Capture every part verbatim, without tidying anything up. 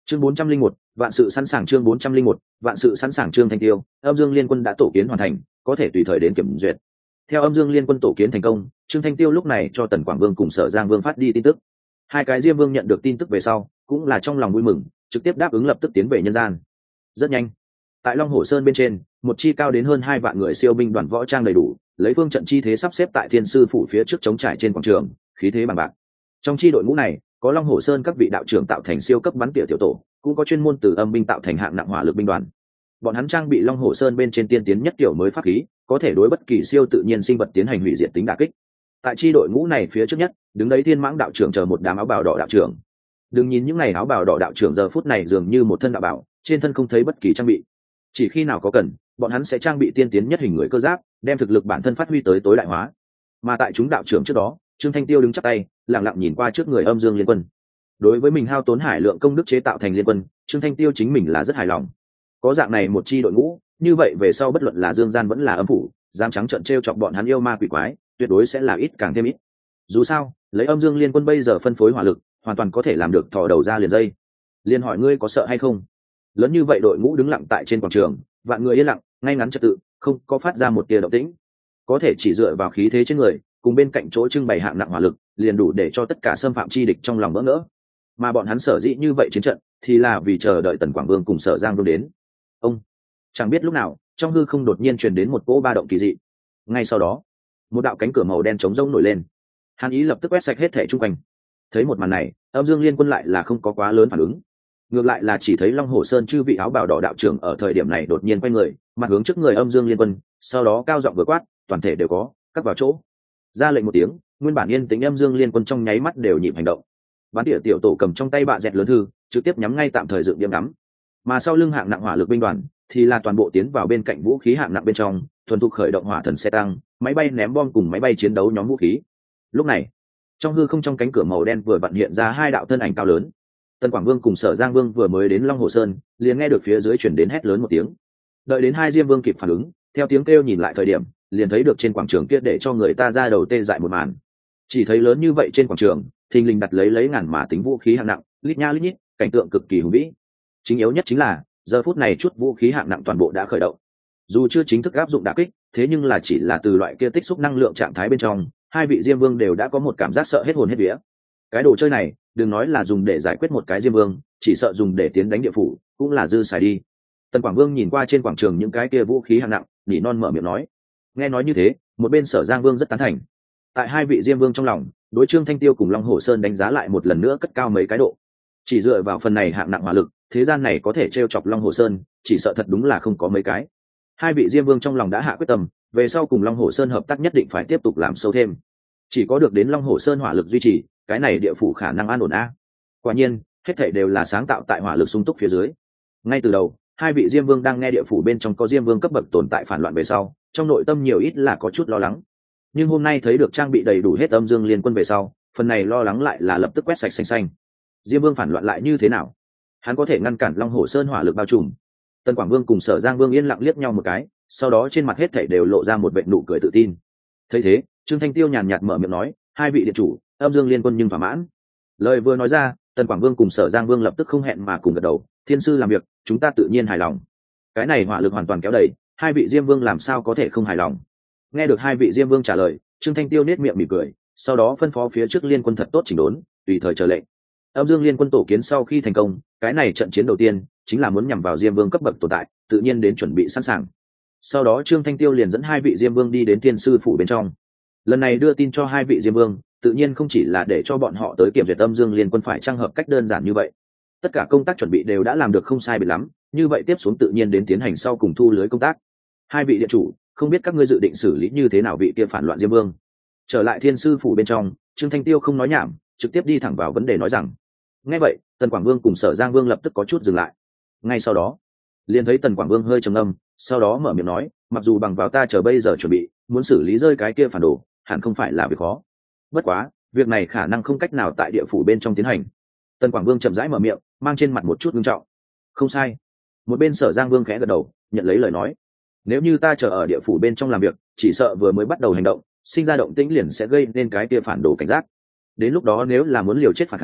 chương bốn trăm linh một vạn sự sẵn sàng chương bốn trăm linh một vạn sự sẵn sàng trương thanh tiêu âm dương liên quân đã tổ kiến hoàn thành, có thể tùy thời đến kiểm duyệt. Theo âm dương liên quân tổ kiến thành công, trương thanh tiêu lúc này cho tần quảng vương cùng sở giang vương phát đi tin tức. Hai cái diêm vương nhận được tin tức về sau cũng là trong lòng vui mừng, trực tiếp đáp ứng lập tức tiến về nhân gian. Rất nhanh, tại Long Hổ Sơn bên trên, một chi cao đến hơn hai vạn người siêu binh đoàn võ trang đầy đủ, lấy phương trận chi thế sắp xếp tại Thiên Sư phủ phía trước chống trải trên quảng trường, khí thế bằng bạc. Trong chi đội ngũ này, có Long Hổ Sơn các vị đạo trưởng tạo thành siêu cấp bắn tỉa tiểu tổ, cũng có chuyên môn từ âm binh tạo thành hạng nặng hỏa lực binh đoàn. Bọn hắn trang bị Long Hổ Sơn bên trên tiên tiến nhất kiểu mới pháp khí, có thể đối bất kỳ siêu tự nhiên sinh vật tiến hành hủy diệt tính đả kích. Tại chi đội ngũ này phía trước nhất, đứng đấy Thiên Mãng đạo trưởng chờ một đám áo bào đỏ đạo trưởng. Đừng nhìn những này áo bào đỏ đạo trưởng giờ phút này dường như một thân đạo bảo, trên thân không thấy bất kỳ trang bị. Chỉ khi nào có cần, bọn hắn sẽ trang bị tiên tiến nhất hình người cơ giáp, đem thực lực bản thân phát huy tới tối đại hóa. Mà tại chúng đạo trưởng trước đó, Trương Thanh Tiêu đứng chắp tay, lặng lặng nhìn qua trước người âm dương liên quân. Đối với mình hao tốn hải lượng công đức chế tạo thành liên quân, Trương Thanh Tiêu chính mình là rất hài lòng. Có dạng này một chi đội ngũ, như vậy về sau bất luận là dương gian vẫn là âm phủ, dám trắng trợn trêu chọc bọn hắn yêu ma quỷ quái, tuyệt đối sẽ là ít càng thêm ít. Dù sao, lấy âm dương liên quân bây giờ phân phối hỏa lực, hoàn toàn có thể làm được thò đầu ra liền dây. Liên hỏi ngươi có sợ hay không? Lớn như vậy đội ngũ đứng lặng tại trên quảng trường, vạn người yên lặng, ngay ngắn trật tự, không có phát ra một tia động tĩnh. Có thể chỉ dựa vào khí thế trên người, cùng bên cạnh chỗ trưng bày hạng nặng hỏa lực, liền đủ để cho tất cả xâm phạm chi địch trong lòng vỡ ngỡ. Mà bọn hắn sở dĩ như vậy chiến trận, thì là vì chờ đợi Tần Quảng Vương cùng Sở Giang Vương đến. Ông chẳng biết lúc nào, trong hư không đột nhiên truyền đến một cỗ ba động kỳ dị. Ngay sau đó, một đạo cánh cửa màu đen trống rỗng nổi lên. Hàn Ý lập tức quét sạch hết thảy xung quanh. Thấy một màn này, âm dương liên quân lại là không có quá lớn phản ứng, ngược lại là chỉ thấy Long Hổ Sơn chư vị áo bào đỏ đạo trưởng ở thời điểm này đột nhiên quay người, mặt hướng trước người âm dương liên quân, sau đó cao giọng vừa quát, toàn thể đều có, cắt vào chỗ. Ra lệnh một tiếng, nguyên bản yên tĩnh âm dương liên quân trong nháy mắt đều nhịp hành động. Bán địa tiểu tổ cầm trong tay bạ dẹt lớn thư, trực tiếp nhắm ngay tạm thời dựng điểm ngắm. Mà sau lưng hạng nặng hỏa lực binh đoàn, thì là toàn bộ tiến vào bên cạnh vũ khí hạng nặng bên trong, thuần thục khởi động hỏa thần xe tăng, máy bay ném bom cùng máy bay chiến đấu nhóm vũ khí. Lúc này, trong hư không trong cánh cửa màu đen vừa vặn hiện ra hai đạo thân ảnh cao lớn. Tần Quảng Vương cùng Sở Giang Vương vừa mới đến Long Hồ Sơn, liền nghe được phía dưới chuyển đến hét lớn một tiếng. Đợi đến hai diêm vương kịp phản ứng, theo tiếng kêu nhìn lại thời điểm, liền thấy được trên quảng trường kia để cho người ta ra đầu tê dại một màn. Chỉ thấy lớn như vậy trên quảng trường, thình lình đặt lấy lấy ngàn mà tính vũ khí hạng nặng, lít nha lít nhít, cảnh tượng cực kỳ hùng vĩ. Chính yếu nhất chính là, giờ phút này chút vũ khí hạng nặng toàn bộ đã khởi động. Dù chưa chính thức áp dụng đả kích, thế nhưng là chỉ là từ loại kia tích xúc năng lượng trạng thái bên trong, hai vị diêm vương đều đã có một cảm giác sợ hết hồn hết vía. Cái đồ chơi này, đừng nói là dùng để giải quyết một cái diêm vương, chỉ sợ dùng để tiến đánh địa phủ cũng là dư xài đi. Tần Quảng Vương nhìn qua trên quảng trường những cái kia vũ khí hạng nặng, nhỉ non mở miệng nói. Nghe nói như thế, một bên Sở Giang Vương rất tán thành. Tại hai vị diêm vương trong lòng, đối Trương Thanh Tiêu cùng Long Hổ Sơn đánh giá lại một lần nữa cất cao mấy cái độ. Chỉ dựa vào phần này hạng nặng hỏa lực, thế gian này có thể trêu chọc Long Hổ Sơn, chỉ sợ thật đúng là không có mấy cái. Hai vị diêm vương trong lòng đã hạ quyết tâm, về sau cùng Long Hổ Sơn hợp tác nhất định phải tiếp tục làm sâu thêm. Chỉ có được đến Long Hổ Sơn hỏa lực duy trì, cái này địa phủ khả năng an ổn a. Quả nhiên, hết thảy đều là sáng tạo tại hỏa lực sung túc phía dưới. Ngay từ đầu, hai vị diêm vương đang nghe địa phủ bên trong có diêm vương cấp bậc tồn tại phản loạn về sau, trong nội tâm nhiều ít là có chút lo lắng. Nhưng hôm nay thấy được trang bị đầy đủ hết âm dương liên quân về sau, phần này lo lắng lại là lập tức quét sạch xanh xanh. Diêm vương phản loạn lại như thế nào? Hắn có thể ngăn cản Long Hổ Sơn hỏa lực bao trùm. Tần Quảng Vương cùng Sở Giang Vương yên lặng liếc nhau một cái, sau đó trên mặt hết thảy đều lộ ra một vệt nụ cười tự tin. Thấy thế, Trương Thanh Tiêu nhàn nhạt mở miệng nói, hai vị điện chủ, âm dương liên quân nhưng thỏa mãn. Lời vừa nói ra, Tần Quảng Vương cùng Sở Giang Vương lập tức không hẹn mà cùng gật đầu, thiên sư làm việc, chúng ta tự nhiên hài lòng. Cái này hỏa lực hoàn toàn kéo đầy, hai vị diêm vương làm sao có thể không hài lòng. Nghe được hai vị diêm vương trả lời, Trương Thanh Tiêu nét miệng mỉm cười, sau đó phân phó phía trước liên quân thật tốt chỉnh đốn, tùy thời chờ lệnh. Âm dương liên quân tổ kiến sau khi thành công, cái này trận chiến đầu tiên chính là muốn nhằm vào diêm vương cấp bậc tồn tại, tự nhiên đến chuẩn bị sẵn sàng. Sau đó Trương Thanh Tiêu liền dẫn hai vị diêm vương đi đến thiên sư phủ bên trong. Lần này đưa tin cho hai vị diêm vương, tự nhiên không chỉ là để cho bọn họ tới kiểm duyệt âm dương liên quân phải trang hợp cách đơn giản như vậy. Tất cả công tác chuẩn bị đều đã làm được không sai biệt lắm, như vậy tiếp xuống tự nhiên đến tiến hành sau cùng thu lưới công tác. Hai vị điện chủ, không biết các ngươi dự định xử lý như thế nào vị kia phản loạn diêm vương? Trở lại thiên sư phủ bên trong, Trương Thanh Tiêu không nói nhảm, trực tiếp đi thẳng vào vấn đề nói rằng. Nghe vậy, Tần Quảng Vương cùng Sở Giang Vương lập tức có chút dừng lại. Ngay sau đó, liền thấy Tần Quảng Vương hơi trầm ngâm, sau đó mở miệng nói, mặc dù bằng vào ta chờ bây giờ chuẩn bị, muốn xử lý rơi cái kia phản đồ, hẳn không phải là việc khó. Bất quá, việc này khả năng không cách nào tại địa phủ bên trong tiến hành. Tần Quảng Vương chậm rãi mở miệng, mang trên mặt một chút nghiêm trọng. Không sai. Một bên Sở Giang Vương khẽ gật đầu, nhận lấy lời nói. Nếu như ta chờ ở địa phủ bên trong làm việc, chỉ sợ vừa mới bắt đầu hành động, sinh ra động tĩnh liền sẽ gây nên cái kia phản đồ cảnh giác. Đến lúc đó nếu là muốn liều chết phản kháng,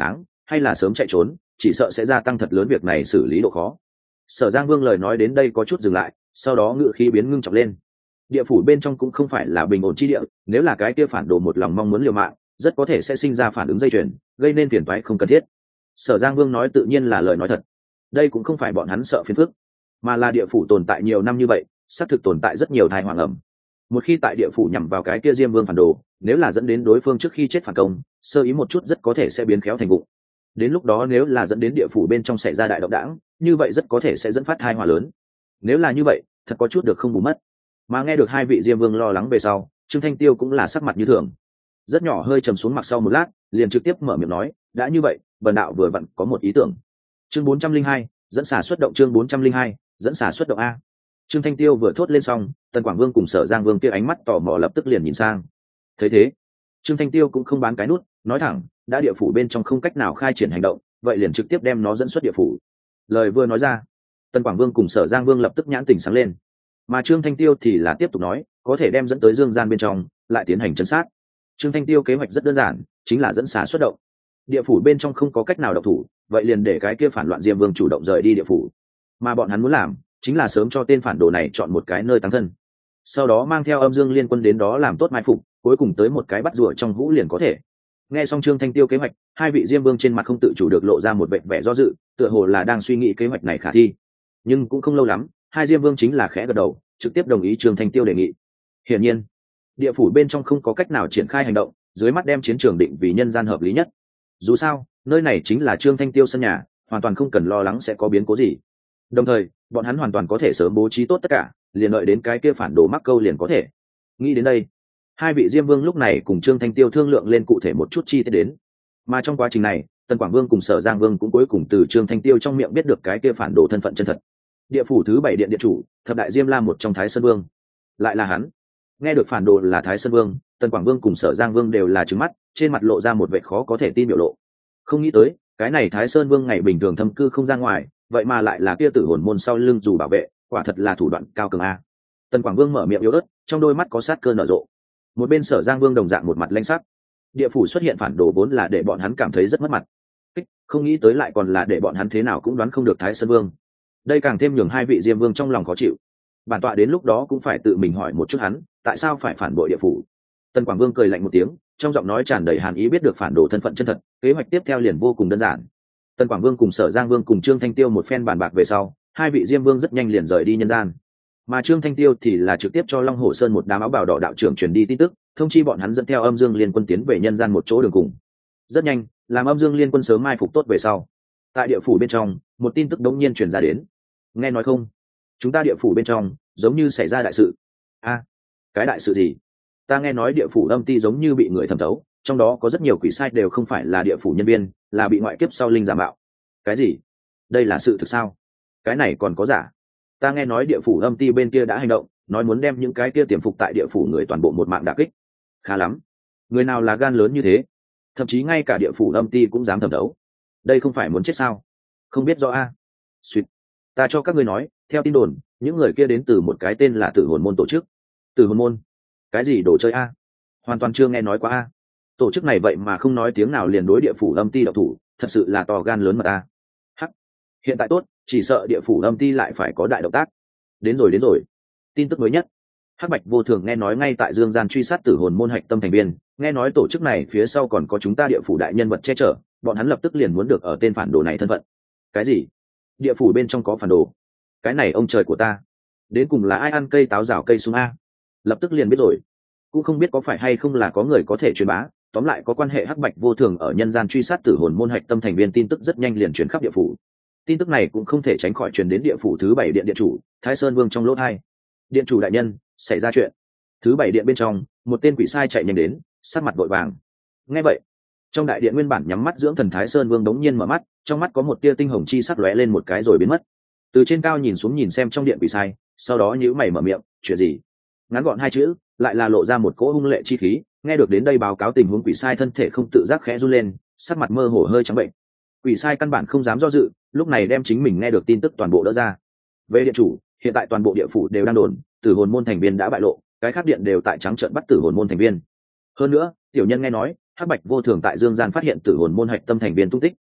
hay là sớm chạy trốn, chỉ sợ sẽ gia tăng thật lớn việc này xử lý độ khó. Sở Giang Vương lời nói đến đây có chút dừng lại, sau đó ngữ khí biến ngưng trọng lên. Địa phủ bên trong cũng không phải là bình ổn chi địa, nếu là cái kia phản đồ một lòng mong muốn liều mạng, rất có thể sẽ sinh ra phản ứng dây chuyền, gây nên phiền toái không cần thiết. Sở Giang Vương nói tự nhiên là lời nói thật. Đây cũng không phải bọn hắn sợ phiền phức, mà là địa phủ tồn tại nhiều năm như vậy, xác thực tồn tại rất nhiều tai họa ngầm. Một khi tại địa phủ nhằm vào cái kia Diêm Vương phản đồ, nếu là dẫn đến đối phương trước khi chết phản công, sơ ý một chút rất có thể sẽ biến khéo thành vụng. Đến lúc đó nếu là dẫn đến địa phủ bên trong xảy ra đại động đảng, như vậy rất có thể sẽ dẫn phát tai họa lớn. Nếu là như vậy, thật có chút được không bù mất. Mà nghe được hai vị Diêm Vương lo lắng về sau, Trương Thanh Tiêu cũng là sắc mặt như thường, rất nhỏ hơi trầm xuống mặt sau một lát, liền trực tiếp mở miệng nói, đã như vậy, bần đạo vừa vặn có một ý tưởng. Chương bốn trăm linh hai, dẫn xả xuất động. Chương bốn trăm linh hai, dẫn xả xuất động a. Trương Thanh Tiêu vừa thốt lên xong, Tần Quảng Vương cùng Sở Giang Vương kia ánh mắt tò mò lập tức liền nhìn sang. Thấy thế, Trương Thanh Tiêu cũng không bán cái nút, nói thẳng, đã địa phủ bên trong không cách nào khai triển hành động, vậy liền trực tiếp đem nó dẫn xuất địa phủ. Lời vừa nói ra, Tần Quảng Vương cùng Sở Giang Vương lập tức nhãn tỉnh sáng lên, mà Trương Thanh Tiêu thì là tiếp tục nói, có thể đem dẫn tới dương gian bên trong, lại tiến hành trấn sát. Trương Thanh Tiêu kế hoạch rất đơn giản, chính là dẫn xả xuất động. Địa phủ bên trong không có cách nào động thủ, vậy liền để cái kia phản loạn Diêm Vương chủ động rời đi địa phủ. Mà bọn hắn muốn làm, chính là sớm cho tên phản đồ này chọn một cái nơi tăng thân, sau đó mang theo Âm Dương Liên Quân đến đó làm tốt mai phục, cuối cùng tới một cái bắt rùa trong hũ liền có thể. Nghe xong Trương Thanh Tiêu kế hoạch, hai vị Diêm Vương trên mặt không tự chủ được lộ ra một vẻ vẻ do dự, tựa hồ là đang suy nghĩ kế hoạch này khả thi. Nhưng cũng không lâu lắm, hai Diêm Vương chính là khẽ gật đầu, trực tiếp đồng ý Trương Thanh Tiêu đề nghị. Hiển nhiên, địa phủ bên trong không có cách nào triển khai hành động, dưới mắt đem chiến trường định vì nhân gian hợp lý nhất. Dù sao, nơi này chính là Trương Thanh Tiêu sân nhà, hoàn toàn không cần lo lắng sẽ có biến cố gì. Đồng thời, bọn hắn hoàn toàn có thể sớm bố trí tốt tất cả, liền đợi đến cái kia phản đồ mắc câu liền có thể. Nghĩ đến đây, hai vị Diêm Vương lúc này cùng Trương Thanh Tiêu thương lượng lên cụ thể một chút chi tiết đến. Mà trong quá trình này, Tần Quảng Vương cùng Sở Giang Vương cũng cuối cùng từ Trương Thanh Tiêu trong miệng biết được cái kia phản đồ thân phận chân thật. Địa phủ thứ bảy điện điện chủ, thập đại Diêm La một trong Thái Sơn Vương, lại là hắn. Nghe được phản đồ là Thái Sơn Vương, Tần Quảng Vương cùng Sở Giang Vương đều là trừng mắt, trên mặt lộ ra một vẻ khó có thể tin biểu lộ. Không nghĩ tới, cái này Thái Sơn Vương ngày bình thường thâm cư không ra ngoài, vậy mà lại là kia tử hồn môn sau lưng dù bảo vệ, quả thật là thủ đoạn cao cường a. Tần Quảng Vương mở miệng yếu ớt, trong đôi mắt có sát cơ nở rộ. Một bên Sở Giang Vương đồng dạng một mặt lãnh sắc. Địa phủ xuất hiện phản đồ vốn là để bọn hắn cảm thấy rất mất mặt, không nghĩ tới lại còn là để bọn hắn thế nào cũng đoán không được Thái Sơn Vương. Đây càng thêm nhường hai vị Diêm Vương trong lòng khó chịu. Bản tọa đến lúc đó cũng phải tự mình hỏi một chút hắn, tại sao phải phản bội địa phủ. Tần Quảng Vương cười lạnh một tiếng, trong giọng nói tràn đầy hàn ý, biết được phản đồ thân phận chân thật, kế hoạch tiếp theo liền vô cùng đơn giản. Tần Quảng Vương cùng Sở Giang Vương cùng Trương Thanh Tiêu một phen bàn bạc về sau, hai vị Diêm Vương rất nhanh liền rời đi nhân gian. Mà Trương Thanh Tiêu thì là trực tiếp cho Long Hổ Sơn một đám áo bào đỏ đạo trưởng truyền đi tin tức, thông chi bọn hắn dẫn theo Âm Dương Liên Quân tiến về nhân gian một chỗ đường cùng. Rất nhanh, làm Âm Dương Liên Quân sớm mai phục tốt về sau, tại địa phủ bên trong, một tin tức đống nhiên truyền ra đến. Nghe nói không? Chúng ta địa phủ bên trong giống như xảy ra đại sự. A, cái đại sự gì? Ta nghe nói địa phủ âm ti giống như bị người thẩm thấu, trong đó có rất nhiều quỷ sai đều không phải là địa phủ nhân viên, là bị ngoại kiếp sau linh giả mạo. Cái gì? Đây là sự thực sao? Cái này còn có giả? Ta nghe nói địa phủ âm ti bên kia đã hành động, nói muốn đem những cái kia tiềm phục tại địa phủ người toàn bộ một mạng đả kích. Khá lắm, người nào là gan lớn như thế, thậm chí ngay cả địa phủ âm ti cũng dám thẩm đấu. Đây không phải muốn chết sao? Không biết rõ a. Suýt, ta cho các ngươi nói, theo tin đồn, những người kia đến từ một cái tên là Tử Hồn môn tổ chức. Tử Hồn môn? Cái gì đồ chơi a? Hoàn toàn chưa nghe nói qua a. Tổ chức này vậy mà không nói tiếng nào liền đối địa phủ âm ti độc thủ, thật sự là to gan lớn mật a. Hắc, hiện tại tốt, chỉ sợ địa phủ âm ti lại phải có đại động tác. Đến rồi đến rồi. Tin tức mới nhất, Hắc Bạch Vô Thường nghe nói ngay tại dương gian truy sát Tử Hồn môn hạch tâm thành viên, nghe nói tổ chức này phía sau còn có chúng ta địa phủ đại nhân vật che chở, bọn hắn lập tức liền muốn được ở tên phản đồ này thân phận. Cái gì? Địa phủ bên trong có phản đồ? Cái này ông trời của ta, đến cùng là ai ăn cây táo rào cây sung a? Lập tức liền biết rồi. Cũng không biết có phải hay không là có người có thể truyền bá, tóm lại có quan hệ Hắc Bạch Vô Thường ở nhân gian truy sát Tử Hồn môn hạch tâm thành viên tin tức rất nhanh liền truyền khắp địa phủ. Tin tức này cũng không thể tránh khỏi truyền đến địa phủ thứ bảy điện điện chủ Thái Sơn Vương trong lỗ hai. Điện chủ đại nhân, xảy ra chuyện. Thứ bảy điện bên trong, một tên quỷ sai chạy nhanh đến, sát mặt vội vàng. Nghe vậy, trong đại điện nguyên bản nhắm mắt dưỡng thần Thái Sơn Vương đống nhiên mở mắt, trong mắt có một tia tinh hồng chi sắc lóe lên một cái rồi biến mất. Từ trên cao nhìn xuống nhìn xem trong điện quỷ sai, sau đó nhíu mày mở miệng, chuyện gì? Ngắn gọn hai chữ, lại là lộ ra một cỗ hung lệ chi khí. Nghe được đến đây báo cáo tình huống, quỷ sai thân thể không tự giác khẽ run lên, sắc mặt mơ hồ hơi trắng bệnh. Quỷ sai căn bản không dám do dự, lúc này đem chính mình nghe được tin tức toàn bộ đỡ ra. Về điện chủ, hiện tại toàn bộ địa phủ đều đang đồn Tử Hồn môn thành viên đã bại lộ, cái khác điện đều tại trắng trợn bắt Tử Hồn môn thành viên. Hơn nữa, tiểu nhân nghe nói Hắc Bạch Vô Thường tại dương gian phát hiện Tử Hồn môn hạch tâm thành viên tung tích,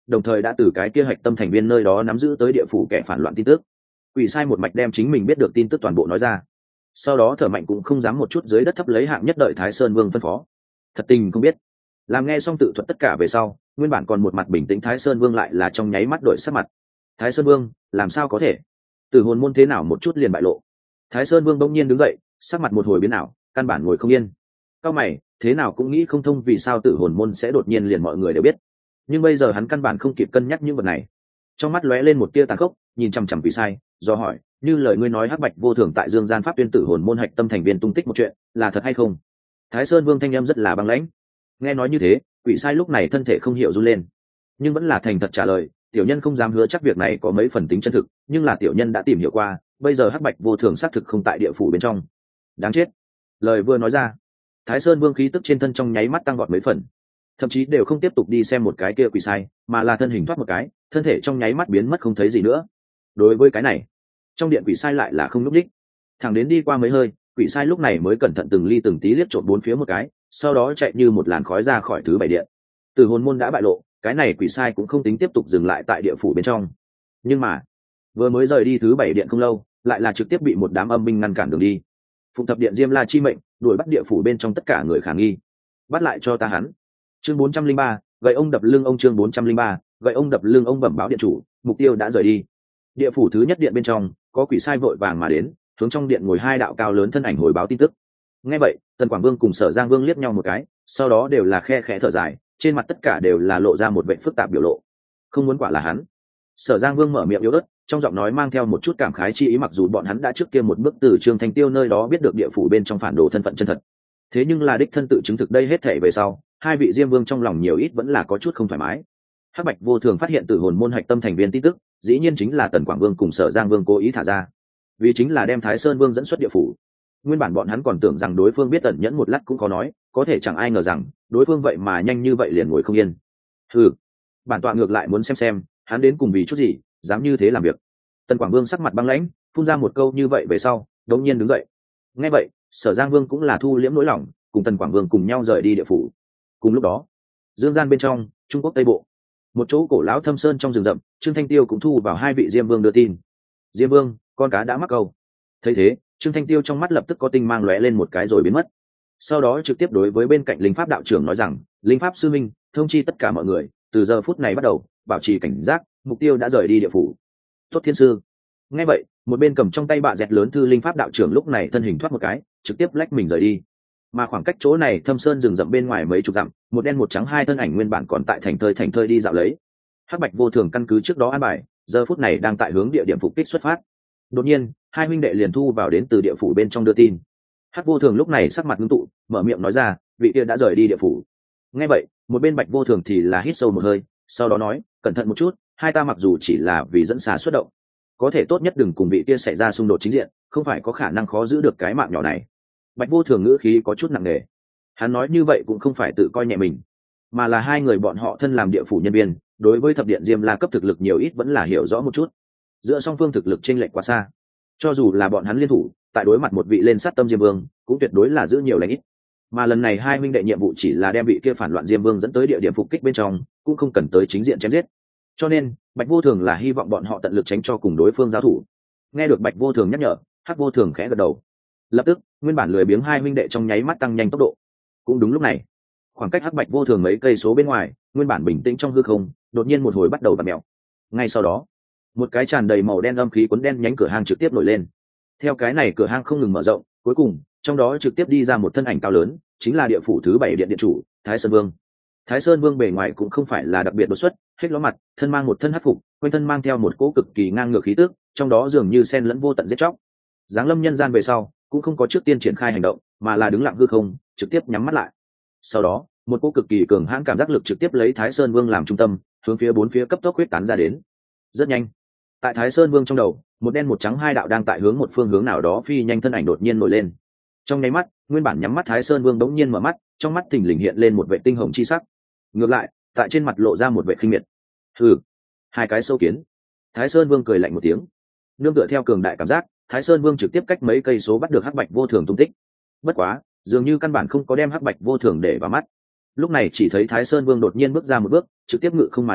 đồng thời đã từ cái kia hạch tâm thành viên nơi đó nắm giữ tới địa phủ kẻ phản loạn tin tức. Quỷ sai một mạch đem chính mình biết được tin tức toàn bộ nói ra, sau đó thở mạnh cũng không dám một chút dưới đất thấp lấy hạng nhất đợi Thái Sơn Vương phân phó. Thật tình không biết, làm nghe xong tự thuật tất cả về sau, nguyên bản còn một mặt bình tĩnh Thái Sơn Vương lại là trong nháy mắt đổi sắc mặt. Thái Sơn Vương, làm sao có thể? Tử hồn môn thế nào một chút liền bại lộ? Thái Sơn Vương bỗng nhiên đứng dậy, sắc mặt một hồi biến ảo, căn bản ngồi không yên. Cao mày, thế nào cũng nghĩ không thông vì sao tử hồn môn sẽ đột nhiên liền mọi người đều biết. Nhưng bây giờ hắn căn bản không kịp cân nhắc những vật này. Trong mắt lóe lên một tia tàn khốc, nhìn chằm chằm Quỷ sai, do hỏi, như lời ngươi nói Hắc Bạch Vô Thường tại Dương Gian Pháp tuyên tử hồn môn hạch tâm thành viên tung tích một chuyện, là thật hay không? Thái Sơn Vương thanh âm rất là băng lãnh. Nghe nói như thế, Quỷ sai lúc này thân thể không hiểu run lên, nhưng vẫn là thành thật trả lời, tiểu nhân không dám hứa chắc việc này có mấy phần tính chân thực, nhưng là tiểu nhân đã tìm hiểu qua, bây giờ Hắc Bạch Vô Thường xác thực không tại địa phủ bên trong. Đáng chết. Lời vừa nói ra, Thái Sơn Vương khí tức trên thân trong nháy mắt tăng vọt mấy phần, thậm chí đều không tiếp tục đi xem một cái kia Quỷ sai, mà là thân hình thoát một cái, thân thể trong nháy mắt biến mất không thấy gì nữa. Đối với cái này, trong điện Quỷ sai lại là không núp đích, thẳng đến đi qua mấy hơi, Quỷ sai lúc này mới cẩn thận từng ly từng tí liếc trộm bốn phía một cái, sau đó chạy như một làn khói ra khỏi thứ bảy điện. Từ hồn môn đã bại lộ, cái này Quỷ sai cũng không tính tiếp tục dừng lại tại địa phủ bên trong, nhưng mà vừa mới rời đi thứ bảy điện không lâu, lại là trực tiếp bị một đám âm binh ngăn cản đường đi. Phụng thập điện Diêm La chi mệnh, đuổi bắt địa phủ bên trong tất cả người khả nghi. Bắt lại cho ta hắn. Chương bốn trăm linh ba, gậy ông đập lưng ông. Chương bốn trăm linh ba, gậy ông đập lưng ông. Bẩm báo điện chủ, mục tiêu đã rời đi. Địa phủ thứ nhất điện bên trong, có Quỷ sai vội vàng mà đến, hướng trong điện ngồi hai đạo cao lớn thân ảnh hồi báo tin tức. Nghe vậy, Tần Quảng Vương cùng Sở Giang Vương liếc nhau một cái, sau đó đều là khe khẽ thở dài, trên mặt tất cả đều là lộ ra một vẻ phức tạp biểu lộ. Không muốn quả là hắn. Sở Giang Vương mở miệng yếu ớt, trong giọng nói mang theo một chút cảm khái chi ý, mặc dù bọn hắn đã trước kia một bước từ Trương Thanh Tiêu nơi đó biết được địa phủ bên trong phản đồ thân phận chân thật, thế nhưng là đích thân tự chứng thực đây hết thảy về sau, hai vị Diêm Vương trong lòng nhiều ít vẫn là có chút không thoải mái. Hắc Bạch Vô Thường phát hiện tử hồn môn hạch tâm thành viên tin tức, dĩ nhiên chính là Tần Quảng Vương cùng Sở Giang Vương cố ý thả ra, vì chính là đem Thái Sơn Vương dẫn xuất địa phủ. Nguyên bản bọn hắn còn tưởng rằng đối phương biết ẩn nhẫn một lát cũng có nói, có thể chẳng ai ngờ rằng đối phương vậy mà nhanh như vậy liền ngồi không yên. Hừ, bản tọa ngược lại muốn xem xem hắn đến cùng vì chút gì dám như thế làm việc. Tần Quảng Vương sắc mặt băng lãnh, phun ra một câu như vậy về sau, đống nhiên đứng dậy. Nghe vậy, Sở Giang Vương cũng là thu liễm nỗi lòng, cùng Tần Quảng Vương cùng nhau rời đi địa phủ. Cùng lúc đó, Dương Gian bên trong Trung Quốc Tây Bộ, một chỗ cổ lão thâm sơn trong rừng rậm, Trương Thanh Tiêu cũng thu vào hai vị Diêm Vương đưa tin. Diêm Vương, con cá đã mắc câu. Thấy thế, Trương Thanh Tiêu trong mắt lập tức có tinh mang lóe lên một cái rồi biến mất. Sau đó trực tiếp đối với bên cạnh Linh Pháp đạo trưởng nói rằng, Linh Pháp sư minh, thông chi tất cả mọi người, từ giờ phút này bắt đầu, bảo trì cảnh giác, mục tiêu đã rời đi địa phủ. Tốt thiên sư. Nghe vậy, một bên cầm trong tay bạ dẹt lớn thư Linh Pháp đạo trưởng lúc này thân hình thoát một cái, trực tiếp lách mình rời đi. Mà khoảng cách chỗ này thâm sơn rừng rậm bên ngoài mấy chục dặm, một đen một trắng hai thân ảnh nguyên bản còn tại thành thơi thành thơi đi dạo lấy. Hắc Bạch Vô Thường căn cứ trước đó an bài, giờ phút này đang tại hướng địa điểm phục kích xuất phát. Đột nhiên, hai huynh đệ liền thu vào đến từ địa phủ bên trong đưa tin. Hắc Vô Thường lúc này sắc mặt ngưng tụ, mở miệng nói ra, vị kia đã rời đi địa phủ. Nghe vậy, một bên Bạch Vô Thường thì là hít sâu một hơi, sau đó nói, cẩn thận một chút, hai ta mặc dù chỉ là vì dẫn xà xuất động, có thể tốt nhất đừng cùng vị kia xảy ra xung đột chính diện, không phải có khả năng khó giữ được cái mạng nhỏ này. Bạch Vô Thường ngữ khí có chút nặng nề. Hắn nói như vậy cũng không phải tự coi nhẹ mình, mà là hai người bọn họ thân làm địa phủ nhân viên, đối với thập điện Diêm La cấp thực lực nhiều ít vẫn là hiểu rõ một chút. Giữa song phương thực lực chênh lệch quá xa, cho dù là bọn hắn liên thủ, tại đối mặt một vị lên sát tâm Diêm Vương, cũng tuyệt đối là giữ nhiều lành ít. Mà lần này hai minh đệ nhiệm vụ chỉ là đem vị kia phản loạn Diêm Vương dẫn tới địa điểm phục kích bên trong, cũng không cần tới chính diện chém giết. Cho nên, Bạch Vô Thường là hy vọng bọn họ tận lực tránh cho cùng đối phương giao thủ. Nghe được Bạch Vô Thường nhắc nhở, Hắc Vô Thường khẽ gật đầu. Lập tức, nguyên bản lười biếng hai huynh đệ trong nháy mắt tăng nhanh tốc độ. Cũng đúng lúc này, khoảng cách Hắc Bạch Vô Thường mấy cây số bên ngoài, nguyên bản bình tĩnh trong hư không, đột nhiên một hồi bắt đầu vặn mèo. Ngay sau đó, một cái tràn đầy màu đen âm khí cuốn đen nhánh cửa hang trực tiếp nổi lên. Theo cái này cửa hang không ngừng mở rộng, cuối cùng, trong đó trực tiếp đi ra một thân ảnh cao lớn, chính là địa phủ thứ bảy điện điện chủ, Thái Sơn Vương. Thái Sơn Vương bề ngoài cũng không phải là đặc biệt đột xuất, hết ló mặt, thân mang một thân hắc phục, quanh thân mang theo một cỗ cực kỳ ngang ngược khí tức, trong đó dường như xen lẫn vô tận giết chóc. Giáng lâm nhân gian về sau, cũng không có trước tiên triển khai hành động, mà là đứng lặng hư không, trực tiếp nhắm mắt lại. Sau đó, một cỗ cực kỳ cường hãn cảm giác lực trực tiếp lấy Thái Sơn Vương làm trung tâm, hướng phía bốn phía cấp tốc huyết tán ra đến. Rất nhanh, tại Thái Sơn Vương trong đầu, một đen một trắng hai đạo đang tại hướng một phương hướng nào đó phi nhanh thân ảnh đột nhiên nổi lên. Trong nháy mắt, nguyên bản nhắm mắt Thái Sơn Vương đống nhiên mở mắt, trong mắt thình lình hiện lên một vệ tinh hồng chi sắc. Ngược lại, tại trên mặt lộ ra một vệ khinh miệt. Hừ, hai cái sâu kiến. Thái Sơn Vương cười lạnh một tiếng. Nương tựa theo cường đại cảm giác, Thái Sơn Vương trực tiếp cách mấy cây số bắt được Hắc Bạch Vô Thường tung tích. Bất quá, dường như căn bản không có đem Hắc Bạch Vô Thường để vào mắt. Lúc này chỉ thấy Thái Sơn Vương đột nhiên bước ra một bước, trực tiếp ngự không mà đi,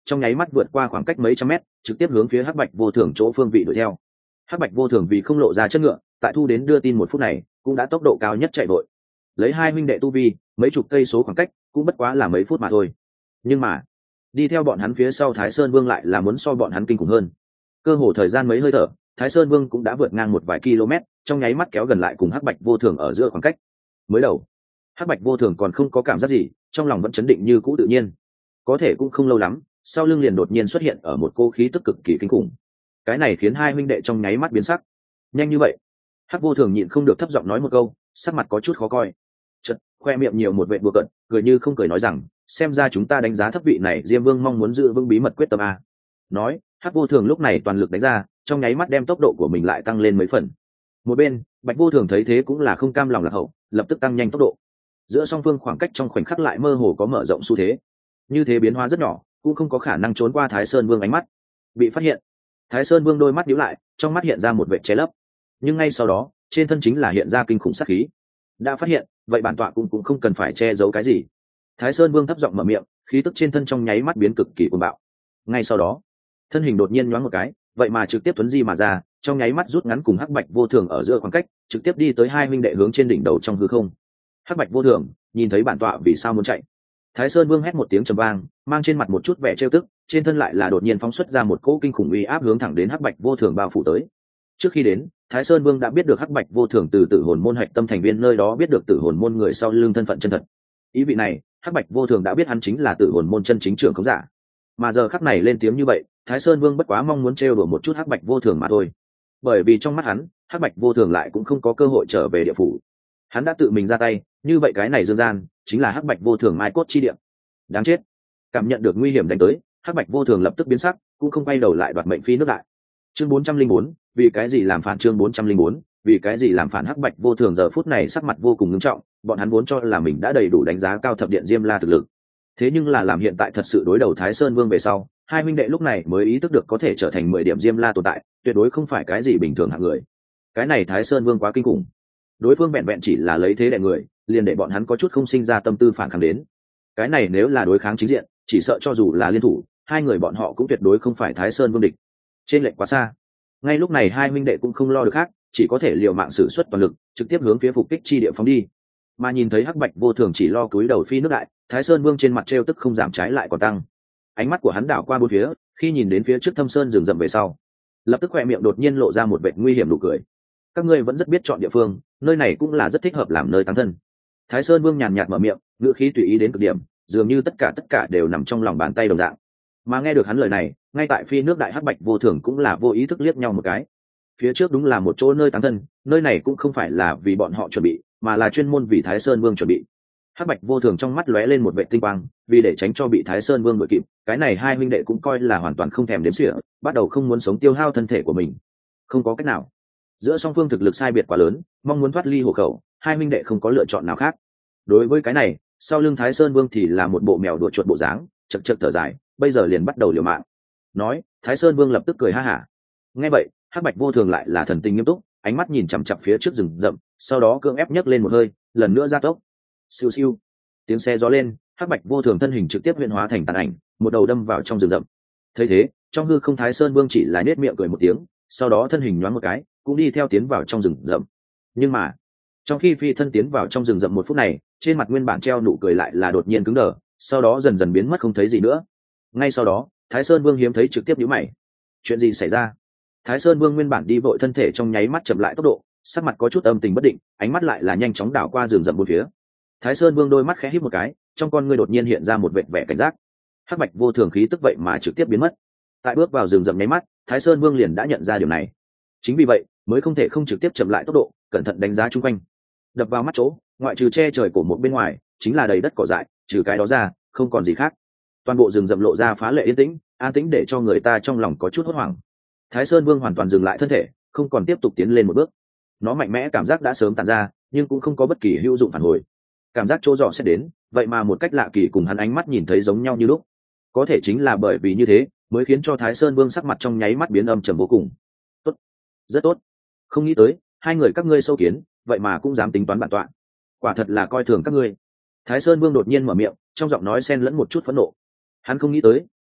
trong nháy mắt vượt qua khoảng cách mấy trăm mét, trực tiếp hướng phía hắc bạch vô thường chỗ phương vị đuổi theo. Hắc bạch vô thường vì không lộ ra chất ngựa, tại thu đến đưa tin một phút này cũng đã tốc độ cao nhất chạy vội, lấy hai huynh đệ tu vi mấy chục cây số khoảng cách cũng bất quá là mấy phút mà thôi. Nhưng mà đi theo bọn hắn phía sau Thái Sơn Vương lại là muốn so bọn hắn kinh khủng hơn. Cơ hồ thời gian mấy hơi thở, Thái Sơn Vương cũng đã vượt ngang một vài km, trong nháy mắt kéo gần lại cùng hắc bạch vô thường ở giữa khoảng cách. Mới đầu hắc bạch vô thường còn không có cảm giác gì, trong lòng vẫn chấn định như cũ tự nhiên. Có thể cũng không lâu lắm, sau lưng liền đột nhiên xuất hiện ở một cô khí tức cực kỳ kinh khủng. Cái này khiến hai huynh đệ trong nháy mắt biến sắc. Nhanh như vậy? Hắc vô thường nhịn không được thấp giọng nói một câu, sắc mặt có chút khó coi. Chợt khoe miệng nhiều một vệt bùa cợt, cười như không cười nói rằng, xem ra chúng ta đánh giá thấp vị này Diêm Vương mong muốn giữ vững bí mật quyết tâm a. Nói, Hắc vô thường lúc này toàn lực đánh ra, trong nháy mắt đem tốc độ của mình lại tăng lên mấy phần. Một bên, Bạch vô thường thấy thế cũng là không cam lòng lạc hậu, lập tức tăng nhanh tốc độ. Giữa song phương khoảng cách trong khoảnh khắc lại mơ hồ có mở rộng xu thế. Như thế biến hóa rất nhỏ, cũng không có khả năng trốn qua Thái Sơn Vương ánh mắt. Bị phát hiện, Thái Sơn Vương đôi mắt nhíu lại, trong mắt hiện ra một vệt che lấp. Nhưng ngay sau đó, trên thân chính là hiện ra kinh khủng sát khí. Đã phát hiện, vậy bản tọa cũng cũng không cần phải che giấu cái gì. Thái Sơn Vương thấp giọng mở miệng, khí tức trên thân trong nháy mắt biến cực kỳ cuồng bạo. Ngay sau đó, thân hình đột nhiên nhoáng một cái, vậy mà trực tiếp tuấn di mà ra, trong nháy mắt rút ngắn cùng hắc bạch vô thường ở giữa khoảng cách, trực tiếp đi tới hai huynh đệ hướng trên đỉnh đầu trong hư không. Hắc bạch vô thường nhìn thấy bản tọa vì sao muốn chạy. Thái Sơn Vương hét một tiếng trầm vang, mang trên mặt một chút vẻ trêu tức, trên thân lại là đột nhiên phóng xuất ra một cỗ kinh khủng uy áp hướng thẳng đến hắc bạch vô thường bao phủ tới. Trước khi đến, Thái Sơn Vương đã biết được hắc bạch vô thường từ tử hồn môn hạch tâm thành viên nơi đó biết được tử hồn môn người sau lưng thân phận chân thật. Ý vị này, hắc bạch vô thường đã biết hắn chính là tử hồn môn chân chính trưởng khống giả. Mà giờ khắc này lên tiếng như vậy, Thái Sơn Vương bất quá mong muốn trêu đùa một chút hắc bạch vô thường mà thôi. Bởi vì trong mắt hắn, hắc bạch vô thường lại cũng không có cơ hội trở về địa phủ. Hắn đã tự mình ra tay, như vậy cái này dương gian chính là hắc bạch vô thường mai cốt chi địa. Đáng chết! Cảm nhận được nguy hiểm đánh tới, hắc bạch vô thường lập tức biến sắc, cũng không quay đầu lại đoạt mệnh phi nước đại. Chương bốn trăm linh bốn, vì cái gì làm phản chương bốn trăm linh bốn, vì cái gì làm phản hắc bạch vô thường giờ phút này sắc mặt vô cùng nghiêm trọng, bọn hắn vốn cho là mình đã đầy đủ đánh giá cao thập điện Diêm La thực lực. Thế nhưng là làm hiện tại thật sự đối đầu Thái Sơn Vương về sau, hai huynh đệ lúc này mới ý thức được có thể trở thành mười điểm Diêm La tồn tại, tuyệt đối không phải cái gì bình thường hạng người. Cái này Thái Sơn Vương quá kinh khủng. Đối phương vẹn vẹn chỉ là lấy thế đè người, liền để bọn hắn có chút không sinh ra tâm tư phản kháng đến. Cái này nếu là đối kháng chính diện, chỉ sợ cho dù là liên thủ, hai người bọn họ cũng tuyệt đối không phải Thái Sơn Vương địch. Trên lệch quá xa. Ngay lúc này hai huynh đệ cũng không lo được khác, chỉ có thể liều mạng sử xuất toàn lực, trực tiếp hướng phía phục kích chi địa phóng đi. Mà nhìn thấy hắc bạch vô thường chỉ lo cúi đầu phi nước đại, Thái Sơn Vương trên mặt trêu tức không giảm trái lại còn tăng. Ánh mắt của hắn đảo qua bốn phía, khi nhìn đến phía trước thâm sơn rừng rậm về sau, lập tức khỏe miệng đột nhiên lộ ra một vệt nguy hiểm nụ cười. Các ngươi vẫn rất biết chọn địa phương, nơi này cũng là rất thích hợp làm nơi táng thân. Thái Sơn Vương nhàn nhạt mở miệng, ngữ khí tùy ý đến cực điểm, dường như tất cả tất cả đều nằm trong lòng bàn tay đồng dạng. Mà nghe được hắn lời này, ngay tại phi nước đại hắc bạch vô thường cũng là vô ý thức liếc nhau một cái. Phía trước đúng là một chỗ nơi táng thân, nơi này cũng không phải là vì bọn họ chuẩn bị, mà là chuyên môn vì Thái Sơn Vương chuẩn bị. Hắc bạch vô thường trong mắt lóe lên một vệ tinh quang, vì để tránh cho bị Thái Sơn Vương đuổi kịp, cái này hai huynh đệ cũng coi là hoàn toàn không thèm đếm xỉa, bắt đầu không muốn sống tiêu hao thân thể của mình. Không có cách nào, giữa song phương thực lực sai biệt quá lớn, mong muốn thoát ly hộ khẩu, hai huynh đệ không có lựa chọn nào khác. Đối với cái này, sau lưng Thái Sơn Vương thì là một bộ mèo đuổi chuột bộ dáng, chật chật thở dài, bây giờ liền bắt đầu liều mạng. Nói, Thái Sơn Vương lập tức cười ha hả. Nghe vậy, hắc bạch vô thường lại là thần tình nghiêm túc, ánh mắt nhìn chằm chằm phía trước rừng rậm, sau đó cưỡng ép nhấc lên một hơi, lần nữa gia tốc. Siêu siêu, tiếng xe gió lên, hắc bạch vô thường thân hình trực tiếp huyễn hóa thành tàn ảnh, một đầu đâm vào trong rừng rậm. Thấy thế, trong hư không Thái Sơn Vương chỉ là nhếch miệng cười một tiếng, sau đó thân hình nhoáng một cái, cũng đi theo tiến vào trong rừng rậm. Nhưng mà, trong khi phi thân tiến vào trong rừng rậm một phút này, trên mặt nguyên bản treo nụ cười lại là đột nhiên cứng đờ, sau đó dần dần biến mất không thấy gì nữa. Ngay sau đó, Thái Sơn Vương hiếm thấy trực tiếp nhíu mày. Chuyện gì xảy ra? Thái Sơn Vương nguyên bản đi vội thân thể trong nháy mắt chậm lại tốc độ, sắc mặt có chút âm tình bất định, ánh mắt lại là nhanh chóng đảo qua rừng rậm bốn phía. Thái Sơn Vương đôi mắt khẽ híp một cái, trong con ngươi đột nhiên hiện ra một vẻ vẻ cảnh giác. Hắc bạch vô thường khí tức vậy mà trực tiếp biến mất. Tại bước vào rừng rậm nháy mắt, Thái Sơn Vương liền đã nhận ra điều này. Chính vì vậy, mới không thể không trực tiếp chậm lại tốc độ, cẩn thận đánh giá xung quanh. Đập vào mắt chỗ, ngoại trừ che trời cổ một bên ngoài, chính là đầy đất cỏ dại, trừ cái đó ra, không còn gì khác. Toàn bộ rừng rậm lộ ra phá lệ yên tĩnh, an tĩnh để cho người ta trong lòng có chút hốt hoảng. Thái Sơn Vương hoàn toàn dừng lại thân thể, không còn tiếp tục tiến lên một bước. Nó mạnh mẽ cảm giác đã sớm tàn ra, nhưng cũng không có bất kỳ hữu dụng phản hồi. Cảm giác chỗ dò sẽ đến, vậy mà một cách lạ kỳ cùng hắn ánh mắt nhìn thấy giống nhau như lúc. Có thể chính là bởi vì như thế, mới khiến cho Thái Sơn Vương sắc mặt trong nháy mắt biến âm trầm vô cùng. Tốt, rất tốt. Không nghĩ tới, hai người các ngươi sâu kiến, vậy mà cũng dám tính toán bản tọa. Quả thật là coi thường các ngươi. Thái Sơn Vương đột nhiên mở miệng, trong giọng nói xen lẫn một chút phẫn nộ. Hắn không nghĩ tới,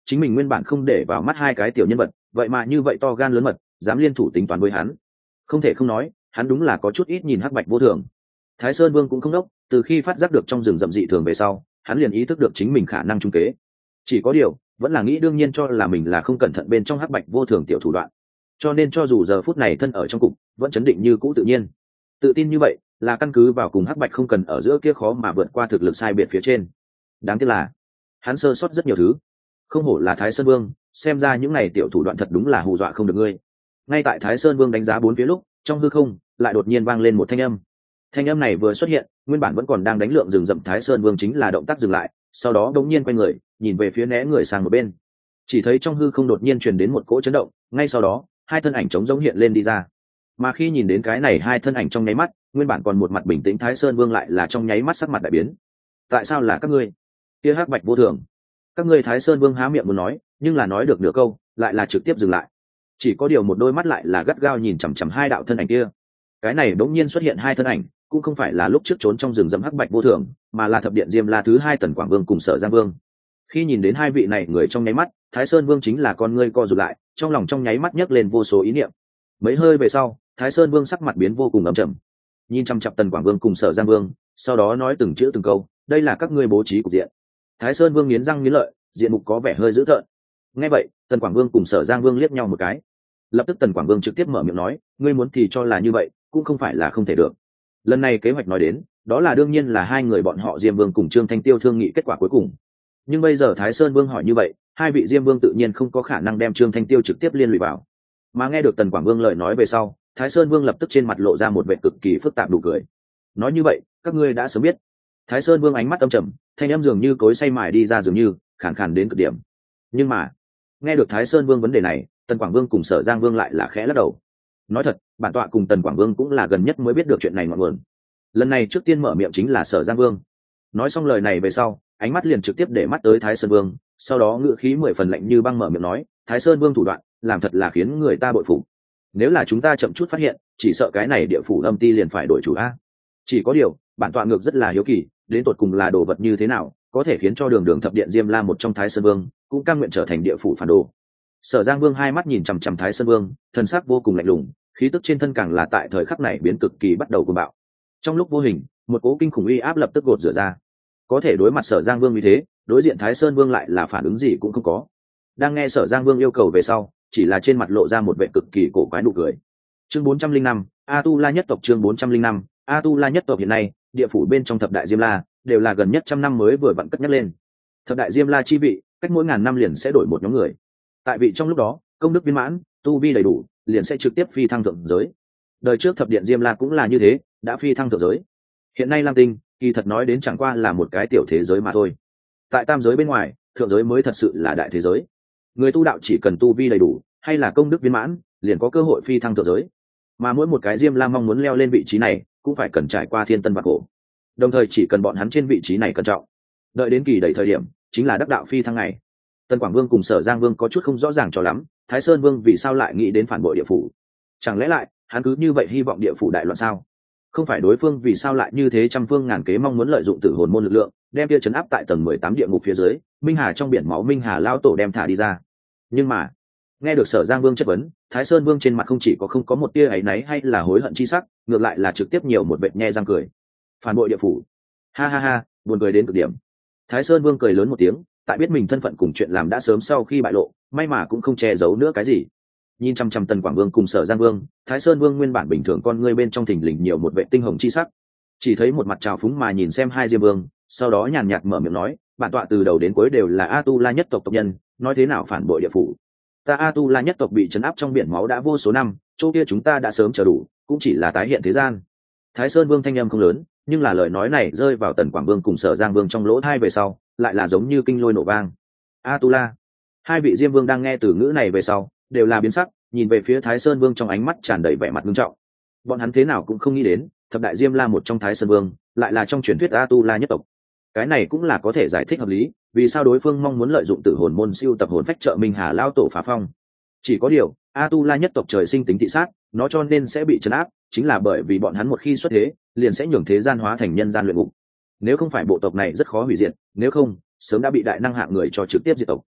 chính mình nguyên bản không để vào mắt hai cái tiểu nhân vật, vậy mà như vậy to gan lớn mật, dám liên thủ tính toán với hắn. Không thể không nói, hắn đúng là có chút ít nhìn hắc bạch vô thường. Thái Sơn Vương cũng không đốc, từ khi phát giác được trong rừng rậm dị thường về sau, hắn liền ý thức được chính mình khả năng trung kế. Chỉ có điều, vẫn là nghĩ đương nhiên cho là mình là không cẩn thận bên trong hắc bạch vô thường tiểu thủ đoạn. Cho nên cho dù giờ phút này thân ở trong cục, vẫn chấn định như cũ tự nhiên. Tự tin như vậy, là căn cứ vào cùng hắc bạch không cần ở giữa kia khó mà vượt qua thực lực sai biệt phía trên. Đáng tiếc là, hắn sơ sót rất nhiều thứ. Không hổ là Thái Sơn Vương, xem ra những này tiểu thủ đoạn thật đúng là hù dọa không được ngươi. Ngay tại Thái Sơn Vương đánh giá bốn phía lúc, trong hư không lại đột nhiên vang lên một thanh âm. Thanh âm này vừa xuất hiện, nguyên bản vẫn còn đang đánh lượng rừng rậm Thái Sơn Vương chính là động tác dừng lại, sau đó đống nhiên quay người, nhìn về phía né người sang một bên. Chỉ thấy trong hư không đột nhiên truyền đến một cỗ chấn động, ngay sau đó, hai thân ảnh trống rỗng hiện lên đi ra. Mà khi nhìn đến cái này hai thân ảnh trong nháy mắt, nguyên bản còn một mặt bình tĩnh Thái Sơn Vương lại là trong nháy mắt sắc mặt đại biến. Tại sao là các ngươi? Kia hắc bạch vô thường. Các ngươi Thái Sơn Vương há miệng muốn nói, nhưng là nói được nửa câu, lại là trực tiếp dừng lại. Chỉ có điều một đôi mắt lại là gắt gao nhìn chằm chằm hai đạo thân ảnh kia. Cái này đống nhiên xuất hiện hai thân ảnh, cũng không phải là lúc trước trốn trong rừng rậm hắc bạch vô thường, mà là thập điện Diêm La thứ hai Tần Quảng Vương cùng Sở Giang Vương. Khi nhìn đến hai vị này người trong nháy mắt, Thái Sơn Vương chính là con ngươi co rụt lại, trong lòng trong nháy mắt nhấc lên vô số ý niệm. Mấy hơi về sau, Thái Sơn Vương sắc mặt biến vô cùng ấm trầm, nhìn chăm chăm Tần Quảng Vương cùng Sở Giang Vương, sau đó nói từng chữ từng câu, đây là các ngươi bố trí cục diện. Thái Sơn Vương nghiến răng nghiến lợi, diện mục có vẻ hơi dữ tợn. Nghe vậy, Tần Quảng Vương cùng Sở Giang Vương liếc nhau một cái. Lập tức Tần Quảng Vương trực tiếp mở miệng nói, ngươi muốn thì cho là như vậy, cũng không phải là không thể được. Lần này kế hoạch nói đến, đó là đương nhiên là hai người bọn họ Diêm Vương cùng Trương Thanh Tiêu thương nghị kết quả cuối cùng. Nhưng bây giờ Thái Sơn Vương hỏi như vậy, hai vị Diêm Vương tự nhiên không có khả năng đem Trương Thanh Tiêu trực tiếp liên lụy vào. Mà nghe được Tần Quảng Vương lời nói về sau, Thái Sơn Vương lập tức trên mặt lộ ra một vẻ cực kỳ phức tạp nụ cười. Nói như vậy, các ngươi đã sớm biết. Thái Sơn Vương ánh mắt âm trầm, thanh âm dường như cối xay mài đi ra dường như, khàn khàn đến cực điểm. Nhưng mà, nghe được Thái Sơn Vương vấn đề này, Tần Quảng Vương cùng Sở Giang Vương lại là khẽ lắc đầu. Nói thật, bản tọa cùng Tần Quảng Vương cũng là gần nhất mới biết được chuyện này ngọn nguồn. Lần này trước tiên mở miệng chính là Sở Giang Vương. Nói xong lời này về sau, ánh mắt liền trực tiếp để mắt tới Thái Sơn Vương, sau đó ngữ khí mười phần lạnh như băng mở miệng nói, Thái Sơn Vương thủ đoạn, làm thật là khiến người ta bội phục. Nếu là chúng ta chậm chút phát hiện, chỉ sợ cái này địa phủ âm ti liền phải đổi chủ a. Chỉ có điều, bản tọa ngược rất là hiếu kỳ, đến tột cùng là đồ vật như thế nào, có thể khiến cho đường đường thập điện Diêm La một trong Thái Sơn Vương, cũng cam nguyện trở thành địa phủ phản đồ. Sở Giang Vương hai mắt nhìn chằm chằm Thái Sơn Vương, thần sắc vô cùng lạnh lùng, khí tức trên thân càng là tại thời khắc này biến cực kỳ bắt đầu cuồng bạo. Trong lúc vô hình, một cỗ kinh khủng uy áp lập tức gột rửa ra. Có thể đối mặt Sở Giang Vương như thế, đối diện Thái Sơn Vương lại là phản ứng gì cũng không có. Đang nghe Sở Giang Vương yêu cầu về sau, chỉ là trên mặt lộ ra một vẻ cực kỳ cổ quái nụ cười. Chương bốn trăm linh năm, A Tu La nhất tộc chương bốn trăm linh năm, A Tu La nhất tộc hiện nay, địa phủ bên trong thập đại Diêm La đều là gần nhất trăm năm mới vừa vặn cất nhắc lên. Thập đại Diêm La chi vị, cách mỗi ngàn năm liền sẽ đổi một nhóm người. Tại vị trong lúc đó, công đức viên mãn, tu vi đầy đủ, liền sẽ trực tiếp phi thăng thượng giới. Đời trước thập điện Diêm La cũng là như thế, đã phi thăng thượng giới. Hiện nay Lam Tinh, kỳ thật nói đến chẳng qua là một cái tiểu thế giới mà thôi. Tại tam giới bên ngoài, thượng giới mới thật sự là đại thế giới. Người tu đạo chỉ cần tu vi đầy đủ, hay là công đức viên mãn, liền có cơ hội phi thăng thượng giới. Mà mỗi một cái Diêm La mong muốn leo lên vị trí này, cũng phải cần trải qua thiên tân vạn khổ. Đồng thời chỉ cần bọn hắn trên vị trí này cẩn trọng, đợi đến kỳ đầy thời điểm, chính là đắc đạo phi thăng ngày. Tần Quảng Vương cùng Sở Giang Vương có chút không rõ ràng cho lắm, Thái Sơn Vương vì sao lại nghĩ đến phản bội địa phủ? Chẳng lẽ lại, hắn cứ như vậy hy vọng địa phủ đại loạn sao? Không phải đối phương vì sao lại như thế trăm phương ngàn kế mong muốn lợi dụng tử hồn môn lực lượng, đem kia trấn áp tại tầng mười tám địa ngục phía dưới, Minh Hà trong biển máu Minh Hà lao tổ đem thả đi ra. Nhưng mà, nghe được Sở Giang Vương chất vấn, Thái Sơn Vương trên mặt không chỉ có không có một tia áy náy hay là hối hận chi sắc, ngược lại là trực tiếp nhiều một vệt nhe răng cười. Phản bội địa phủ. Ha ha ha, buồn cười đến cực điểm. Thái Sơn Vương cười lớn một tiếng, tại biết mình thân phận cùng chuyện làm đã sớm sau khi bại lộ, may mà cũng không che giấu nữa cái gì. Nhìn chăm chăm Tần Quảng Vương cùng Sở Giang Vương, Thái Sơn Vương nguyên bản bình thường con ngươi bên trong thình lình nhiều một vệ tinh hồng chi sắc, chỉ thấy một mặt trào phúng mà nhìn xem hai Diêm Vương, sau đó nhàn nhạt mở miệng nói, bản tọa từ đầu đến cuối đều là A Tu La nhất tộc tộc nhân, nói thế nào phản bội địa phủ? Ta A Tu La nhất tộc bị trấn áp trong biển máu đã vô số năm, chỗ kia chúng ta đã sớm chờ đủ, cũng chỉ là tái hiện thế gian. Thái Sơn Vương thanh âm không lớn, nhưng là lời nói này rơi vào Tần Quảng Vương cùng Sở Giang Vương trong lỗ tai về sau, lại là giống như kinh lôi nổ vang. A Tu La. Hai vị Diêm Vương đang nghe từ ngữ này về sau, đều là biến sắc, nhìn về phía Thái Sơn Vương trong ánh mắt tràn đầy vẻ mặt nghiêm trọng. Bọn hắn thế nào cũng không nghĩ đến, thập đại Diêm La một trong Thái Sơn Vương, lại là trong truyền thuyết A Tu La nhất tộc. Cái này cũng là có thể giải thích hợp lý, vì sao đối phương mong muốn lợi dụng tử hồn môn siêu tập hồn phách trợ Minh Hà lao tổ phá phong. Chỉ có điều, A Tu La nhất tộc trời sinh tính thị sát, nó cho nên sẽ bị trấn áp, chính là bởi vì bọn hắn một khi xuất thế, liền sẽ nhường thế gian hóa thành nhân gian luyện ngục. Nếu không phải bộ tộc này rất khó hủy diệt, nếu không, sớm đã bị đại năng hạng người cho trực tiếp diệt tộc.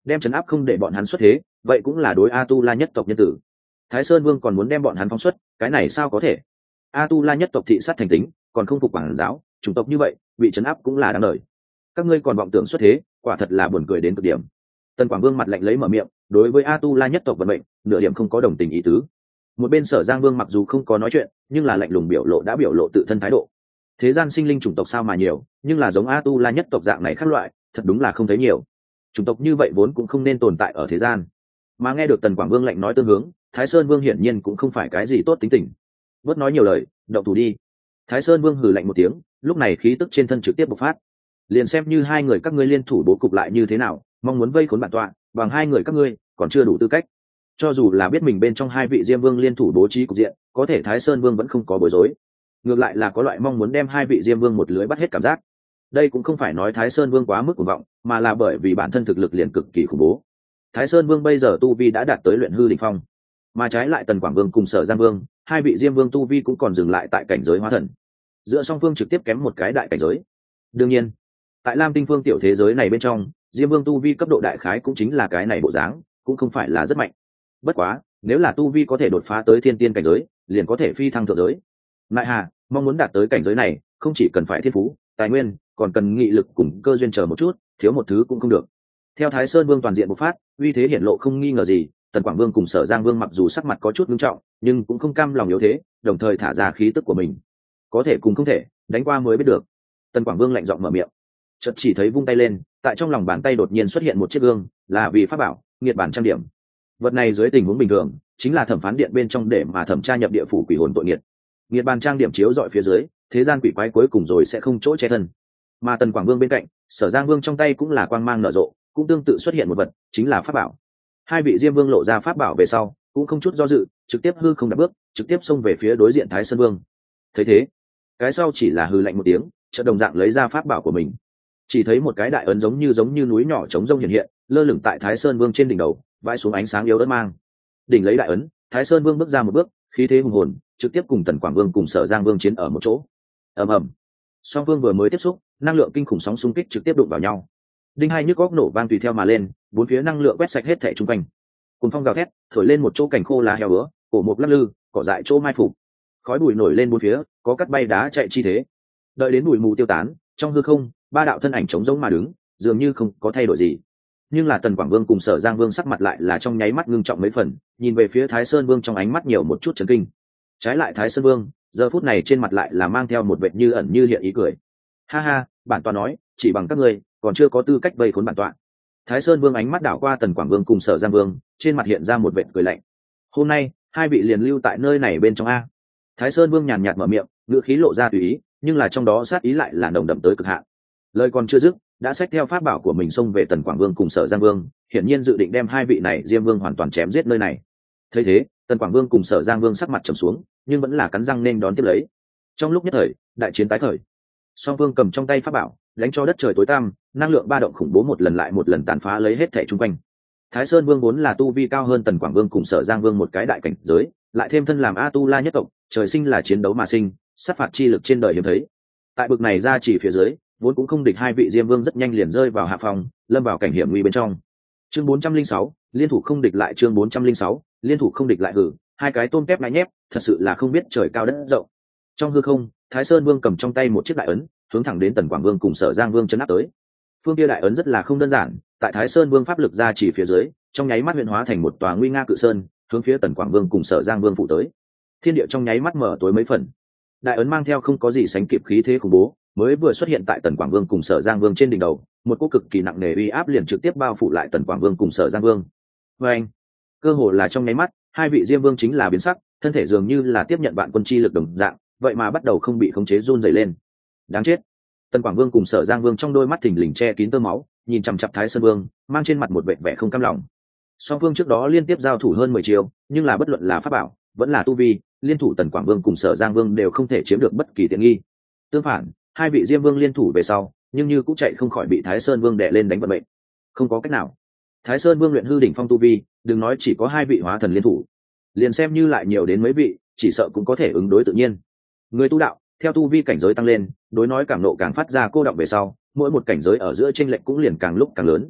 đem trấn áp không để bọn hắn xuất thế, vậy cũng là đối a tu la nhất tộc nhân tử. Thái Sơn Vương còn muốn đem bọn hắn phóng xuất, cái này sao có thể? A tu la nhất tộc thị sát thành tính, còn không phục quản giáo, chủng tộc như vậy bị trấn áp cũng là đáng đời. Các ngươi còn vọng tưởng xuất thế, quả thật là buồn cười đến cực điểm. Tần Quảng Vương mặt lạnh lấy mở miệng, đối với a tu la nhất tộc vận mệnh nửa điểm không có đồng tình ý tứ. Một bên Sở Giang Vương mặc dù không có nói chuyện, nhưng là lạnh lùng biểu lộ đã biểu lộ tự thân thái độ. Thế gian sinh linh chủng tộc sao mà nhiều, nhưng là giống a tu la nhất tộc dạng này khác loại, thật đúng là không thấy nhiều. Chủng tộc như vậy vốn cũng không nên tồn tại ở thế gian. Mà nghe được Tần Quảng Vương lạnh nói tương hướng, Thái Sơn Vương hiển nhiên cũng không phải cái gì tốt tính tình. Bớt nói nhiều lời, động thủ đi. Thái Sơn Vương hừ lạnh một tiếng, lúc này khí tức trên thân trực tiếp bộc phát. Liền xem như hai người các ngươi liên thủ bố cục lại như thế nào, mong muốn vây khốn bản tọa, bằng hai người các ngươi còn chưa đủ tư cách. Cho dù là biết mình bên trong hai vị Diêm Vương liên thủ bố trí cục diện, có thể Thái Sơn Vương vẫn không có bối rối. Ngược lại là có loại mong muốn đem hai vị Diêm Vương một lưới bắt hết cảm giác. Đây cũng không phải nói Thái Sơn Vương quá mức cuồng vọng, mà là bởi vì bản thân thực lực liền cực kỳ khủng bố. Thái Sơn Vương bây giờ tu vi đã đạt tới luyện hư đỉnh phong, mà trái lại Tần Quảng Vương cùng Sở Giang Vương, hai vị Diêm Vương tu vi cũng còn dừng lại tại cảnh giới hóa thần. Giữa song phương trực tiếp kém một cái đại cảnh giới. Đương nhiên, tại Lam Tinh phương tiểu thế giới này bên trong, Diêm Vương tu vi cấp độ đại khái cũng chính là cái này bộ dáng, cũng không phải là rất mạnh. Bất quá, nếu là tu vi có thể đột phá tới thiên tiên cảnh giới, liền có thể phi thăng thượng giới. Nại Hà, mong muốn đạt tới cảnh giới này, không chỉ cần phải thiên phú, tài nguyên, còn cần nghị lực cùng cơ duyên chờ một chút, thiếu một thứ cũng không được. Theo Thái Sơn Vương toàn diện bộc phát, uy thế hiển lộ không nghi ngờ gì, Tần Quảng Vương cùng Sở Giang Vương mặc dù sắc mặt có chút nghiêm trọng, nhưng cũng không cam lòng yếu thế, đồng thời thả ra khí tức của mình. Có thể cùng không thể, đánh qua mới biết được. Tần Quảng Vương lạnh giọng mở miệng, chợt chỉ thấy vung tay lên, tại trong lòng bàn tay đột nhiên xuất hiện một chiếc gương, là vì pháp bảo, nghiệt bản trang điểm. Vật này dưới tình huống bình thường, chính là thẩm phán điện bên trong để mà thẩm tra nhập địa phủ quỷ hồn tội nghiệt. Nghiệt bản trang điểm chiếu dọi phía dưới, thế gian quỷ quái cuối cùng rồi sẽ không chỗ che thân. Mà Tần Quảng Vương bên cạnh, Sở Giang Vương trong tay cũng là quang mang nở rộ, cũng tương tự xuất hiện một vật, chính là pháp bảo. Hai vị Diêm Vương lộ ra pháp bảo về sau, cũng không chút do dự, trực tiếp hư không đạp bước, trực tiếp xông về phía đối diện Thái Sơn Vương. Thấy thế, cái sau chỉ là hư lạnh một tiếng, chợt đồng dạng lấy ra pháp bảo của mình. Chỉ thấy một cái đại ấn giống như giống như núi nhỏ trống rông hiện hiện, lơ lửng tại Thái Sơn Vương trên đỉnh đầu, vãi xuống ánh sáng yếu ớt mang. Đỉnh lấy đại ấn, Thái Sơn Vương bước ra một bước, khí thế hùng hồn, trực tiếp cùng Tần Quảng Vương cùng Sở Giang Vương chiến ở một chỗ. Ầm ầm. Song phương vừa mới tiếp xúc, năng lượng kinh khủng sóng xung kích trực tiếp đụng vào nhau. Đinh hai nhức góc nổ vang tùy theo mà lên, bốn phía năng lượng quét sạch hết thảy xung quanh. Cùng phong gào thét, thổi lên một chỗ cảnh khô lá heo ứa, cổ mục lắc lư, cỏ dại chỗ mai phục. Khói bụi nổi lên bốn phía, có cắt bay đá chạy chi thế. Đợi đến bụi mù tiêu tán, trong hư không, ba đạo thân ảnh trống rỗng mà đứng, dường như không có thay đổi gì. Nhưng là Tần Quảng Vương cùng Sở Giang Vương sắc mặt lại là trong nháy mắt ngưng trọng mấy phần, nhìn về phía Thái Sơn Vương trong ánh mắt nhiều một chút chấn kinh. Trái lại Thái Sơn Vương, giờ phút này trên mặt lại là mang theo một vệt như ẩn như hiện ý cười. Ha ha, bản tọa nói, chỉ bằng các ngươi, còn chưa có tư cách vây khốn bản tọa. Thái Sơn Vương ánh mắt đảo qua Tần Quảng Vương cùng Sở Giang Vương, trên mặt hiện ra một vệt cười lạnh. Hôm nay, hai vị liền lưu tại nơi này bên trong a. Thái Sơn Vương nhàn nhạt mở miệng, ngữ khí lộ ra tùy ý, nhưng là trong đó sát ý lại là nồng đậm tới cực hạn. Lời còn chưa dứt, đã xách theo pháp bảo của mình xông về Tần Quảng Vương cùng Sở Giang Vương, hiển nhiên dự định đem hai vị này Diêm Vương hoàn toàn chém giết nơi này. Thấy thế, Tần Quảng Vương cùng Sở Giang Vương sắc mặt trầm xuống, nhưng vẫn là cắn răng nên đón tiếp lấy. Trong lúc nhất thời, đại chiến tái khởi. Song Vương cầm trong tay pháp bảo, đánh cho đất trời tối tăm, năng lượng ba động khủng bố một lần lại một lần tàn phá lấy hết thảy xung quanh. Thái Sơn Vương vốn là tu vi cao hơn Tần Quảng Vương cùng Sở Giang Vương một cái đại cảnh giới, lại thêm thân làm A Tu La nhất tộc, trời sinh là chiến đấu mà sinh, sát phạt chi lực trên đời hiếm thấy. Tại bực này ra chỉ phía dưới, vốn cũng không địch hai vị Diêm Vương rất nhanh liền rơi vào hạ phòng, lâm vào cảnh hiểm nguy bên trong. Chương bốn trăm linh sáu, liên thủ không địch lại chương bốn trăm linh sáu, liên thủ không địch lại hử, hai cái tôm tép ngại nhép, thật sự là không biết trời cao đất rộng. Trong hư không, Thái Sơn Vương cầm trong tay một chiếc đại ấn, hướng thẳng đến Tần Quảng Vương cùng Sở Giang Vương chấn áp tới. Phương kia đại ấn rất là không đơn giản, tại Thái Sơn Vương pháp lực ra chỉ phía dưới, trong nháy mắt huyện hóa thành một tòa nguy nga cự sơn, hướng phía Tần Quảng Vương cùng Sở Giang Vương phụ tới. Thiên địa trong nháy mắt mở tối mấy phần. Đại ấn mang theo không có gì sánh kịp khí thế khủng bố, mới vừa xuất hiện tại Tần Quảng Vương cùng Sở Giang Vương trên đỉnh đầu, một cỗ cực kỳ nặng nề uy áp liền trực tiếp bao phủ lại Tần Quảng Vương cùng Sở Giang Vương. Và anh, cơ hồ là trong nháy mắt, hai vị Diêm Vương chính là biến sắc, thân thể dường như là tiếp nhận vạn quân chi lực đồng dạng, vậy mà bắt đầu không bị khống chế run rẩy lên. Đáng chết! Tần Quảng Vương cùng Sở Giang Vương trong đôi mắt thình lình che kín tơ máu, nhìn chằm chằm Thái Sơn Vương, mang trên mặt một vẻ vẻ không cam lòng. Song phương trước đó liên tiếp giao thủ hơn mười chiêu, nhưng là bất luận là pháp bảo, vẫn là tu vi, liên thủ Tần Quảng Vương cùng Sở Giang Vương đều không thể chiếm được bất kỳ tiện nghi. Tương phản, hai vị Diêm Vương liên thủ về sau, nhưng như cũng chạy không khỏi bị Thái Sơn Vương đè lên đánh vận mệnh. Không có cách nào. Thái Sơn Vương luyện hư đỉnh phong tu vi, đừng nói chỉ có hai vị hóa thần liên thủ, liền xem như lại nhiều đến mấy vị, chỉ sợ cũng có thể ứng đối tự nhiên. Người tu đạo, theo tu vi cảnh giới tăng lên, đối nói cảm nộ càng phát ra cô động về sau, mỗi một cảnh giới ở giữa chênh lệch cũng liền càng lúc càng lớn.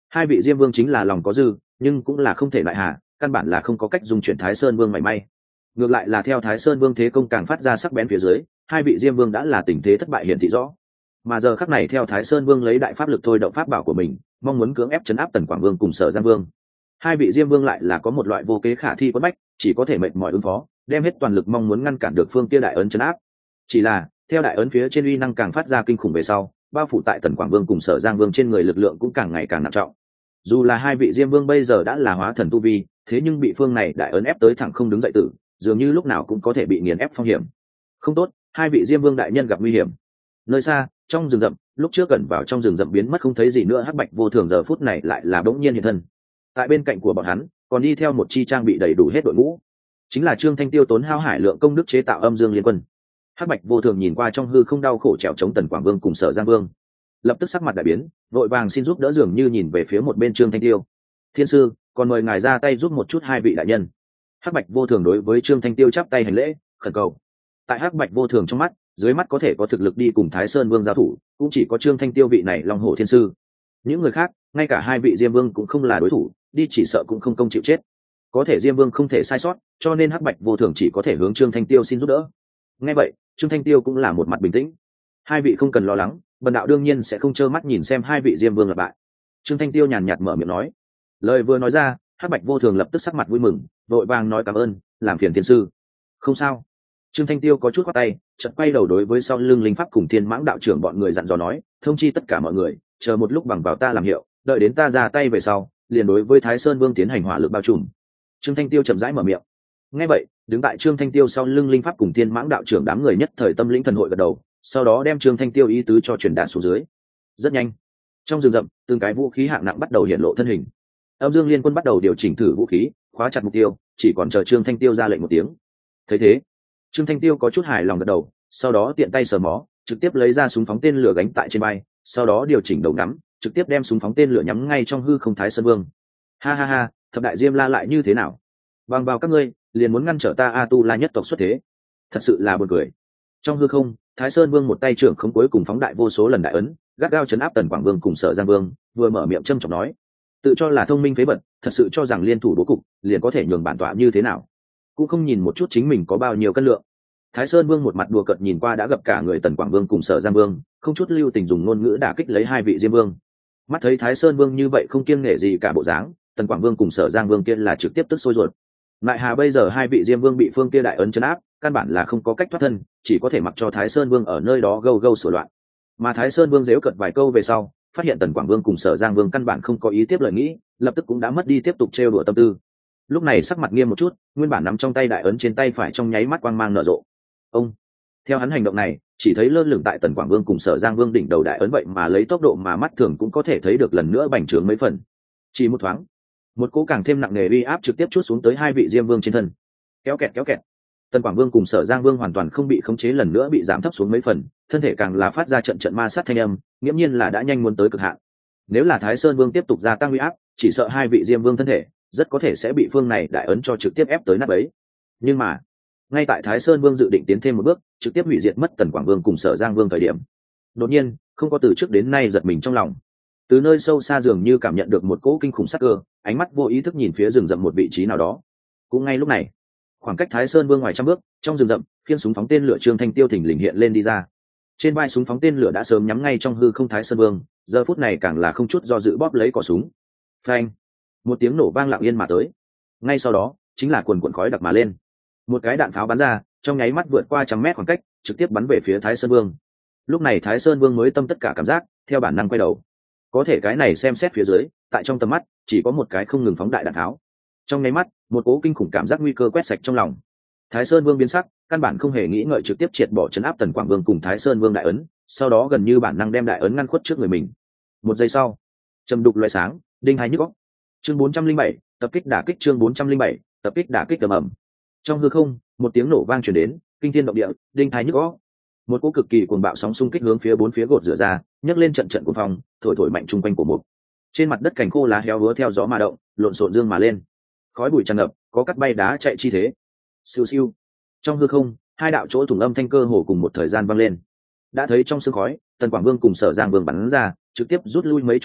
Hai vị diêm vương chính là lòng có dư, nhưng cũng là không thể lại hà, căn bản là không có cách dung chuyển Thái Sơn Vương mảy may. Ngược lại là theo Thái Sơn Vương thế công càng phát ra sắc bén phía dưới, hai vị diêm vương đã là tình thế thất bại hiển thị rõ. Mà giờ khắc này theo Thái Sơn Vương lấy đại pháp lực thôi động pháp bảo của mình, mong muốn cưỡng ép chấn áp Tần Quảng Vương cùng Sở Giang Vương. Hai vị diêm vương lại là có một loại vô kế khả thi quất bách, chỉ có thể mệt mỏi ứng phó, đem hết toàn lực mong muốn ngăn cản được phương kia đại ấn chấn áp. Chỉ là theo đại ấn phía trên uy năng càng phát ra kinh khủng về sau, bao phủ tại Tần Quảng Vương cùng Sở Giang Vương trên người lực lượng cũng càng ngày càng nặng trọng. Dù là hai vị diêm vương bây giờ đã là hóa thần tu vi, thế nhưng bị phương này đại ấn ép tới thẳng không đứng dậy tử, dường như lúc nào cũng có thể bị nghiền ép phong hiểm. Không tốt, hai vị diêm vương đại nhân gặp nguy hiểm. Nơi xa, trong rừng rậm, lúc trước gần vào trong rừng rậm biến mất không thấy gì nữa, Hắc Bạch Vô Thường giờ phút này lại là bỗng nhiên hiện thân. Tại bên cạnh của bọn hắn, còn đi theo một chi trang bị đầy đủ hết đội ngũ, chính là Trương Thanh Tiêu tốn hao hải lượng công đức chế tạo Âm Dương Liên Quân. Hắc Bạch Vô Thường nhìn qua trong hư không đau khổ trèo chống Tần Quảng Vương cùng Sở Giang Vương, lập tức sắc mặt đại biến, vội vàng xin giúp đỡ, dường như nhìn về phía một bên Trương Thanh Tiêu. Thiên sư, còn mời ngài ra tay giúp một chút hai vị đại nhân. Hắc Bạch Vô Thường đối với Trương Thanh Tiêu chắp tay hành lễ, khẩn cầu. Tại Hắc Bạch Vô Thường trong mắt, dưới mắt có thể có thực lực đi cùng Thái Sơn Vương giao thủ, cũng chỉ có Trương Thanh Tiêu vị này Long Hổ Thiên sư. Những người khác, ngay cả hai vị Diêm Vương cũng không là đối thủ, đi chỉ sợ cũng không công chịu chết. Có thể Diêm Vương không thể sai sót, cho nên Hắc Bạch Vô Thường chỉ có thể hướng Trương Thanh Tiêu xin giúp đỡ. Nghe vậy, Trương Thanh Tiêu cũng là một mặt bình tĩnh. Hai vị không cần lo lắng, bần đạo đương nhiên sẽ không trơ mắt nhìn xem hai vị Diêm Vương là bại. Trương Thanh Tiêu nhàn nhạt mở miệng nói. Lời vừa nói ra, Hắc Bạch Vô Thường lập tức sắc mặt vui mừng, vội vàng nói cảm ơn, làm phiền thiên sư. Không sao. Trương Thanh Tiêu có chút khoát tay, chợt quay đầu đối với sau lưng linh pháp cùng Thiên Mãng đạo trưởng bọn người dặn dò nói, thông chi tất cả mọi người, chờ một lúc bằng vào ta làm hiệu, đợi đến ta ra tay về sau, liền đối với Thái Sơn Vương tiến hành hỏa lực bao trùm. Trương Thanh Tiêu chậm rãi mở miệng. Nghe vậy, đứng tại Trương Thanh Tiêu sau lưng linh pháp cùng Thiên Mãng đạo trưởng đám người nhất thời tâm lĩnh thần hội gật đầu, sau đó đem Trương Thanh Tiêu ý tứ cho truyền đạt xuống dưới. Rất nhanh, trong rừng rậm, từng cái vũ khí hạng nặng bắt đầu hiện lộ thân hình. Âm Dương Liên Quân bắt đầu điều chỉnh thử vũ khí, khóa chặt mục tiêu, chỉ còn chờ Trương Thanh Tiêu ra lệnh một tiếng. Thấy thế, Trương Thanh Tiêu có chút hài lòng gật đầu, sau đó tiện tay sờ mó, trực tiếp lấy ra súng phóng tên lửa gánh tại trên bay, sau đó điều chỉnh đầu ngắm, trực tiếp đem súng phóng tên lửa nhắm ngay trong hư không Thái Sơn Vương. Ha ha ha, thập đại Diêm La lại như thế nào? Bằng vào các ngươi, liền muốn ngăn trở ta A Tu La nhất tộc xuất thế, thật sự là buồn cười. Trong hư không, Thái Sơn Vương một tay trưởng không cuối cùng phóng đại vô số lần đại ấn, gắt gao chấn áp Tần Quảng Vương cùng Sở Giang Vương, vừa mở miệng châm chọc nói, tự cho là thông minh phế vật, thật sự cho rằng liên thủ bố cục liền có thể nhường bản tọa như thế nào, cũng không nhìn một chút chính mình có bao nhiêu cân lượng. Thái Sơn Vương một mặt đùa cợt nhìn qua đã gặp cả người Tần Quảng Vương cùng Sở Giang Vương, không chút lưu tình dùng ngôn ngữ đả kích lấy hai vị Diêm Vương. Mắt thấy Thái Sơn Vương như vậy không kiêng nể gì cả bộ dáng, Tần Quảng Vương cùng Sở Giang Vương kia là trực tiếp tức sôi ruột. Lại hà bây giờ hai vị Diêm Vương bị phương kia đại ấn chấn áp, căn bản là không có cách thoát thân, chỉ có thể mặc cho Thái Sơn Vương ở nơi đó gâu gâu sửa loạn. Mà Thái Sơn Vương giễu cợt vài câu về sau, phát hiện Tần Quảng Vương cùng Sở Giang Vương căn bản không có ý tiếp lời nghĩ, lập tức cũng đã mất đi tiếp tục trêu đùa tâm tư. Lúc này sắc mặt nghiêm một chút, nguyên bản nắm trong tay đại ấn trên tay phải trong nháy mắt quang mang nở rộ. Ông, theo hắn hành động này, chỉ thấy lơ lửng tại Tần Quảng Vương cùng Sở Giang Vương đỉnh đầu đại ấn vậy mà lấy tốc độ mà mắt thường cũng có thể thấy được lần nữa bành trướng mấy phần. Chỉ một thoáng, một cỗ càng thêm nặng nề uy áp trực tiếp chuốt xuống tới hai vị Diêm Vương trên thân. Kéo kẹt kéo kẹt. Tần Quảng Vương cùng Sở Giang Vương hoàn toàn không bị khống chế, lần nữa bị giảm thấp xuống mấy phần, thân thể càng là phát ra trận trận ma sát thanh âm, nghiễm nhiên là đã nhanh muốn tới cực hạn. Nếu là Thái Sơn Vương tiếp tục gia tăng uy áp, chỉ sợ hai vị Diêm Vương thân thể rất có thể sẽ bị phương này đại ấn cho trực tiếp ép tới nát bấy. Nhưng mà, ngay tại Thái Sơn Vương dự định tiến thêm một bước, trực tiếp hủy diệt mất Tần Quảng Vương cùng Sở Giang Vương thời điểm, đột nhiên, không có từ trước đến nay giật mình trong lòng. Từ nơi sâu xa dường như cảm nhận được một cỗ kinh khủng sát cơ, ánh mắt vô ý thức nhìn phía rừng rậm một vị trí nào đó. Cũng ngay lúc này, khoảng cách Thái Sơn Vương ngoài trăm bước, trong rừng rậm, khiên súng phóng tên lửa Trương Thanh Tiêu thình lình hiện lên đi ra. Trên vai súng phóng tên lửa đã sớm nhắm ngay trong hư không Thái Sơn Vương, giờ phút này càng là không chút do dự bóp lấy cò súng. Phanh! Một tiếng nổ vang lặng yên mà tới. Ngay sau đó, chính là quần quần khói đặc mà lên. Một cái đạn pháo bắn ra, trong nháy mắt vượt qua trăm mét khoảng cách, trực tiếp bắn về phía Thái Sơn Vương. Lúc này Thái Sơn Vương mới tâm tất cả cảm giác, theo bản năng quay đầu. Có thể cái này xem xét phía dưới, tại trong tầm mắt chỉ có một cái không ngừng phóng đại đạn tháo. Trong nháy mắt, một cố kinh khủng cảm giác nguy cơ quét sạch trong lòng. Thái Sơn Vương biến sắc, căn bản không hề nghĩ ngợi trực tiếp triệt bỏ trấn áp Tần Quảng Vương cùng Thái Sơn Vương đại ấn, sau đó gần như bản năng đem đại ấn ngăn khuất trước người mình. Một giây sau, trầm đục loé sáng, đinh hai nhức óc. Chương bốn trăm linh bảy, tập kích đả kích chương bốn trăm linh bảy, tập kích đả kích ầm ầm. Trong hư không, một tiếng nổ vang truyền đến, kinh thiên động địa, đinh hai nhức óc. Một cỗ cực kỳ cuồng bạo sóng xung kích hướng phía bốn phía gột rửa ra, nhấc lên trận trận cuồng phong, thổi thổi mạnh trung quanh của mục. Trên mặt đất cành khô lá héo hứa theo gió mà động, lộn xộn dương mà lên. Khói bụi tràn ngập, có cắt bay đá chạy chi thế. Siêu siêu. Trong hư không, hai đạo chỗ thủng âm thanh cơ hồ cùng một thời gian vang lên. Đã thấy trong sương khói, Tần Quảng Vương cùng Sở Giang Vương bắn ra, trực tiếp rút lui mấy chục mét,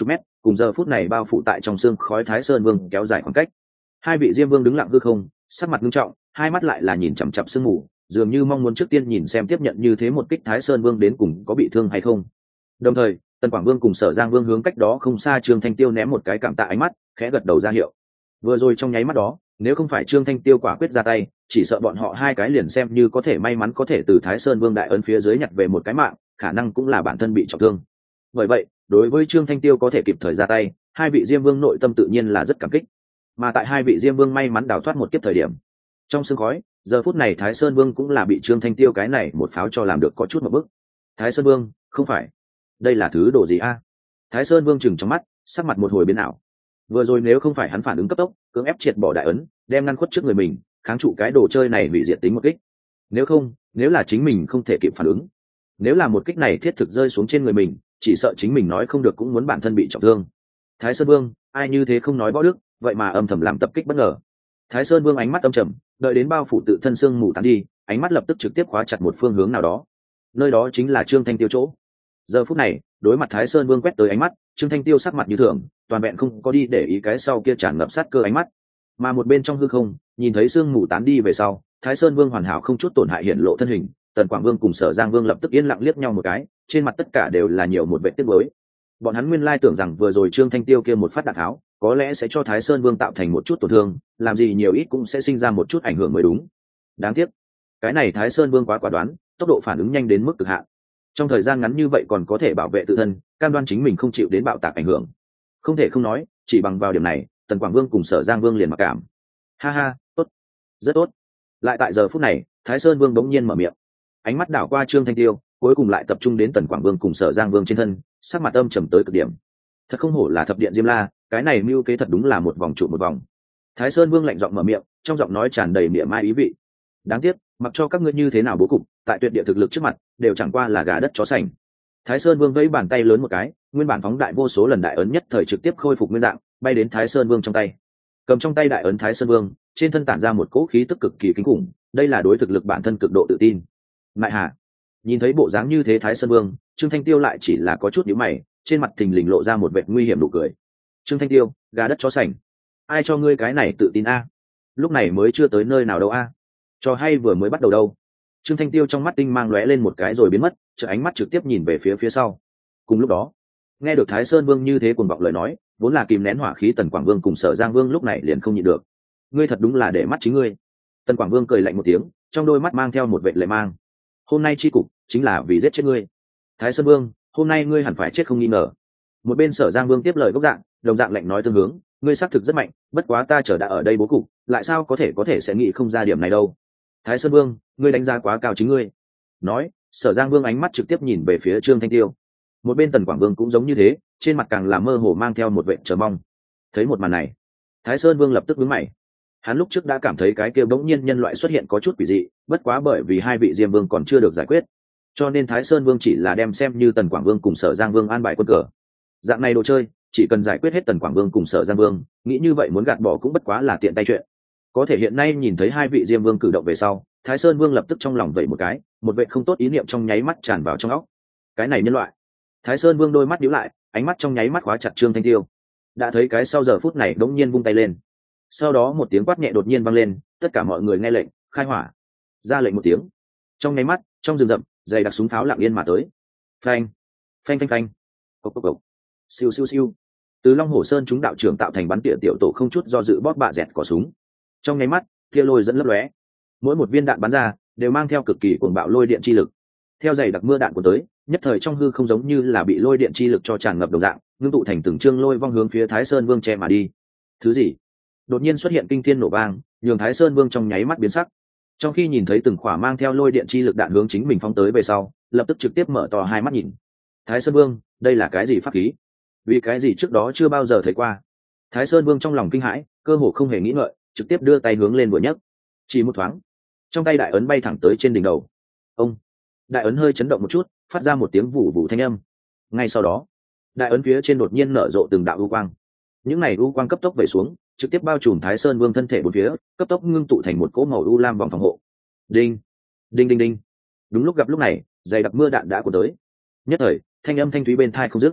cùng giờ phút này bao phủ tại trong xương khói Thái Sơn Vương kéo dài khoảng cách. Hai vị Diêm Vương đứng lặng hư không, sắc mặt nghiêm trọng, hai mắt lại là nhìn chằm chằm sương mù, dường như mong muốn trước tiên nhìn xem tiếp nhận như thế một kích Thái Sơn Vương đến cùng có bị thương hay không. Đồng thời, Tần Quảng Vương cùng Sở Giang Vương hướng cách đó không xa Trương Thanh Tiêu ném một cái cảm tạ ánh mắt, khẽ gật đầu ra hiệu. Vừa rồi trong nháy mắt đó, nếu không phải Trương Thanh Tiêu quả quyết ra tay, chỉ sợ bọn họ hai cái liền xem như có thể may mắn có thể từ Thái Sơn Vương đại ấn phía dưới nhặt về một cái mạng, khả năng cũng là bản thân bị trọng thương. Bởi vậy, đối với Trương Thanh Tiêu có thể kịp thời ra tay, hai vị Diêm Vương nội tâm tự nhiên là rất cảm kích. Mà tại hai vị Diêm Vương may mắn đào thoát một kiếp thời điểm, trong sương khói, giờ phút này Thái Sơn Vương cũng là bị Trương Thanh Tiêu cái này một pháo cho làm được có chút một bước. Thái Sơn Vương, không phải, đây là thứ đồ gì a? Thái Sơn Vương chừng trong mắt, sắc mặt một hồi biến ảo. Vừa rồi nếu không phải hắn phản ứng cấp tốc, cưỡng ép triệt bỏ đại ấn, đem ngăn khuất trước người mình, kháng trụ cái đồ chơi này bị diệt tính một kích. Nếu không, nếu là chính mình không thể kịp phản ứng, nếu là một kích này thiết thực rơi xuống trên người mình, chỉ sợ chính mình nói không được cũng muốn bản thân bị trọng thương. Thái Sơn Vương, ai như thế không nói võ đức, vậy mà âm thầm làm tập kích bất ngờ. Thái Sơn Vương ánh mắt âm trầm, đợi đến bao phủ tự thân xương mù tán đi, ánh mắt lập tức trực tiếp khóa chặt một phương hướng nào đó. Nơi đó chính là Trương Thanh Tiêu chỗ. Giờ phút này, đối mặt Thái Sơn Vương quét tới ánh mắt, Trương Thanh Tiêu sắc mặt như thường, toàn vẹn không có đi để ý cái sau kia tràn ngập sát cơ ánh mắt. Mà một bên trong hư không, nhìn thấy xương mù tán đi về sau, Thái Sơn Vương hoàn hảo không chút tổn hại hiện lộ thân hình, Tần Quảng Vương cùng Sở Giang Vương lập tức yên lặng liếc nhau một cái, trên mặt tất cả đều là nhiều một vẻ tiếc nuối. Bọn hắn nguyên lai tưởng rằng vừa rồi Trương Thanh Tiêu kia một phát đạn tháo, có lẽ sẽ cho Thái Sơn Vương tạo thành một chút tổn thương, làm gì nhiều ít cũng sẽ sinh ra một chút ảnh hưởng mới đúng. Đáng tiếc, cái này Thái Sơn Vương quá quả đoán, tốc độ phản ứng nhanh đến mức cực hạn. Trong thời gian ngắn như vậy còn có thể bảo vệ tự thân, cam đoan chính mình không chịu đến bạo tạc ảnh hưởng. Không thể không nói, chỉ bằng vào điểm này, Tần Quảng Vương cùng Sở Giang Vương liền mặc cảm. Ha ha, tốt, rất tốt. Lại tại giờ phút này, Thái Sơn Vương bỗng nhiên mở miệng, ánh mắt đảo qua Trương Thanh Tiêu, cuối cùng lại tập trung đến Tần Quảng Vương cùng Sở Giang Vương trên thân, sắc mặt âm trầm tới cực điểm. Thật không hổ là thập điện Diêm La, cái này mưu kế thật đúng là một vòng trụ một vòng. Thái Sơn Vương lạnh giọng mở miệng, trong giọng nói tràn đầy mỉa mai ý vị. Đáng tiếc, mặc cho các ngươi như thế nào bố cục, tại tuyệt địa thực lực trước mặt, đều chẳng qua là gà đất chó sành. Thái Sơn Vương vẫy bàn tay lớn một cái, nguyên bản phóng đại vô số lần đại ấn nhất thời trực tiếp khôi phục nguyên dạng, bay đến Thái Sơn Vương trong tay. Cầm trong tay đại ấn Thái Sơn Vương, trên thân tản ra một cỗ khí tức cực kỳ kinh khủng, đây là đối thực lực bản thân cực độ tự tin. Ngại hà, nhìn thấy bộ dáng như thế Thái Sơn Vương, Trương Thanh Tiêu lại chỉ là có chút nhíu mày, trên mặt thình lình lộ ra một vệt nguy hiểm nụ cười. Trương Thanh Tiêu, gà đất chó sành, ai cho ngươi cái này tự tin a? Lúc này mới chưa tới nơi nào đâu a? Cho hay vừa mới bắt đầu đâu? Trương Thanh Tiêu trong mắt tinh mang lóe lên một cái rồi biến mất, chợ ánh mắt trực tiếp nhìn về phía phía sau. Cùng lúc đó, nghe được Thái Sơn Vương như thế cuồng vọng lời nói, vốn là kìm nén hỏa khí Tần Quảng Vương cùng Sở Giang Vương lúc này liền không nhịn được. Ngươi thật đúng là để mắt chính ngươi. Tần Quảng Vương cười lạnh một tiếng, trong đôi mắt mang theo một vệt lệ mang. Hôm nay chi cục chính là vì giết chết ngươi. Thái Sơn Vương, hôm nay ngươi hẳn phải chết không nghi ngờ. Một bên Sở Giang Vương tiếp lời gốc dạng, đồng dạng lạnh nói tương hướng, ngươi xác thực rất mạnh, bất quá ta chờ đã ở đây bố cục, lại sao có thể có thể sẽ nghĩ không ra điểm này đâu. Thái Sơn Vương, ngươi đánh giá quá cao chính ngươi. Nói, Sở Giang Vương ánh mắt trực tiếp nhìn về phía Trương Thanh Tiêu. Một bên Tần Quảng Vương cũng giống như thế, trên mặt càng là mơ hồ mang theo một vẻ chờ mong. Thấy một màn này, Thái Sơn Vương lập tức nhướng mày. Hắn lúc trước đã cảm thấy cái kia bỗng nhiên nhân loại xuất hiện có chút quỷ dị, bất quá bởi vì hai vị Diêm Vương còn chưa được giải quyết, cho nên Thái Sơn Vương chỉ là đem xem như Tần Quảng Vương cùng Sở Giang Vương an bài quân cờ. Dạng này đồ chơi, chỉ cần giải quyết hết Tần Quảng Vương cùng Sở Giang Vương, nghĩ như vậy muốn gạt bỏ cũng bất quá là tiện tay chuyện. Có thể hiện nay nhìn thấy hai vị Diêm Vương cử động về sau, Thái Sơn Vương lập tức trong lòng vẩy một cái, một vệ không tốt ý niệm trong nháy mắt tràn vào trong óc. Cái này nhân loại. Thái Sơn Vương đôi mắt nhíu lại, ánh mắt trong nháy mắt khóa chặt Trương Thanh Tiêu. Đã thấy cái sau giờ phút này đống nhiên vung tay lên. Sau đó một tiếng quát nhẹ đột nhiên vang lên, tất cả mọi người nghe lệnh, khai hỏa. Ra lệnh một tiếng. Trong nháy mắt, trong rừng rậm, dày đặc súng pháo lặng yên mà tới. Phanh, phanh phanh phanh. Cộc cộc cộc. Siêu siêu siêu. Từ Long Hồ Sơn chúng đạo trưởng tạo thành bắn tỉa tiểu tổ không chút do dự bóp bạ dẹt cò súng. Trong nháy mắt, tia lôi dẫn lấp lóe. Mỗi một viên đạn bắn ra đều mang theo cực kỳ cuồng bạo lôi điện chi lực. Theo dày đặc mưa đạn của tới, nhất thời trong hư không giống như là bị lôi điện chi lực cho tràn ngập đồng dạng, ngưng tụ thành từng chương lôi vong hướng phía Thái Sơn Vương che mà đi. Thứ gì? Đột nhiên xuất hiện kinh thiên nổ vang, nhường Thái Sơn Vương trong nháy mắt biến sắc. Trong khi nhìn thấy từng khỏa mang theo lôi điện chi lực đạn hướng chính mình phóng tới về sau, lập tức trực tiếp mở to hai mắt nhìn. Thái Sơn Vương, đây là cái gì pháp khí? Vì cái gì trước đó chưa bao giờ thấy qua? Thái Sơn Vương trong lòng kinh hãi, cơ hồ không hề nghĩ ngợi, trực tiếp đưa tay hướng lên vừa nhấc. Chỉ một thoáng, trong tay đại ấn bay thẳng tới trên đỉnh đầu. Ông, đại ấn hơi chấn động một chút, phát ra một tiếng vù vù thanh âm. Ngay sau đó, đại ấn phía trên đột nhiên nở rộ từng đạo u quang. Những này u quang cấp tốc về xuống, trực tiếp bao trùm Thái Sơn Vương thân thể bốn phía, cấp tốc ngưng tụ thành một cỗ màu u lam vòng phòng hộ. Đinh, đinh đinh đinh. Đúng lúc gặp lúc này, dày đặc mưa đạn đã cuốn tới. Nhất thời, thanh âm thanh thúy bên tai không dứt.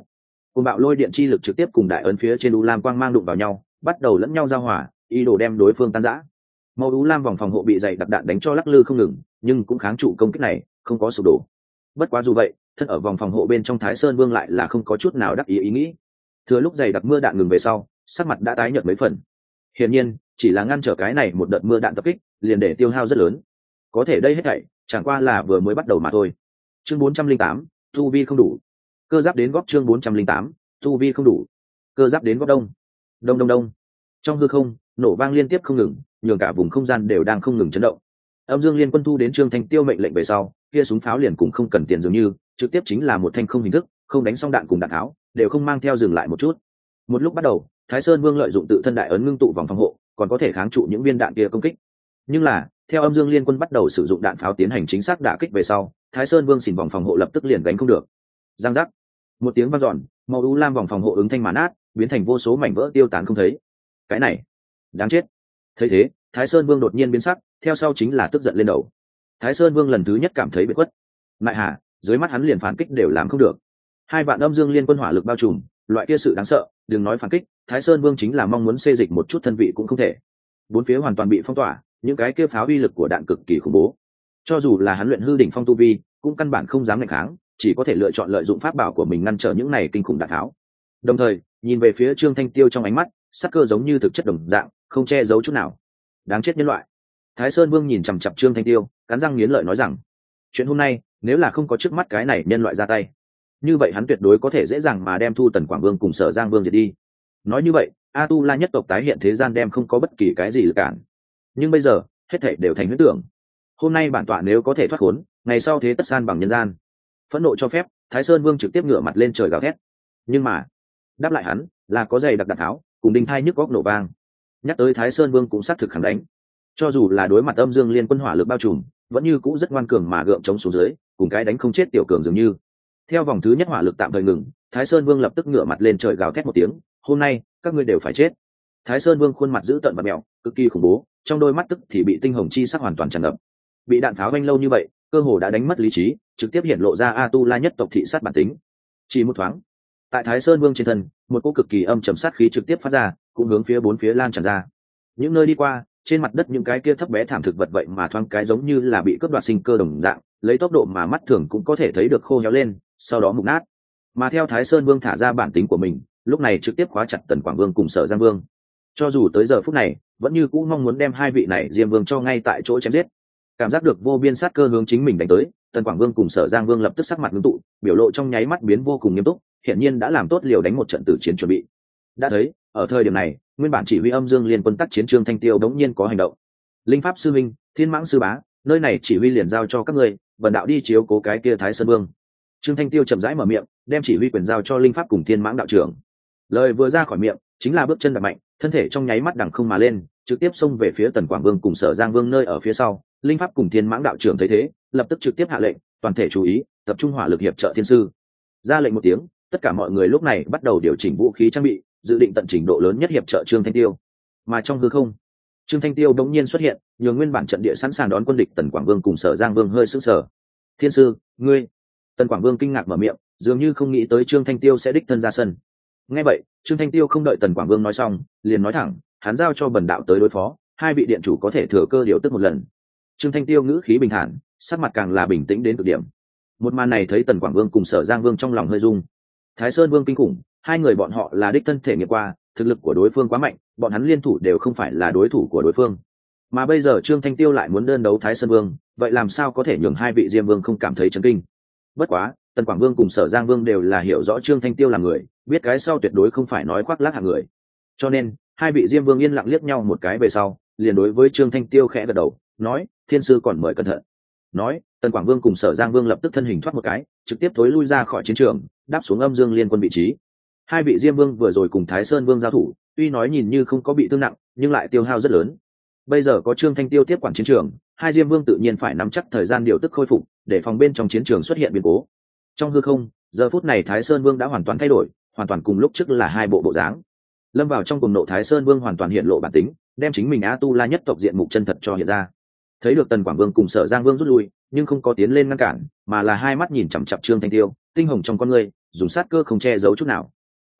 cùng bạo lôi điện chi lực trực tiếp cùng đại ấn phía trên u lam quang mang đụng vào nhau, bắt đầu lẫn nhau giao hỏa, ý đồ đem đối phương tan rã. Màu u lam vòng phòng hộ bị dày đặc đạn đánh cho lắc lư không ngừng, nhưng cũng kháng trụ công kích này, không có sụp đổ. Bất quá dù vậy, thân ở vòng phòng hộ bên trong Thái Sơn Vương lại là không có chút nào đắc ý ý nghĩ. Thừa lúc dày đặc mưa đạn ngừng về sau, sắc mặt đã tái nhợt mấy phần. Hiển nhiên, chỉ là ngăn trở cái này một đợt mưa đạn tập kích, liền để tiêu hao rất lớn. Có thể đây hết thảy, chẳng qua là vừa mới bắt đầu mà thôi. Chương bốn trăm linh tám, tu vi không đủ. Cơ giáp đến góp chương bốn trăm linh tám, tu vi không đủ. Cơ giáp đến góp đông. Đông đông đông. Trong hư không, nổ vang liên tiếp không ngừng, nhường cả vùng không gian đều đang không ngừng chấn động. Âm Dương Liên Quân thu đến Trương Thanh Tiêu mệnh lệnh về sau, kia súng pháo liền cũng không cần tiền dường như, trực tiếp chính là một thanh không hình thức, không đánh xong đạn cùng đạn tháo, đều không mang theo dừng lại một chút. Một lúc bắt đầu, Thái Sơn Vương lợi dụng tự thân đại ấn ngưng tụ vòng phòng hộ, còn có thể kháng trụ những viên đạn kia công kích. Nhưng là, theo Âm Dương Liên Quân bắt đầu sử dụng đạn pháo tiến hành chính xác đả kích về sau, Thái Sơn Vương xỉn vòng phòng hộ lập tức liền đánh không được. Giang giác. Một tiếng vang dọn, màu u lam vòng phòng hộ ứng thanh màn át, biến thành vô số mảnh vỡ tiêu tán không thấy. Cái này, đáng chết. Thấy thế, Thái Sơn Vương đột nhiên biến sắc, theo sau chính là tức giận lên đầu. Thái Sơn Vương lần thứ nhất cảm thấy bị quất. Mại hà, dưới mắt hắn liền phản kích đều làm không được. Hai vạn Âm Dương Liên Quân hỏa lực bao trùm, loại kia sự đáng sợ, đừng nói phản kích, Thái Sơn Vương chính là mong muốn xê dịch một chút thân vị cũng không thể. Bốn phía hoàn toàn bị phong tỏa, những cái kia pháo uy lực của đạn cực kỳ khủng bố. Cho dù là hắn luyện hư đỉnh phong tu vi, cũng căn bản không dám nghịch kháng, chỉ có thể lựa chọn lợi dụng pháp bảo của mình ngăn trở những này kinh khủng đạn tháo. Đồng thời, nhìn về phía Trương Thanh Tiêu trong ánh mắt, sắc cơ giống như thực chất đồng dạng, không che giấu chút nào. Đáng chết nhân loại. Thái Sơn Vương nhìn chằm chằm Trương Thanh Tiêu, cắn răng nghiến lợi nói rằng, chuyện hôm nay, nếu là không có trước mắt cái này nhân loại ra tay, như vậy hắn tuyệt đối có thể dễ dàng mà đem Thu Tần Quảng Vương cùng Sở Giang Vương diệt đi. Nói như vậy, A Tu La nhất tộc tái hiện thế gian đem không có bất kỳ cái gì lực cản. Nhưng bây giờ, hết thảy đều thành huyễn tưởng. Hôm nay bản tọa nếu có thể thoát khốn, ngày sau thế tất san bằng nhân gian. Phẫn nộ cho phép, Thái Sơn Vương trực tiếp ngửa mặt lên trời gào thét. Nhưng mà, đáp lại hắn, là có giày đặc đạn tháo, cùng đinh thai nhức góc nổ vang. Nhắc tới Thái Sơn Vương cũng xác thực khẳng đánh. Cho dù là đối mặt Âm Dương Liên Quân hỏa lực bao trùm, vẫn như cũ rất ngoan cường mà gượng chống xuống dưới, cùng cái đánh không chết tiểu cường dường như. Theo vòng thứ nhất hỏa lực tạm thời ngừng, Thái Sơn Vương lập tức ngửa mặt lên trời gào thét một tiếng, hôm nay các ngươi đều phải chết. Thái Sơn Vương khuôn mặt dữ tợn và mèo, cực kỳ khủng bố, trong đôi mắt tức thì bị tinh hồng chi sắc hoàn toàn tràn ngập. Bị đạn pháo vanh lâu như vậy, cơ hồ đã đánh mất lý trí, trực tiếp hiện lộ ra A Tu La nhất tộc thị sát bản tính. Chỉ một thoáng, tại Thái Sơn Vương trên thân, một cỗ cực kỳ âm trầm sát khí trực tiếp phát ra, cũng hướng phía bốn phía lan tràn ra. Những nơi đi qua, trên mặt đất những cái kia thấp bé thảm thực vật vậy mà thoáng cái giống như là bị cướp đoạt sinh cơ đồng dạng, lấy tốc độ mà mắt thường cũng có thể thấy được khô héo lên, sau đó mục nát. Mà theo Thái Sơn Vương thả ra bản tính của mình, lúc này trực tiếp khóa chặt Tần Quảng Vương cùng Sở Giang Vương. Cho dù tới giờ phút này, vẫn như cũ mong muốn đem hai vị này Diêm Vương cho ngay tại chỗ chém giết. Cảm giác được vô biên sát cơ hướng chính mình đánh tới, Tần Quảng Vương cùng Sở Giang Vương lập tức sắc mặt ngưng tụ, biểu lộ trong nháy mắt biến vô cùng nghiêm túc, hiển nhiên đã làm tốt liều đánh một trận tử chiến chuẩn bị. Đã thấy, ở thời điểm này, nguyên bản chỉ huy Âm Dương Liên Quân tác chiến Trương Thanh Tiêu đống nhiên có hành động. Linh Pháp sư minh, Thiên Mãng sư bá, nơi này chỉ huy liền giao cho các ngươi, bần đạo đi chiếu cố cái kia Thái Sơn Vương. Trương Thanh Tiêu chậm rãi mở miệng, đem chỉ huy quyền giao cho Linh Pháp cùng Thiên Mãng đạo trưởng. Lời vừa ra khỏi miệng, chính là bước chân đập mạnh, thân thể trong nháy mắt đằng không mà lên, trực tiếp xông về phía Tần Quảng Vương cùng Sở Giang Vương nơi ở phía sau. Linh Pháp cùng Thiên Mãng đạo trưởng thấy thế, lập tức trực tiếp hạ lệnh, toàn thể chú ý, tập trung hỏa lực hiệp trợ thiên sư. Ra lệnh một tiếng, tất cả mọi người lúc này bắt đầu điều chỉnh vũ khí trang bị, dự định tận trình độ lớn nhất hiệp trợ Trương Thanh Tiêu. Mà trong hư không, Trương Thanh Tiêu đống nhiên xuất hiện, nhường nguyên bản trận địa sẵn sàng đón quân địch Tần Quảng Vương cùng Sở Giang Vương hơi sững sờ. Thiên sư, ngươi? Tần Quảng Vương kinh ngạc mở miệng, dường như không nghĩ tới Trương Thanh Tiêu sẽ đích thân ra sân. Nghe vậy, Trương Thanh Tiêu không đợi Tần Quảng Vương nói xong, liền nói thẳng, hắn giao cho bần đạo tới đối phó, hai vị điện chủ có thể thừa cơ điều tức một lần. Trương Thanh Tiêu ngữ khí bình thản, sắc mặt càng là bình tĩnh đến cực điểm. Một màn này thấy Tần Quảng Vương cùng Sở Giang Vương trong lòng hơi rung. Thái Sơn Vương kinh khủng, hai người bọn họ là đích thân thể nghiệm qua, thực lực của đối phương quá mạnh, bọn hắn liên thủ đều không phải là đối thủ của đối phương. Mà bây giờ Trương Thanh Tiêu lại muốn đơn đấu Thái Sơn Vương, vậy làm sao có thể nhường hai vị Diêm Vương không cảm thấy chấn kinh? Bất quá, Tần Quảng Vương cùng Sở Giang Vương đều là hiểu rõ Trương Thanh Tiêu là người, biết cái sau tuyệt đối không phải nói khoác lác hạng người. Cho nên, hai vị Diêm Vương yên lặng liếc nhau một cái về sau, liền đối với Trương Thanh Tiêu khẽ gật đầu, nói: "Thiên sư còn mời cẩn thận." Nói, Tần Quảng Vương cùng Sở Giang Vương lập tức thân hình thoát một cái, trực tiếp thối lui ra khỏi chiến trường, đáp xuống Âm Dương Liên Quân vị trí. Hai vị Diêm Vương vừa rồi cùng Thái Sơn Vương giao thủ, tuy nói nhìn như không có bị thương nặng, nhưng lại tiêu hao rất lớn. Bây giờ có Trương Thanh Tiêu tiếp quản chiến trường, hai Diêm Vương tự nhiên phải nắm chắc thời gian điều tức khôi phục, để phòng bên trong chiến trường xuất hiện biến cố. Trong hư không, giờ phút này Thái Sơn Vương đã hoàn toàn thay đổi, hoàn toàn cùng lúc trước là hai bộ bộ dáng. Lâm vào trong cuồng nộ Thái Sơn Vương hoàn toàn hiện lộ bản tính, đem chính mình A Tu La nhất tộc diện mục chân thật cho hiện ra. Thấy được Tần Quảng Vương cùng Sở Giang Vương rút lui, nhưng không có tiến lên ngăn cản, mà là hai mắt nhìn chằm chằm Trương Thanh Tiêu, tinh hồng trong con ngươi, dùng sát cơ không che giấu chút nào.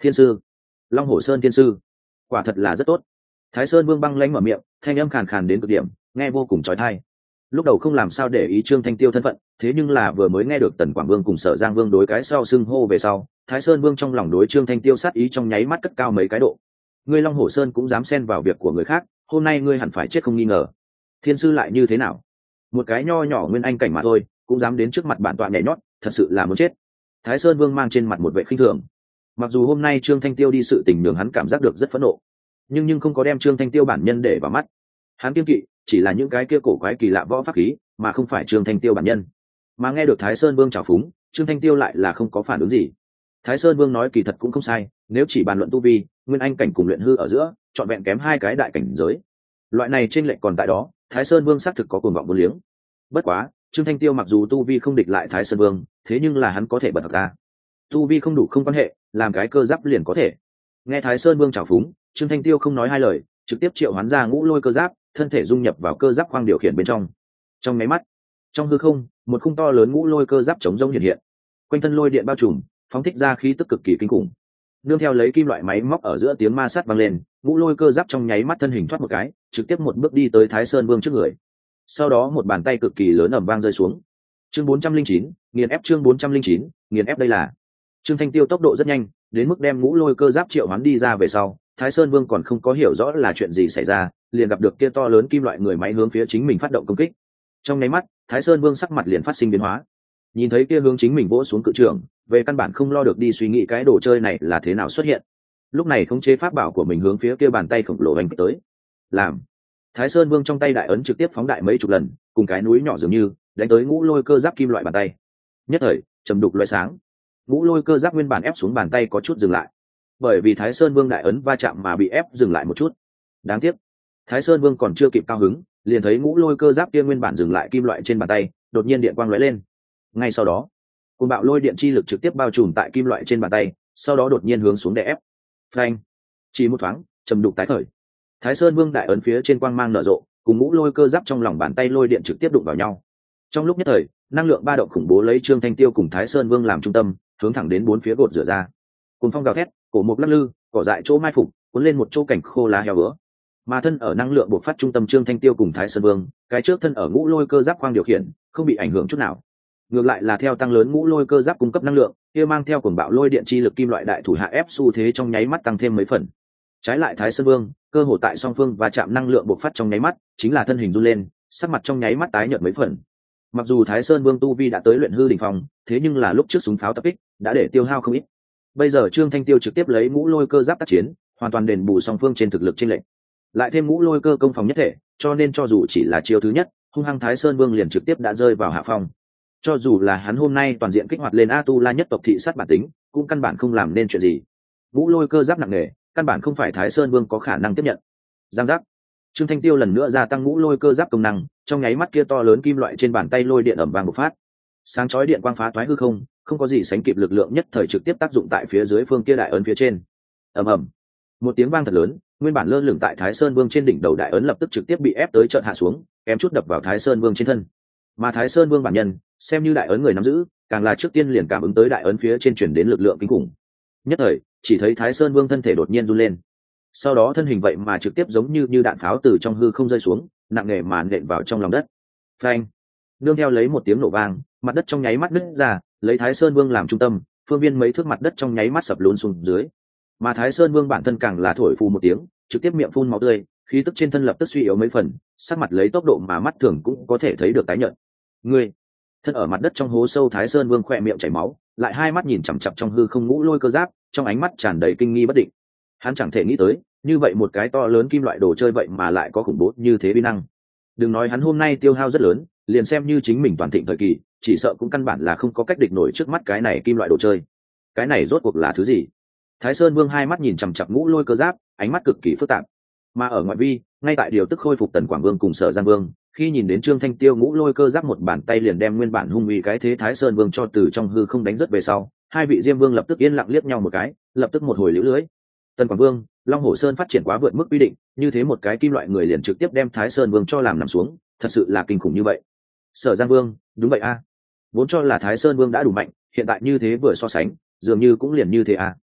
Thiên sư, Long Hổ Sơn thiên sư, quả thật là rất tốt. Thái Sơn Vương băng lãnh mở miệng, thanh âm khàn khàn đến cực điểm, nghe vô cùng chói tai. Lúc đầu không làm sao để ý Trương Thanh Tiêu thân phận, thế nhưng là vừa mới nghe được Tần Quảng Vương cùng Sở Giang Vương đối cái sau xưng hô về sau, Thái Sơn Vương trong lòng đối Trương Thanh Tiêu sát ý trong nháy mắt cất cao mấy cái độ. Ngươi Long Hổ Sơn cũng dám xen vào việc của người khác, hôm nay ngươi hẳn phải chết không nghi ngờ. Thiên sư lại như thế nào? Một cái nho nhỏ nguyên anh cảnh mà thôi, cũng dám đến trước mặt bản tọa nhảy nhót, thật sự là muốn chết. Thái Sơn Vương mang trên mặt một vẻ khinh thường. Mặc dù hôm nay Trương Thanh Tiêu đi sự tình nhường hắn cảm giác được rất phẫn nộ, nhưng nhưng không có đem Trương Thanh Tiêu bản nhân để vào mắt. Hắn kiêng kỵ chỉ là những cái kia cổ quái kỳ lạ võ pháp khí, mà không phải Trương Thanh Tiêu bản nhân. Mà nghe được Thái Sơn Vương chào phúng, Trương Thanh Tiêu lại là không có phản ứng gì. Thái Sơn Vương nói kỳ thật cũng không sai, nếu chỉ bàn luận tu vi, nguyên anh cảnh cùng luyện hư ở giữa, chọn vẹn kém hai cái đại cảnh giới. Loại này trên lệnh còn tại đó, Thái Sơn Vương xác thực có cuồng vọng vô liếng. Bất quá, Trương Thanh Tiêu mặc dù tu vi không địch lại Thái Sơn Vương, thế nhưng là hắn có thể bật ra. Tu vi không đủ không quan hệ, làm cái cơ giáp liền có thể. Nghe Thái Sơn Vương chào phúng, Trương Thanh Tiêu không nói hai lời, trực tiếp triệu hoán ra ngũ lôi cơ giáp, thân thể dung nhập vào cơ giáp khoang điều khiển bên trong. Trong máy mắt, trong hư không, một khung to lớn ngũ lôi cơ giáp chống rông hiện hiện, quanh thân lôi điện bao trùm, phóng thích ra khí tức cực kỳ kinh khủng. Nương theo lấy kim loại máy móc ở giữa tiếng ma sát vang lên, ngũ lôi cơ giáp trong nháy mắt thân hình thoát một cái, trực tiếp một bước đi tới Thái Sơn Vương trước người. Sau đó một bàn tay cực kỳ lớn ầm vang rơi xuống. Chương bốn trăm linh chín, nghiền ép chương bốn trăm linh chín, nghiền ép đây là. Trương Thanh Tiêu tốc độ rất nhanh, đến mức đem ngũ lôi cơ giáp triệu hoán đi ra về sau, Thái Sơn Vương còn không có hiểu rõ là chuyện gì xảy ra, liền gặp được kia to lớn kim loại người máy hướng phía chính mình phát động công kích. Trong nháy mắt, Thái Sơn Vương sắc mặt liền phát sinh biến hóa. Nhìn thấy kia hướng chính mình vỗ xuống cự trường, về căn bản không lo được đi suy nghĩ cái đồ chơi này là thế nào xuất hiện. Lúc này khống chế pháp bảo của mình hướng phía kia bàn tay khổng lồ đánh tới. Làm. Thái Sơn Vương trong tay đại ấn trực tiếp phóng đại mấy chục lần, cùng cái núi nhỏ dường như, đánh tới ngũ lôi cơ giáp kim loại bàn tay. Nhất thời, trầm đục loại sáng. Ngũ lôi cơ giáp nguyên bản ép xuống bàn tay có chút dừng lại, bởi vì Thái Sơn Vương đại ấn va chạm mà bị ép dừng lại một chút. Đáng tiếc, Thái Sơn Vương còn chưa kịp cao hứng, liền thấy ngũ lôi cơ giáp kia nguyên bản dừng lại kim loại trên bàn tay, đột nhiên điện quang lóe lên. Ngay sau đó, cuồng bạo lôi điện chi lực trực tiếp bao trùm tại kim loại trên bàn tay, sau đó đột nhiên hướng xuống đè ép. Phanh! Chỉ một thoáng, trầm đục tái khởi. Thái Sơn Vương đại ấn phía trên quang mang nở rộ, cùng ngũ lôi cơ giáp trong lòng bàn tay lôi điện trực tiếp đụng vào nhau. Trong lúc nhất thời, năng lượng ba động khủng bố lấy Trương Thanh Tiêu cùng Thái Sơn Vương làm trung tâm, hướng thẳng đến bốn phía gột rửa ra. Cùng phong gào thét, cổ mục lắc lư, cỏ dại chỗ mai phục, cuốn lên một chỗ cảnh khô lá heo vữa. Mà thân ở năng lượng bộc phát trung tâm Trương Thanh Tiêu cùng Thái Sơn Vương, cái trước thân ở ngũ lôi cơ giáp khoang điều khiển, không bị ảnh hưởng chút nào. Ngược lại là theo tăng lớn ngũ lôi cơ giáp cung cấp năng lượng, kia mang theo cuồng bạo lôi điện chi lực kim loại đại thủ hạ ép xu thế trong nháy mắt tăng thêm mấy phần. Trái lại Thái Sơn Vương, cơ hồ tại song phương và chạm năng lượng bộc phát trong nháy mắt, chính là thân hình run lên, sắc mặt trong nháy mắt tái nhợt mấy phần. Mặc dù Thái Sơn Vương tu vi đã tới luyện hư đỉnh phong, thế nhưng là lúc trước súng pháo tập kích đã để tiêu hao không ít. Bây giờ Trương Thanh Tiêu trực tiếp lấy ngũ lôi cơ giáp tác chiến, hoàn toàn đền bù song phương trên thực lực chênh lệch. Lại thêm ngũ lôi cơ công phòng nhất thể, cho nên cho dù chỉ là chiêu thứ nhất, hung hăng Thái Sơn Vương liền trực tiếp đã rơi vào hạ phong. Cho dù là hắn hôm nay toàn diện kích hoạt lên A Tu La nhất tộc thị sát bản tính, cũng căn bản không làm nên chuyện gì. Ngũ lôi cơ giáp nặng nề, căn bản không phải Thái Sơn Vương có khả năng tiếp nhận. Giang giác. Trương Thanh Tiêu lần nữa gia tăng ngũ lôi cơ giáp công năng, trong nháy mắt kia to lớn kim loại trên bàn tay lôi điện ầm vang bộc phát. Sáng chói điện quang phá toái hư không, không có gì sánh kịp lực lượng nhất thời trực tiếp tác dụng tại phía dưới phương kia đại ấn phía trên. Ầm ầm. Một tiếng vang thật lớn, nguyên bản lơ lửng tại Thái Sơn Vương trên đỉnh đầu đại ấn lập tức trực tiếp bị ép tới chợt hạ xuống, kém chút đập vào Thái Sơn Vương trên thân. Mà Thái Sơn Vương bản nhân, xem như đại ấn người nắm giữ, càng là trước tiên liền cảm ứng tới đại ấn phía trên truyền đến lực lượng kinh khủng. Nhất thời, chỉ thấy Thái Sơn Vương thân thể đột nhiên run lên. Sau đó thân hình vậy mà trực tiếp giống như như đạn pháo từ trong hư không rơi xuống, nặng nề mà nện vào trong lòng đất. Phanh! Nương theo lấy một tiếng nổ vang, mặt đất trong nháy mắt nứt ra, lấy Thái Sơn Vương làm trung tâm, phương viên mấy thước mặt đất trong nháy mắt sập lún xuống dưới. Mà Thái Sơn Vương bản thân càng là thổi phù một tiếng, trực tiếp miệng phun máu tươi, khí tức trên thân lập tức suy yếu mấy phần, sắc mặt lấy tốc độ mà mắt thường cũng có thể thấy được tái nhợt. Ngươi! Thân ở mặt đất trong hố sâu Thái Sơn Vương khỏe miệng chảy máu, lại hai mắt nhìn chằm chằm trong hư không ngũ lôi cơ giáp, trong ánh mắt tràn đầy kinh nghi bất định. Hắn chẳng thể nghĩ tới, như vậy một cái to lớn kim loại đồ chơi vậy mà lại có khủng bố như thế uy năng. Đừng nói hắn hôm nay tiêu hao rất lớn, liền xem như chính mình toàn thịnh thời kỳ, chỉ sợ cũng căn bản là không có cách địch nổi trước mắt cái này kim loại đồ chơi. Cái này rốt cuộc là thứ gì? Thái Sơn Vương hai mắt nhìn chằm chằm ngũ lôi cơ giáp, ánh mắt cực kỳ phức tạp. Mà ở ngoại vi, ngay tại điều tức khôi phục Tần Quảng Vương cùng Sở Giang Vương, khi nhìn đến Trương Thanh Tiêu ngũ lôi cơ giáp một bàn tay liền đem nguyên bản hung uy cái thế Thái Sơn Vương cho từ trong hư không đánh rất về sau, hai vị Diêm Vương lập tức yên lặng liếc nhau một cái, lập tức một hồi liễu lưới. Tần Quảng Vương, Long Hổ Sơn phát triển quá vượt mức quy định, như thế một cái kim loại người liền trực tiếp đem Thái Sơn Vương cho làm nằm xuống, thật sự là kinh khủng như vậy. Sở Giang Vương, đúng vậy a. À. Vốn cho là Thái Sơn Vương đã đủ mạnh, hiện tại như thế vừa so sánh, dường như cũng liền như thế a. À.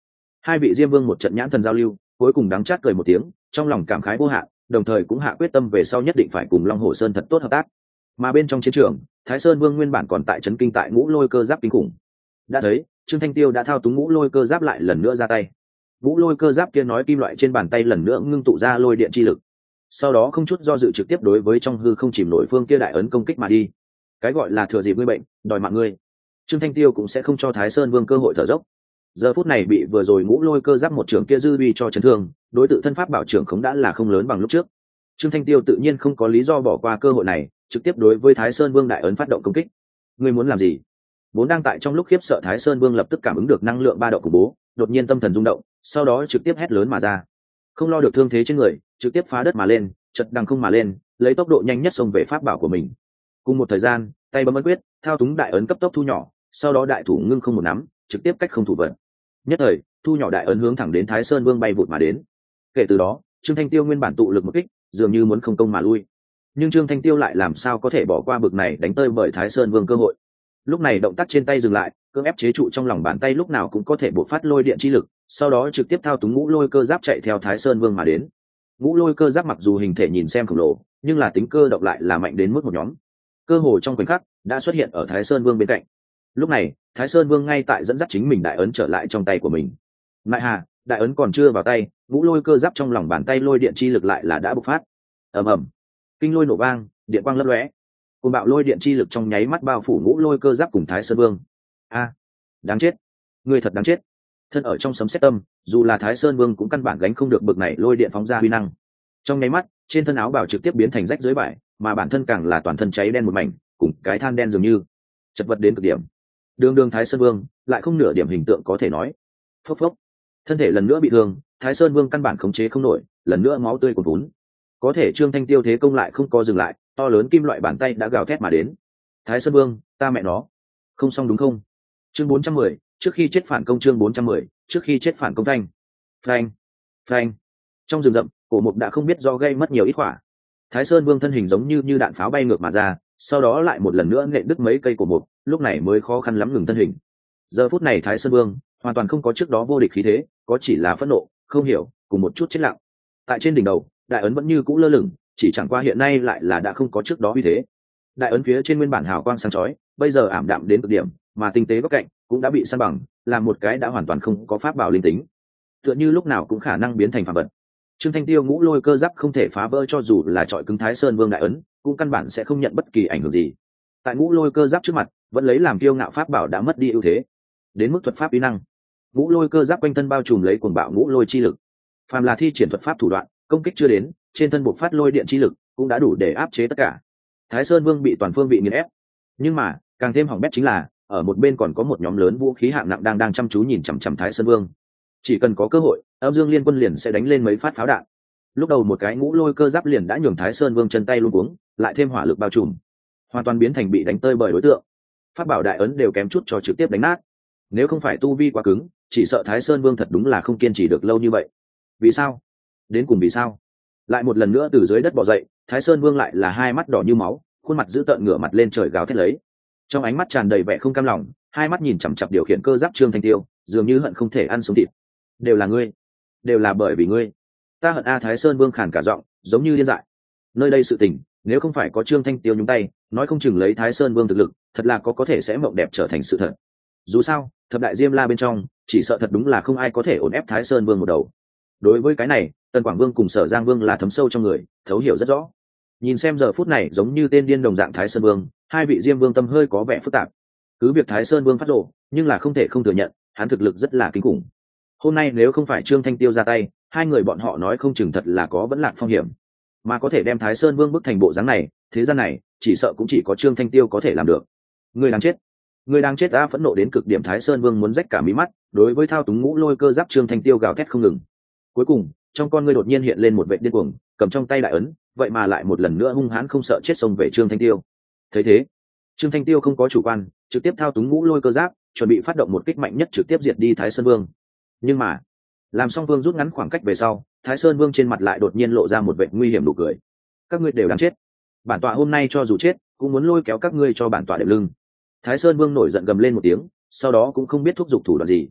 Hai vị diêm vương một trận nhãn thần giao lưu, cuối cùng đắng chát cười một tiếng, trong lòng cảm khái vô hạn, đồng thời cũng hạ quyết tâm về sau nhất định phải cùng Long Hổ Sơn thật tốt hợp tác. Mà bên trong chiến trường, Thái Sơn Vương nguyên bản còn tại trấn kinh tại ngũ lôi cơ giáp kinh khủng. Đã thấy, Trương Thanh Tiêu đã thao túng ngũ lôi cơ giáp lại lần nữa ra tay. Ngũ lôi cơ giáp kia nói kim loại trên bàn tay lần nữa ngưng tụ ra lôi điện chi lực. Sau đó không chút do dự trực tiếp đối với trong hư không chìm nổi phương kia đại ấn công kích mà đi. Cái gọi là thừa dịp ngươi bệnh, đòi mạng ngươi. Trương Thanh Tiêu cũng sẽ không cho Thái Sơn Vương cơ hội thở dốc. Giờ phút này bị vừa rồi ngũ lôi cơ giáp một trường kia dư uy cho chấn thương, đối tự thân pháp bảo trưởng khống đã là không lớn bằng lúc trước. Trương Thanh Tiêu tự nhiên không có lý do bỏ qua cơ hội này, trực tiếp đối với Thái Sơn Vương đại ấn phát động công kích. Ngươi muốn làm gì? Vốn đang tại trong lúc khiếp sợ Thái Sơn Vương lập tức cảm ứng được năng lượng ba động của bố, đột nhiên tâm thần rung động, sau đó trực tiếp hét lớn mà ra. Không lo được thương thế trên người, trực tiếp phá đất mà lên, chật đằng không mà lên, lấy tốc độ nhanh nhất xông về pháp bảo của mình. Cùng một thời gian, tay bấm ấn quyết, thao túng đại ấn cấp tốc thu nhỏ, sau đó đại thủ ngưng không một nắm, trực tiếp cách không thủ vận. Nhất thời, thu nhỏ đại ấn hướng thẳng đến Thái Sơn Vương bay vụt mà đến. Kể từ đó, Trương Thanh Tiêu nguyên bản tụ lực một kích, dường như muốn không công mà lui. Nhưng Trương Thanh Tiêu lại làm sao có thể bỏ qua bực này đánh tơi bởi Thái Sơn Vương cơ hội. Lúc này động tác trên tay dừng lại, cưỡng ép chế trụ trong lòng bàn tay lúc nào cũng có thể bộc phát lôi điện chi lực, sau đó trực tiếp thao túng ngũ lôi cơ giáp chạy theo Thái Sơn Vương mà đến. Ngũ lôi cơ giáp mặc dù hình thể nhìn xem khổng lồ, nhưng là tính cơ động lại là mạnh đến mức một nhóm. Cơ hồ trong khoảnh khắc đã xuất hiện ở Thái Sơn Vương bên cạnh. Lúc này, Thái Sơn Vương ngay tại dẫn dắt chính mình đại ấn trở lại trong tay của mình. Lại hà, đại ấn còn chưa vào tay, ngũ lôi cơ giáp trong lòng bàn tay lôi điện chi lực lại là đã bộc phát. Ầm ầm, kinh lôi nổ vang, điện quang lấp lóe. Cùng bạo lôi điện chi lực trong nháy mắt bao phủ ngũ lôi cơ giáp cùng Thái Sơn Vương. A, đáng chết, người thật đáng chết. Thân ở trong sấm sét tâm, dù là Thái Sơn Vương cũng căn bản gánh không được bực này lôi điện phóng ra uy năng. Trong nháy mắt, trên thân áo bào trực tiếp biến thành rách rưới vải, mà bản thân càng là toàn thân cháy đen một mảnh, cùng cái than đen dường như chật vật đến cực điểm. Đường đường Thái Sơn Vương lại không nửa điểm hình tượng có thể nói. Phốc phốc, thân thể lần nữa bị thương, Thái Sơn Vương căn bản khống chế không nổi, lần nữa máu tươi cuồn cuốn. Có thể Trương Thanh Tiêu thế công lại không có dừng lại, to lớn kim loại bàn tay đã gào thét mà đến. Thái Sơn Vương, ta mẹ nó, không xong đúng không? Chương bốn trăm mười, trước khi chết phản công. Chương bốn trăm mười, trước khi chết phản công. Thanh, phanh, phanh. Trong rừng rậm, cổ mục đã không biết do gây mất nhiều ít quả. Thái Sơn Vương thân hình giống như như đạn pháo bay ngược mà ra, sau đó lại một lần nữa nện đứt mấy cây cổ mục, lúc này mới khó khăn lắm ngừng thân hình. Giờ phút này Thái Sơn Vương hoàn toàn không có trước đó vô địch khí thế, có chỉ là phẫn nộ, không hiểu, cùng một chút chết lặng. Tại trên đỉnh đầu, đại ấn vẫn như cũ lơ lửng, chỉ chẳng qua hiện nay lại là đã không có trước đó uy thế. Đại ấn phía trên nguyên bản hào quang sáng chói, bây giờ ảm đạm đến cực điểm, mà tinh tế góc cạnh cũng đã bị san bằng, làm một cái đã hoàn toàn không có pháp bảo linh tính, tựa như lúc nào cũng khả năng biến thành phàm vật. Trương Thanh Tiêu ngũ lôi cơ giáp không thể phá vỡ, cho dù là trọi cứng Thái Sơn Vương đại ấn, cũng căn bản sẽ không nhận bất kỳ ảnh hưởng gì. Tại ngũ lôi cơ giáp trước mặt, vẫn lấy làm kiêu ngạo pháp bảo đã mất đi ưu thế. Đến mức thuật pháp uy năng, ngũ lôi cơ giáp quanh thân bao trùm lấy cuồng bạo ngũ lôi chi lực. Phàm là thi triển thuật pháp thủ đoạn, công kích chưa đến, trên thân bộc phát lôi điện chi lực cũng đã đủ để áp chế tất cả. Thái Sơn Vương bị toàn phương vị nghiền ép. Nhưng mà, càng thêm hỏng bét chính là, ở một bên còn có một nhóm lớn vũ khí hạng nặng đang đang chăm chú nhìn chằm chằm Thái Sơn Vương. Chỉ cần có cơ hội, Âm Dương Liên Quân liền sẽ đánh lên mấy phát pháo đạn. Lúc đầu một cái ngũ lôi cơ giáp liền đã nhường Thái Sơn Vương chân tay luống cuống, lại thêm hỏa lực bao trùm, hoàn toàn biến thành bị đánh tơi bởi đối tượng. Pháp bảo đại ấn đều kém chút cho trực tiếp đánh nát. Nếu không phải tu vi quá cứng, chỉ sợ Thái Sơn Vương thật đúng là không kiên trì được lâu như vậy. Vì sao? Đến cùng vì sao? Lại một lần nữa từ dưới đất bò dậy, Thái Sơn Vương lại là hai mắt đỏ như máu, khuôn mặt dữ tợn ngửa mặt lên trời gào thét lấy. Trong ánh mắt tràn đầy vẻ không cam lòng, hai mắt nhìn chằm chằm điều khiển cơ giáp Trương Thanh Tiêu, dường như hận không thể ăn sống thịt. Đều là ngươi, đều là bởi vì ngươi. Ta hận a. Thái Sơn Vương khàn cả giọng, giống như điên dại. Nơi đây sự tình, nếu không phải có Trương Thanh Tiêu nhúng tay, nói không chừng lấy Thái Sơn Vương thực lực, thật là có có thể sẽ mộng đẹp trở thành sự thật. Dù sao, thập đại diêm la bên trong, chỉ sợ thật đúng là không ai có thể ổn ép Thái Sơn Vương một đầu. Đối với cái này, Tần Quảng Vương cùng Sở Giang Vương là thấm sâu trong người, thấu hiểu rất rõ. Nhìn xem giờ phút này giống như tên điên đồng dạng Thái Sơn Vương, hai vị diêm vương tâm hơi có vẻ phức tạp. Cứ việc Thái Sơn Vương phát rồ, nhưng là không thể không thừa nhận, hắn thực lực rất là kinh khủng. Hôm nay nếu không phải Trương Thanh Tiêu ra tay, hai người bọn họ nói không chừng thật là có vẫn lạc phong hiểm. Mà có thể đem Thái Sơn Vương bức thành bộ dáng này, thế gian này chỉ sợ cũng chỉ có Trương Thanh Tiêu có thể làm được. Người đang chết, người đang chết. Đã phẫn nộ đến cực điểm Thái Sơn Vương muốn rách cả mí mắt, đối với thao túng ngũ lôi cơ giáp Trương Thanh Tiêu gào thét không ngừng. Cuối cùng, trong con ngươi đột nhiên hiện lên một vệ điên cuồng, cầm trong tay đại ấn, vậy mà lại một lần nữa hung hãn không sợ chết xông về Trương Thanh Tiêu. Thấy thế, Trương Thanh Tiêu không có chủ quan, trực tiếp thao túng ngũ lôi cơ giáp, chuẩn bị phát động một kích mạnh nhất trực tiếp diệt đi Thái Sơn Vương. Nhưng mà, làm song vương rút ngắn khoảng cách về sau, Thái Sơn Vương trên mặt lại đột nhiên lộ ra một vệ nguy hiểm nụ cười. Các ngươi đều đáng chết. Bản tọa hôm nay cho dù chết, cũng muốn lôi kéo các ngươi cho bản tọa đệm lưng. Thái Sơn Vương nổi giận gầm lên một tiếng, sau đó cũng không biết thúc giục thủ đoạn gì.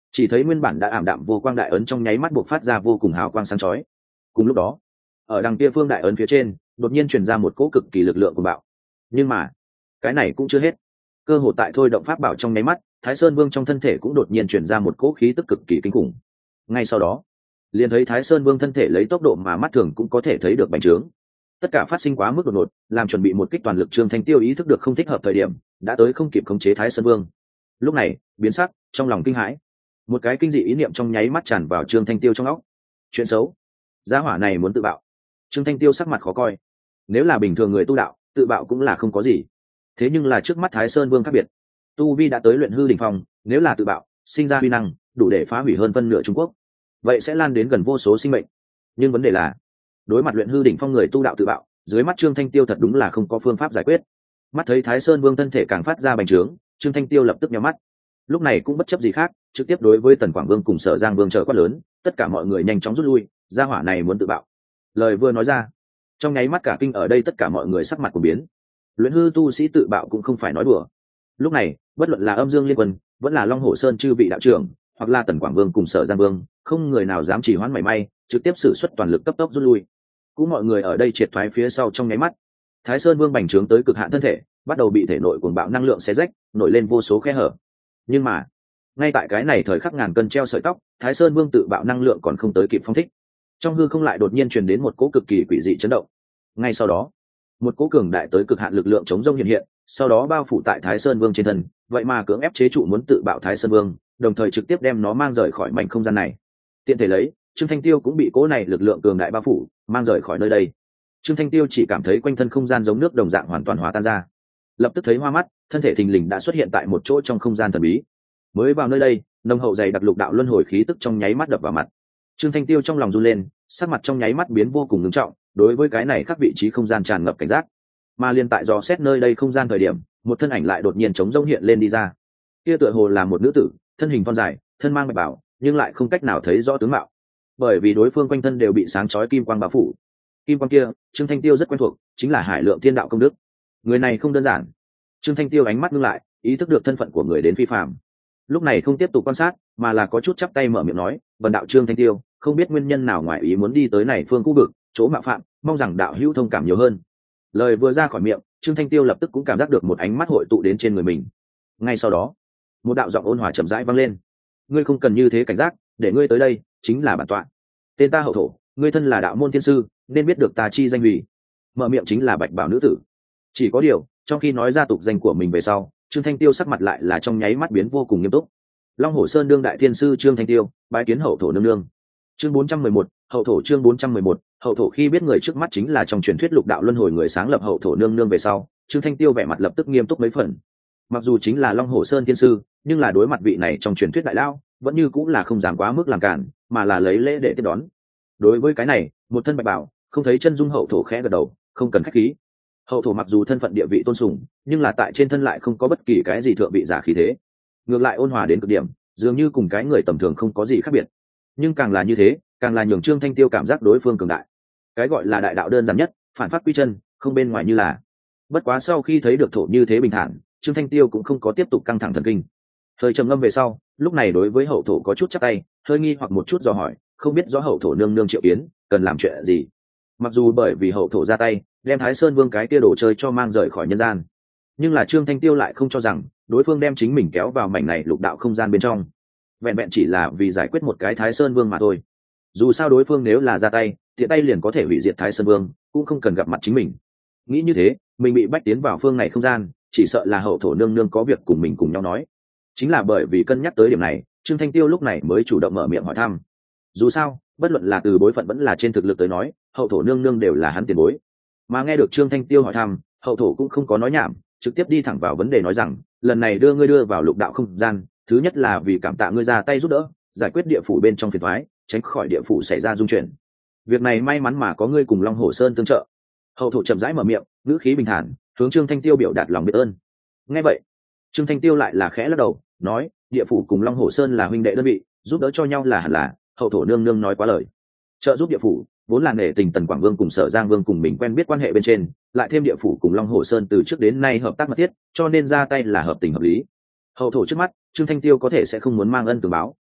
chỉ thấy nguyên bản đã ảm đạm vô quang đại ấn trong nháy mắt buộc phát ra vô cùng hào quang sáng chói. Cùng lúc đó, ở đằng kia phương đại ấn phía trên đột nhiên truyền ra một cỗ cực kỳ lực lượng của bạo. Nhưng mà cái này cũng chưa hết, cơ hội tại thôi động pháp bảo trong nháy mắt, Thái Sơn Vương trong thân thể cũng đột nhiên truyền ra một cỗ khí tức cực kỳ kinh khủng. Ngay sau đó, liền thấy Thái Sơn Vương thân thể lấy tốc độ mà mắt thường cũng có thể thấy được bành trướng. Tất cả phát sinh quá mức đột ngột, làm chuẩn bị một kích toàn lực Trương Thanh Tiêu ý thức được không thích hợp thời điểm, đã tới không kịp khống chế Thái Sơn Vương. Lúc này, biến sắc, trong lòng kinh hãi, một cái kinh dị ý niệm trong nháy mắt tràn vào Trương Thanh Tiêu trong óc. Chuyện xấu, gia hỏa này muốn tự bạo. Trương Thanh Tiêu sắc mặt khó coi. Nếu là bình thường người tu đạo, tự bạo cũng là không có gì. Thế nhưng là trước mắt Thái Sơn Vương khác biệt, tu vi đã tới luyện hư đỉnh phong, nếu là tự bạo, sinh ra uy năng, đủ để phá hủy hơn phân nửa Trung Quốc. Vậy sẽ lan đến gần vô số sinh mệnh. Nhưng vấn đề là, đối mặt luyện hư đỉnh phong người tu đạo tự bạo, dưới mắt Trương Thanh Tiêu thật đúng là không có phương pháp giải quyết. Mắt thấy Thái Sơn Vương thân thể càng phát ra bành trướng, Trương Thanh Tiêu lập tức nhắm mắt. Lúc này cũng bất chấp gì khác, trực tiếp đối với Tần Quảng Vương cùng Sở Giang Vương trợ quát lớn, tất cả mọi người nhanh chóng rút lui, gia hỏa này muốn tự bạo. Lời vừa nói ra, trong nháy mắt cả kinh ở đây tất cả mọi người sắc mặt của biến. Luyện hư tu sĩ tự bạo cũng không phải nói đùa. Lúc này, bất luận là Âm Dương Liên Quân, vẫn là Long Hổ Sơn chư vị đạo trưởng, hoặc là Tần Quảng Vương cùng Sở Giang Vương, không người nào dám chỉ hoãn mảy may, trực tiếp sử xuất toàn lực cấp tốc rút lui. Cũng mọi người ở đây triệt thoái phía sau trong nháy mắt. Thái Sơn Vương bành trướng tới cực hạn thân thể, bắt đầu bị thể nội cuồng bạo năng lượng xé rách, nổi lên vô số khe hở. Nhưng mà, ngay tại cái này thời khắc ngàn cân treo sợi tóc, Thái Sơn Vương tự bạo năng lượng còn không tới kịp phong thích, trong hư không lại đột nhiên truyền đến một cỗ cực kỳ quỷ dị chấn động. Ngay sau đó, một cỗ cường đại tới cực hạn lực lượng chống rông hiện hiện, sau đó bao phủ tại Thái Sơn Vương trên thân, vậy mà cưỡng ép chế trụ muốn tự bạo Thái Sơn Vương, đồng thời trực tiếp đem nó mang rời khỏi mảnh không gian này. Tiện thể lấy, Trương Thanh Tiêu cũng bị cỗ này lực lượng cường đại bao phủ, mang rời khỏi nơi đây. Trương Thanh Tiêu chỉ cảm thấy quanh thân không gian giống nước đồng dạng hoàn toàn hòa tan ra, lập tức thấy hoa mắt, thân thể thình lình đã xuất hiện tại một chỗ trong không gian thần bí. Mới vào nơi đây, nồng hậu dày đặc lục đạo luân hồi khí tức trong nháy mắt đập vào mặt. Trương Thanh Tiêu trong lòng run lên, sắc mặt trong nháy mắt biến vô cùng nghiêm trọng, đối với cái này khác vị trí không gian tràn ngập cảnh giác. Mà liên tại dò xét nơi đây không gian thời điểm, một thân ảnh lại đột nhiên chống rông hiện lên đi ra. Kia tựa hồ là một nữ tử, thân hình thon dài, thân mang bạch bào, nhưng lại không cách nào thấy rõ tướng mạo, bởi vì đối phương quanh thân đều bị sáng chói kim quang bao phủ. Kim quang kia, Trương Thanh Tiêu rất quen thuộc, chính là Hải Lượng Thiên Đạo công đức. Người này không đơn giản. Trương Thanh Tiêu ánh mắt ngưng lại, ý thức được thân phận của người đến phi phàm. Lúc này không tiếp tục quan sát, mà là có chút chắp tay mở miệng nói, "Vân đạo Trương Thanh Tiêu, không biết nguyên nhân nào ngoài ý muốn đi tới này phương khu vực, chỗ mạo phạm, mong rằng đạo hữu thông cảm nhiều hơn." Lời vừa ra khỏi miệng, Trương Thanh Tiêu lập tức cũng cảm giác được một ánh mắt hội tụ đến trên người mình. Ngay sau đó, một đạo giọng ôn hòa chậm rãi vang lên, "Ngươi không cần như thế cảnh giác, để ngươi tới đây, chính là bản tọa. Tên ta Hậu Thổ, ngươi thân là đạo môn thiên sư, nên biết được ta chi danh hủy." Mở miệng chính là bạch bảo nữ tử. Chỉ có điều, trong khi nói ra tục danh của mình về sau, Trương Thanh Tiêu sắc mặt lại là trong nháy mắt biến vô cùng nghiêm túc. Long Hổ Sơn đương đại thiên sư Trương Thanh Tiêu, bái kiến Hậu Thổ nương nương. Chương bốn trăm mười một, Hậu Thổ chương bốn trăm mười một, Hậu Thổ khi biết người trước mắt chính là trong truyền thuyết lục đạo luân hồi người sáng lập Hậu Thổ nương nương về sau, Trương Thanh Tiêu vẻ mặt lập tức nghiêm túc mấy phần. Mặc dù chính là Long Hổ Sơn thiên sư, nhưng là đối mặt vị này trong truyền thuyết đại lao, vẫn như cũng là không dám quá mức làm cản, mà là lấy lễ để tiếp đón. Đối với cái này, một thân bạch bảo, không thấy chân dung Hậu Thổ khẽ gật đầu, không cần khách khí. Hậu Thổ mặc dù thân phận địa vị tôn sùng, nhưng là tại trên thân lại không có bất kỳ cái gì thượng vị giả khí thế, ngược lại ôn hòa đến cực điểm, dường như cùng cái người tầm thường không có gì khác biệt. Nhưng càng là như thế, càng là nhường Trương Thanh Tiêu cảm giác đối phương cường đại. Cái gọi là đại đạo đơn giản nhất, phản pháp quy chân, không bên ngoài như là. Bất quá sau khi thấy được Thổ như thế bình thản, Trương Thanh Tiêu cũng không có tiếp tục căng thẳng thần kinh. Hơi trầm ngâm về sau, lúc này đối với Hậu Thổ có chút chắp tay, hơi nghi hoặc một chút dò hỏi, không biết rõ Hậu Thổ nương nương triệu kiến, cần làm chuyện gì. Mặc dù bởi vì Hậu Thổ ra tay, đem Thái Sơn Vương cái kia đồ chơi cho mang rời khỏi nhân gian, nhưng là Trương Thanh Tiêu lại không cho rằng đối phương đem chính mình kéo vào mảnh này lục đạo không gian bên trong, vẹn vẹn chỉ là vì giải quyết một cái Thái Sơn Vương mà thôi. Dù sao đối phương nếu là ra tay, tiện tay liền có thể hủy diệt Thái Sơn Vương, cũng không cần gặp mặt chính mình. Nghĩ như thế, mình bị bách tiến vào phương này không gian, chỉ sợ là Hậu Thổ nương nương có việc cùng mình cùng nhau nói. Chính là bởi vì cân nhắc tới điểm này, Trương Thanh Tiêu lúc này mới chủ động mở miệng hỏi thăm. Dù sao, bất luận là từ bối phận vẫn là trên thực lực tới nói, Hậu Thổ nương nương đều là hắn tiền bối. Mà nghe được Trương Thanh Tiêu hỏi thăm, Hậu Thổ cũng không có nói nhảm, trực tiếp đi thẳng vào vấn đề nói rằng, lần này đưa ngươi đưa vào lục đạo không gian, thứ nhất là vì cảm tạ ngươi ra tay giúp đỡ, giải quyết địa phủ bên trong phiền toái, tránh khỏi địa phủ xảy ra dung chuyển. Việc này may mắn mà có ngươi cùng Long Hổ Sơn tương trợ. Hậu Thổ chậm rãi mở miệng, ngữ khí bình thản, hướng Trương Thanh Tiêu biểu đạt lòng biết ơn. Nghe vậy, Trương Thanh Tiêu lại là khẽ lắc đầu, nói, địa phủ cùng Long Hổ Sơn là huynh đệ đơn vị, giúp đỡ cho nhau là hẳn là. Hậu Thổ nương nương nói quá lời. Trợ giúp địa phủ, vốn là nể tình Tần Quảng Vương cùng Sở Giang Vương cùng mình quen biết quan hệ bên trên, lại thêm địa phủ cùng Long Hổ Sơn từ trước đến nay hợp tác mật thiết, cho nên ra tay là hợp tình hợp lý. Hậu Thổ trước mắt, Trương Thanh Tiêu có thể sẽ không muốn mang ân tường báo,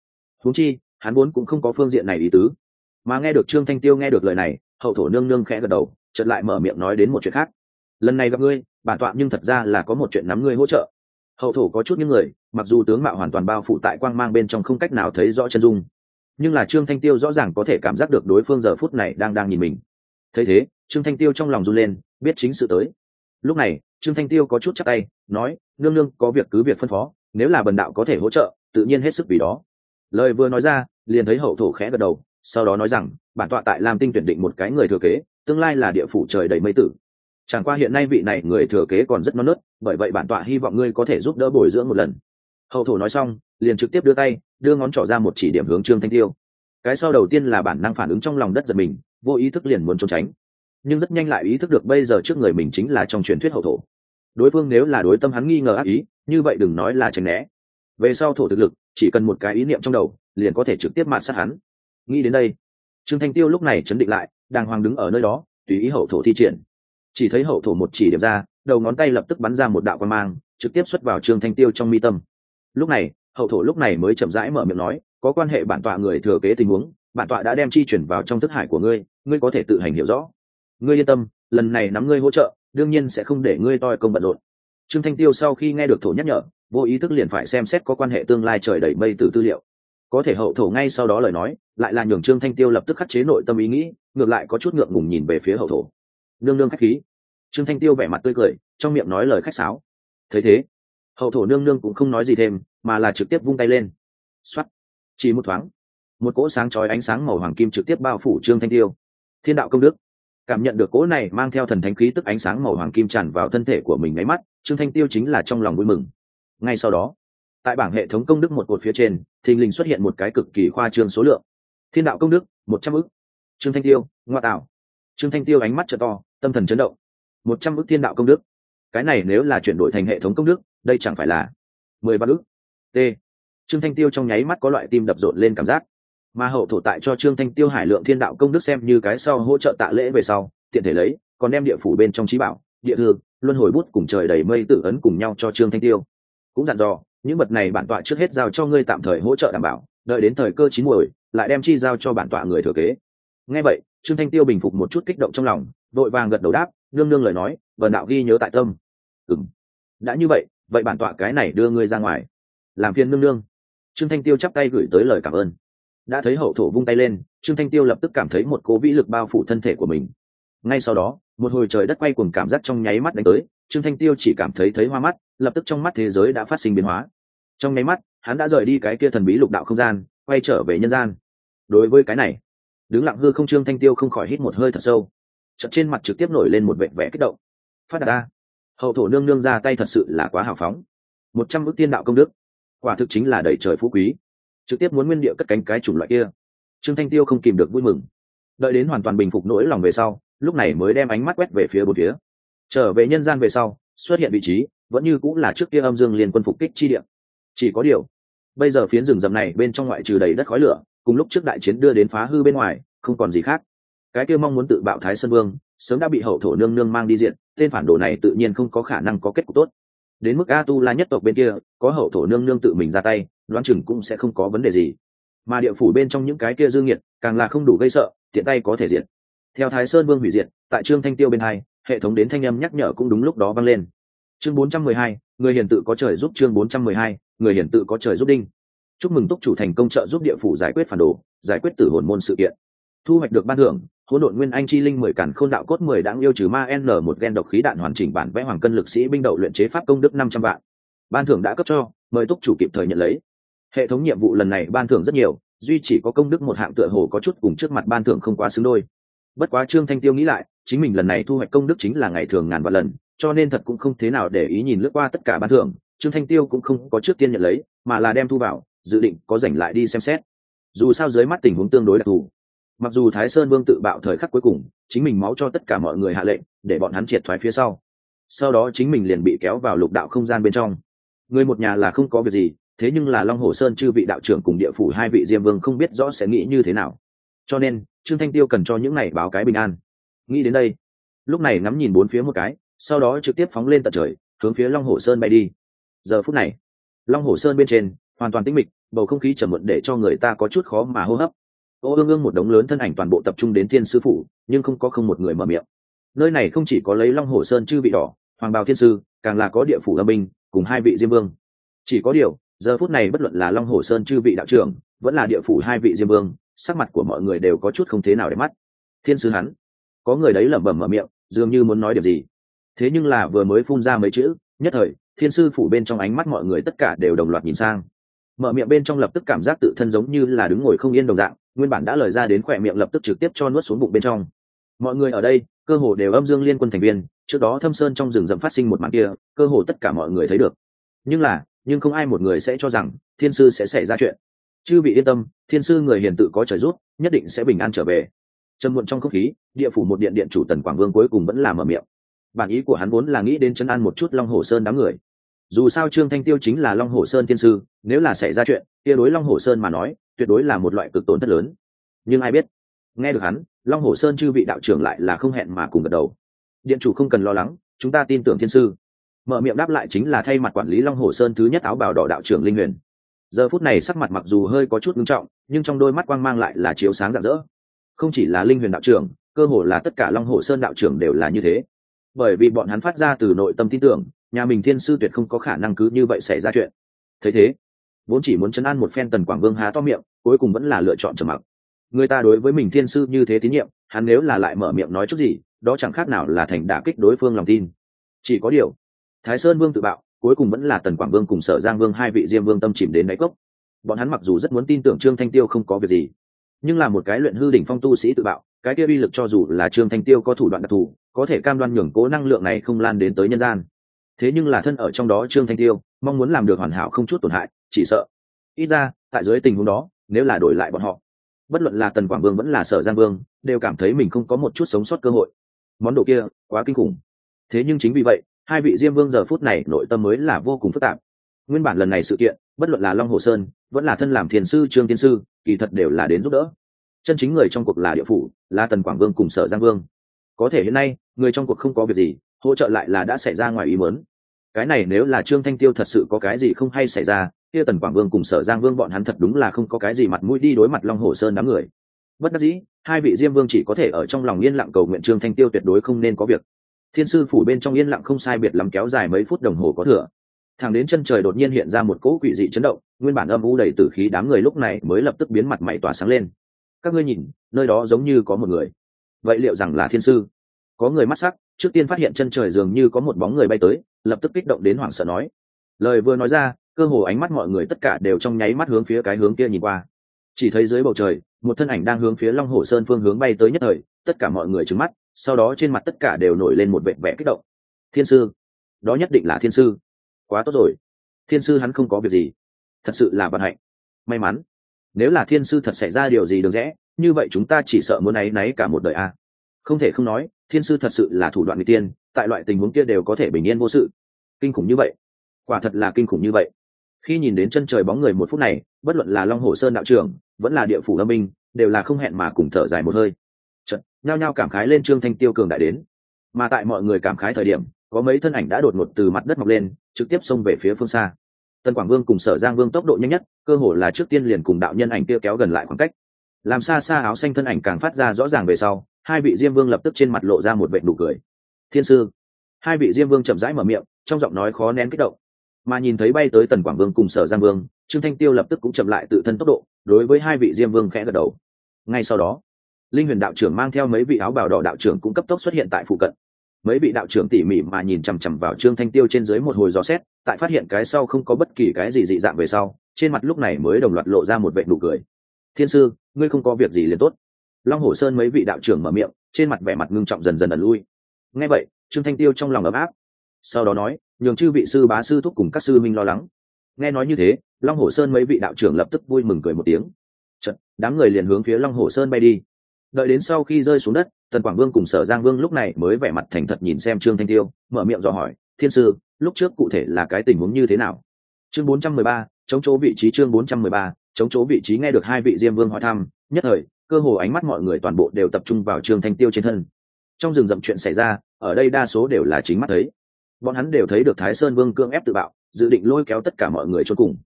huống chi hắn vốn cũng không có phương diện này ý tứ. Mà nghe được Trương Thanh Tiêu nghe được lời này, hậu thổ nương nương khẽ gật đầu, chợt lại mở miệng nói đến một chuyện khác. Lần này gặp ngươi, bản tọa nhưng thật ra là có một chuyện nắm ngươi hỗ trợ. Hậu thổ có chút những người, mặc dù tướng mạo hoàn toàn bao phủ tại quang mang bên trong không cách nào thấy rõ chân dung, nhưng là Trương Thanh Tiêu rõ ràng có thể cảm giác được đối phương giờ phút này đang đang nhìn mình. Thấy thế, Trương Thanh Tiêu trong lòng run lên, biết chính sự tới. Lúc này, Trương Thanh Tiêu có chút chắp tay, nói: nương nương có việc cứ việc phân phó, nếu là bần đạo có thể hỗ trợ, tự nhiên hết sức vì đó. Lời vừa nói ra, liền thấy hậu thổ khẽ gật đầu, sau đó nói rằng: bản tọa tại Lam Tinh tuyển định một cái người thừa kế, tương lai là địa phủ trời đầy mây tử. Chẳng qua hiện nay vị này người thừa kế còn rất non nớt, bởi vậy bản tọa hy vọng ngươi có thể giúp đỡ bồi dưỡng một lần. Hậu thổ nói xong, liền trực tiếp đưa tay, đưa ngón trỏ ra một chỉ điểm hướng Trương Thanh Tiêu. Cái sau đầu tiên là bản năng phản ứng trong lòng đất giật mình, vô ý thức liền muốn trốn tránh, nhưng rất nhanh lại ý thức được bây giờ trước người mình chính là trong truyền thuyết hậu thổ. Đối phương nếu là đối tâm hắn nghi ngờ ác ý, như vậy đừng nói là tránh né. Về sau thổ thực lực, chỉ cần một cái ý niệm trong đầu, liền có thể trực tiếp mạt sát hắn. Nghĩ đến đây, Trương Thanh Tiêu lúc này chấn định lại, đàng hoàng đứng ở nơi đó, tùy ý hậu thổ thi triển. Chỉ thấy hậu thổ một chỉ điểm ra, đầu ngón tay lập tức bắn ra một đạo quang mang, trực tiếp xuất vào Trương Thanh Tiêu trong mi tâm. Lúc này, hậu thổ lúc này mới chậm rãi mở miệng nói: có quan hệ bản tọa người thừa kế tình huống, bản tọa đã đem chi chuyển vào trong thức hải của ngươi, ngươi có thể tự hành hiểu rõ. Ngươi yên tâm, lần này nắm ngươi hỗ trợ, đương nhiên sẽ không để ngươi toi công bận rộn. Trương Thanh Tiêu sau khi nghe được thổ nhắc nhở, vô ý thức liền phải xem xét có quan hệ tương lai trời đầy mây từ tư liệu. Có thể hậu thổ ngay sau đó lời nói, lại là nhường Trương Thanh Tiêu lập tức khắc chế nội tâm ý nghĩ, ngược lại có chút ngượng ngùng nhìn về phía hậu thổ. Nương nương khách khí. Trương Thanh Tiêu vẻ mặt tươi cười, trong miệng nói lời khách sáo. Thấy thế, hậu thổ nương nương cũng không nói gì thêm, mà là trực tiếp vung tay lên. Xoát, chỉ một thoáng, một cỗ sáng chói ánh sáng màu hoàng kim trực tiếp bao phủ Trương Thanh Tiêu. Thiên đạo công đức. Cảm nhận được cỗ này mang theo thần thánh khí tức ánh sáng màu hoàng kim tràn vào thân thể của mình nháy mắt, Trương Thanh Tiêu chính là trong lòng vui mừng. Ngay sau đó, tại bảng hệ thống công đức một cột phía trên, thình lình xuất hiện một cái cực kỳ khoa trương số lượng. Thiên đạo công đức một trăm ức. Trương Thanh Tiêu, ngoa tạo. Trương Thanh Tiêu ánh mắt trợ to, tâm thần chấn động. một trăm ức thiên đạo công đức. Cái này nếu là chuyển đổi thành hệ thống công đức, đây chẳng phải là mười ba ức. T. Trương Thanh Tiêu trong nháy mắt có loại tim đập rộn lên cảm giác. Mà hậu thổ tại cho Trương Thanh Tiêu hải lượng thiên đạo công đức xem như cái sau hỗ trợ tạ lễ về sau, tiện thể lấy, còn đem địa phủ bên trong trí bảo, địa thư, luân hồi bút cùng trời đầy mây tự ấn cùng nhau cho Trương Thanh Tiêu. Cũng dặn dò, những vật này bản tọa trước hết giao cho ngươi tạm thời hỗ trợ đảm bảo, đợi đến thời cơ chín muồi, lại đem chi giao cho bản tọa người thừa kế. Nghe vậy, Trương Thanh Tiêu bình phục một chút kích động trong lòng, đội vàng gật đầu đáp: nương nương lời nói, vần đạo ghi nhớ tại tâm. Ừm, đã như vậy, vậy bản tọa cái này đưa ngươi ra ngoài. Làm phiền nương nương. Trương Thanh Tiêu chắp tay gửi tới lời cảm ơn. Đã thấy hậu thổ vung tay lên, Trương Thanh Tiêu lập tức cảm thấy một cố vĩ lực bao phủ thân thể của mình. Ngay sau đó, một hồi trời đất quay cuồng cảm giác trong nháy mắt đánh tới, Trương Thanh Tiêu chỉ cảm thấy thấy hoa mắt, lập tức trong mắt thế giới đã phát sinh biến hóa. Trong nháy mắt, hắn đã rời đi cái kia thần bí lục đạo không gian, quay trở về nhân gian. Đối với cái này, đứng lặng hư không Trương Thanh Tiêu không khỏi hít một hơi thật sâu. Chợt trên mặt trực tiếp nổi lên một vẻ vẻ kích động. Phát đạt a, hậu thổ nương nương ra tay thật sự là quá hào phóng. Một trăm ức tiên đạo công đức, quả thực chính là đầy trời phú quý, trực tiếp muốn nguyên địa cất cánh cái chủng loại kia. Trương Thanh Tiêu không kìm được vui mừng. Đợi đến hoàn toàn bình phục nỗi lòng về sau, lúc này mới đem ánh mắt quét về phía bốn phía. Trở về nhân gian về sau, xuất hiện vị trí vẫn như cũng là trước kia âm dương liên quân phục kích chi địa. Chỉ có điều, bây giờ phiến rừng rậm này bên trong ngoại trừ đầy đất khói lửa, cùng lúc trước đại chiến đưa đến phá hư bên ngoài, không còn gì khác. Cái kia mong muốn tự bạo Thái Sơn Vương, sớm đã bị hậu thổ nương nương mang đi diện, tên phản đồ này tự nhiên không có khả năng có kết cục tốt. Đến mức A Tu La nhất tộc bên kia, có hậu thổ nương nương tự mình ra tay, đoán chừng cũng sẽ không có vấn đề gì. Mà địa phủ bên trong những cái kia dương nghiệt, càng là không đủ gây sợ, tiện tay có thể diệt. Theo Thái Sơn Vương hủy diệt, tại Trương Thanh Tiêu bên hai, hệ thống đến thanh âm nhắc nhở cũng đúng lúc đó vang lên. Chương bốn trăm mười hai, người hiền tự có trời giúp. Chương bốn trăm mười hai, người hiền tự có trời giúp đinh. Chúc mừng túc chủ thành công trợ giúp địa phủ giải quyết phản đồ, giải quyết tử hồn môn sự kiện. Thu hoạch được ban thưởng: hỗn độn nguyên anh chi linh mười cản khôn đạo cốt mười đãng yêu trừ ma n một gen độc khí đạn hoàn chỉnh bản vẽ hoàng cân lực sĩ binh đậu luyện chế pháp công đức năm trăm vạn. Ban thưởng đã cấp cho, mời túc chủ kịp thời nhận lấy. Hệ thống nhiệm vụ lần này ban thưởng rất nhiều, duy chỉ có công đức một hạng tựa hồ có chút cùng trước mặt ban thưởng không quá xứng đôi. Bất quá Trương Thanh Tiêu nghĩ lại, chính mình lần này thu hoạch công đức chính là ngày thường ngàn vạn lần, cho nên thật cũng không thế nào để ý nhìn lướt qua tất cả ban thưởng. Trương Thanh Tiêu cũng không có trước tiên nhận lấy, mà là đem thu vào, dự định có rảnh lại đi xem xét. Dù sao dưới mắt tình huống tương đối đặc thù, mặc dù Thái Sơn Vương tự bạo thời khắc cuối cùng, chính mình máu cho tất cả mọi người hạ lệnh để bọn hắn triệt thoái phía sau, sau đó chính mình liền bị kéo vào lục đạo không gian bên trong. Người một nhà là không có việc gì, thế nhưng là Long Hồ Sơn chư vị đạo trưởng cùng địa phủ hai vị diêm vương không biết rõ sẽ nghĩ như thế nào, cho nên Trương Thanh Tiêu cần cho những này báo cái bình an. Nghĩ đến đây, lúc này ngắm nhìn bốn phía một cái, sau đó trực tiếp phóng lên tận trời, hướng phía Long Hồ Sơn bay đi. Giờ phút này, Long Hồ Sơn bên trên hoàn toàn tĩnh mịch, bầu không khí trầm muộn để cho người ta có chút khó mà hô hấp. Ô ương ương một đống lớn thân ảnh toàn bộ tập trung đến thiên sư phủ, nhưng không có không một người mở miệng. Nơi này không chỉ có lấy Long Hổ Sơn chư vị đỏ, hoàng bào thiên sư, càng là có địa phủ âm binh cùng hai vị diêm vương. Chỉ có điều, giờ phút này bất luận là Long Hổ Sơn chư vị đạo trưởng, vẫn là địa phủ hai vị diêm vương, sắc mặt của mọi người đều có chút không thế nào để mắt. Thiên sư hắn, có người đấy lẩm bẩm mở miệng, dường như muốn nói điều gì. Thế nhưng là vừa mới phun ra mấy chữ, nhất thời, thiên sư phủ bên trong ánh mắt mọi người tất cả đều đồng loạt nhìn sang. Mở miệng bên trong lập tức cảm giác tự thân giống như là đứng ngồi không yên đồng dạng, nguyên bản đã lời ra đến khỏe miệng lập tức trực tiếp cho nuốt xuống bụng bên trong. Mọi người ở đây, cơ hồ đều âm dương liên quân thành viên, trước đó Thâm Sơn trong rừng rậm phát sinh một màn kia, cơ hồ tất cả mọi người thấy được. Nhưng là, nhưng không ai một người sẽ cho rằng thiên sư sẽ xảy ra chuyện. Chư vị yên tâm, thiên sư người hiền tự có trời giúp, nhất định sẽ bình an trở về. Trầm muộn trong không khí, địa phủ một điện điện chủ Tần Quảng Vương cuối cùng vẫn là mở miệng. Bản ý của hắn vốn là nghĩ đến trấn an một chút Long Hổ Sơn đám người. Dù sao Trương Thanh Tiêu chính là Long Hổ Sơn thiên sư, nếu là xảy ra chuyện, kia đối Long Hổ Sơn mà nói, tuyệt đối là một loại cực tổn thất lớn. Nhưng ai biết, nghe được hắn, Long Hổ Sơn chư vị đạo trưởng lại là không hẹn mà cùng gật đầu. Điện chủ không cần lo lắng, chúng ta tin tưởng thiên sư. Mở miệng đáp lại chính là thay mặt quản lý Long Hổ Sơn thứ nhất áo bào đỏ đạo trưởng Linh Huyền. Giờ phút này sắc mặt mặc dù hơi có chút nghiêm trọng, nhưng trong đôi mắt quang mang lại là chiếu sáng rạng rỡ. Không chỉ là Linh Huyền đạo trưởng, cơ hồ là tất cả Long Hổ Sơn đạo trưởng đều là như thế. Bởi vì bọn hắn phát ra từ nội tâm tin tưởng, nhà mình thiên sư tuyệt không có khả năng cứ như vậy xảy ra chuyện. Thấy thế, vốn chỉ muốn trấn an một phen Tần Quảng Vương há to miệng, cuối cùng vẫn là lựa chọn trầm mặc. Người ta đối với mình thiên sư như thế tín nhiệm, hắn nếu là lại mở miệng nói chút gì, đó chẳng khác nào là thành đả kích đối phương lòng tin. Chỉ có điều, Thái Sơn Vương tự bạo, cuối cùng vẫn là Tần Quảng Vương cùng Sở Giang Vương hai vị diêm vương tâm chìm đến đáy cốc. Bọn hắn mặc dù rất muốn tin tưởng Trương Thanh Tiêu không có việc gì, nhưng là một cái luyện hư đỉnh phong tu sĩ tự bạo, cái kia uy lực cho dù là Trương Thanh Tiêu có thủ đoạn đặc thù, có thể cam đoan nhường cố năng lượng này không lan đến tới nhân gian. Thế nhưng là thân ở trong đó Trương Thanh Tiêu, mong muốn làm được hoàn hảo không chút tổn hại, chỉ sợ ít ra tại dưới tình huống đó, nếu là đổi lại bọn họ, bất luận là Tần Quảng Vương vẫn là Sở Giang Vương, đều cảm thấy mình không có một chút sống sót cơ hội. Món đồ kia quá kinh khủng. Thế nhưng chính vì vậy, hai vị diêm vương giờ phút này nội tâm mới là vô cùng phức tạp. Nguyên bản lần này sự kiện, bất luận là Long Hồ Sơn, vẫn là thân làm thiền sư Trương Tiên sư, kỳ thật đều là đến giúp đỡ. Chân chính người trong cuộc là địa phủ, là Tần Quảng Vương cùng Sở Giang Vương. Có thể hiện nay, người trong cuộc không có việc gì, hỗ trợ lại là đã xảy ra ngoài ý muốn. Cái này nếu là Trương Thanh Tiêu thật sự có cái gì không hay xảy ra, kia Tần Quảng Vương cùng Sở Giang Vương bọn hắn thật đúng là không có cái gì mặt mũi đi đối mặt Long Hồ Sơn đám người. Bất đắc dĩ, hai vị diêm vương chỉ có thể ở trong lòng yên lặng cầu nguyện Trương Thanh Tiêu tuyệt đối không nên có việc. Thiên sư phủ bên trong yên lặng không sai biệt lắm kéo dài mấy phút đồng hồ có thừa. Thẳng đến chân trời đột nhiên hiện ra một cỗ quỷ dị chấn động, nguyên bản âm u đầy tử khí đám người lúc này mới lập tức biến mặt mày tỏa sáng lên. Các ngươi nhìn, nơi đó giống như có một người. Vậy liệu rằng là thiên sư? Có người mắt sắc, trước tiên phát hiện chân trời dường như có một bóng người bay tới, lập tức kích động đến hoảng sợ nói. Lời vừa nói ra, cơ hồ ánh mắt mọi người tất cả đều trong nháy mắt hướng phía cái hướng kia nhìn qua. Chỉ thấy dưới bầu trời, một thân ảnh đang hướng phía Long Hổ Sơn phương hướng bay tới nhất thời, tất cả mọi người trừng mắt, sau đó trên mặt tất cả đều nổi lên một vẻ vẻ kích động. Thiên sư, đó nhất định là thiên sư. Quá tốt rồi, thiên sư hắn không có việc gì, thật sự là vận hạnh, may mắn. Nếu là thiên sư thật xảy ra điều gì được rẽ, như vậy chúng ta chỉ sợ muốn áy náy cả một đời a. À. Không thể không nói, thiên sư thật sự là thủ đoạn người tiên, tại loại tình huống kia đều có thể bình yên vô sự. Kinh khủng như vậy, quả thật là kinh khủng như vậy. Khi nhìn đến chân trời bóng người một phút này, bất luận là Long Hổ Sơn đạo trưởng, vẫn là địa phủ âm minh, đều là không hẹn mà cùng thở dài một hơi. Chợt, nhao nhao cảm khái lên Trương Thanh Tiêu cường đại đến. Mà tại mọi người cảm khái thời điểm, có mấy thân ảnh đã đột ngột từ mặt đất mọc lên, trực tiếp xông về phía phương xa. Tần Quảng Vương cùng Sở Giang Vương tốc độ nhanh nhất, cơ hồ là trước tiên liền cùng đạo nhân ảnh kia kéo gần lại khoảng cách. Làm xa xa áo xanh thân ảnh càng phát ra rõ ràng về sau, hai vị diêm vương lập tức trên mặt lộ ra một vệt nụ cười. Thiên sư, hai vị diêm vương chậm rãi mở miệng, trong giọng nói khó nén kích động. Mà nhìn thấy bay tới Tần Quảng Vương cùng Sở Giang Vương, Trương Thanh Tiêu lập tức cũng chậm lại tự thân tốc độ, đối với hai vị diêm vương khẽ gật đầu. Ngay sau đó, Linh Huyền đạo trưởng mang theo mấy vị áo bào đỏ đạo trưởng cũng cấp tốc xuất hiện tại phụ cận. Mấy vị đạo trưởng tỉ mỉ mà nhìn chằm chằm vào Trương Thanh Tiêu trên dưới một hồi dò xét, tại phát hiện cái sau không có bất kỳ cái gì dị dạng về sau, trên mặt lúc này mới đồng loạt lộ ra một vệt nụ cười. Thiên sư, ngươi không có việc gì liền tốt. Long Hổ Sơn mấy vị đạo trưởng mở miệng, trên mặt vẻ mặt ngưng trọng dần dần ẩn lui. Nghe vậy, Trương Thanh Tiêu trong lòng ấm áp, sau đó nói, nhường chư vị sư bá sư thúc cùng các sư minh lo lắng. Nghe nói như thế, Long Hổ Sơn mấy vị đạo trưởng lập tức vui mừng cười một tiếng. Chợt, đám người liền hướng phía Long Hổ Sơn bay đi. Đợi đến sau khi rơi xuống đất, Tần Quảng Vương cùng Sở Giang Vương lúc này mới vẻ mặt thành thật nhìn xem Trương Thanh Tiêu, mở miệng dò hỏi, thiên sư, lúc trước cụ thể là cái tình huống như thế nào? Chương bốn trăm mười ba, chống chỗ vị trí. Chương bốn trăm mười ba, chống chỗ vị trí. Nghe được hai vị diêm vương hỏi thăm, nhất thời, cơ hồ ánh mắt mọi người toàn bộ đều tập trung vào Trương Thanh Tiêu trên thân. Trong rừng rậm chuyện xảy ra, ở đây đa số đều là chính mắt thấy. Bọn hắn đều thấy được Thái Sơn Vương cưỡng ép tự bạo, dự định lôi kéo tất cả mọi người chôn cùng.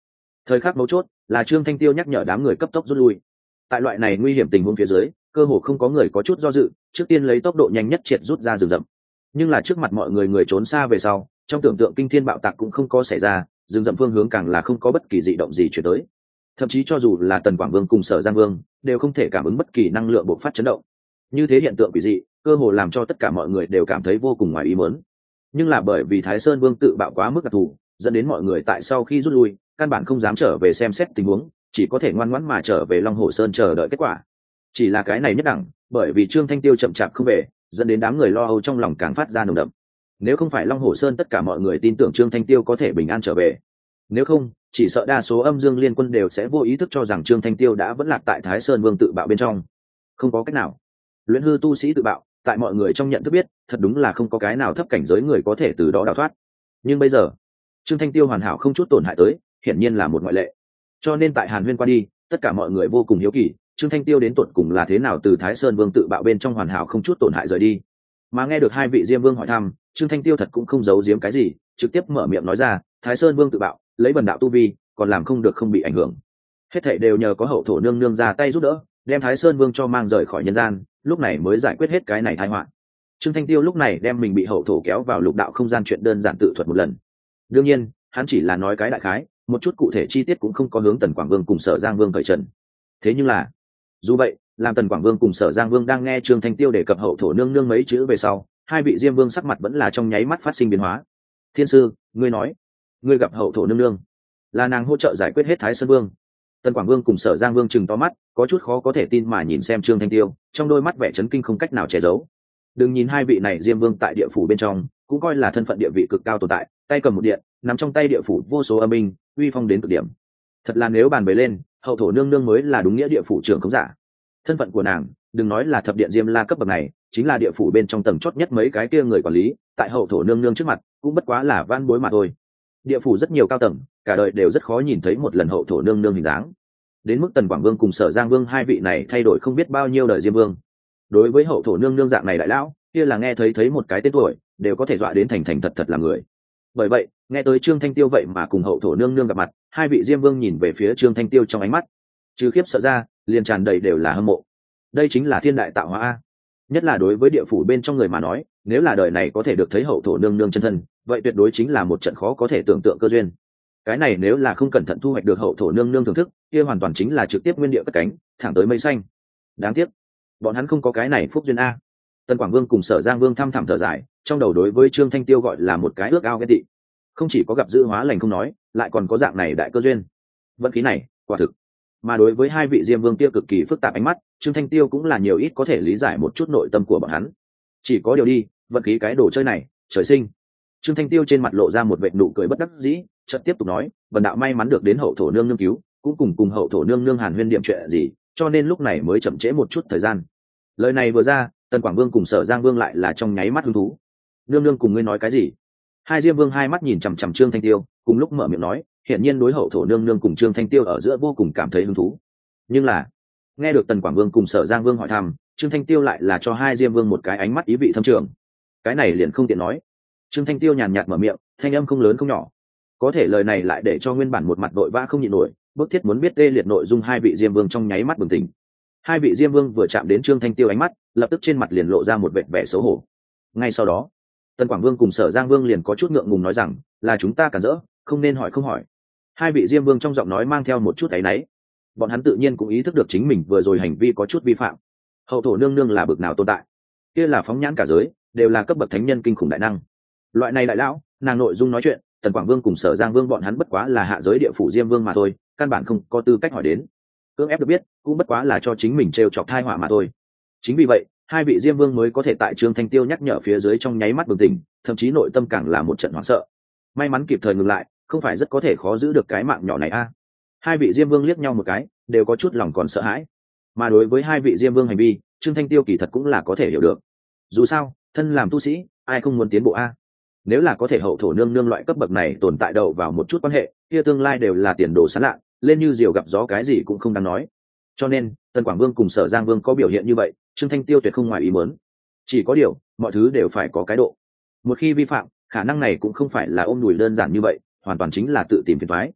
Thời khắc mấu chốt là Trương Thanh Tiêu nhắc nhở đám người cấp tốc rút lui. Tại loại này nguy hiểm tình huống phía dưới, cơ hồ không có người có chút do dự, trước tiên lấy tốc độ nhanh nhất triệt rút ra rừng rậm. Nhưng là trước mặt mọi người người trốn xa về sau, trong tưởng tượng kinh thiên bạo tạc cũng không có xảy ra, rừng rậm phương hướng càng là không có bất kỳ dị động gì chuyển tới. Thậm chí cho dù là Tần Quảng Vương cùng Sở Giang Vương đều không thể cảm ứng bất kỳ năng lượng bộc phát chấn động. Như thế hiện tượng quỷ dị, cơ hồ làm cho tất cả mọi người đều cảm thấy vô cùng ngoài ý muốn. Nhưng là bởi vì Thái Sơn Vương tự bạo quá mức đặc thù, dẫn đến mọi người tại sau khi rút lui, căn bản không dám trở về xem xét tình huống, chỉ có thể ngoan ngoãn mà trở về Long Hồ Sơn chờ đợi kết quả. Chỉ là cái này nhất đẳng, bởi vì Trương Thanh Tiêu chậm chạp không về, dẫn đến đám người lo âu trong lòng càng phát ra nồng đậm. Nếu không phải Long Hồ Sơn tất cả mọi người tin tưởng Trương Thanh Tiêu có thể bình an trở về, nếu không, chỉ sợ đa số Âm Dương Liên Quân đều sẽ vô ý thức cho rằng Trương Thanh Tiêu đã vẫn lạc tại Thái Sơn Vương tự bạo bên trong. Không có cách nào, luyện hư tu sĩ tự bạo, tại mọi người trong nhận thức biết, thật đúng là không có cái nào thấp cảnh giới người có thể từ đó đào thoát. Nhưng bây giờ, Trương Thanh Tiêu hoàn hảo không chút tổn hại tới, hiển nhiên là một ngoại lệ. Cho nên tại Hàn Huyên qua đi, tất cả mọi người vô cùng hiếu kỳ, Trương Thanh Tiêu đến tột cùng là thế nào từ Thái Sơn Vương tự bạo bên trong hoàn hảo không chút tổn hại rời đi. Mà nghe được hai vị Diêm Vương hỏi thăm, Trương Thanh Tiêu thật cũng không giấu giếm cái gì, trực tiếp mở miệng nói ra, Thái Sơn Vương tự bạo, lấy bần đạo tu vi, còn làm không được không bị ảnh hưởng. Hết thảy đều nhờ có hậu thổ nương nương ra tay giúp đỡ, đem Thái Sơn Vương cho mang rời khỏi nhân gian, lúc này mới giải quyết hết cái này tai họa. Trương Thanh Tiêu lúc này đem mình bị hậu thổ kéo vào lục đạo không gian chuyện đơn giản tự thuật một lần. Đương nhiên, hắn chỉ là nói cái đại khái, một chút cụ thể chi tiết cũng không có hướng Tần Quảng Vương cùng Sở Giang Vương cởi trần. Thế nhưng là, dù vậy, làm Tần Quảng Vương cùng Sở Giang Vương đang nghe Trương Thanh Tiêu đề cập hậu thổ nương nương mấy chữ về sau, hai vị Diêm Vương sắc mặt vẫn là trong nháy mắt phát sinh biến hóa. Thiên sư, ngươi nói, ngươi gặp hậu thổ nương nương, là nàng hỗ trợ giải quyết hết Thái Sơn Vương. Tần Quảng Vương cùng Sở Giang Vương chừng to mắt, có chút khó có thể tin mà nhìn xem Trương Thanh Tiêu, trong đôi mắt vẻ chấn kinh không cách nào che giấu. Đừng nhìn hai vị này Diêm Vương tại địa phủ bên trong, cũng coi là thân phận địa vị cực cao tồn tại, tay cầm một điện, nắm trong tay địa phủ vô số âm binh, uy phong đến cực điểm. Thật là nếu bàn bề lên, hậu thổ nương nương mới là đúng nghĩa địa phủ trưởng không giả. Thân phận của nàng, đừng nói là thập điện Diêm La cấp bậc này, chính là địa phủ bên trong tầng chót nhất mấy cái kia người quản lý, tại hậu thổ nương nương trước mặt, cũng bất quá là van bối mà thôi. Địa phủ rất nhiều cao tầng, cả đời đều rất khó nhìn thấy một lần hậu thổ nương nương hình dáng. Đến mức Tần Quảng Vương cùng Sở Giang Vương hai vị này thay đổi không biết bao nhiêu đời Diêm Vương. Đối với hậu thổ nương nương dạng này đại lão, kia là nghe thấy thấy một cái tên tuổi, đều có thể dọa đến thành thành thật thật làm người. Bởi vậy, nghe tới Trương Thanh Tiêu vậy mà cùng hậu thổ nương nương gặp mặt, hai vị Diêm Vương nhìn về phía Trương Thanh Tiêu trong ánh mắt, trừ khiếp sợ ra, liền tràn đầy đều là hâm mộ. Đây chính là thiên đại tạo hóa a. Nhất là đối với địa phủ bên trong người mà nói, nếu là đời này có thể được thấy hậu thổ nương nương chân thân, vậy tuyệt đối chính là một trận khó có thể tưởng tượng cơ duyên. Cái này nếu là không cẩn thận thu hoạch được hậu thổ nương nương thưởng thức, kia hoàn toàn chính là trực tiếp nguyên địa cất cánh, thẳng tới mây xanh. Đáng tiếc, bọn hắn không có cái này phúc duyên a. Tần Quảng Vương cùng Sở Giang Vương thăm thẳm thở dài, trong đầu đối với Trương Thanh Tiêu gọi là một cái ước ao ghen tị. Không chỉ có gặp dự hóa lành không nói, lại còn có dạng này đại cơ duyên. Vận khí này, quả thực. Mà đối với hai vị Diêm Vương kia cực kỳ phức tạp ánh mắt, Trương Thanh Tiêu cũng là nhiều ít có thể lý giải một chút nội tâm của bọn hắn. Chỉ có điều đi, vận khí cái đồ chơi này, trời sinh. Trương Thanh Tiêu trên mặt lộ ra một vệt nụ cười bất đắc dĩ, chợt tiếp tục nói, "Vân đạo may mắn được đến hậu thổ nương nương cứu, cũng cùng cùng hậu thổ nương nương hàn huyên điểm chuyện gì, cho nên lúc này mới chậm trễ một chút thời gian." Lời này vừa ra, Tần Quảng Vương cùng Sở Giang Vương lại là trong nháy mắt hứng thú. "Nương nương cùng ngươi nói cái gì?" Hai Diêm Vương hai mắt nhìn chằm chằm Trương Thanh Tiêu, cùng lúc mở miệng nói, hiển nhiên đối hậu thổ nương nương cùng Trương Thanh Tiêu ở giữa vô cùng cảm thấy hứng thú. Nhưng là, nghe được Tần Quảng Vương cùng Sở Giang Vương hỏi thăm, Trương Thanh Tiêu lại là cho hai Diêm Vương một cái ánh mắt ý vị thâm trường. Cái này liền không tiện nói. Trương Thanh Tiêu nhàn nhạt mở miệng, thanh âm không lớn không nhỏ. Có thể lời này lại để cho nguyên bản một mặt đội vã không nhịn nổi, bức thiết muốn biết tê liệt nội dung hai vị Diêm Vương trong nháy mắt bừng tỉnh. Hai vị Diêm Vương vừa chạm đến Trương Thanh Tiêu ánh mắt, lập tức trên mặt liền lộ ra một vẻ vẻ xấu hổ. Ngay sau đó, Tần Quảng Vương cùng Sở Giang Vương liền có chút ngượng ngùng nói rằng, là chúng ta cản rỡ, không nên hỏi không hỏi. Hai vị Diêm Vương trong giọng nói mang theo một chút áy náy. Bọn hắn tự nhiên cũng ý thức được chính mình vừa rồi hành vi có chút vi phạm. Hậu thổ nương nương là bực nào tồn tại, kia là phóng nhãn cả giới, đều là cấp bậc thánh nhân kinh khủng đại năng. Loại này đại lão, nàng nội dung nói chuyện, Tần Quảng Vương cùng Sở Giang Vương bọn hắn bất quá là hạ giới địa phủ Diêm Vương mà thôi, căn bản không có tư cách hỏi đến. Cưỡng ép được biết, cũng bất quá là cho chính mình trêu chọc tai họa mà thôi. Chính vì vậy, hai vị Diêm Vương mới có thể tại Trương Thanh Tiêu nhắc nhở phía dưới trong nháy mắt bừng tỉnh, thậm chí nội tâm càng là một trận hoảng sợ. May mắn kịp thời ngừng lại, không phải rất có thể khó giữ được cái mạng nhỏ này a. Hai vị Diêm Vương liếc nhau một cái, đều có chút lòng còn sợ hãi. Mà đối với hai vị Diêm Vương hành vi, Trương Thanh Tiêu kỳ thật cũng là có thể hiểu được. Dù sao, thân làm tu sĩ, ai không muốn tiến bộ a? Nếu là có thể hậu thổ nương nương loại cấp bậc này tồn tại đậu vào một chút quan hệ, kia tương lai đều là tiền đồ sáng lạ, lên như diều gặp gió cái gì cũng không đáng nói. Cho nên, Tần Quảng Vương cùng Sở Giang Vương có biểu hiện như vậy, Trương Thanh Tiêu tuyệt không ngoài ý muốn. Chỉ có điều, mọi thứ đều phải có cái độ. Một khi vi phạm, khả năng này cũng không phải là ôm đùi đơn giản như vậy, hoàn toàn chính là tự tìm phiền toái.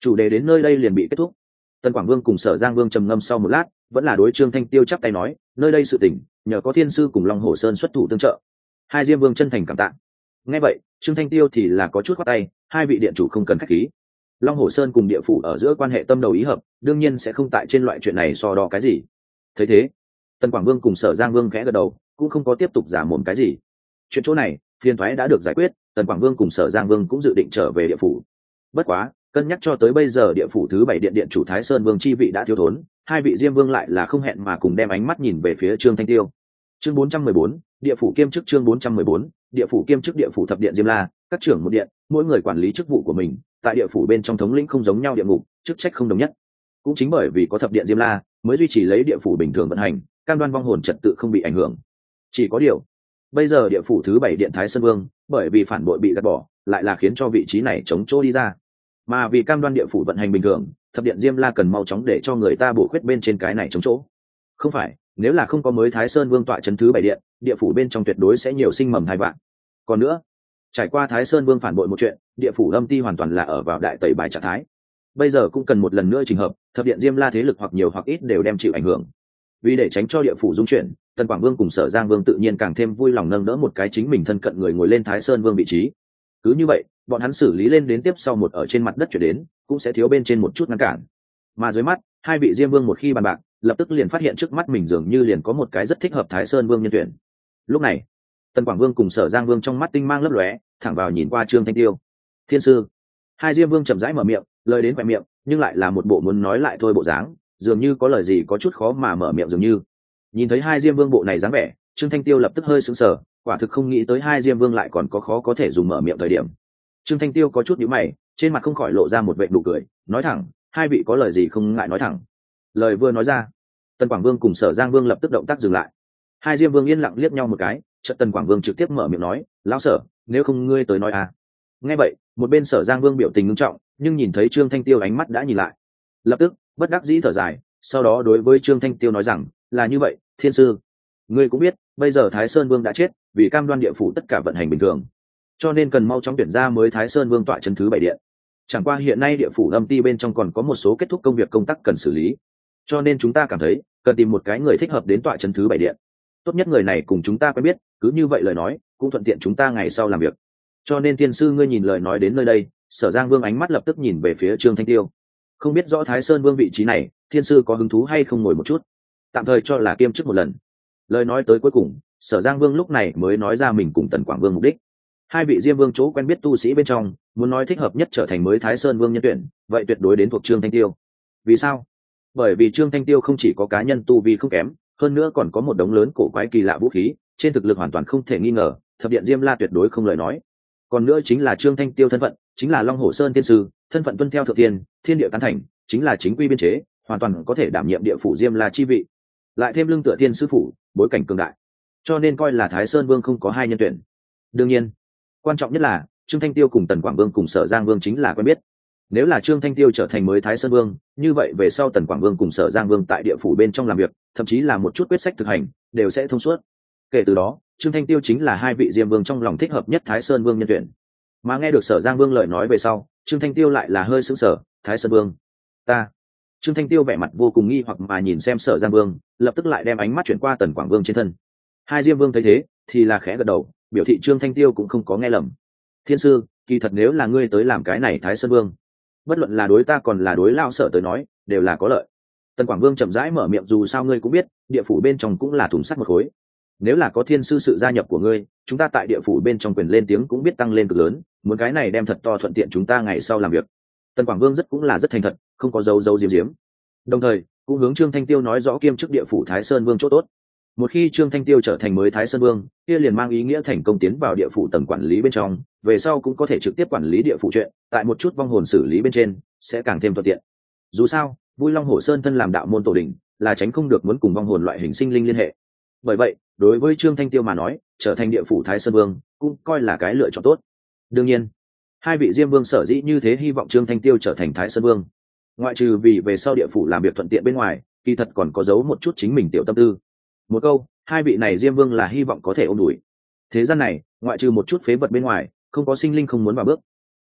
chủ đề đến nơi đây liền bị kết thúc. Tần Quảng Vương cùng Sở Giang Vương trầm ngâm sau một lát, vẫn là đối Trương Thanh Tiêu chắp tay nói, nơi đây sự tình nhờ có thiên sư cùng Long Hổ Sơn xuất thủ tương trợ, hai Diêm Vương chân thành cảm tạ. Nghe vậy, Trương Thanh Tiêu thì là có chút khoát tay, hai vị điện chủ không cần khách khí. Long Hổ Sơn cùng địa phủ ở giữa quan hệ tâm đầu ý hợp, đương nhiên sẽ không tại trên loại chuyện này so đo cái gì. Thấy thế, Tần Quảng Vương cùng Sở Giang Vương khẽ gật đầu, cũng không có tiếp tục giả mồm cái gì. Chuyện chỗ này, phiền toái đã được giải quyết, Tần Quảng Vương cùng Sở Giang Vương cũng dự định trở về địa phủ. Bất quá, cân nhắc cho tới bây giờ địa phủ thứ bảy điện điện chủ Thái Sơn Vương chi vị đã thiếu thốn, hai vị Diêm Vương lại là không hẹn mà cùng đem ánh mắt nhìn về phía Trương Thanh Tiêu. Chương bốn trăm mười bốn, địa phủ kiêm chức. Chương bốn trăm mười bốn, địa phủ kiêm chức. Địa phủ thập điện Diêm La, các trưởng một điện, mỗi người quản lý chức vụ của mình, tại địa phủ bên trong thống lĩnh không giống nhau địa ngục, chức trách không đồng nhất. Cũng chính bởi vì có thập điện Diêm La, mới duy trì lấy địa phủ bình thường vận hành, cam đoan vong hồn trật tự không bị ảnh hưởng. Chỉ có điều, bây giờ địa phủ thứ bảy điện Thái Sơn Vương, bởi vì phản bội bị gạt bỏ, lại là khiến cho vị trí này chống chỗ đi ra. Mà vì cam đoan địa phủ vận hành bình thường, thập điện Diêm La cần mau chóng để cho người ta bổ khuyết bên trên cái này chống chỗ. Không phải, nếu là không có mới Thái Sơn Vương tọa trấn thứ bảy điện, địa phủ bên trong tuyệt đối sẽ nhiều sinh mầm hai vạn. Còn nữa, trải qua Thái Sơn Vương phản bội một chuyện, địa phủ âm ti hoàn toàn là ở vào đại tẩy bài trạng thái. Bây giờ cũng cần một lần nữa trình hợp, thập điện Diêm La thế lực hoặc nhiều hoặc ít đều đem chịu ảnh hưởng. Vì để tránh cho địa phủ dung chuyển, Tần Quảng Vương cùng Sở Giang Vương tự nhiên càng thêm vui lòng nâng đỡ một cái chính mình thân cận người ngồi lên Thái Sơn Vương vị trí. Cứ như vậy, bọn hắn xử lý lên đến tiếp sau một ở trên mặt đất chuyển đến, cũng sẽ thiếu bên trên một chút ngăn cản. Mà dưới mắt, hai vị Diêm Vương một khi bàn bạc, lập tức liền phát hiện trước mắt mình dường như liền có một cái rất thích hợp Thái Sơn Vương nhân tuyển. Lúc này, Tần Quảng Vương cùng Sở Giang Vương trong mắt tinh mang lấp lóe, thẳng vào nhìn qua Trương Thanh Tiêu. Thiên sư. Hai Diêm Vương chậm rãi mở miệng, lời đến khoe miệng, nhưng lại là một bộ muốn nói lại thôi bộ dáng, dường như có lời gì có chút khó mà mở miệng dường như. Nhìn thấy hai Diêm Vương bộ này dáng vẻ, Trương Thanh Tiêu lập tức hơi sững sờ, quả thực không nghĩ tới hai Diêm Vương lại còn có khó có thể dùng mở miệng thời điểm. Trương Thanh Tiêu có chút nhíu mày, trên mặt không khỏi lộ ra một vệt nụ cười, nói thẳng, hai vị có lời gì không ngại nói thẳng. Lời vừa nói ra, Tần Quảng Vương cùng Sở Giang Vương lập tức động tác dừng lại. Hai Diêm Vương yên lặng liếc nhau một cái, chợt Tần Quảng Vương trực tiếp mở miệng nói, lão Sở, nếu không ngươi tới nói à. Nghe vậy, một bên Sở Giang Vương biểu tình nghiêm trọng, nhưng nhìn thấy Trương Thanh Tiêu ánh mắt đã nhìn lại, lập tức bất đắc dĩ thở dài, sau đó đối với Trương Thanh Tiêu nói rằng, là như vậy, thiên sư, ngươi cũng biết, bây giờ Thái Sơn Vương đã chết, vì cam đoan địa phủ tất cả vận hành bình thường, cho nên cần mau chóng tuyển ra mới Thái Sơn Vương tọa trấn thứ bảy điện. Chẳng qua hiện nay địa phủ âm ti bên trong còn có một số kết thúc công việc công tác cần xử lý, cho nên chúng ta cảm thấy cần tìm một cái người thích hợp đến tọa trấn thứ bảy điện. Tốt nhất người này cùng chúng ta quen biết, cứ như vậy lời nói cũng thuận tiện chúng ta ngày sau làm việc. Cho nên thiên sư ngươi nhìn lời nói đến nơi đây, Sở Giang Vương ánh mắt lập tức nhìn về phía Trương Thanh Tiêu. Không biết rõ Thái Sơn Vương vị trí này, thiên sư có hứng thú hay không ngồi một chút, tạm thời cho là kiêm chức một lần. Lời nói tới cuối cùng, Sở Giang Vương lúc này mới nói ra mình cùng Tần Quảng Vương mục đích. Hai vị Diêm Vương chỗ quen biết tu sĩ bên trong, muốn nói thích hợp nhất trở thành mới Thái Sơn Vương nhân tuyển, vậy tuyệt đối đến thuộc Trương Thanh Tiêu. Vì sao? Bởi vì Trương Thanh Tiêu không chỉ có cá nhân tu vi không kém, hơn nữa còn có một đống lớn cổ quái kỳ lạ vũ khí, trên thực lực hoàn toàn không thể nghi ngờ, thập điện Diêm La tuyệt đối không lời nói. Còn nữa chính là Trương Thanh Tiêu thân phận, chính là Long Hổ Sơn tiên sư, thân phận tuân theo thượng tiên, thiên địa tán thành, chính là chính quy biên chế, hoàn toàn có thể đảm nhiệm địa phủ Diêm La chi vị. Lại thêm lưng tựa thiên sư phủ, bối cảnh cường đại, cho nên coi là Thái Sơn Vương không có hai nhân tuyển. Đương nhiên, quan trọng nhất là Trương Thanh Tiêu cùng Tần Quảng Vương cùng Sở Giang Vương chính là quen biết. Nếu là Trương Thanh Tiêu trở thành mới Thái Sơn Vương, như vậy về sau Tần Quảng Vương cùng Sở Giang Vương tại địa phủ bên trong làm việc, thậm chí là một chút quyết sách thực hành, đều sẽ thông suốt. Kể từ đó, Trương Thanh Tiêu chính là hai vị Diêm Vương trong lòng thích hợp nhất Thái Sơn Vương nhân tuyển. Mà nghe được Sở Giang Vương lời nói về sau, Trương Thanh Tiêu lại là hơi sững sờ, Thái Sơn Vương, ta. Trương Thanh Tiêu vẻ mặt vô cùng nghi hoặc mà nhìn xem Sở Giang Vương, lập tức lại đem ánh mắt chuyển qua Tần Quảng Vương trên thân. Hai Diêm Vương thấy thế, thì là khẽ gật đầu, biểu thị Trương Thanh Tiêu cũng không có nghe lầm. Thiên sư, kỳ thật nếu là ngươi tới làm cái này Thái Sơn Vương, bất luận là đối ta còn là đối lao Sở tới nói, đều là có lợi. Tần Quảng Vương chậm rãi mở miệng, dù sao ngươi cũng biết, địa phủ bên trong cũng là thùng sắt một khối. Nếu là có thiên sư sự gia nhập của ngươi, chúng ta tại địa phủ bên trong quyền lên tiếng cũng biết tăng lên cực lớn, muốn cái này đem thật to thuận tiện chúng ta ngày sau làm việc. Tần Quảng Vương rất cũng là rất thành thật, không có dấu dấu diếm diếm. Đồng thời, cũng hướng Trương Thanh Tiêu nói rõ kiêm chức địa phủ Thái Sơn Vương chỗ tốt. Một khi Trương Thanh Tiêu trở thành mới Thái Sơn Vương, kia liền mang ý nghĩa thành công tiến vào địa phủ tầng quản lý bên trong, về sau cũng có thể trực tiếp quản lý địa phủ chuyện, tại một chút vong hồn xử lý bên trên, sẽ càng thêm thuận tiện. Dù sao, Vui Long Hổ Sơn thân làm đạo môn tổ đình, là tránh không được muốn cùng vong hồn loại hình sinh linh liên hệ. Bởi vậy, đối với Trương Thanh Tiêu mà nói, trở thành địa phủ Thái Sơn Vương cũng coi là cái lựa chọn tốt. Đương nhiên, hai vị Diêm Vương sở dĩ như thế hy vọng Trương Thanh Tiêu trở thành Thái Sơn Vương, ngoại trừ vì về sau địa phủ làm việc thuận tiện bên ngoài, kỳ thật còn có giấu một chút chính mình tiểu tâm tư. Một câu, hai vị này Diêm Vương là hy vọng có thể ôm đuổi. Thế gian này, ngoại trừ một chút phế vật bên ngoài, không có sinh linh không muốn vào bước.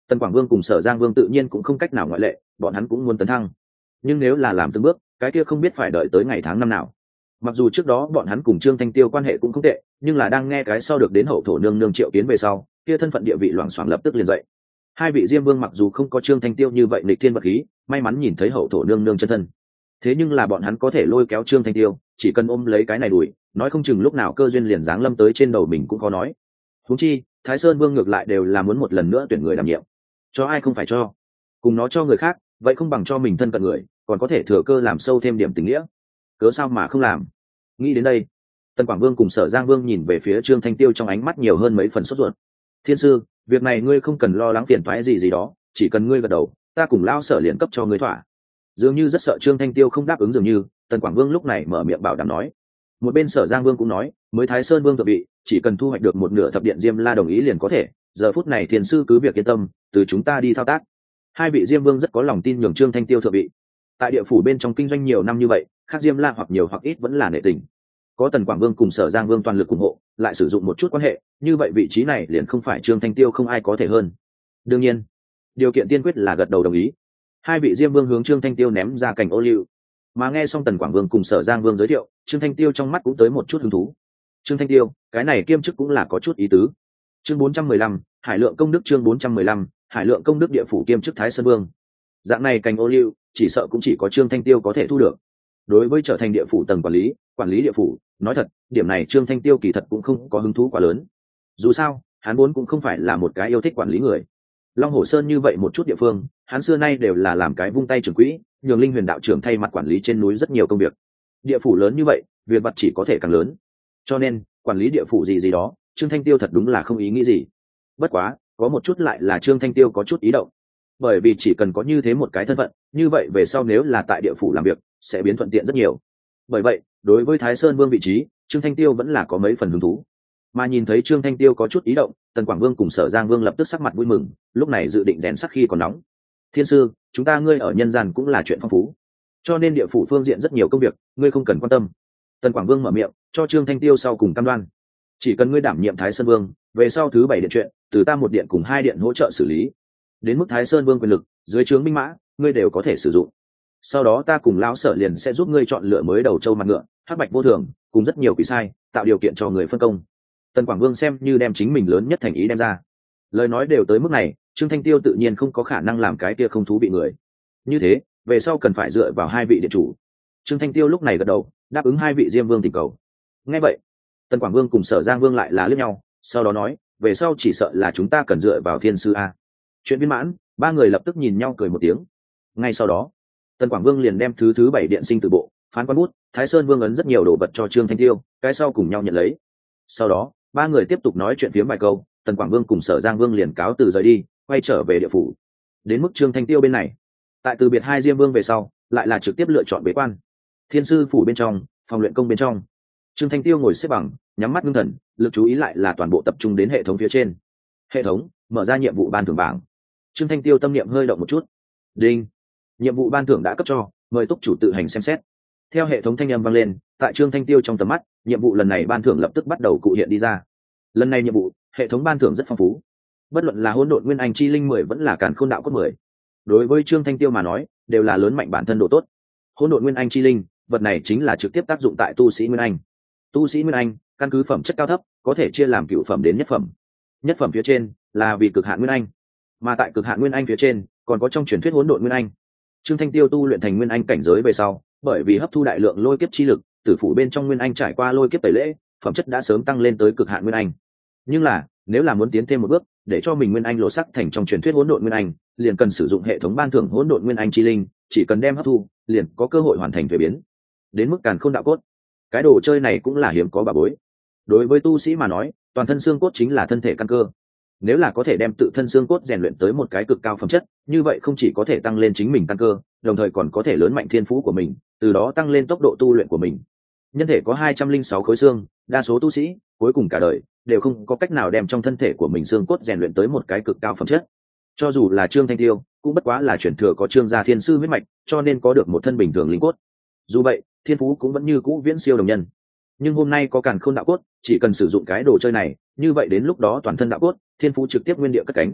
Tần Quảng Vương cùng Sở Giang Vương tự nhiên cũng không cách nào ngoại lệ, bọn hắn cũng muốn tấn thăng. Nhưng nếu là làm từng bước, cái kia không biết phải đợi tới ngày tháng năm nào. Mặc dù trước đó bọn hắn cùng Trương Thanh Tiêu quan hệ cũng không tệ, nhưng là đang nghe cái sau được đến hậu thổ nương nương triệu kiến về sau, kia thân phận địa vị loảng xoảng lập tức liền dậy. Hai vị Diêm Vương mặc dù không có Trương Thanh Tiêu như vậy nghịch thiên vật khí, may mắn nhìn thấy hậu thổ nương nương chân thân. Thế nhưng là bọn hắn có thể lôi kéo Trương Thanh Tiêu, chỉ cần ôm lấy cái này đuổi, nói không chừng lúc nào cơ duyên liền giáng lâm tới trên đầu mình cũng khó nói. Huống chi, Thái Sơn Vương ngược lại đều là muốn một lần nữa tuyển người đảm nhiệm. Cho ai không phải cho, cùng nó cho người khác, vậy không bằng cho mình thân cận người, còn có thể thừa cơ làm sâu thêm điểm tình nghĩa. Cớ sao mà không làm? Nghĩ đến đây, Tần Quảng Vương cùng Sở Giang Vương nhìn về phía Trương Thanh Tiêu trong ánh mắt nhiều hơn mấy phần sốt ruột. Thiên sư, việc này ngươi không cần lo lắng phiền toái gì gì đó, chỉ cần ngươi gật đầu, ta cùng lao Sở liền cấp cho ngươi thỏa. Dường như rất sợ Trương Thanh Tiêu không đáp ứng dường như, Tần Quảng Vương lúc này mở miệng bảo đảm nói. Một bên Sở Giang Vương cũng nói, mới Thái Sơn Vương thượng vị, chỉ cần thu hoạch được một nửa thập điện Diêm La đồng ý liền có thể, giờ phút này thiên sư cứ việc yên tâm, từ chúng ta đi thao tác. Hai vị Diêm Vương rất có lòng tin nhường Trương Thanh Tiêu thượng vị. Tại địa phủ bên trong kinh doanh nhiều năm như vậy, khác Diêm La hoặc nhiều hoặc ít vẫn là nể tình. Có Tần Quảng Vương cùng Sở Giang Vương toàn lực ủng hộ, lại sử dụng một chút quan hệ, như vậy vị trí này liền không phải Trương Thanh Tiêu không ai có thể hơn. Đương nhiên, điều kiện tiên quyết là gật đầu đồng ý. Hai vị Diêm Vương hướng Trương Thanh Tiêu ném ra cảnh ô liu. Mà nghe xong Tần Quảng Vương cùng Sở Giang Vương giới thiệu, Trương Thanh Tiêu trong mắt cũng tới một chút hứng thú. Trương Thanh Tiêu, cái này kiêm chức cũng là có chút ý tứ. Chương bốn trăm mười lăm, Hải Lượng công đức. Chương bốn trăm mười lăm, Hải Lượng công đức địa phủ kiêm chức Thái Sơn Vương. Dạng này cành ô liu, chỉ sợ cũng chỉ có Trương Thanh Tiêu có thể thu được. Đối với trở thành địa phủ tầng quản lý, quản lý địa phủ, nói thật, điểm này Trương Thanh Tiêu kỳ thật cũng không có hứng thú quá lớn. Dù sao, hắn vốn cũng không phải là một cái yêu thích quản lý người. Long Hổ Sơn như vậy một chút địa phương, hắn xưa nay đều là làm cái vung tay trưởng quỹ, nhường Linh Huyền đạo trưởng thay mặt quản lý trên núi rất nhiều công việc. Địa phủ lớn như vậy, việc vặt chỉ có thể càng lớn. Cho nên, quản lý địa phủ gì gì đó, Trương Thanh Tiêu thật đúng là không ý nghĩ gì. Bất quá, có một chút lại là Trương Thanh Tiêu có chút ý động. Bởi vì chỉ cần có như thế một cái thân phận, như vậy về sau nếu là tại địa phủ làm việc, sẽ biến thuận tiện rất nhiều. Bởi vậy, đối với Thái Sơn Vương vị trí, Trương Thanh Tiêu vẫn là có mấy phần hứng thú. Mà nhìn thấy Trương Thanh Tiêu có chút ý động, Tần Quảng Vương cùng Sở Giang Vương lập tức sắc mặt vui mừng, lúc này dự định rèn sắc khi còn nóng. Thiên sư, chúng ta ngươi ở nhân gian cũng là chuyện phong phú, cho nên địa phủ phương diện rất nhiều công việc, ngươi không cần quan tâm. Tần Quảng Vương mở miệng, cho Trương Thanh Tiêu sau cùng cam đoan, chỉ cần ngươi đảm nhiệm Thái Sơn Vương, về sau thứ bảy điện chuyện, từ ta một điện cùng hai điện hỗ trợ xử lý. Đến mức Thái Sơn Vương quyền lực, dưới trướng binh mã, ngươi đều có thể sử dụng. Sau đó ta cùng lão Sở liền sẽ giúp ngươi chọn lựa mới đầu châu mặt ngựa, hắc bạch vô thường, cùng rất nhiều quỷ sai, tạo điều kiện cho người phân công. Tần Quảng Vương xem như đem chính mình lớn nhất thành ý đem ra. Lời nói đều tới mức này, Trương Thanh Tiêu tự nhiên không có khả năng làm cái kia không thú vị người. Như thế, về sau cần phải dựa vào hai vị điện chủ. Trương Thanh Tiêu lúc này gật đầu, đáp ứng hai vị Diêm Vương thỉnh cầu. Nghe vậy, Tần Quảng Vương cùng Sở Giang Vương lại là liếc nhau, sau đó nói, về sau chỉ sợ là chúng ta cần dựa vào Thiên sư a. Chuyện viên mãn, ba người lập tức nhìn nhau cười một tiếng. Ngay sau đó, Tần Quảng Vương liền đem thứ thứ bảy điện sinh tử bộ, phán quan bút, Thái Sơn Vương ấn rất nhiều đồ vật cho Trương Thanh Tiêu, cái sau cùng nhau nhận lấy. Sau đó, ba người tiếp tục nói chuyện phiếm vài câu, Tần Quảng Vương cùng Sở Giang Vương liền cáo từ rời đi, quay trở về địa phủ. Đến mức Trương Thanh Tiêu bên này, tại từ biệt hai Diêm Vương về sau, lại là trực tiếp lựa chọn bế quan. Thiên sư phủ bên trong, phòng luyện công bên trong, Trương Thanh Tiêu ngồi xếp bằng, nhắm mắt ngưng thần, lực chú ý lại là toàn bộ tập trung đến hệ thống phía trên. Hệ thống mở ra nhiệm vụ ban thưởng bảng. Trương Thanh Tiêu tâm niệm hơi động một chút. Đinh, nhiệm vụ ban thưởng đã cấp cho, mời túc chủ tự hành xem xét. Theo hệ thống thanh âm vang lên, tại Trương Thanh Tiêu trong tầm mắt, nhiệm vụ lần này ban thưởng lập tức bắt đầu cụ hiện đi ra. Lần này nhiệm vụ, hệ thống ban thưởng rất phong phú. Bất luận là hỗn độn nguyên anh chi linh mười vẫn là càn khôn đạo cốt mười, đối với Trương Thanh Tiêu mà nói, đều là lớn mạnh bản thân độ tốt. Hỗn độn nguyên anh chi linh, vật này chính là trực tiếp tác dụng tại tu sĩ nguyên anh. Tu sĩ nguyên anh, căn cứ phẩm chất cao thấp, có thể chia làm cửu phẩm đến nhất phẩm. Nhất phẩm phía trên là vì cực hạn nguyên anh, mà tại cực hạn nguyên anh phía trên, còn có trong truyền thuyết hỗn độn nguyên anh. Trương Thanh Tiêu tu luyện thành nguyên anh cảnh giới về sau, bởi vì hấp thu đại lượng lôi kiếp chi lực, tử phủ bên trong nguyên anh trải qua lôi kiếp tẩy lễ, phẩm chất đã sớm tăng lên tới cực hạn nguyên anh. Nhưng là, nếu là muốn tiến thêm một bước, để cho mình nguyên anh lộ sắc thành trong truyền thuyết hỗn độn nguyên anh, liền cần sử dụng hệ thống ban thưởng hỗn độn nguyên anh chi linh, chỉ cần đem hấp thu, liền có cơ hội hoàn thành thuế biến. Đến mức càn khôn đạo cốt, cái đồ chơi này cũng là hiếm có bà bối. Đối với tu sĩ mà nói, toàn thân xương cốt chính là thân thể căn cơ. Nếu là có thể đem tự thân xương cốt rèn luyện tới một cái cực cao phẩm chất, như vậy không chỉ có thể tăng lên chính mình căn cơ, đồng thời còn có thể lớn mạnh thiên phú của mình, từ đó tăng lên tốc độ tu luyện của mình. Nhân thể có hai trăm linh sáu khối xương, đa số tu sĩ cuối cùng cả đời đều không có cách nào đem trong thân thể của mình xương cốt rèn luyện tới một cái cực cao phẩm chất. Cho dù là Trương Thanh Tiêu, cũng bất quá là chuyển thừa có Trương gia thiên sư huyết mạch, cho nên có được một thân bình thường linh cốt. Dù vậy, thiên phú cũng vẫn như cũ viễn siêu đồng nhân. Nhưng hôm nay có càn khôn đạo cốt, chỉ cần sử dụng cái đồ chơi này, như vậy đến lúc đó toàn thân đạo cốt, thiên phú trực tiếp nguyên địa cất cánh.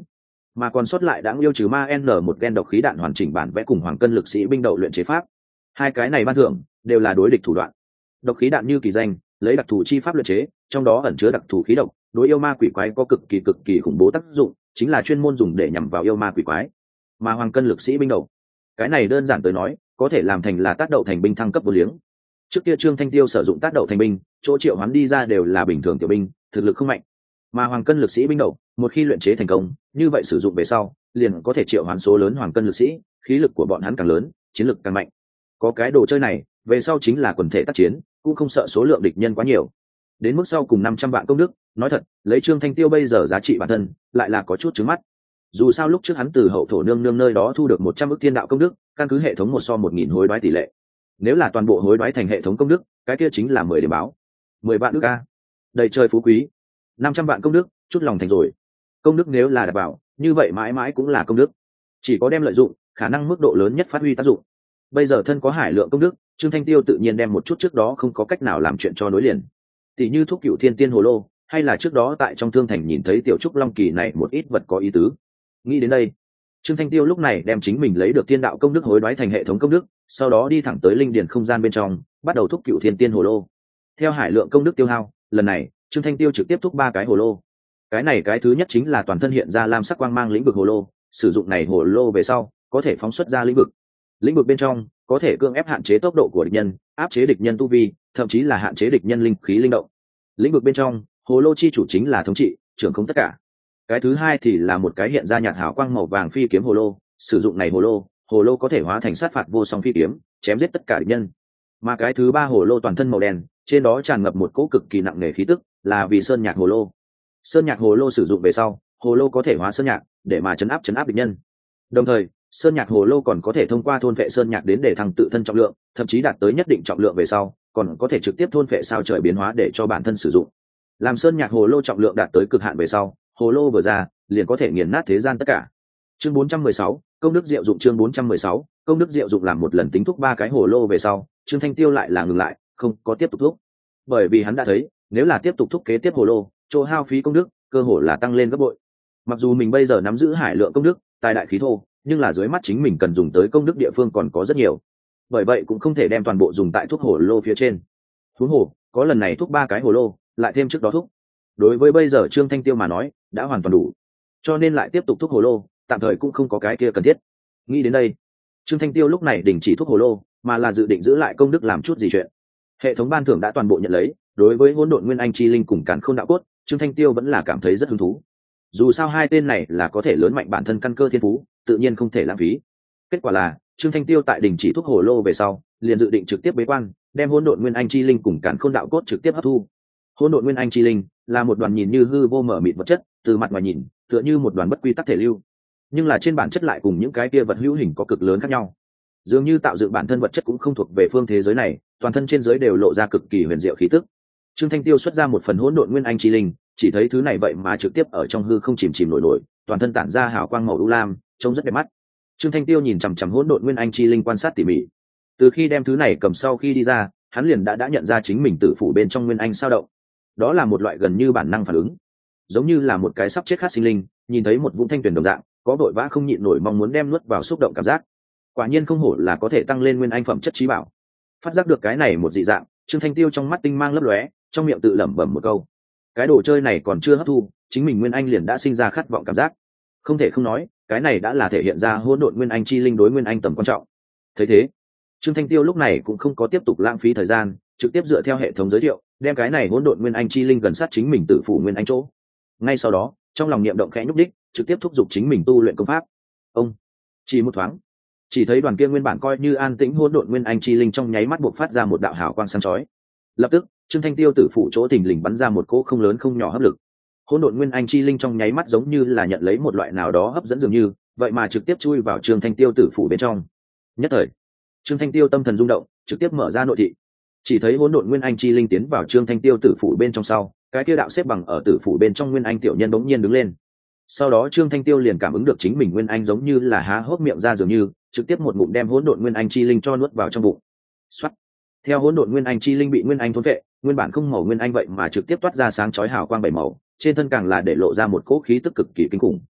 mà còn sót lại đã yêu trừ ma n một gen độc khí đạn hoàn chỉnh bản vẽ cùng hoàng cân lực sĩ binh đậu luyện chế pháp. Hai cái này ban thưởng đều là đối địch thủ đoạn. Độc khí đạn như kỳ danh, lấy đặc thù chi pháp luyện chế, trong đó ẩn chứa đặc thù khí độc, đối yêu ma quỷ quái có cực kỳ cực kỳ khủng bố tác dụng, chính là chuyên môn dùng để nhằm vào yêu ma quỷ quái. Mà hoàng cân lực sĩ binh đậu, cái này đơn giản tới nói, có thể làm thành là tác đậu thành binh thăng cấp vô liếng. Trước kia Trương Thanh Tiêu sử dụng tác đậu thành binh, chỗ triệu hoán đi ra đều là bình thường tiểu binh, thực lực không mạnh. Mà hoàng cân lực sĩ binh đậu, một khi luyện chế thành công, như vậy sử dụng về sau, liền có thể triệu hoán số lớn hoàng cân lực sĩ, khí lực của bọn hắn càng lớn, chiến lực càng mạnh. Có cái đồ chơi này, về sau chính là quần thể tác chiến, cũng không sợ số lượng địch nhân quá nhiều. Đến mức sau cùng năm trăm vạn công đức, nói thật, lấy Trương Thanh Tiêu bây giờ giá trị bản thân, lại là có chút trứng mắt. Dù sao lúc trước hắn từ hậu thổ nương nương nơi đó thu được một trăm ức thiên đạo công đức, căn cứ hệ thống một so một nghìn hối đoái tỷ lệ. Nếu là toàn bộ hối đoái thành hệ thống công đức, cái kia chính là mười điểm báo. mười vạn đức a. Đầy trời phú quý. năm trăm vạn công đức, chút lòng thành rồi. Công đức nếu là đảm bảo, như vậy mãi mãi cũng là công đức. Chỉ có đem lợi dụng, khả năng mức độ lớn nhất phát huy tác dụng. Bây giờ thân có hải lượng công đức, Trương Thanh Tiêu tự nhiên đem một chút trước đó không có cách nào làm chuyện cho nối liền. Tỷ như thuốc cựu thiên tiên hồ lô, hay là trước đó tại trong thương thành nhìn thấy tiểu trúc long kỳ này một ít vật có ý tứ. Nghĩ đến đây, Trương Thanh Tiêu lúc này đem chính mình lấy được thiên đạo công đức hối đoái thành hệ thống công đức, sau đó đi thẳng tới linh điển không gian bên trong, bắt đầu thúc cựu thiên tiên hồ lô. Theo hải lượng công đức tiêu hao, lần này Trương Thanh Tiêu trực tiếp thúc ba cái hồ lô. Cái này cái thứ nhất chính là toàn thân hiện ra lam sắc quang mang lĩnh vực hồ lô, sử dụng này hồ lô về sau, có thể phóng xuất ra lĩnh vực. Lĩnh vực bên trong có thể cưỡng ép hạn chế tốc độ của địch nhân, áp chế địch nhân tu vi, thậm chí là hạn chế địch nhân linh khí linh động. Lĩnh vực bên trong, hồ lô chi chủ chính là thống trị, trưởng không tất cả. Cái thứ hai thì là một cái hiện ra nhạt hào quang màu vàng phi kiếm hồ lô, sử dụng này hồ lô, hồ lô có thể hóa thành sát phạt vô song phi kiếm, chém giết tất cả địch nhân. Mà cái thứ ba hồ lô toàn thân màu đen, trên đó tràn ngập một cỗ cực kỳ nặng nề khí tức, là vì sơn nhạc hồ lô. Sơn nhạc hồ lô sử dụng về sau, hồ lô có thể hóa sơn nhạc để mà chấn áp chấn áp địch nhân. Đồng thời, sơn nhạc hồ lô còn có thể thông qua thôn phệ sơn nhạc đến để thăng tự thân trọng lượng, thậm chí đạt tới nhất định trọng lượng về sau, còn có thể trực tiếp thôn phệ sao trời biến hóa để cho bản thân sử dụng. Làm sơn nhạc hồ lô trọng lượng đạt tới cực hạn về sau, hồ lô vừa ra, liền có thể nghiền nát thế gian tất cả. Chương bốn trăm mười sáu, công đức diệu dụng. Chương bốn trăm mười sáu, công đức diệu dụng. Làm một lần tính thúc ba cái hồ lô về sau, Trương Thanh Tiêu lại là ngừng lại, không có tiếp tục thúc. Bởi vì hắn đã thấy, nếu là tiếp tục thúc kế tiếp hồ lô, chỗ hao phí công đức, cơ hồ là tăng lên gấp bội. Mặc dù mình bây giờ nắm giữ hải lượng công đức, tài đại khí thô, nhưng là dưới mắt chính mình cần dùng tới công đức địa phương còn có rất nhiều. Bởi vậy cũng không thể đem toàn bộ dùng tại thuốc hồ lô phía trên. Huống hồ, có lần này thuốc ba cái hồ lô, lại thêm trước đó thuốc. Đối với bây giờ Trương Thanh Tiêu mà nói, đã hoàn toàn đủ. Cho nên lại tiếp tục thuốc hồ lô, tạm thời cũng không có cái kia cần thiết. Nghĩ đến đây, Trương Thanh Tiêu lúc này đình chỉ thuốc hồ lô, mà là dự định giữ lại công đức làm chút gì chuyện. Hệ thống ban thưởng đã toàn bộ nhận lấy, đối với hỗn độn nguyên anh chi linh cùng càn khôn đạo cốt, Trương Thanh Tiêu vẫn là cảm thấy rất hứng thú. Dù sao hai tên này là có thể lớn mạnh bản thân căn cơ thiên phú, tự nhiên không thể lãng phí. Kết quả là, Trương Thanh Tiêu tại đình chỉ thuốc hồ lô về sau, liền dự định trực tiếp bế quan, đem hỗn độn nguyên anh chi linh cùng càn khôn đạo cốt trực tiếp hấp thu. Hỗn độn nguyên anh chi linh là một đoàn nhìn như hư vô mở mịt vật chất, từ mặt ngoài nhìn, tựa như một đoàn bất quy tắc thể lưu, nhưng là trên bản chất lại cùng những cái kia vật hữu hình có cực lớn khác nhau. Dường như tạo dựng bản thân vật chất cũng không thuộc về phương thế giới này, toàn thân trên giới đều lộ ra cực kỳ huyền diệu khí tức. Trương Thanh Tiêu xuất ra một phần hỗn độn nguyên anh chi linh, chỉ thấy thứ này vậy mà trực tiếp ở trong hư không chìm chìm nổi nổi, toàn thân tản ra hào quang màu u lam, trông rất đẹp mắt. Trương Thanh Tiêu nhìn chằm chằm hỗn độn nguyên anh chi linh quan sát tỉ mỉ. Từ khi đem thứ này cầm sau khi đi ra, hắn liền đã đã nhận ra chính mình tử phủ bên trong nguyên anh sao động. Đó là một loại gần như bản năng phản ứng, giống như là một cái sắp chết khát sinh linh, nhìn thấy một vũng thanh tuyển đồng dạng, có vội vã không nhịn nổi mong muốn đem nuốt vào xúc động cảm giác. Quả nhiên không hổ là có thể tăng lên nguyên anh phẩm chất trí bảo. Phát giác được cái này một dị dạng, Trương Thanh Tiêu trong mắt tinh mang lấp lóe, trong miệng tự lẩm bẩm một câu: cái đồ chơi này còn chưa hấp thu, chính mình nguyên anh liền đã sinh ra khát vọng cảm giác. Không thể không nói, cái này đã là thể hiện ra hỗn độn nguyên anh chi linh đối nguyên anh tầm quan trọng. Thấy thế, Trương Thanh Tiêu lúc này cũng không có tiếp tục lãng phí thời gian, trực tiếp dựa theo hệ thống giới thiệu, đem cái này hỗn độn nguyên anh chi linh gần sát chính mình tự phủ nguyên anh chỗ. Ngay sau đó, trong lòng niệm động khẽ nhúc đích, trực tiếp thúc giục chính mình tu luyện công pháp. Ông chỉ một thoáng, chỉ thấy đoàn kia nguyên bản coi như an tĩnh hỗn độn nguyên anh chi linh trong nháy mắt bộc phát ra một đạo hào quang sáng chói. Lập tức, Trương Thanh Tiêu tử phủ chỗ thình lình bắn ra một cỗ không lớn không nhỏ hấp lực. Hỗn độn nguyên anh chi linh trong nháy mắt giống như là nhận lấy một loại nào đó hấp dẫn dường như, vậy mà trực tiếp chui vào Trương Thanh Tiêu tử phủ bên trong. Nhất thời, Trương Thanh Tiêu tâm thần rung động, trực tiếp mở ra nội thị. Chỉ thấy hỗn độn nguyên anh chi linh tiến vào Trương Thanh Tiêu tử phủ bên trong sau, cái kia đạo xếp bằng ở tử phủ bên trong nguyên anh tiểu nhân bỗng nhiên đứng lên. Sau đó Trương Thanh Tiêu liền cảm ứng được chính mình nguyên anh giống như là há hốc miệng ra dường như, trực tiếp một ngụm đem hỗn độn nguyên anh chi linh cho nuốt vào trong bụng. Soát. Theo hỗn độn nguyên anh chi linh bị nguyên anh thôn phệ, nguyên bản không màu nguyên anh vậy mà trực tiếp toát ra sáng chói hào quang bảy màu, trên thân càng là để lộ ra một cỗ khí tức cực kỳ kinh khủng.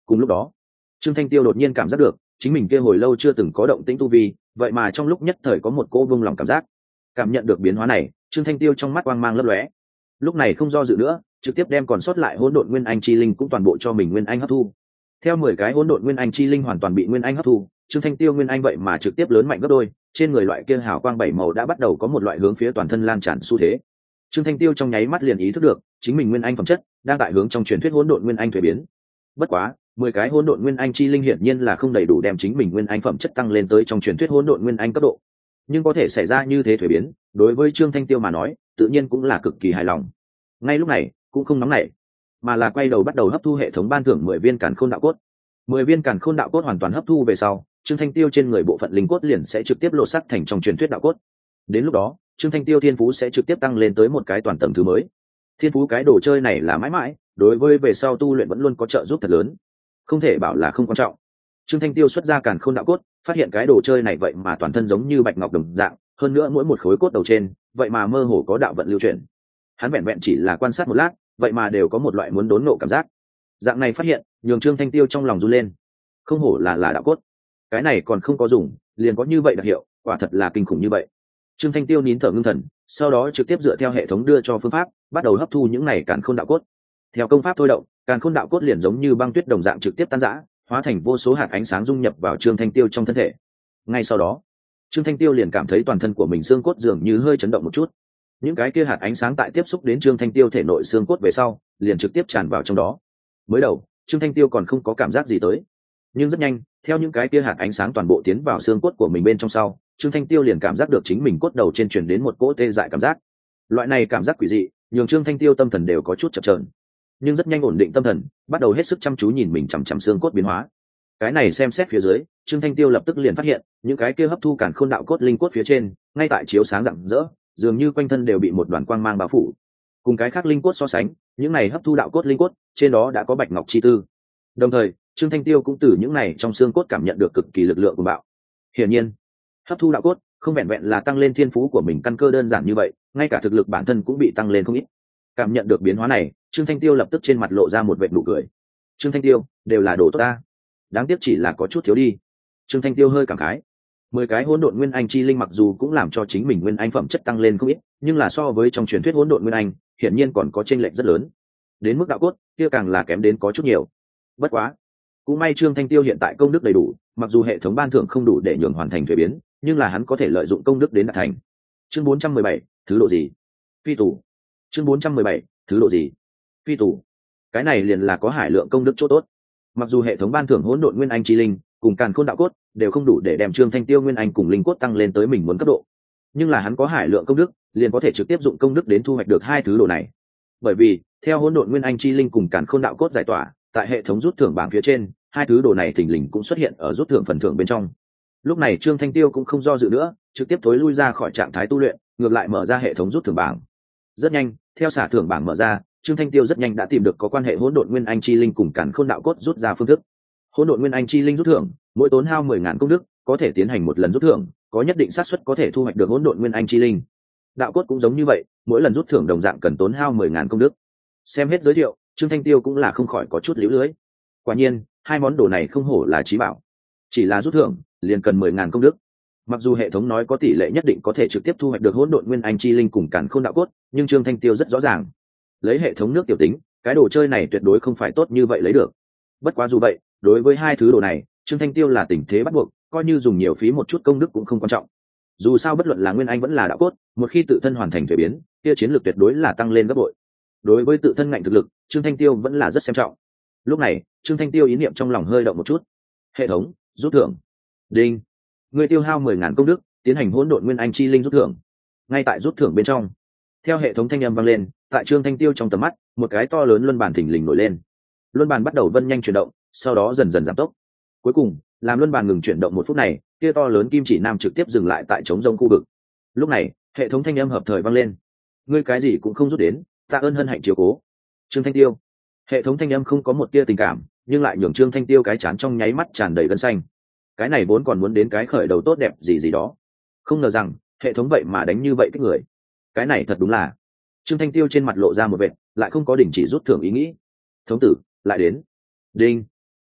Cùng lúc đó, Trương Thanh Tiêu đột nhiên cảm giác được chính mình kia hồi lâu chưa từng có động tĩnh tu vi, vậy mà trong lúc nhất thời có một cỗ vung lòng cảm giác. Cảm nhận được biến hóa này, Trương Thanh Tiêu trong mắt quang mang lấp lóe. Lúc này không do dự nữa, trực tiếp đem còn sót lại hỗn độn nguyên anh chi linh cũng toàn bộ cho mình nguyên anh hấp thu. Theo mười cái hỗn độn nguyên anh chi linh hoàn toàn bị nguyên anh hấp thu, Trương Thanh Tiêu nguyên anh vậy mà trực tiếp lớn mạnh gấp đôi, trên người loại kia hào quang bảy màu đã bắt đầu có một loại hướng phía toàn thân lan tràn xu thế. Trương Thanh Tiêu trong nháy mắt liền ý thức được, chính mình nguyên anh phẩm chất đang tại hướng trong truyền thuyết hỗn độn nguyên anh thuế biến. Bất quá, mười cái hỗn độn nguyên anh chi linh hiển nhiên là không đầy đủ đem chính mình nguyên anh phẩm chất tăng lên tới trong truyền thuyết hỗn độn nguyên anh cấp độ. Nhưng có thể xảy ra như thế thuế biến, đối với Trương Thanh Tiêu mà nói, tự nhiên cũng là cực kỳ hài lòng. Ngay lúc này, cũng không nóng nảy, mà là quay đầu bắt đầu hấp thu hệ thống ban thưởng mười viên càn khôn đạo cốt. Mười viên càn khôn đạo cốt hoàn toàn hấp thu về sau, Trương Thanh Tiêu trên người bộ phận linh cốt liền sẽ trực tiếp lộ sắc thành trong truyền thuyết đạo cốt. Đến lúc đó, Trương Thanh Tiêu thiên phú sẽ trực tiếp tăng lên tới một cái toàn tầng thứ mới. Thiên phú cái đồ chơi này là mãi mãi, đối với về sau tu luyện vẫn luôn có trợ giúp thật lớn, không thể bảo là không quan trọng. Trương Thanh Tiêu xuất ra càn khôn đạo cốt, phát hiện cái đồ chơi này vậy mà toàn thân giống như bạch ngọc đồng dạng, hơn nữa mỗi một khối cốt đầu trên, vậy mà mơ hồ có đạo vận lưu chuyển. Hắn vẹn vẹn chỉ là quan sát một lát, vậy mà đều có một loại muốn đốn ngộ cảm giác. Dạng này phát hiện, nhường Trương Thanh Tiêu trong lòng run lên. Không hổ là là đạo cốt, cái này còn không có dùng, liền có như vậy đặc hiệu, quả thật là kinh khủng như vậy. Trương Thanh Tiêu nín thở ngưng thần, sau đó trực tiếp dựa theo hệ thống đưa cho phương pháp, bắt đầu hấp thu những này càn khôn đạo cốt. Theo công pháp thôi động, càn khôn đạo cốt liền giống như băng tuyết đồng dạng trực tiếp tan rã, hóa thành vô số hạt ánh sáng dung nhập vào Trương Thanh Tiêu trong thân thể. Ngay sau đó, Trương Thanh Tiêu liền cảm thấy toàn thân của mình xương cốt dường như hơi chấn động một chút. Những cái kia hạt ánh sáng tại tiếp xúc đến Trương Thanh Tiêu thể nội xương cốt về sau, liền trực tiếp tràn vào trong đó. Mới đầu, Trương Thanh Tiêu còn không có cảm giác gì tới, nhưng rất nhanh, theo những cái kia hạt ánh sáng toàn bộ tiến vào xương cốt của mình bên trong sau, Trương Thanh Tiêu liền cảm giác được chính mình cốt đầu trên truyền đến một cỗ tê dại cảm giác. Loại này cảm giác quỷ dị, nhường Trương Thanh Tiêu tâm thần đều có chút chập chờn, nhưng rất nhanh ổn định tâm thần, bắt đầu hết sức chăm chú nhìn mình chằm chằm xương cốt biến hóa. Cái này xem xét phía dưới, Trương Thanh Tiêu lập tức liền phát hiện, những cái kia hấp thu càn khôn đạo cốt linh cốt phía trên, ngay tại chiếu sáng rạng rỡ, dường như quanh thân đều bị một đoàn quang mang bao phủ. Cùng cái khác linh cốt so sánh, những này hấp thu đạo cốt linh cốt, trên đó đã có bạch ngọc chi tư. Đồng thời, Trương Thanh Tiêu cũng từ những này trong xương cốt cảm nhận được cực kỳ lực lượng của bạo. Hiển nhiên, hấp thu đạo cốt không vẹn vẹn là tăng lên thiên phú của mình căn cơ đơn giản như vậy, ngay cả thực lực bản thân cũng bị tăng lên không ít. Cảm nhận được biến hóa này, Trương Thanh Tiêu lập tức trên mặt lộ ra một vệt nụ cười. Trương Thanh Tiêu, đều là đồ tốt ta, đáng tiếc chỉ là có chút thiếu đi. Trương Thanh Tiêu hơi cảm khái. Mười cái hỗn độn nguyên anh chi linh mặc dù cũng làm cho chính mình nguyên anh phẩm chất tăng lên không ít, nhưng là so với trong truyền thuyết hỗn độn nguyên anh, hiển nhiên còn có chênh lệch rất lớn. Đến mức đạo cốt, kia càng là kém đến có chút nhiều. Bất quá, cũng may Trương Thanh Tiêu hiện tại công đức đầy đủ, mặc dù hệ thống ban thưởng không đủ để nhường hoàn thành thuế biến, nhưng là hắn có thể lợi dụng công đức đến đạt thành. Chương bốn trăm mười bảy, thứ độ gì? Phi tù. Chương bốn trăm mười bảy, thứ độ gì? Phi tù. Cái này liền là có hải lượng công đức chỗ tốt. Mặc dù hệ thống ban thưởng hỗn độn nguyên anh chi linh cùng càn khôn đạo cốt đều không đủ để đem Trương Thanh Tiêu nguyên anh cùng linh cốt tăng lên tới mình muốn cấp độ, nhưng là hắn có hải lượng công đức, liền có thể trực tiếp dụng công đức đến thu hoạch được hai thứ đồ này. Bởi vì theo hỗn độn nguyên anh chi linh cùng càn khôn đạo cốt giải tỏa, tại hệ thống rút thưởng bảng phía trên, hai thứ đồ này thình lình cũng xuất hiện ở rút thưởng phần thưởng bên trong. Lúc này Trương Thanh Tiêu cũng không do dự nữa, trực tiếp thối lui ra khỏi trạng thái tu luyện, ngược lại mở ra hệ thống rút thưởng bảng. Rất nhanh, theo xả thưởng bảng mở ra, Trương Thanh Tiêu rất nhanh đã tìm được có quan hệ hỗn độn nguyên anh chi linh cùng càn khôn đạo cốt rút ra phương thức. Hỗn độn nguyên anh chi linh rút thưởng, mỗi tốn hao mười ngàn công đức, có thể tiến hành một lần rút thưởng, có nhất định xác suất có thể thu hoạch được hỗn độn nguyên anh chi linh. Đạo cốt cũng giống như vậy, mỗi lần rút thưởng đồng dạng cần tốn hao mười ngàn công đức. Xem hết giới thiệu, Trương Thanh Tiêu cũng là không khỏi có chút liễu lưới. Quả nhiên, hai món đồ này không hổ là chí bảo, chỉ là rút thưởng liền cần mười ngàn công đức. Mặc dù hệ thống nói có tỷ lệ nhất định có thể trực tiếp thu hoạch được hỗn độn nguyên anh chi linh cùng càn khôn đạo cốt, nhưng Trương Thanh Tiêu rất rõ ràng, lấy hệ thống nước tiểu tính, cái đồ chơi này tuyệt đối không phải tốt như vậy lấy được. Bất quá dù vậy, đối với hai thứ đồ này, Trương Thanh Tiêu là tình thế bắt buộc, coi như dùng nhiều phí một chút công đức cũng không quan trọng. Dù sao bất luận là nguyên anh vẫn là đạo cốt, một khi tự thân hoàn thành thuế biến, kia chiến lược tuyệt đối là tăng lên gấp bội. Đối với tự thân ngạnh thực lực, Trương Thanh Tiêu vẫn là rất xem trọng. Lúc này, Trương Thanh Tiêu ý niệm trong lòng hơi động một chút. Hệ thống rút thưởng. Đinh. Người tiêu hao mười ngàn công đức, tiến hành hỗn độn nguyên anh chi linh rút thưởng. Ngay tại rút thưởng bên trong, theo hệ thống thanh âm vang lên, tại Trương Thanh Tiêu trong tầm mắt, một cái to lớn luân bàn thình lình nổi lên. Luân bàn bắt đầu vân nhanh chuyển động, sau đó dần dần giảm tốc. Cuối cùng, làm luân bàn ngừng chuyển động một phút này, kia to lớn kim chỉ nam trực tiếp dừng lại tại trống rông khu vực. Lúc này, hệ thống thanh âm hợp thời vang lên. Ngươi cái gì cũng không rút đến, tạ ơn hân hạnh chiếu cố. Trương Thanh Tiêu. Hệ thống thanh âm không có một tia tình cảm, nhưng lại nhường Trương Thanh Tiêu cái chán trong nháy mắt tràn đầy gân xanh. Cái này vốn còn muốn đến cái khởi đầu tốt đẹp gì gì đó, không ngờ rằng hệ thống vậy mà đánh như vậy cái người. Cái này thật đúng là. Trương Thanh Tiêu trên mặt lộ ra một vệt, lại không có đình chỉ rút thưởng ý nghĩ. Thống tử lại đến. Đinh.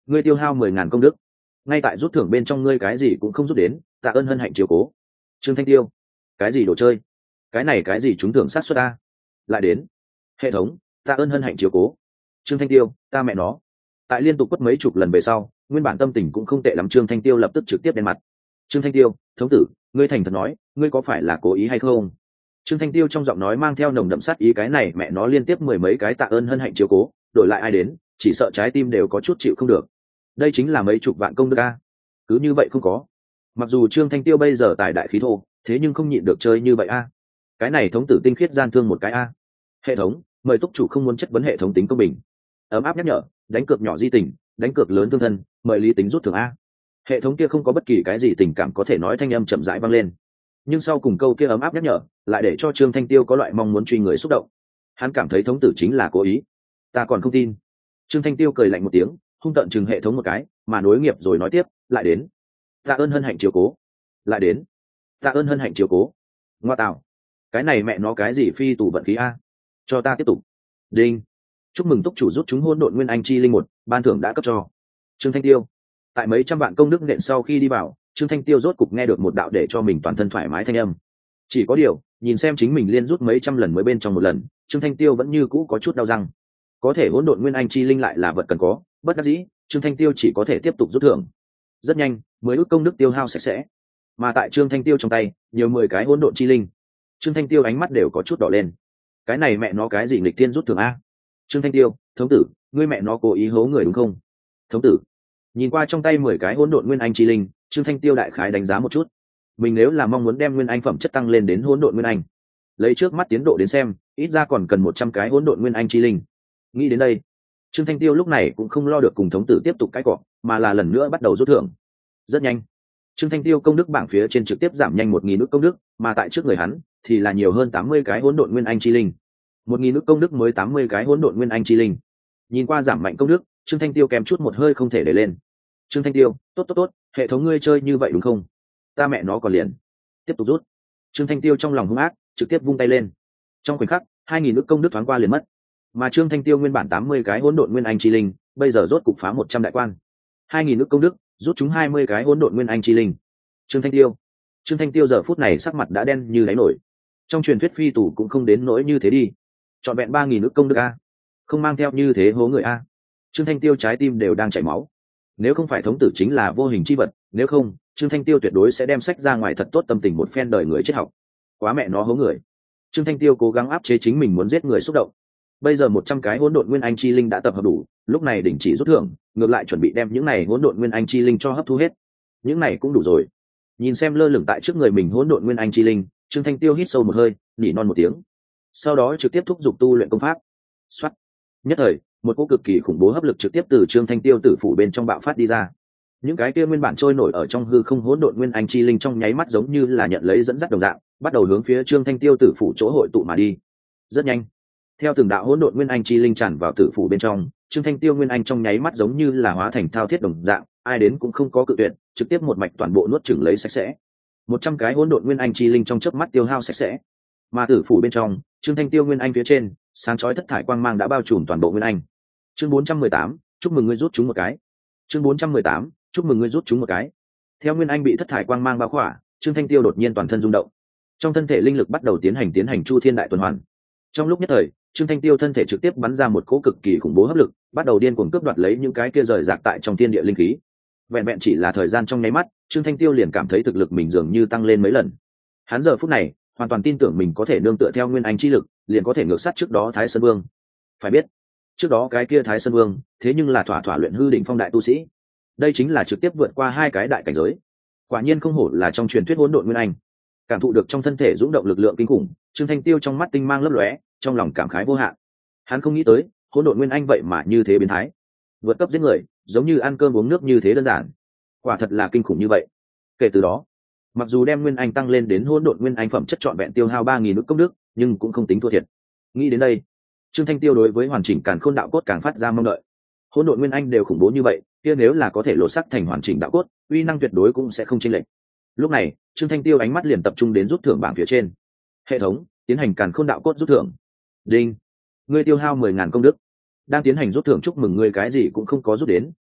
ngươi tiêu hao mười ngàn công đức. Ngay tại rút thưởng bên trong ngươi cái gì cũng không rút đến, tạ ơn hân hạnh chiều cố. Trương Thanh Tiêu, cái gì đồ chơi? Cái này cái gì trúng thưởng sát suất a? Lại đến. Hệ thống, tạ ơn hân hạnh chiều cố. Trương Thanh Tiêu, ta mẹ nó. Tại liên tục quất mấy chục lần về sau, nguyên bản tâm tình cũng không tệ lắm, Trương Thanh Tiêu lập tức trực tiếp đen mặt. Trương Thanh Tiêu, thống tử, ngươi thành thật nói, ngươi có phải là cố ý hay không? Trương Thanh Tiêu trong giọng nói mang theo nồng đậm sát ý, cái này mẹ nó liên tiếp mười mấy cái tạ ơn hân hạnh chiếu cố, đổi lại ai đến, chỉ sợ trái tim đều có chút chịu không được. Đây chính là mấy chục vạn công đức a. Cứ như vậy không có. Mặc dù Trương Thanh Tiêu bây giờ tài đại khí thô, thế nhưng không nhịn được chơi như vậy a. Cái này thống tử tinh khiết gian thương một cái a. Hệ thống, mời túc chủ không muốn chất vấn hệ thống tính công bình. Ấm áp nhắc nhở, đánh cược nhỏ di tình, đánh cược lớn thương thân, mời lý tính rút thưởng a. Hệ thống kia không có bất kỳ cái gì tình cảm có thể nói, thanh âm chậm rãi vang lên. Nhưng sau cùng câu kia ấm áp nhắc nhở lại để cho Trương Thanh Tiêu có loại mong muốn truy người xúc động. Hắn cảm thấy thống tử chính là cố ý. Ta còn không tin. Trương Thanh Tiêu cười lạnh một tiếng, hung tợn chừng hệ thống một cái, mà nối nghiệp rồi nói tiếp, lại đến. Tạ ơn hân hạnh chiếu cố. Lại đến. Tạ ơn hân hạnh chiếu cố. Ngoa tạo. Cái này mẹ nó cái gì phi tù vận khí a. Cho ta tiếp tục. Đinh. Chúc mừng túc chủ rút chúng hỗn độn nguyên anh chi linh một, ban thưởng đã cấp cho Trương Thanh Tiêu. Tại mấy trăm vạn công đức nện sau khi đi vào, Trương Thanh Tiêu rốt cục nghe được một đạo để cho mình toàn thân thoải mái thanh âm. Chỉ có điều, nhìn xem chính mình liên rút mấy trăm lần mới bên trong một lần, Trương Thanh Tiêu vẫn như cũ có chút đau răng. Có thể hỗn độn nguyên anh chi linh lại là vật cần có, bất đắc dĩ, Trương Thanh Tiêu chỉ có thể tiếp tục rút thưởng. Rất nhanh, mới ước công đức tiêu hao sạch sẽ. Mà tại Trương Thanh Tiêu trong tay, nhiều mười cái hỗn độn chi linh. Trương Thanh Tiêu ánh mắt đều có chút đỏ lên. Cái này mẹ nó cái gì nghịch thiên rút thưởng a? Trương Thanh Tiêu, thống tử, ngươi mẹ nó cố ý hố người đúng không? Thống tử. Nhìn qua trong tay mười cái hỗn độn nguyên anh chi linh, Trương Thanh Tiêu đại khái đánh giá một chút. Mình nếu là mong muốn đem nguyên anh phẩm chất tăng lên đến hỗn độn nguyên anh, lấy trước mắt tiến độ đến xem, ít ra còn cần một trăm cái hỗn độn nguyên anh chi linh. Nghĩ đến đây, Trương Thanh Tiêu lúc này cũng không lo được cùng thống tử tiếp tục cãi cọ, mà là lần nữa bắt đầu rút thưởng. Rất nhanh, Trương Thanh Tiêu công đức bảng phía trên trực tiếp giảm nhanh một nghìn ức công đức, mà tại trước người hắn thì là nhiều hơn tám mươi cái hỗn độn nguyên anh chi linh. một nghìn ức công đức mới tám mươi cái hỗn độn nguyên anh chi linh. Nhìn qua giảm mạnh công đức, Trương Thanh Tiêu kèm chút một hơi không thể để lên. Trương Thanh Tiêu, tốt tốt tốt, hệ thống ngươi chơi như vậy đúng không? Ta mẹ nó còn liền. Tiếp tục rút. Trương Thanh Tiêu trong lòng hung ác, trực tiếp vung tay lên. Trong khoảnh khắc, hai nghìn ức công đức thoáng qua liền mất. Mà Trương Thanh Tiêu nguyên bản tám mươi cái hỗn độn nguyên anh chi linh, bây giờ rốt cục phá một trăm đại quan. hai nghìn ức công đức, rút chúng hai mươi cái hỗn độn nguyên anh chi linh. Trương Thanh Tiêu. Trương Thanh Tiêu giờ phút này sắc mặt đã đen như đáy nổi. Trong truyền thuyết phi tù cũng không đến nỗi như thế đi. Chọn vẹn ba nghìn ức công đức a. Không mang theo như thế hố người a. Trương Thanh Tiêu trái tim đều đang chảy máu. Nếu không phải thống tử chính là vô hình chi vật, nếu không, Trương Thanh Tiêu tuyệt đối sẽ đem sách ra ngoài thật tốt tâm tình một phen đời người triết học. Quá mẹ nó hố người. Trương Thanh Tiêu cố gắng áp chế chính mình muốn giết người xúc động. Bây giờ một trăm cái hỗn độn nguyên anh chi linh đã tập hợp đủ, lúc này đình chỉ rút thưởng, ngược lại chuẩn bị đem những này hỗn độn nguyên anh chi linh cho hấp thu hết. Những này cũng đủ rồi. Nhìn xem lơ lửng tại trước người mình hỗn độn nguyên anh chi linh, Trương Thanh Tiêu hít sâu một hơi, nỉ non một tiếng. Sau đó trực tiếp thúc giục tu luyện công pháp. Soát. Nhất thời, một cỗ cực kỳ khủng bố hấp lực trực tiếp từ Trương Thanh Tiêu tử phủ bên trong bạo phát đi ra. Những cái kia nguyên bản trôi nổi ở trong hư không hỗn độn nguyên anh chi linh trong nháy mắt giống như là nhận lấy dẫn dắt đồng dạng, bắt đầu hướng phía Trương Thanh Tiêu tử phủ chỗ hội tụ mà đi. Rất nhanh, theo từng đạo hỗn độn nguyên anh chi linh tràn vào tử phủ bên trong, Trương Thanh Tiêu nguyên anh trong nháy mắt giống như là hóa thành thao thiết đồng dạng, ai đến cũng không có cự tuyệt, trực tiếp một mạch toàn bộ nuốt chửng lấy sạch sẽ. Một trăm cái hỗn độn nguyên anh chi linh trong chớp mắt tiêu hao sạch sẽ. Mà tử phủ bên trong, Trương Thanh Tiêu nguyên anh phía trên, sáng chói thất thải quang mang đã bao trùm toàn bộ nguyên anh. Chương bốn trăm mười tám, chúc mừng ngươi rút chúng một cái. Chương bốn trăm mười tám, chúc mừng ngươi rút chúng một cái. Theo nguyên anh bị thất thải quang mang bao khỏa, Trương Thanh Tiêu đột nhiên toàn thân rung động. Trong thân thể linh lực bắt đầu tiến hành tiến hành chu thiên đại tuần hoàn. Trong lúc nhất thời, Trương Thanh Tiêu thân thể trực tiếp bắn ra một cỗ cực kỳ khủng bố hấp lực, bắt đầu điên cuồng cướp đoạt lấy những cái kia rời rạc tại trong thiên địa linh khí. Vẹn vẹn chỉ là thời gian trong nháy mắt, Trương Thanh Tiêu liền cảm thấy thực lực mình dường như tăng lên mấy lần. Hắn giờ phút này, hoàn toàn tin tưởng mình có thể nương tựa theo nguyên anh chi lực, liền có thể ngược sát trước đó Thái Sơn Vương. Phải biết, trước đó cái kia Thái Sơn Vương, thế nhưng là thỏa thỏa luyện hư đỉnh phong đại tu sĩ. Đây chính là trực tiếp vượt qua hai cái đại cảnh giới. Quả nhiên không hổ là trong truyền thuyết hỗn độn nguyên anh. Cảm thụ được trong thân thể dũng động lực lượng kinh khủng, Trương Thanh Tiêu trong mắt tinh mang lấp lóe, trong lòng cảm khái vô hạn. Hắn không nghĩ tới, hỗn độn nguyên anh vậy mà như thế biến thái, vượt cấp giết người, giống như ăn cơm uống nước như thế đơn giản. Quả thật là kinh khủng như vậy. Kể từ đó, mặc dù đem nguyên anh tăng lên đến hỗn độn nguyên anh phẩm chất trọn vẹn tiêu hao ba nghìn ức công đức, nhưng cũng không tính thua thiệt. Nghĩ đến đây, Trương Thanh Tiêu đối với hoàn chỉnh càn khôn đạo cốt càng phát ra mong đợi. Hỗn độn nguyên anh đều khủng bố như vậy, kia nếu là có thể lột sắc thành hoàn chỉnh đạo cốt, uy năng tuyệt đối cũng sẽ không chênh lệch. Lúc này, Trương Thanh Tiêu ánh mắt liền tập trung đến rút thưởng bảng phía trên. Hệ thống, tiến hành càn khôn đạo cốt rút thưởng. Đinh, ngươi tiêu hao mười ngàn công đức. Đang tiến hành rút thưởng, chúc mừng ngươi cái gì cũng không có rút đến,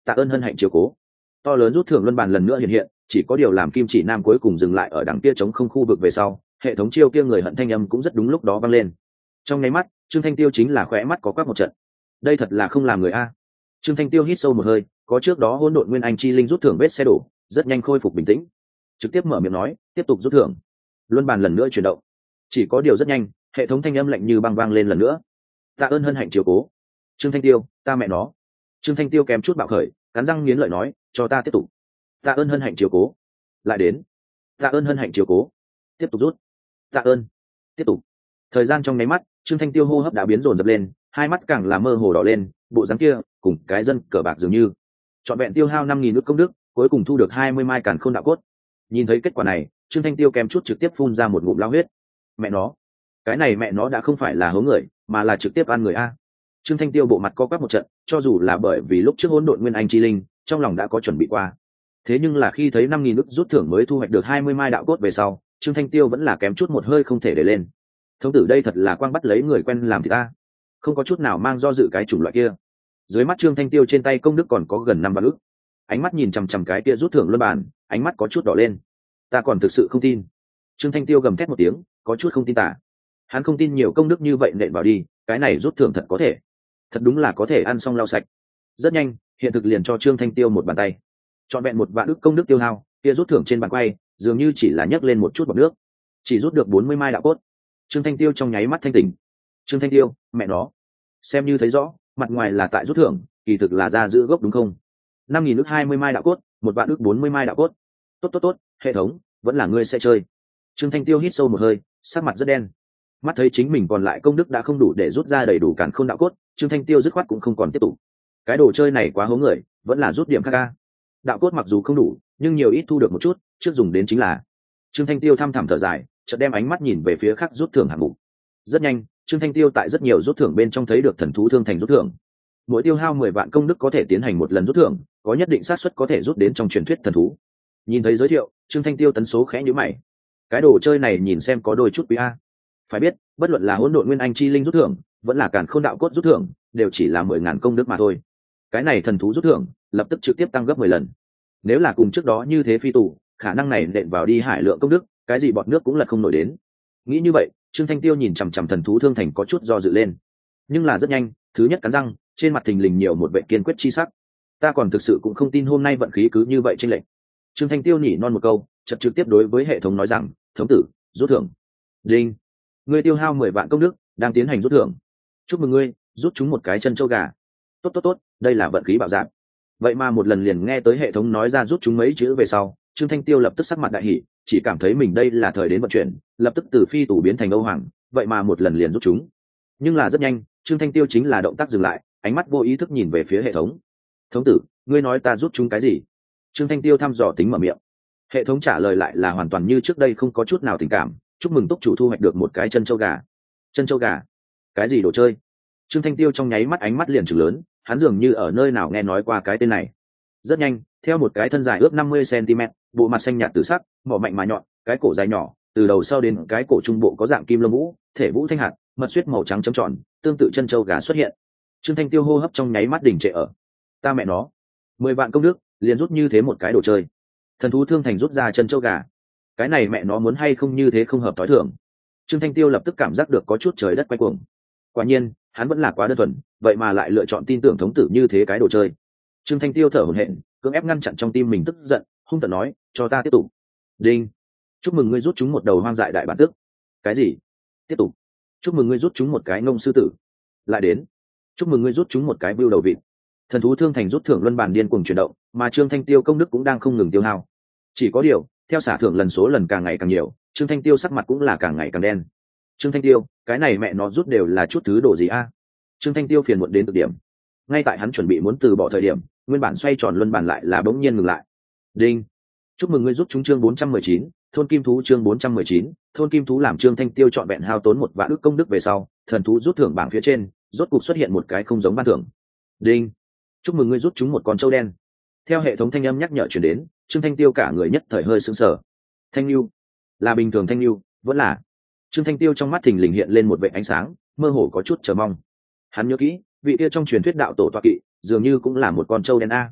tạ ơn hân hạnh chiều cố. To lớn rút thưởng luân bàn lần nữa hiện hiện, chỉ có điều làm kim chỉ nam cuối cùng dừng lại ở đằng kia chống không khu vực về sau, hệ thống chiêu kia người hận thanh âm cũng rất đúng lúc đó vang lên. Trong nháy mắt, Trương Thanh Tiêu chính là khỏe mắt có quắc một trận. Đây thật là không làm người a. Trương Thanh Tiêu hít sâu một hơi, có trước đó hỗn độn nguyên anh chi linh rút thưởng vết xe đổ, rất nhanh khôi phục bình tĩnh, trực tiếp mở miệng nói, tiếp tục rút thưởng. Luân bàn lần nữa chuyển động, chỉ có điều rất nhanh, hệ thống thanh âm lạnh như băng vang lên lần nữa. Tạ ơn hân hạnh chiều cố. Trương Thanh Tiêu, ta mẹ nó. Trương Thanh Tiêu kém chút bạo khởi, cắn răng nghiến lợi nói, cho ta tiếp tục. Tạ ơn hân hạnh chiều cố. Lại đến. Tạ ơn hân hạnh chiều cố. Tiếp tục rút. Tạ ơn. Tiếp tục. Thời gian trong nháy mắt, Trương Thanh Tiêu hô hấp đã biến dồn dập lên, hai mắt càng là mơ hồ đỏ lên, bộ dáng kia cùng cái dân cờ bạc dường như. Trọn vẹn tiêu hao năm nghìn nước công đức, cuối cùng thu được hai mươi mai càn khôn đạo cốt. Nhìn thấy kết quả này, Trương Thanh Tiêu kém chút trực tiếp phun ra một ngụm lao huyết. Mẹ nó, cái này mẹ nó đã không phải là hố người, mà là trực tiếp ăn người a. Trương Thanh Tiêu bộ mặt co quắp một trận, cho dù là bởi vì lúc trước hỗn độn nguyên anh chi linh, trong lòng đã có chuẩn bị qua. Thế nhưng là khi thấy năm nghìn nước rút thưởng mới thu hoạch được hai mươi mai đạo cốt về sau, Trương Thanh Tiêu vẫn là kém chút một hơi không thể để lên. Thống tử đây thật là quang bắt lấy người quen làm thì ta, không có chút nào mang do dự cái chủng loại kia. Dưới mắt Trương Thanh Tiêu trên tay công đức còn có gần năm vạn ức, ánh mắt nhìn chằm chằm cái kia rút thưởng luân bàn, ánh mắt có chút đỏ lên. Ta còn thực sự không tin. Trương Thanh Tiêu gầm thét một tiếng, có chút không tin tả. Hắn không tin nhiều công đức như vậy nện vào đi, cái này rút thưởng thật có thể, thật đúng là có thể ăn xong lau sạch. Rất nhanh, hiện thực liền cho Trương Thanh Tiêu một bàn tay, chọn vẹn một vạn ức công đức tiêu hao, kia rút thưởng trên bàn quay, dường như chỉ là nhấc lên một chút bọt nước, chỉ rút được bốn mươi mai đạo cốt. Trương Thanh Tiêu trong nháy mắt thanh tỉnh. Trương Thanh Tiêu, mẹ nó, xem như thấy rõ, mặt ngoài là tại rút thưởng, kỳ thực là ra giữ gốc đúng không? Năm nghìn ức hai mươi mai đạo cốt, một vạn ức bốn mươi mai đạo cốt. Tốt tốt tốt, hệ thống, vẫn là ngươi sẽ chơi. Trương Thanh Tiêu hít sâu một hơi, sắc mặt rất đen. Mắt thấy chính mình còn lại công đức đã không đủ để rút ra đầy đủ càn khôn đạo cốt, Trương Thanh Tiêu dứt khoát cũng không còn tiếp tục. Cái đồ chơi này quá hố người, vẫn là rút điểm khác ca. Đạo cốt mặc dù không đủ, nhưng nhiều ít thu được một chút, trước dùng đến chính là. Trương Thanh Tiêu thăm thẳm thở dài, chợt đem ánh mắt nhìn về phía khác rút thưởng hạng mục. Rất nhanh, Trương Thanh Tiêu tại rất nhiều rút thưởng bên trong thấy được thần thú thương thành rút thưởng. Mỗi tiêu hao mười vạn công đức có thể tiến hành một lần rút thưởng, có nhất định xác suất có thể rút đến trong truyền thuyết thần thú. Nhìn thấy giới thiệu, Trương Thanh Tiêu tấn số khẽ nhíu mày. Cái đồ chơi này nhìn xem có đôi chút quý a. Phải biết, bất luận là hỗn độn nguyên anh chi linh rút thưởng, vẫn là càn khôn đạo cốt rút thưởng, đều chỉ là mười ngàn công đức mà thôi. Cái này thần thú rút thưởng, lập tức trực tiếp tăng gấp mười lần. Nếu là cùng trước đó như thế phi tù, khả năng này nện vào đi hải lượng công đức, cái gì bọt nước cũng lật không nổi đến. Nghĩ như vậy, Trương Thanh Tiêu nhìn chằm chằm thần thú thương thành có chút do dự lên. Nhưng là rất nhanh, thứ nhất cắn răng, trên mặt thình lình nhiều một vẻ kiên quyết chi sắc. Ta còn thực sự cũng không tin hôm nay vận khí cứ như vậy chênh lệch. Trương Thanh Tiêu nhỉ non một câu, chợt trực tiếp đối với hệ thống nói rằng, thống tử, rút thưởng. Đinh, ngươi tiêu hao mười vạn công đức, đang tiến hành rút thưởng. Chúc mừng ngươi, rút chúng một cái chân châu gà. Tốt tốt tốt, đây là vận khí bảo giảm. Vậy mà một lần liền nghe tới hệ thống nói ra rút chúng mấy chữ về sau, Trương Thanh Tiêu lập tức sắc mặt đại hỉ, chỉ cảm thấy mình đây là thời đến vận chuyển, lập tức từ phi tù biến thành Âu Hoàng, vậy mà một lần liền rút chúng. Nhưng là rất nhanh, Trương Thanh Tiêu chính là động tác dừng lại, ánh mắt vô ý thức nhìn về phía hệ thống. Thống tử, ngươi nói ta rút chúng cái gì? Trương Thanh Tiêu thăm dò tính mở miệng. Hệ thống trả lời lại là hoàn toàn như trước đây, không có chút nào tình cảm. Chúc mừng túc chủ thu hoạch được một cái chân châu gà. Chân châu gà? Cái gì đồ chơi? Trương Thanh Tiêu trong nháy mắt ánh mắt liền trừng lớn, hắn dường như ở nơi nào nghe nói qua cái tên này. Rất nhanh, theo một cái thân dài ước năm mươi xăng-ti-mét, bộ mặt xanh nhạt tử sắc, mỏ mạnh mà nhọn, cái cổ dài nhỏ, từ đầu sau đến cái cổ trung bộ có dạng kim lông vũ, thể vũ thanh hạt, mật xuyết màu trắng chấm tròn, tương tự chân châu gà xuất hiện. Trương Thanh Tiêu hô hấp trong nháy mắt đình trệ ở. Ta mẹ nó, mười vạn công đức, liền rút như thế một cái đồ chơi. Thần thú thương thành rút ra chân châu gà. Cái này mẹ nó muốn hay không như thế không hợp thói thường. Trương Thanh Tiêu lập tức cảm giác được có chút trời đất quay cuồng. Quả nhiên, hắn vẫn là quá đơn thuần, vậy mà lại lựa chọn tin tưởng thống tử như thế cái đồ chơi. Trương Thanh Tiêu thở hổn hển, cưỡng ép ngăn chặn trong tim mình tức giận, hung tợn nói, cho ta tiếp tục. Đinh, chúc mừng ngươi rút chúng một đầu hoang dại đại bản tức. Cái gì? Tiếp tục. Chúc mừng ngươi rút chúng một cái ngông sư tử. Lại đến. Chúc mừng ngươi rút chúng một cái bưu đầu vịt. Thần thú thương thành rút thưởng luân bàn điên cuồng chuyển động, mà Trương Thanh Tiêu công đức cũng đang không ngừng tiêu hao. Chỉ có điều, theo xả thưởng lần số lần càng ngày càng nhiều, Trương Thanh Tiêu sắc mặt cũng là càng ngày càng đen. Trương Thanh Tiêu, cái này mẹ nó rút đều là chút thứ đồ gì a? Trương Thanh Tiêu phiền muộn đến cực điểm. Ngay tại hắn chuẩn bị muốn từ bỏ thời điểm, nguyên bản xoay tròn luân bàn lại là bỗng nhiên ngừng lại. Đinh, chúc mừng ngươi rút chúng chương bốn trăm mười chín, thôn kim thú chương bốn trăm mười chín, thôn kim thú. Làm Trương Thanh Tiêu trọn vẹn hao tốn một vạn ức công đức về sau, thần thú rút thưởng bảng phía trên rốt cục xuất hiện một cái không giống ban thưởng. Đinh, chúc mừng ngươi rút chúng một con trâu đen. Theo hệ thống thanh âm nhắc nhở truyền đến, Trương Thanh Tiêu cả người nhất thời hơi sững sờ. Thanh lưu, là bình thường thanh lưu, vẫn là? Trương Thanh Tiêu trong mắt thình lình hiện lên một vệt ánh sáng, mơ hồ có chút chờ mong. Hắn nhớ kỹ, vị kia trong truyền thuyết đạo tổ tọa kỵ, dường như cũng là một con trâu đen a.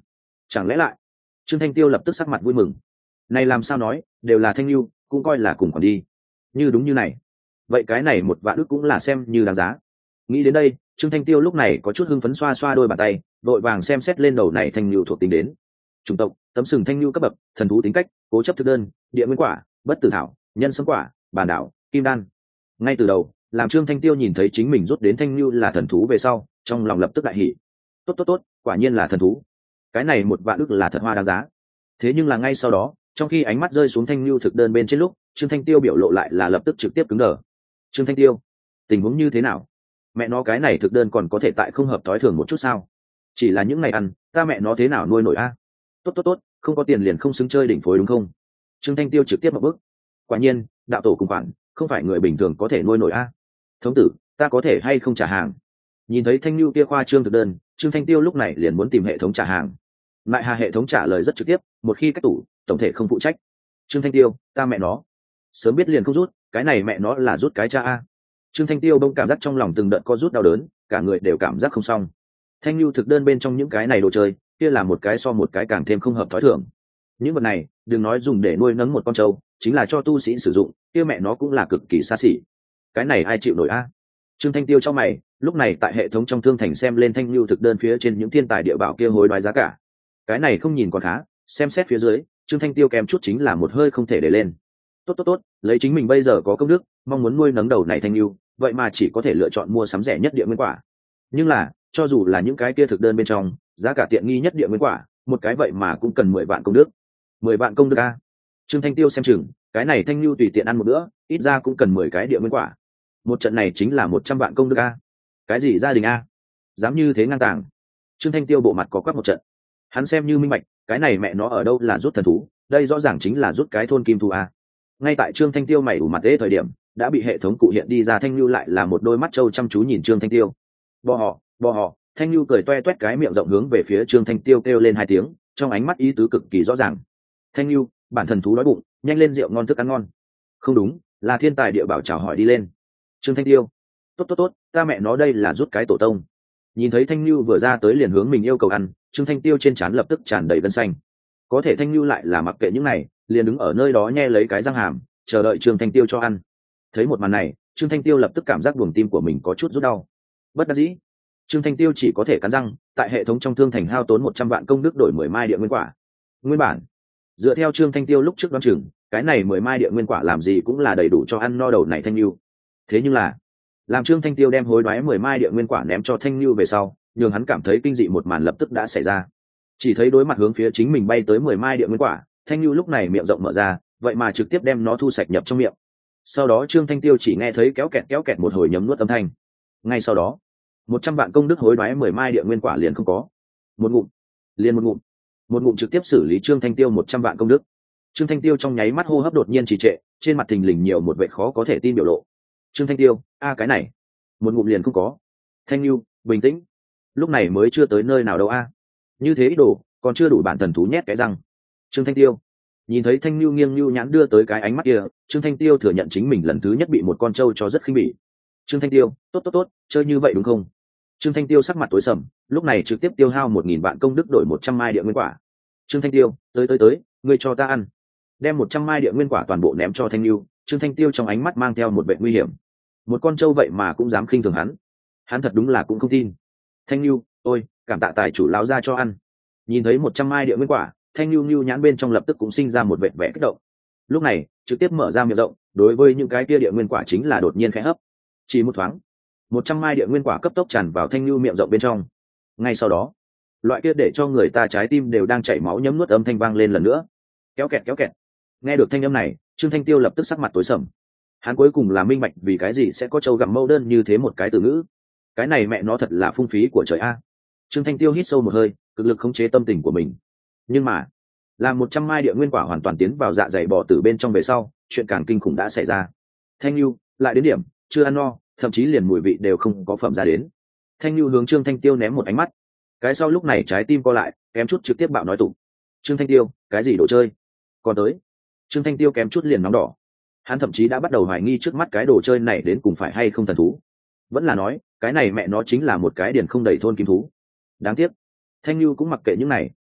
Chẳng lẽ lại? Trương Thanh Tiêu lập tức sắc mặt vui mừng. Này làm sao nói, đều là thanh lưu, cũng coi là cùng còn đi. Như đúng như này, vậy cái này một vạn ức cũng là xem như đáng giá. Nghĩ đến đây, Trương Thanh Tiêu lúc này có chút hưng phấn, xoa xoa đôi bàn tay, vội vàng xem xét lên đầu này thanh lưu thuộc tính đến. Chủng tộc: tấm sừng thanh lưu cấp bậc, thần thú tính cách: cố chấp thực đơn, địa nguyên quả, bất tử thảo, nhân sâm quả, bản đảo, kim đan. Ngay từ đầu, làm Trương Thanh Tiêu nhìn thấy chính mình rút đến thanh lưu là thần thú về sau, trong lòng lập tức đại hỉ. Tốt tốt tốt, quả nhiên là thần thú. Cái này một vạn ức là thật hoa đáng giá. Thế nhưng là ngay sau đó, trong khi ánh mắt rơi xuống thanh lưu thực đơn bên trên lúc, Trương Thanh Tiêu biểu lộ lại là lập tức trực tiếp cứng đờ. Trương Thanh Tiêu, tình huống như thế nào? Mẹ nó cái này thực đơn còn có thể tại không hợp thói thường một chút sao? Chỉ là những ngày ăn, ta mẹ nó thế nào nuôi nổi a? Tốt tốt tốt, không có tiền liền không xứng chơi đỉnh phối đúng không? Trương Thanh Tiêu trực tiếp một bước. Quả nhiên, đạo tổ cùng khoản, không phải người bình thường có thể nuôi nổi a. Thống tử, ta có thể hay không trả hàng? Nhìn thấy thanh lưu kia khoa trương thực đơn, Trương Thanh Tiêu lúc này liền muốn tìm hệ thống trả hàng. Lại hà hệ thống trả lời rất trực tiếp, một khi cách tủ, tổng thể không phụ trách. Trương Thanh Tiêu, ta mẹ nó, sớm biết liền không rút, cái này mẹ nó là rút cái cha a. Trương Thanh Tiêu bỗng cảm giác trong lòng từng đợt co rút đau đớn, cả người đều cảm giác không xong. Thanh lưu thực đơn bên trong những cái này đồ chơi, kia là một cái so một cái càng thêm không hợp thói thường. Những vật này, đừng nói dùng để nuôi nấng một con trâu, chính là cho tu sĩ sử dụng, kia mẹ nó cũng là cực kỳ xa xỉ. Cái này ai chịu nổi a? Trương Thanh Tiêu trong mày, lúc này tại hệ thống trong thương thành xem lên thanh lưu thực đơn phía trên những thiên tài địa bảo kia hối đoái giá cả. Cái này không nhìn còn khá, xem xét phía dưới, Trương Thanh Tiêu kèm chút chính là một hơi không thể để lên. Tốt tốt tốt, lấy chính mình bây giờ có công đức, mong muốn nuôi nấng đầu này thanh lưu, vậy mà chỉ có thể lựa chọn mua sắm rẻ nhất địa nguyên quả. Nhưng là, cho dù là những cái kia thực đơn bên trong, giá cả tiện nghi nhất địa nguyên quả, một cái vậy mà cũng cần mười vạn công đức. Mười vạn công đức a. Trương Thanh Tiêu xem chừng, cái này thanh lưu tùy tiện ăn một bữa, ít ra cũng cần mười cái địa nguyên quả. Một trận này chính là một trăm vạn công đức a. Cái gì gia đình a? Dám như thế ngang tàng. Trương Thanh Tiêu bộ mặt có quắc một trận. Hắn xem như minh bạch, cái này mẹ nó ở đâu là rút thần thú, đây rõ ràng chính là rút cái thôn kim thú a. Ngay tại Trương Thanh Tiêu mày ủ mặt đế thời điểm, đã bị hệ thống cụ hiện đi ra thanh lưu lại là một đôi mắt trâu chăm chú nhìn Trương Thanh Tiêu. Bò họ, bò họ, thanh lưu cười toe toét cái miệng rộng hướng về phía Trương Thanh Tiêu kêu lên hai tiếng, trong ánh mắt ý tứ cực kỳ rõ ràng. Thanh lưu, bản thần thú đói bụng, nhanh lên rượu ngon thức ăn ngon. Không đúng, là thiên tài địa bảo chào hỏi đi lên. Trương Thanh Tiêu, tốt tốt tốt, ta mẹ nó đây là rút cái tổ tông. Nhìn thấy thanh lưu vừa ra tới liền hướng mình yêu cầu ăn, Trương Thanh Tiêu trên trán lập tức tràn đầy gân xanh. Có thể thanh lưu lại là mặc kệ những này, liền đứng ở nơi đó nhe lấy cái răng hàm, chờ đợi Trương Thanh Tiêu cho ăn. Thấy một màn này, Trương Thanh Tiêu lập tức cảm giác buồng tim của mình có chút rút đau. Bất đắc dĩ, Trương Thanh Tiêu chỉ có thể cắn răng, tại hệ thống trong thương thành hao tốn một trăm vạn công đức đổi mười mai địa nguyên quả. Nguyên bản, dựa theo Trương Thanh Tiêu lúc trước đoán chừng, cái này mười mai địa nguyên quả làm gì cũng là đầy đủ cho ăn no đầu này thanh lưu. Thế nhưng là, làm Trương Thanh Tiêu đem hối đoái mười mai địa nguyên quả ném cho thanh lưu về sau, nhường hắn cảm thấy kinh dị một màn lập tức đã xảy ra. Chỉ thấy đối mặt hướng phía chính mình bay tới mười mai địa nguyên quả, thanh lưu lúc này miệng rộng mở ra, vậy mà trực tiếp đem nó thu sạch nhập trong miệng. Sau đó Trương Thanh Tiêu chỉ nghe thấy kéo kẹt kéo kẹt một hồi nhấm nuốt âm thanh. Ngay sau đó, một trăm vạn công đức hối đoái mười mai địa nguyên quả liền không có. Một ngụm, liền một ngụm, một ngụm trực tiếp xử lý Trương Thanh Tiêu một trăm vạn công đức. Trương Thanh Tiêu trong nháy mắt hô hấp đột nhiên trì trệ, trên mặt thình lình nhiều một vẻ khó có thể tin biểu lộ. Trương Thanh Tiêu, a cái này, một ngụm liền không có. Thanh Lưu, bình tĩnh, lúc này mới chưa tới nơi nào đâu a. Như thế ý đồ, còn chưa đủ bản thần thú nhét cái răng. Trương Thanh Tiêu, nhìn thấy Thanh Lưu nghiêng lưu nhãn đưa tới cái ánh mắt kia, Trương Thanh Tiêu thừa nhận chính mình lần thứ nhất bị một con trâu cho rất khinh bỉ. Trương Thanh Tiêu, tốt tốt tốt, chơi như vậy đúng không? Trương Thanh Tiêu sắc mặt tối sầm, lúc này trực tiếp tiêu hao một nghìn vạn công đức đổi một trăm mai địa nguyên quả. Trương Thanh Tiêu, tới tới tới, ngươi cho ta ăn. Đem một trăm mai địa nguyên quả toàn bộ ném cho Thanh Lưu, Trương Thanh Tiêu trong ánh mắt mang theo một vẻ nguy hiểm. Một con trâu vậy mà cũng dám khinh thường hắn, hắn thật đúng là cũng không tin. Thanh Lưu, ôi, cảm tạ tài chủ lão ra cho ăn. Nhìn thấy một trăm mai địa nguyên quả, Thanh Lưu Lưu nhãn bên trong lập tức cũng sinh ra một vẻ vẻ kích động. Lúc này, trực tiếp mở ra miệng rộng, đối với những cái kia địa nguyên quả chính là đột nhiên khẽ hấp. Chỉ một thoáng, một trăm mai địa nguyên quả cấp tốc tràn vào Thanh Lưu miệng rộng bên trong. Ngay sau đó, loại kia để cho người ta trái tim đều đang chảy máu nhấm nuốt âm thanh vang lên lần nữa. Kéo kẹt kéo kẹt. Nghe được thanh âm này, Trương Thanh Tiêu lập tức sắc mặt tối sầm. Hắn cuối cùng là minh bạch vì cái gì sẽ có trâu gặm mâu đơn như thế một cái từ ngữ. Cái này mẹ nó thật là phung phí của trời a. Trương Thanh Tiêu hít sâu một hơi, cực lực khống chế tâm tình của mình. Nhưng mà, làm một trăm mai địa nguyên quả hoàn toàn tiến vào dạ dày bò tử bên trong về sau, chuyện càng kinh khủng đã xảy ra. Thanh Lưu, lại đến điểm, chưa ăn no, thậm chí liền mùi vị đều không có phẩm ra đến. Thanh Lưu hướng Trương Thanh Tiêu ném một ánh mắt. Cái sau lúc này trái tim co lại, kém chút trực tiếp bạo nói tụng. Trương Thanh Tiêu, cái gì đồ chơi? Còn tới. Trương Thanh Tiêu kém chút liền nóng đỏ. Hắn thậm chí đã bắt đầu hoài nghi trước mắt cái đồ chơi này đến cùng phải hay không thần thú. Vẫn là nói, cái này mẹ nó chính là một cái điển không đầy thôn kim thú. Đáng tiếc, Thanh Lưu cũng mặc kệ những này,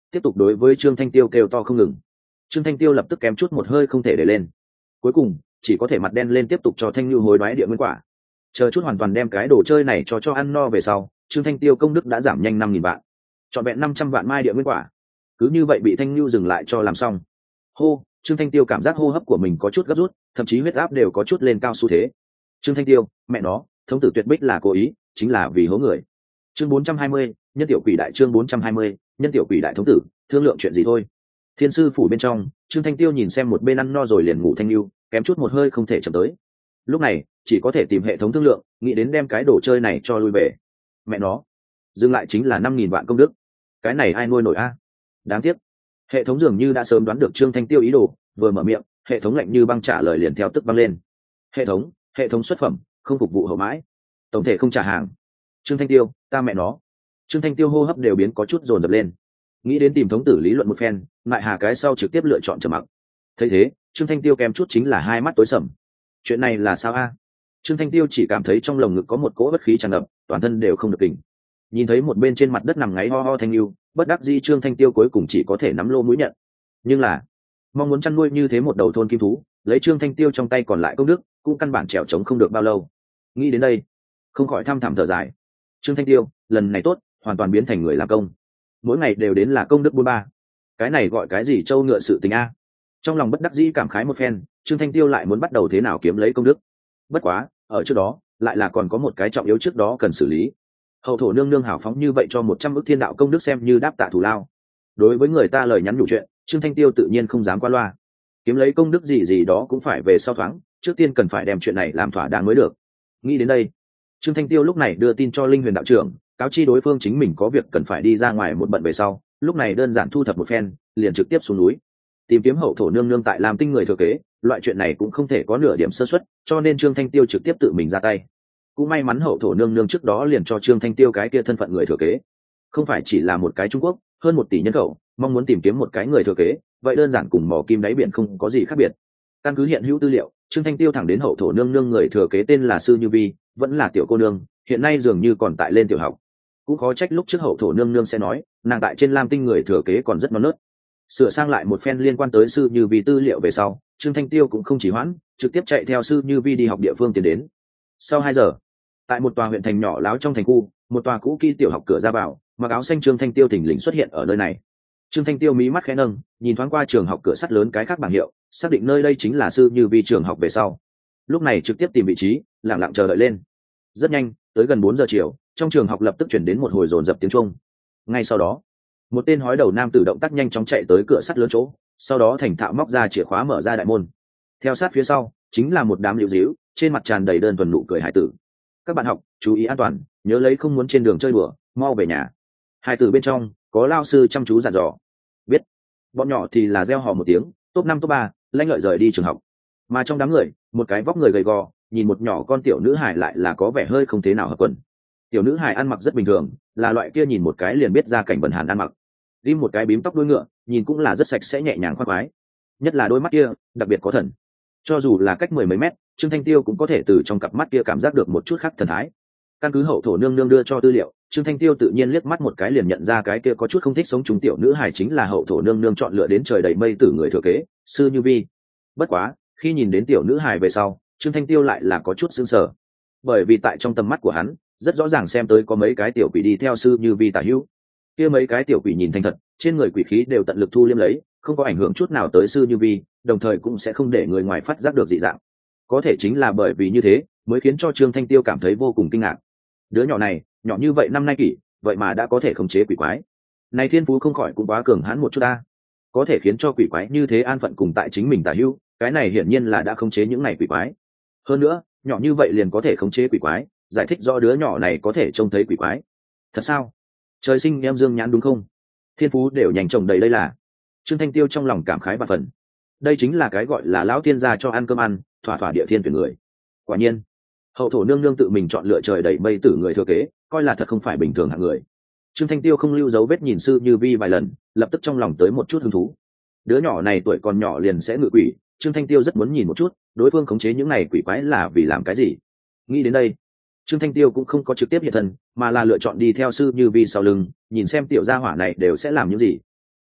tiếp tục đối với trương thanh tiêu kêu to không ngừng. Trương Thanh Tiêu lập tức kém chút một hơi không thể để lên, cuối cùng chỉ có thể mặt đen lên tiếp tục cho Thanh Nhu hối đoái địa nguyên quả. Chờ chút hoàn toàn đem cái đồ chơi này cho cho ăn no về sau, Trương Thanh Tiêu công đức đã giảm nhanh năm nghìn vạn, trọn vẹn năm trăm vạn mai địa nguyên quả. Cứ như vậy bị Thanh Nhu dừng lại cho làm xong. Hô, Trương Thanh Tiêu cảm giác hô hấp của mình có chút gấp rút, thậm chí huyết áp đều có chút lên cao xu thế. Trương Thanh Tiêu, mẹ nó, thống tử tuyệt bích là cố ý, chính là vì hố người. Chương bốn trăm hai mươi, nhân tiểu quỷ đại. Chương bốn trăm hai mươi, nhân tiểu quỷ đại. Thống tử, thương lượng chuyện gì thôi. Thiên sư phủ bên trong, Trương Thanh Tiêu nhìn xem một bên ăn no rồi liền ngủ Thanh Nhu, kém chút một hơi không thể chậm tới. Lúc này chỉ có thể tìm hệ thống thương lượng, nghĩ đến đem cái đồ chơi này cho lui về. Mẹ nó, dừng lại chính là năm nghìn vạn công đức, cái này ai nuôi nổi a? Đáng tiếc, hệ thống dường như đã sớm đoán được Trương Thanh Tiêu ý đồ, vừa mở miệng, hệ thống lạnh như băng trả lời liền theo tức băng lên. Hệ thống, hệ thống xuất phẩm, không phục vụ hậu mãi, tổng thể không trả hàng. Trương Thanh Tiêu, ta mẹ nó. Trương Thanh Tiêu hô hấp đều biến có chút dồn dập lên, nghĩ đến tìm thống tử lý luận một phen, lại hà cái sau trực tiếp lựa chọn trầm mặc. Thấy thế, Trương Thanh Tiêu kém chút chính là hai mắt tối sầm. Chuyện này là sao a? Trương Thanh Tiêu chỉ cảm thấy trong lồng ngực có một cỗ bất khí tràn ngập, toàn thân đều không được tỉnh. Nhìn thấy một bên trên mặt đất nằm ngáy ho ho Thanh Nhu, bất đắc dĩ Trương Thanh Tiêu cuối cùng chỉ có thể nắm lô mũi nhận. Nhưng là, mong muốn chăn nuôi như thế một đầu thôn kim thú, lấy Trương Thanh Tiêu trong tay còn lại công đức, cũng căn bản trèo trống không được bao lâu. Nghĩ đến đây, không khỏi thăm thẳm thở dài. Trương Thanh Tiêu, lần này tốt, hoàn toàn biến thành người làm công. Mỗi ngày đều đến là công đức bốn ba. Cái này gọi cái gì trâu ngựa sự tình a? Trong lòng bất đắc dĩ cảm khái một phen, Trương Thanh Tiêu lại muốn bắt đầu thế nào kiếm lấy công đức. Bất quá, ở trước đó, lại là còn có một cái trọng yếu trước đó cần xử lý. Hậu thổ nương nương hào phóng như vậy cho một trăm ức thiên đạo công đức xem như đáp tạ thù lao. Đối với người ta lời nhắn nhủ chuyện, Trương Thanh Tiêu tự nhiên không dám qua loa. Kiếm lấy công đức gì gì đó cũng phải về sau thoáng, trước tiên cần phải đem chuyện này làm thỏa đáng mới được. Nghĩ đến đây, Trương Thanh Tiêu lúc này đưa tin cho Linh Huyền đạo trưởng, cáo chi đối phương chính mình có việc cần phải đi ra ngoài một bận về sau, lúc này đơn giản thu thập một phen, liền trực tiếp xuống núi tìm kiếm hậu thổ nương nương tại làm tinh người thừa kế. Loại chuyện này cũng không thể có nửa điểm sơ suất, cho nên Trương Thanh Tiêu trực tiếp tự mình ra tay. Cũng may mắn hậu thổ nương nương trước đó liền cho Trương Thanh Tiêu cái kia thân phận người thừa kế, không phải chỉ là một cái Trung Quốc hơn một tỷ nhân khẩu, mong muốn tìm kiếm một cái người thừa kế, vậy đơn giản cùng mỏ kim đáy biển không có gì khác biệt. Căn cứ hiện hữu tư liệu, Trương Thanh Tiêu thẳng đến hậu thổ nương nương người thừa kế tên là Sư Như Vi, vẫn là tiểu cô nương, hiện nay dường như còn tại lên tiểu học. Cũng khó trách lúc trước hậu thổ nương nương sẽ nói nàng tại trên lam tinh người thừa kế còn rất non nớt. Sửa sang lại một phen liên quan tới Sư Như Vi tư liệu về sau, Trương Thanh Tiêu cũng không chỉ hoãn, trực tiếp chạy theo Sư Như Vi đi học địa phương tiến đến. Sau hai giờ, tại một tòa huyện thành nhỏ láo trong thành khu, một tòa cũ kỹ tiểu học cửa ra vào, mặc áo xanh Trương Thanh Tiêu thình lình xuất hiện ở nơi này. Trương Thanh Tiêu mí mắt khẽ nâng, nhìn thoáng qua trường học cửa sắt lớn cái khác bảng hiệu, xác định nơi đây chính là Sư Như Vi trường học về sau, lúc này trực tiếp tìm vị trí, lặng lặng chờ đợi lên. Rất nhanh, tới gần bốn giờ chiều, trong trường học lập tức chuyển đến một hồi dồn dập tiếng chuông. Ngay sau đó, một tên hói đầu nam tử động tác nhanh chóng chạy tới cửa sắt lớn chỗ, sau đó thành thạo móc ra chìa khóa mở ra đại môn. Theo sát phía sau chính là một đám liễu díu, trên mặt tràn đầy đơn thuần nụ cười hải tử. Các bạn học chú ý an toàn, nhớ lấy không muốn trên đường chơi đùa, mau về nhà. Hải tử bên trong có lao sư chăm chú dặn dò. Biết. Bọn nhỏ thì là reo hò một tiếng, top năm top ba, lanh lợi rời đi trường học. Mà trong đám người, một cái vóc người gầy gò, nhìn một nhỏ con tiểu nữ hài lại là có vẻ hơi không thế nào hợp quần. Tiểu nữ hài ăn mặc rất bình thường, là loại kia nhìn một cái liền biết ra cảnh bần hàn ăn mặc. Đi một cái bím tóc đuôi ngựa, nhìn cũng là rất sạch sẽ nhẹ nhàng khoan khoái. Nhất là đôi mắt kia, đặc biệt có thần. Cho dù là cách mười mấy mét, Trương Thanh Tiêu cũng có thể từ trong cặp mắt kia cảm giác được một chút khác thần thái. Căn cứ hậu thổ nương nương đưa cho tư liệu, Trương Thanh Tiêu tự nhiên liếc mắt một cái liền nhận ra cái kia có chút không thích sống chúng tiểu nữ hài chính là hậu thổ nương nương chọn lựa đến trời đầy mây tử người thừa kế, Sư Như Vi. Bất quá, khi nhìn đến tiểu nữ hài về sau, Trương Thanh Tiêu lại là có chút sững sờ, bởi vì tại trong tầm mắt của hắn, rất rõ ràng xem tới có mấy cái tiểu quỷ đi theo Sư Như Vi tả hữu. Kia mấy cái tiểu quỷ nhìn thành thật, trên người quỷ khí đều tận lực thu liêm lấy, không có ảnh hưởng chút nào tới Sư Như Vi, đồng thời cũng sẽ không để người ngoài phát giác được dị dạng. Có thể chính là bởi vì như thế, mới khiến cho Trương Thanh Tiêu cảm thấy vô cùng kinh ngạc. Đứa nhỏ này, nhỏ như vậy năm nay kỷ, vậy mà đã có thể khống chế quỷ quái. Này thiên phú không khỏi cũng quá cường hãn một chút ta. Có thể khiến cho quỷ quái như thế an phận cùng tại chính mình tả hữu, cái này hiển nhiên là đã khống chế những này quỷ quái. Hơn nữa, nhỏ như vậy liền có thể khống chế quỷ quái, giải thích rõ đứa nhỏ này có thể trông thấy quỷ quái. Thật sao? Trời sinh em dương nhãn đúng không? Thiên phú đều nhanh chồng đầy đây là. Trương Thanh Tiêu trong lòng cảm khái và phần. Đây chính là cái gọi là lão tiên gia cho ăn cơm ăn, thỏa thỏa địa thiên tuyển người. Quả nhiên, hậu thổ nương nương tự mình chọn lựa trời đầy mây tử người thừa kế, coi là thật không phải bình thường hạng người. Trương Thanh Tiêu không lưu dấu vết nhìn Sư Như Vi vài lần, lập tức trong lòng tới một chút hứng thú. Đứa nhỏ này tuổi còn nhỏ liền sẽ ngự quỷ, Trương Thanh Tiêu rất muốn nhìn một chút, đối phương khống chế những này quỷ quái là vì làm cái gì. Nghĩ đến đây, Trương Thanh Tiêu cũng không có trực tiếp hiện thân, mà là lựa chọn đi theo Sư Như Vi sau lưng, nhìn xem tiểu gia hỏa này đều sẽ làm những gì.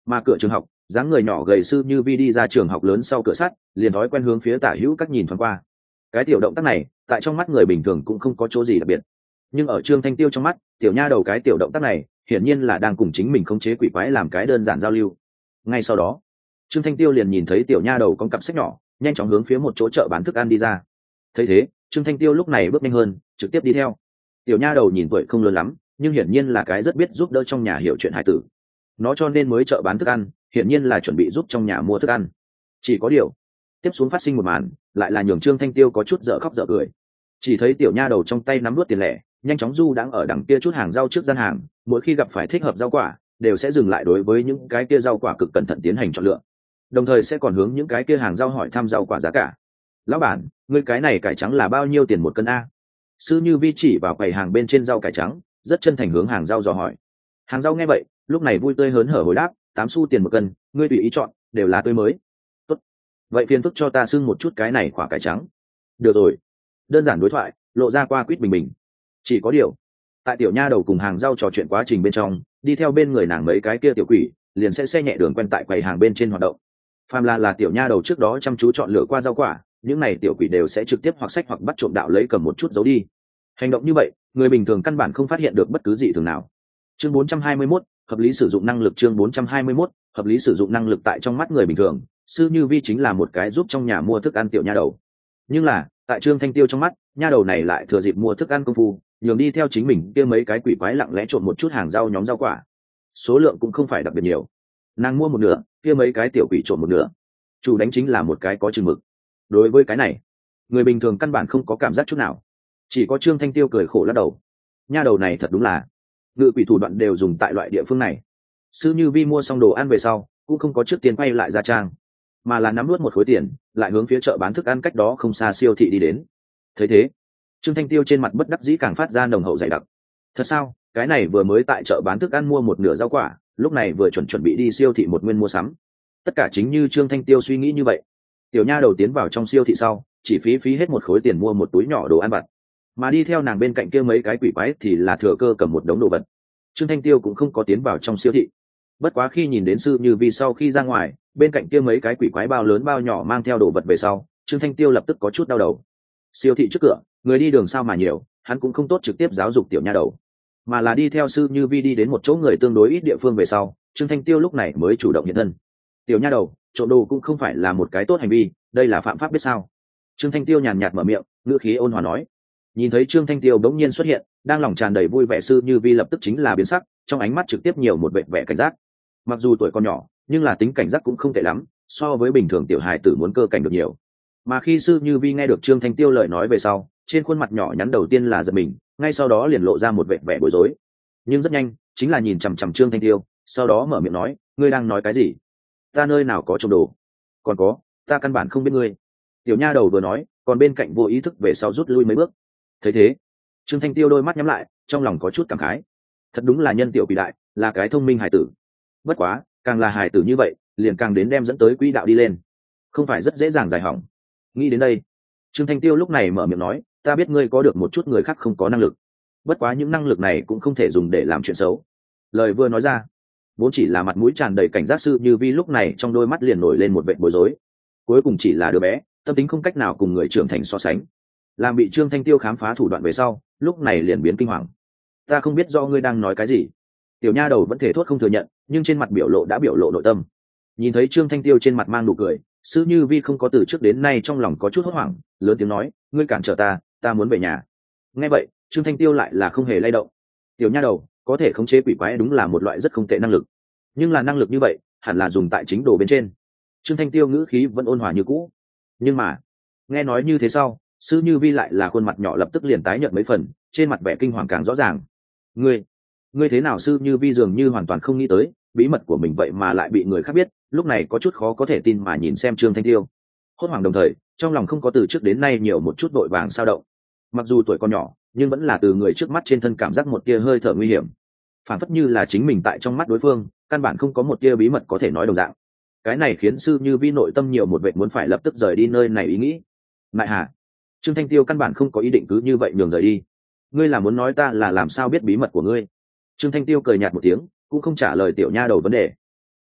Mà cửa trường học, dáng người nhỏ gầy sư như vi đi ra trường học lớn sau cửa sắt, liền thói quen hướng phía tả hữu các nhìn thoáng qua. Cái tiểu động tác này tại trong mắt người bình thường cũng không có chỗ gì đặc biệt, nhưng ở Trương Thanh Tiêu trong mắt, tiểu nha đầu cái tiểu động tác này hiển nhiên là đang cùng chính mình khống chế quỷ quái làm cái đơn giản giao lưu. Ngay sau đó, Trương Thanh Tiêu liền nhìn thấy tiểu nha đầu con cặp sách nhỏ nhanh chóng hướng phía một chỗ chợ bán thức ăn đi ra. Thấy thế, Trương Thanh Tiêu lúc này bước nhanh hơn, trực tiếp đi theo. Tiểu nha đầu nhìn tuổi không lớn lắm, nhưng hiển nhiên là cái rất biết giúp đỡ trong nhà hiểu chuyện hải tử. Nó cho nên mới chợ bán thức ăn, hiển nhiên là chuẩn bị giúp trong nhà mua thức ăn. Chỉ có điều, tiếp xuống phát sinh một màn, lại là nhường Trương Thanh Tiêu có chút dở khóc dở cười. Chỉ thấy tiểu nha đầu trong tay nắm nuốt tiền lẻ, nhanh chóng du đang ở đằng kia chút hàng rau trước gian hàng, mỗi khi gặp phải thích hợp rau quả, đều sẽ dừng lại đối với những cái kia rau quả cực cẩn thận tiến hành chọn lựa, đồng thời sẽ còn hướng những cái kia hàng rau hỏi thăm rau quả giá cả. Lão bản, ngươi cái này cải trắng là bao nhiêu tiền một cân a? Sư Như Vi chỉ vào quầy hàng bên trên rau cải trắng, rất chân thành hướng hàng rau dò hỏi. Hàng rau nghe vậy, lúc này vui tươi hớn hở hồi đáp, tám xu tiền một cân, ngươi tùy ý chọn, đều là tươi mới. Tốt. Vậy phiền phức cho ta xưng một chút cái này quả cải trắng. Được rồi. Đơn giản đối thoại, lộ ra qua quýt bình bình. Chỉ có điều, tại tiểu nha đầu cùng hàng rau trò chuyện quá trình bên trong, đi theo bên người nàng mấy cái kia tiểu quỷ, liền sẽ xe nhẹ đường quen tại quầy hàng bên trên hoạt động. Phàm là là tiểu nha đầu trước đó chăm chú chọn lựa qua rau quả, những này tiểu quỷ đều sẽ trực tiếp hoặc sách hoặc bắt trộm đạo lấy cầm một chút giấu đi. Hành động như vậy, người bình thường căn bản không phát hiện được bất cứ gì thường nào. Chương bốn trăm hai mươi mốt, hợp lý sử dụng năng lực. Chương bốn trăm hai mươi mốt, hợp lý sử dụng năng lực. Tại trong mắt người bình thường, Sư Như Vi chính là một cái giúp trong nhà mua thức ăn tiểu nha đầu. Nhưng là, tại Trương Thanh Tiêu trong mắt, nha đầu này lại thừa dịp mua thức ăn công phu, nhường đi theo chính mình kia mấy cái quỷ quái lặng lẽ trộn một chút hàng rau nhóm rau quả. Số lượng cũng không phải đặc biệt nhiều. Nàng mua một nửa, kia mấy cái tiểu quỷ trộn một nửa. Chủ đánh chính là một cái có chừng mực. Đối với cái này, người bình thường căn bản không có cảm giác chút nào. Chỉ có Trương Thanh Tiêu cười khổ lắc đầu. Nha đầu này thật đúng là ngự quỷ thủ đoạn đều dùng tại loại địa phương này. Sư Như Vi mua xong đồ ăn về sau, cũng không có trước tiên quay lại gia trang, mà là nắm nuốt một khối tiền, lại hướng phía chợ bán thức ăn cách đó không xa siêu thị đi đến. Thấy thế, Trương Thanh Tiêu trên mặt bất đắc dĩ càng phát ra nồng hậu dày đặc. Thật sao? Cái này vừa mới tại chợ bán thức ăn mua một nửa rau quả, lúc này vừa chuẩn chuẩn bị đi siêu thị một nguyên mua sắm. Tất cả chính như Trương Thanh Tiêu suy nghĩ như vậy. Tiểu nha đầu tiến vào trong siêu thị sau, chỉ phí phí hết một khối tiền mua một túi nhỏ đồ ăn vặt, mà đi theo nàng bên cạnh kia mấy cái quỷ quái thì là thừa cơ cầm một đống đồ vật. Trương Thanh Tiêu cũng không có tiến vào trong siêu thị. Bất quá khi nhìn đến Sư Như Vi sau khi ra ngoài, bên cạnh kia mấy cái quỷ quái bao lớn bao nhỏ mang theo đồ vật về sau, Trương Thanh Tiêu lập tức có chút đau đầu. Siêu thị trước cửa, người đi đường sao mà nhiều, hắn cũng không tốt trực tiếp giáo dục tiểu nha đầu, mà là đi theo Sư Như Vi đi đến một chỗ người tương đối ít địa phương về sau, Trương Thanh Tiêu lúc này mới chủ động hiện thân. Tiểu nha đầu, trộm đồ cũng không phải là một cái tốt hành vi, đây là phạm pháp biết sao? Trương Thanh Tiêu nhàn nhạt mở miệng, ngữ khí ôn hòa nói. Nhìn thấy Trương Thanh Tiêu bỗng nhiên xuất hiện, đang lòng tràn đầy vui vẻ Sư Như Vi lập tức chính là biến sắc, trong ánh mắt trực tiếp nhiều một vẻ vẻ cảnh giác. Mặc dù tuổi còn nhỏ, nhưng là tính cảnh giác cũng không tệ lắm, so với bình thường tiểu hài tử muốn cơ cảnh được nhiều. Mà khi Sư Như Vi nghe được Trương Thanh Tiêu lời nói về sau, trên khuôn mặt nhỏ nhắn đầu tiên là giật mình, ngay sau đó liền lộ ra một vẻ vẻ bối rối. Nhưng rất nhanh, chính là nhìn chằm chằm Trương Thanh Tiêu, sau đó mở miệng nói, ngươi đang nói cái gì? Ta nơi nào có trộm đồ? Còn có, ta căn bản không biết ngươi. Tiểu nha đầu vừa nói, còn bên cạnh vô ý thức về sau rút lui mấy bước. Thấy thế, Trương Thanh Tiêu đôi mắt nhắm lại, trong lòng có chút cảm khái. Thật đúng là nhân tiểu quỷ đại, là cái thông minh hài tử. Bất quá, càng là hài tử như vậy, liền càng đến đem dẫn tới quỹ đạo đi lên, không phải rất dễ dàng giải hỏng. Nghĩ đến đây, Trương Thanh Tiêu lúc này mở miệng nói, ta biết ngươi có được một chút người khác không có năng lực, bất quá những năng lực này cũng không thể dùng để làm chuyện xấu. Lời vừa nói ra, vốn chỉ là mặt mũi tràn đầy cảnh giác Sư Như Vi lúc này trong đôi mắt liền nổi lên một vệt bối rối. Cuối cùng chỉ là đứa bé, tâm tính không cách nào cùng người trưởng thành so sánh, làm bị Trương Thanh Tiêu khám phá thủ đoạn về sau, lúc này liền biến kinh hoàng. Ta không biết do ngươi đang nói cái gì. Tiểu nha đầu vẫn thể thốt không thừa nhận, nhưng trên mặt biểu lộ đã biểu lộ nội tâm. Nhìn thấy Trương Thanh Tiêu trên mặt mang nụ cười, Sư Như Vi không có từ trước đến nay trong lòng có chút hốt hoảng, lớn tiếng nói, ngươi cản trở ta, ta muốn về nhà. Nghe vậy, Trương Thanh Tiêu lại là không hề lay động. Tiểu nha đầu, có thể khống chế quỷ quái đúng là một loại rất không tệ năng lực, nhưng là năng lực như vậy hẳn là dùng tại chính đồ bên trên. Trương Thanh Tiêu ngữ khí vẫn ôn hòa như cũ, nhưng mà nghe nói như thế sau, Sư Như Vi lại là khuôn mặt nhỏ lập tức liền tái nhợt mấy phần, trên mặt vẻ kinh hoàng càng rõ ràng. Ngươi, ngươi thế nào? Sư Như Vi dường như hoàn toàn không nghĩ tới bí mật của mình vậy mà lại bị người khác biết, lúc này có chút khó có thể tin mà nhìn xem Trương Thanh Tiêu, hốt hoảng đồng thời trong lòng không có từ trước đến nay nhiều một chút vội vàng sao động. Mặc dù tuổi còn nhỏ, nhưng vẫn là từ người trước mắt trên thân cảm giác một tia hơi thở nguy hiểm, phản phất như là chính mình tại trong mắt đối phương căn bản không có một tia bí mật có thể nói đồng dạng. Cái này khiến Sư Như Vi nội tâm nhiều một vệ muốn phải lập tức rời đi nơi này ý nghĩ. Nại hà, Trương Thanh Tiêu căn bản không có ý định cứ như vậy nhường rời đi. Ngươi là muốn nói ta là làm sao biết bí mật của ngươi? Trương Thanh Tiêu cười nhạt một tiếng, cũng không trả lời tiểu nha đầu vấn đề.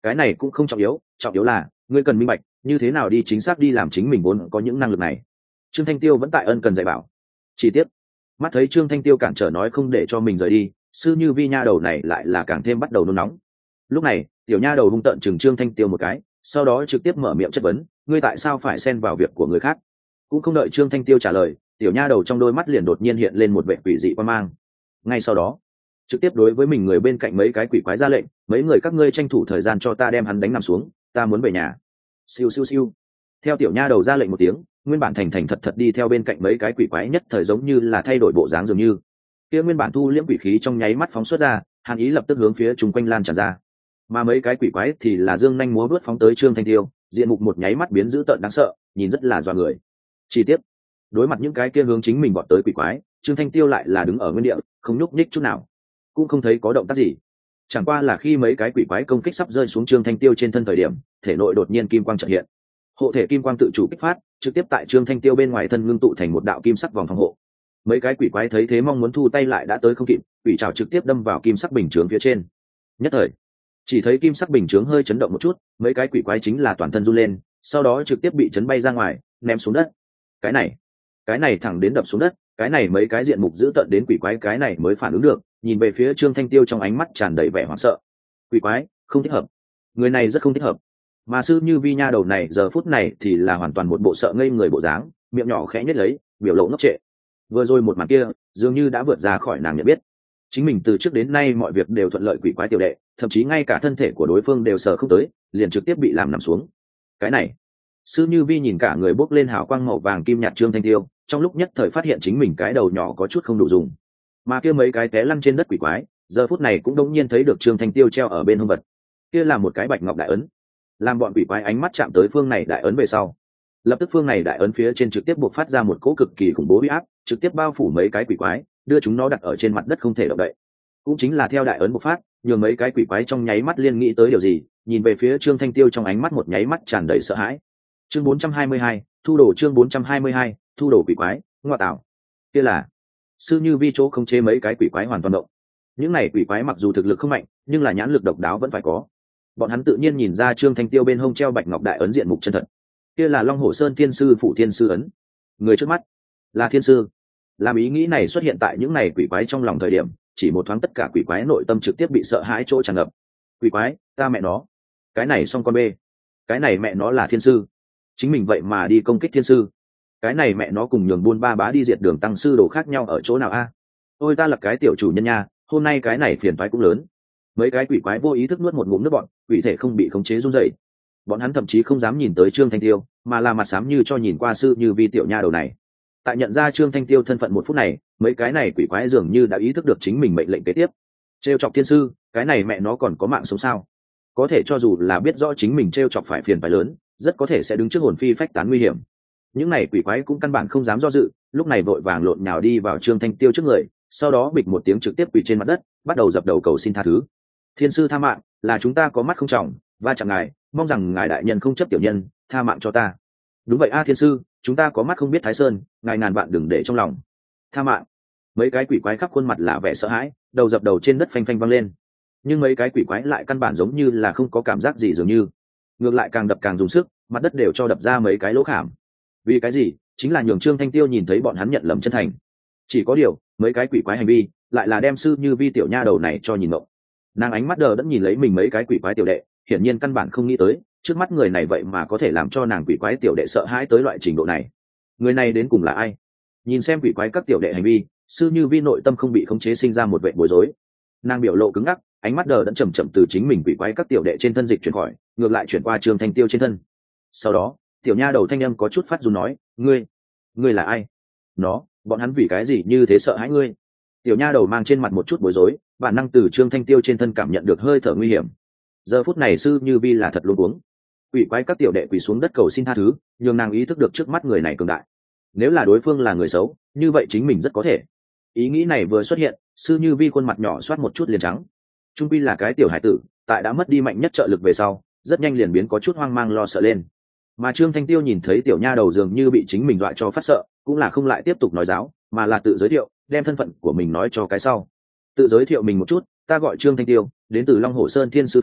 cái này cũng không trọng yếu, trọng yếu là ngươi cần minh bạch như thế nào đi chính xác đi làm chính mình vốn có những năng lực này. Trương Thanh Tiêu vẫn tại ân cần dạy bảo. Chi tiết, mắt thấy Trương Thanh Tiêu cản trở nói không để cho mình rời đi, sư như vi nha đầu này lại là càng thêm bắt đầu nôn nóng. Lúc này tiểu nha đầu hung tợn chừng Trương Thanh Tiêu một cái, sau đó trực tiếp mở miệng chất vấn, ngươi tại sao phải xen vào việc của người khác? Cũng không đợi Trương Thanh Tiêu trả lời, tiểu nha đầu trong đôi mắt liền đột nhiên hiện lên một vẻ quỷ dị quan mang. Ngay sau đó trực tiếp đối với mình người bên cạnh mấy cái quỷ quái ra lệnh, mấy người các ngươi tranh thủ thời gian cho ta đem hắn đánh nằm xuống, ta muốn về nhà. Siêu siêu siêu. Theo tiểu nha đầu ra lệnh một tiếng, nguyên bản thành thành thật thật đi theo bên cạnh mấy cái quỷ quái nhất thời giống như là thay đổi bộ dáng dường như. Kia nguyên bản thu liễm quỷ khí trong nháy mắt phóng xuất ra, hàn ý lập tức hướng phía chung quanh lan tràn ra. Mà mấy cái quỷ quái thì là dương nhanh múa vớt phóng tới Trương Thanh Tiêu, diện mục một nháy mắt biến dữ tợn đáng sợ, nhìn rất là dọa người. Chi tiết, đối mặt những cái kia hướng chính mình bọn tới quỷ quái, Trương Thanh Tiêu lại là đứng ở nguyên địa, không nhúc nhích chút nào, cũng không thấy có động tác gì. Chẳng qua là khi mấy cái quỷ quái công kích sắp rơi xuống Trương Thanh Tiêu trên thân thời điểm, thể nội đột nhiên kim quang chợt hiện. Hộ thể kim quang tự chủ kích phát, trực tiếp tại Trương Thanh Tiêu bên ngoài thân ngưng tụ thành một đạo kim sắc vòng phòng hộ. Mấy cái quỷ quái thấy thế mong muốn thu tay lại đã tới không kịp, quỷ trảo trực tiếp đâm vào kim sắc bình chướng phía trên. Nhất thời, chỉ thấy kim sắc bình chướng hơi chấn động một chút, mấy cái quỷ quái chính là toàn thân run lên, sau đó trực tiếp bị chấn bay ra ngoài, ném xuống đất. Cái này, cái này thẳng đến đập xuống đất, cái này mấy cái diện mục dữ tợn đến quỷ quái cái này mới phản ứng được, nhìn về phía Trương Thanh Tiêu trong ánh mắt tràn đầy vẻ hoảng sợ. Quỷ quái, không thích hợp, người này rất không thích hợp. Mà sư như vi nha đầu này giờ phút này thì là hoàn toàn một bộ sợ ngây người bộ dáng, miệng nhỏ khẽ nhếch lấy, biểu lộ ngốc trệ. Vừa rồi một màn kia dường như đã vượt ra khỏi nàng nhận biết, chính mình từ trước đến nay mọi việc đều thuận lợi, quỷ quái tiểu đệ thậm chí ngay cả thân thể của đối phương đều sờ không tới, liền trực tiếp bị làm nằm xuống. Cái này, sư như vi nhìn cả người bốc lên hào quang màu vàng kim nhạt Trương Thanh Tiêu, trong lúc nhất thời phát hiện chính mình cái đầu nhỏ có chút không đủ dùng. Mà kia mấy cái té lăn trên đất quỷ quái giờ phút này cũng đống nhiên thấy được Trương Thanh Tiêu treo ở bên hông vật, kia là một cái bạch ngọc đại ấn. Làm bọn quỷ quái ánh mắt chạm tới phương này đại ấn về sau, lập tức phương này đại ấn phía trên trực tiếp buộc phát ra một cỗ cực kỳ khủng bố uy áp, trực tiếp bao phủ mấy cái quỷ quái, đưa chúng nó đặt ở trên mặt đất không thể động đậy. Cũng chính là theo đại ấn bộc phát, nhường mấy cái quỷ quái trong nháy mắt liên nghĩ tới điều gì, nhìn về phía Trương Thanh Tiêu trong ánh mắt một nháy mắt tràn đầy sợ hãi. Chương bốn trăm hai mươi hai, thu đồ. Chương bốn trăm hai mươi hai, thu đồ quỷ quái, ngoa tạo. Kia là sư như vi chỗ không chế mấy cái quỷ quái hoàn toàn động. Những này quỷ quái mặc dù thực lực không mạnh, nhưng là nhãn lực độc đáo vẫn phải có. Bọn hắn tự nhiên nhìn ra Trương Thanh Tiêu bên hông treo bạch ngọc đại ấn diện mục chân thật. Kia là Long Hổ Sơn Thiên Sư Phụ Thiên Sư ấn. Người trước mắt là thiên sư. Làm ý nghĩ này xuất hiện tại những này quỷ quái trong lòng thời điểm, chỉ một thoáng tất cả quỷ quái nội tâm trực tiếp bị sợ hãi chỗ tràn ngập. Quỷ quái, ta mẹ nó, cái này xong con bê, cái này mẹ nó là thiên sư, chính mình vậy mà đi công kích thiên sư, cái này mẹ nó cùng nhường buôn ba bá đi diệt đường tăng sư đồ khác nhau ở chỗ nào a? Ôi ta là cái tiểu chủ nhân nha, hôm nay cái này phiền toái cũng lớn. Mấy cái quỷ quái vô ý thức nuốt một ngụm nước bọn, quỷ thể không bị khống chế run rẩy. Bọn hắn thậm chí không dám nhìn tới Trương Thanh Tiêu, mà là mặt xám như cho nhìn qua sư như vi tiểu nha đầu này. Tại nhận ra Trương Thanh Tiêu thân phận một phút này, mấy cái này quỷ quái dường như đã ý thức được chính mình mệnh lệnh kế tiếp. Trêu chọc thiên sư, cái này mẹ nó còn có mạng sống sao? Có thể cho dù là biết rõ chính mình trêu chọc phải phiền phải lớn, rất có thể sẽ đứng trước hồn phi phách tán nguy hiểm. Những này quỷ quái cũng căn bản không dám do dự, lúc này vội vàng lộn nhào đi vào Trương Thanh Tiêu trước người, sau đó bịch một tiếng trực tiếp quỳ trên mặt đất, bắt đầu dập đầu cầu xin tha thứ. Thiên sư tha mạng, là chúng ta có mắt không trọng, va chạm ngài, mong rằng ngài đại nhân không chấp tiểu nhân, tha mạng cho ta. Đúng vậy a thiên sư, chúng ta có mắt không biết Thái Sơn, ngài ngàn vạn đừng để trong lòng, tha mạng. Mấy cái quỷ quái khắp khuôn mặt là vẻ sợ hãi, đầu dập đầu trên đất phanh phanh văng lên. Nhưng mấy cái quỷ quái lại căn bản giống như là không có cảm giác gì dường như, ngược lại càng đập càng dùng sức, mặt đất đều cho đập ra mấy cái lỗ khảm. Vì cái gì? Chính là nhường Trương Thanh Tiêu nhìn thấy bọn hắn nhận lầm chân thành. Chỉ có điều, mấy cái quỷ quái hành vi lại là đem sư như vi tiểu nha đầu này cho nhìn ngộng. Nàng ánh mắt đờ đẫn nhìn lấy mình mấy cái quỷ quái tiểu đệ, hiển nhiên căn bản không nghĩ tới trước mắt người này vậy mà có thể làm cho nàng quỷ quái tiểu đệ sợ hãi tới loại trình độ này. Người này đến cùng là ai? Nhìn xem quỷ quái các tiểu đệ hành vi, sư như vi nội tâm không bị khống chế sinh ra một vệ bối rối. Nàng biểu lộ cứng ngắc, ánh mắt đờ đẫn chậm chậm từ chính mình quỷ quái các tiểu đệ trên thân dịch chuyển khỏi, ngược lại chuyển qua Trương Thanh Tiêu trên thân. Sau đó, tiểu nha đầu thanh âm có chút phát run nói, ngươi ngươi là ai? Nó bọn hắn vì cái gì như thế sợ hãi ngươi? Tiểu nha đầu mang trên mặt một chút bối rối, bản năng từ Trương Thanh Tiêu trên thân cảm nhận được hơi thở nguy hiểm. Giờ phút này sư như vi là thật luống cuống. Quỷ quái các tiểu đệ quỳ xuống đất cầu xin tha thứ, nhưng nàng ý thức được trước mắt người này cường đại. Nếu là đối phương là người xấu, như vậy chính mình rất có thể. Ý nghĩ này vừa xuất hiện, sư như vi khuôn mặt nhỏ soát một chút liền trắng. Trung pi là cái tiểu hải tử, tại đã mất đi mạnh nhất trợ lực về sau, rất nhanh liền biến có chút hoang mang lo sợ lên. Mà Trương Thanh Tiêu nhìn thấy tiểu nha đầu dường như bị chính mình dọa cho phát sợ, cũng là không lại tiếp tục nói giáo, mà là tự giới thiệu, đem thân phận của mình nói cho cái sau. Tự giới thiệu mình một chút, ta gọi Trương Thanh Tiêu, đến từ Long Hổ Sơn Thiên Sư Phủ,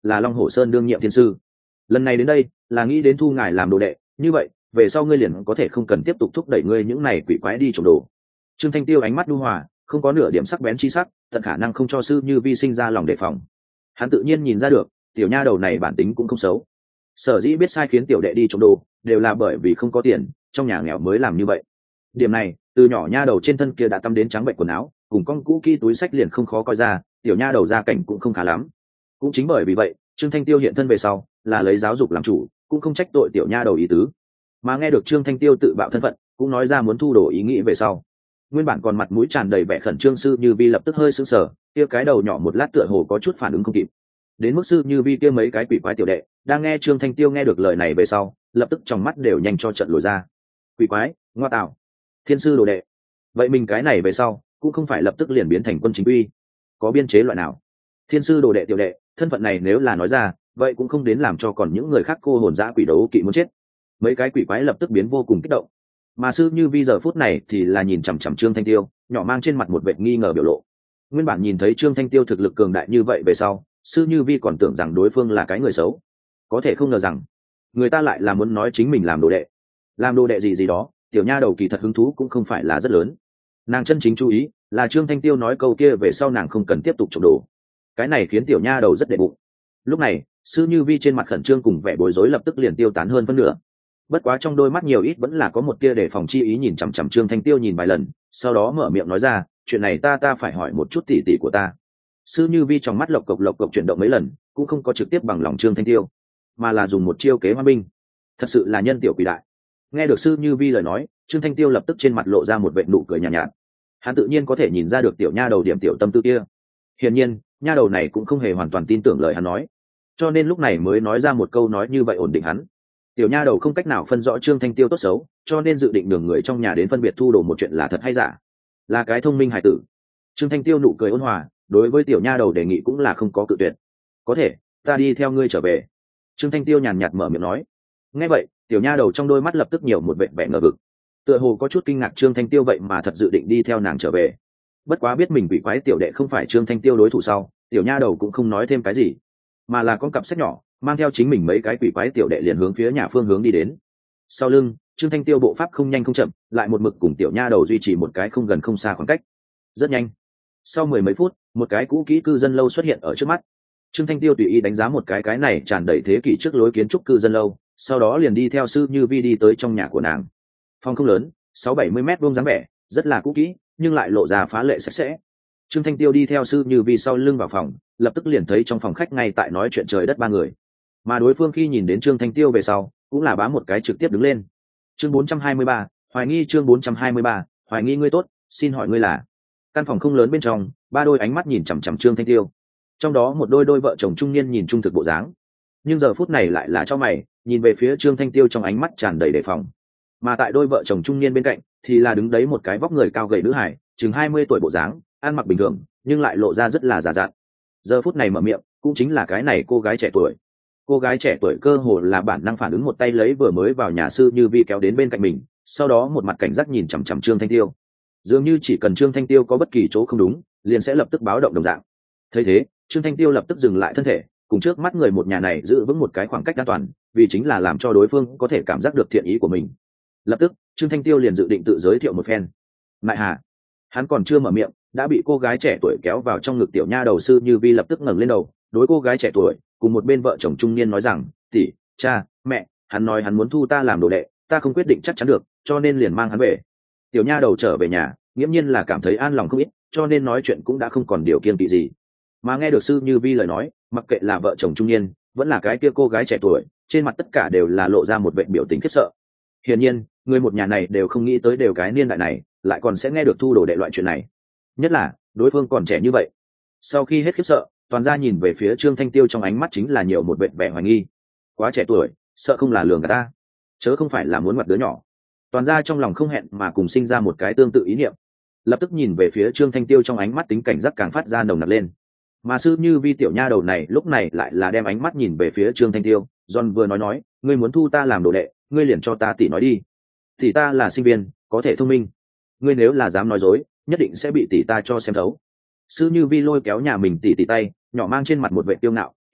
là Long Hổ Sơn đương nhiệm thiên sư. Lần này đến đây là nghĩ đến thu ngài làm đồ đệ, như vậy về sau ngươi liền có thể không cần tiếp tục thúc đẩy ngươi những này quỷ quái đi trộm đồ. Trương Thanh Tiêu ánh mắt nhu hòa, không có nửa điểm sắc bén chi sắc, tận khả năng không cho Sư Như Vi sinh ra lòng đề phòng. Hắn tự nhiên nhìn ra được tiểu nha đầu này bản tính cũng không xấu, sở dĩ biết sai khiến tiểu đệ đi trộm đồ đều là bởi vì không có tiền, trong nhà nghèo mới làm như vậy. Điểm này từ nhỏ nha đầu trên thân kia đã tăm đến trắng bệnh quần áo cùng con cũ kỹ túi sách liền không khó coi ra, tiểu nha đầu gia cảnh cũng không khá lắm. Cũng chính bởi vì vậy Trương Thanh Tiêu hiện thân về sau là lấy giáo dục làm chủ, cũng không trách tội tiểu nha đầu ý tứ. Mà nghe được Trương Thanh Tiêu tự bạo thân phận, cũng nói ra muốn thu đồ ý nghĩ về sau, nguyên bản còn mặt mũi tràn đầy vẻ khẩn trương Sư Như Vi lập tức hơi sững sờ, kia cái đầu nhỏ một lát tựa hồ có chút phản ứng không kịp. Đến mức Sư Như Vi kia mấy cái quỷ quái tiểu đệ đang nghe Trương Thanh Tiêu nghe được lời này về sau, lập tức trong mắt đều nhanh cho trận lùi ra. Quỷ quái, ngoa tạo, thiên sư đồ đệ, vậy mình cái này về sau cũng không phải lập tức liền biến thành quân chính quy, có biên chế loại nào? Thiên sư đồ đệ tiểu đệ, thân phận này nếu là nói ra, vậy cũng không đến làm cho còn những người khác cô hồn dã quỷ đấu kỵ muốn chết. Mấy cái quỷ quái lập tức biến vô cùng kích động, mà Sư Như Vi giờ phút này thì là nhìn chằm chằm Trương Thanh Tiêu, nhỏ mang trên mặt một vẻ nghi ngờ biểu lộ. Nguyên bản nhìn thấy Trương Thanh Tiêu thực lực cường đại như vậy về sau, Sư Như Vi còn tưởng rằng đối phương là cái người xấu, có thể không ngờ rằng người ta lại là muốn nói chính mình làm đồ đệ. Làm đồ đệ gì gì đó, tiểu nha đầu kỳ thật hứng thú cũng không phải là rất lớn. Nàng chân chính chú ý là Trương Thanh Tiêu nói câu kia về sau nàng không cần tiếp tục trộm đồ, cái này khiến tiểu nha đầu rất đệ bụng. Lúc này Sư Như Vi trên mặt khẩn trương cùng vẻ bối rối lập tức liền tiêu tán hơn phân nửa, bất quá trong đôi mắt nhiều ít vẫn là có một tia đề phòng chi ý, nhìn chằm chằm Trương Thanh Tiêu nhìn vài lần, sau đó mở miệng nói ra, chuyện này ta ta phải hỏi một chút tỉ tỉ của ta. Sư Như Vi trong mắt lộc cộc lộc cộc chuyển động mấy lần, cũng không có trực tiếp bằng lòng Trương Thanh Tiêu, mà là dùng một chiêu kế hoa binh. Thật sự là nhân tiểu quỷ đại. Nghe được Sư Như Vi lời nói, Trương Thanh Tiêu lập tức trên mặt lộ ra một vệt nụ cười nhàn nhạt, nhạt. Hắn tự nhiên có thể nhìn ra được tiểu nha đầu điểm tiểu tâm tư kia. Hiển nhiên, nha đầu này cũng không hề hoàn toàn tin tưởng lời hắn nói, cho nên lúc này mới nói ra một câu nói như vậy ổn định hắn. Tiểu nha đầu không cách nào phân rõ Trương Thanh Tiêu tốt xấu, cho nên dự định đường người trong nhà đến phân biệt thu đồ một chuyện là thật hay giả. Là cái thông minh hải tử. Trương Thanh Tiêu nụ cười ôn hòa, đối với tiểu nha đầu đề nghị cũng là không có cự tuyệt. Có thể, ta đi theo ngươi trở về. Trương Thanh Tiêu nhàn nhạt mở miệng nói. Nghe vậy, tiểu nha đầu trong đôi mắt lập tức nhiều một vẻ vẻ ngờ vực. Tựa hồ có chút kinh ngạc Trương Thanh Tiêu vậy mà thật dự định đi theo nàng trở về. Bất quá biết mình bị quái tiểu đệ không phải Trương Thanh Tiêu đối thủ sau, tiểu nha đầu cũng không nói thêm cái gì, mà là con cặp sách nhỏ mang theo chính mình mấy cái quỷ quái tiểu đệ liền hướng phía nhà phương hướng đi đến. Sau lưng Trương Thanh Tiêu bộ pháp không nhanh không chậm, lại một mực cùng tiểu nha đầu duy trì một cái không gần không xa khoảng cách. Rất nhanh, sau mười mấy phút, một cái cũ kỹ cư dân lâu xuất hiện ở trước mắt. Trương Thanh Tiêu tùy ý đánh giá một cái cái này tràn đầy thế kỷ trước lối kiến trúc cư dân lâu, sau đó liền đi theo Sư Như Vi đi tới trong nhà của nàng. Phòng không lớn, sáu bảy mươi mét vuông dáng vẻ, rất là cũ kỹ nhưng lại lộ ra phá lệ sạch sẽ. Trương Thanh Tiêu đi theo Sư Như Vi sau lưng vào phòng, lập tức liền thấy trong phòng khách ngay tại nói chuyện trời đất ba người, mà đối phương khi nhìn đến Trương Thanh Tiêu về sau cũng là bám một cái trực tiếp đứng lên. Chương bốn trăm hai mươi ba, hoài nghi. Chương bốn trăm hai mươi ba, hoài nghi. Ngươi tốt, xin hỏi ngươi là? Căn phòng không lớn bên trong, ba đôi ánh mắt nhìn chằm chằm Trương Thanh Tiêu, trong đó một đôi đôi vợ chồng trung niên nhìn trung thực bộ dáng, nhưng giờ phút này lại là cho mày nhìn về phía Trương Thanh Tiêu trong ánh mắt tràn đầy đề phòng. Mà tại đôi vợ chồng trung niên bên cạnh thì là đứng đấy một cái vóc người cao gầy nữ hải, chừng hai mươi tuổi bộ dáng, ăn mặc bình thường nhưng lại lộ ra rất là già dặn. Giờ phút này mở miệng cũng chính là cái này cô gái trẻ tuổi. Cô gái trẻ tuổi cơ hồ là bản năng phản ứng, một tay lấy vừa mới vào nhà Sư Như Vi kéo đến bên cạnh mình, sau đó một mặt cảnh giác nhìn chằm chằm Trương Thanh Tiêu, dường như chỉ cần Trương Thanh Tiêu có bất kỳ chỗ không đúng liền sẽ lập tức báo động đồng dạng. Thấy thế, Trương Thanh Tiêu lập tức dừng lại thân thể, cùng trước mắt người một nhà này giữ vững một cái khoảng cách an toàn, vì chính là làm cho đối phương có thể cảm giác được thiện ý của mình. Lập tức Trương Thanh Tiêu liền dự định tự giới thiệu một phen. Mại Hà. Hắn còn chưa mở miệng đã bị cô gái trẻ tuổi kéo vào trong ngực tiểu nha đầu Sư Như Vi lập tức ngẩng lên đầu, đối cô gái trẻ tuổi cùng một bên vợ chồng trung niên nói rằng, tỷ, cha, mẹ, hắn nói hắn muốn thu ta làm đồ đệ, ta không quyết định chắc chắn được, cho nên liền mang hắn về. Tiểu nha đầu trở về nhà nghiễm nhiên là cảm thấy an lòng không ít, cho nên nói chuyện cũng đã không còn điều kiêng kỵ gì. Mà nghe được Sư Như Vi lời nói, mặc kệ là vợ chồng trung niên vẫn là cái kia cô gái trẻ tuổi, trên mặt tất cả đều là lộ ra một vẻ biểu tình khiếp sợ. Hiển nhiên người một nhà này đều không nghĩ tới đều cái niên đại này lại còn sẽ nghe được thu đồ đệ loại chuyện này, nhất là đối phương còn trẻ như vậy. Sau khi hết khiếp sợ, toàn gia nhìn về phía Trương Thanh Tiêu trong ánh mắt chính là nhiều một vẻ vẻ hoài nghi. Quá trẻ tuổi, sợ không là lường gạt ta, chớ không phải là muốn ngoặt đứa nhỏ. Toàn gia trong lòng không hẹn mà cùng sinh ra một cái tương tự ý niệm, lập tức nhìn về phía Trương Thanh Tiêu trong ánh mắt tính cảnh giác càng phát ra nồng nặc lên. Mà Sư Như Vi tiểu nha đầu này lúc này lại là đem ánh mắt nhìn về phía Trương Thanh Tiêu, John vừa nói nói, ngươi muốn thu ta làm đồ đệ, ngươi liền cho ta tỷ nói đi. Tỷ ta là sinh viên, có thể thông minh, ngươi nếu là dám nói dối, nhất định sẽ bị tỷ ta cho xem thấu. Sư Như Vi lôi kéo nhà mình tỷ tỷ tay, nhỏ mang trên mặt một vẻ tiêu ngạo,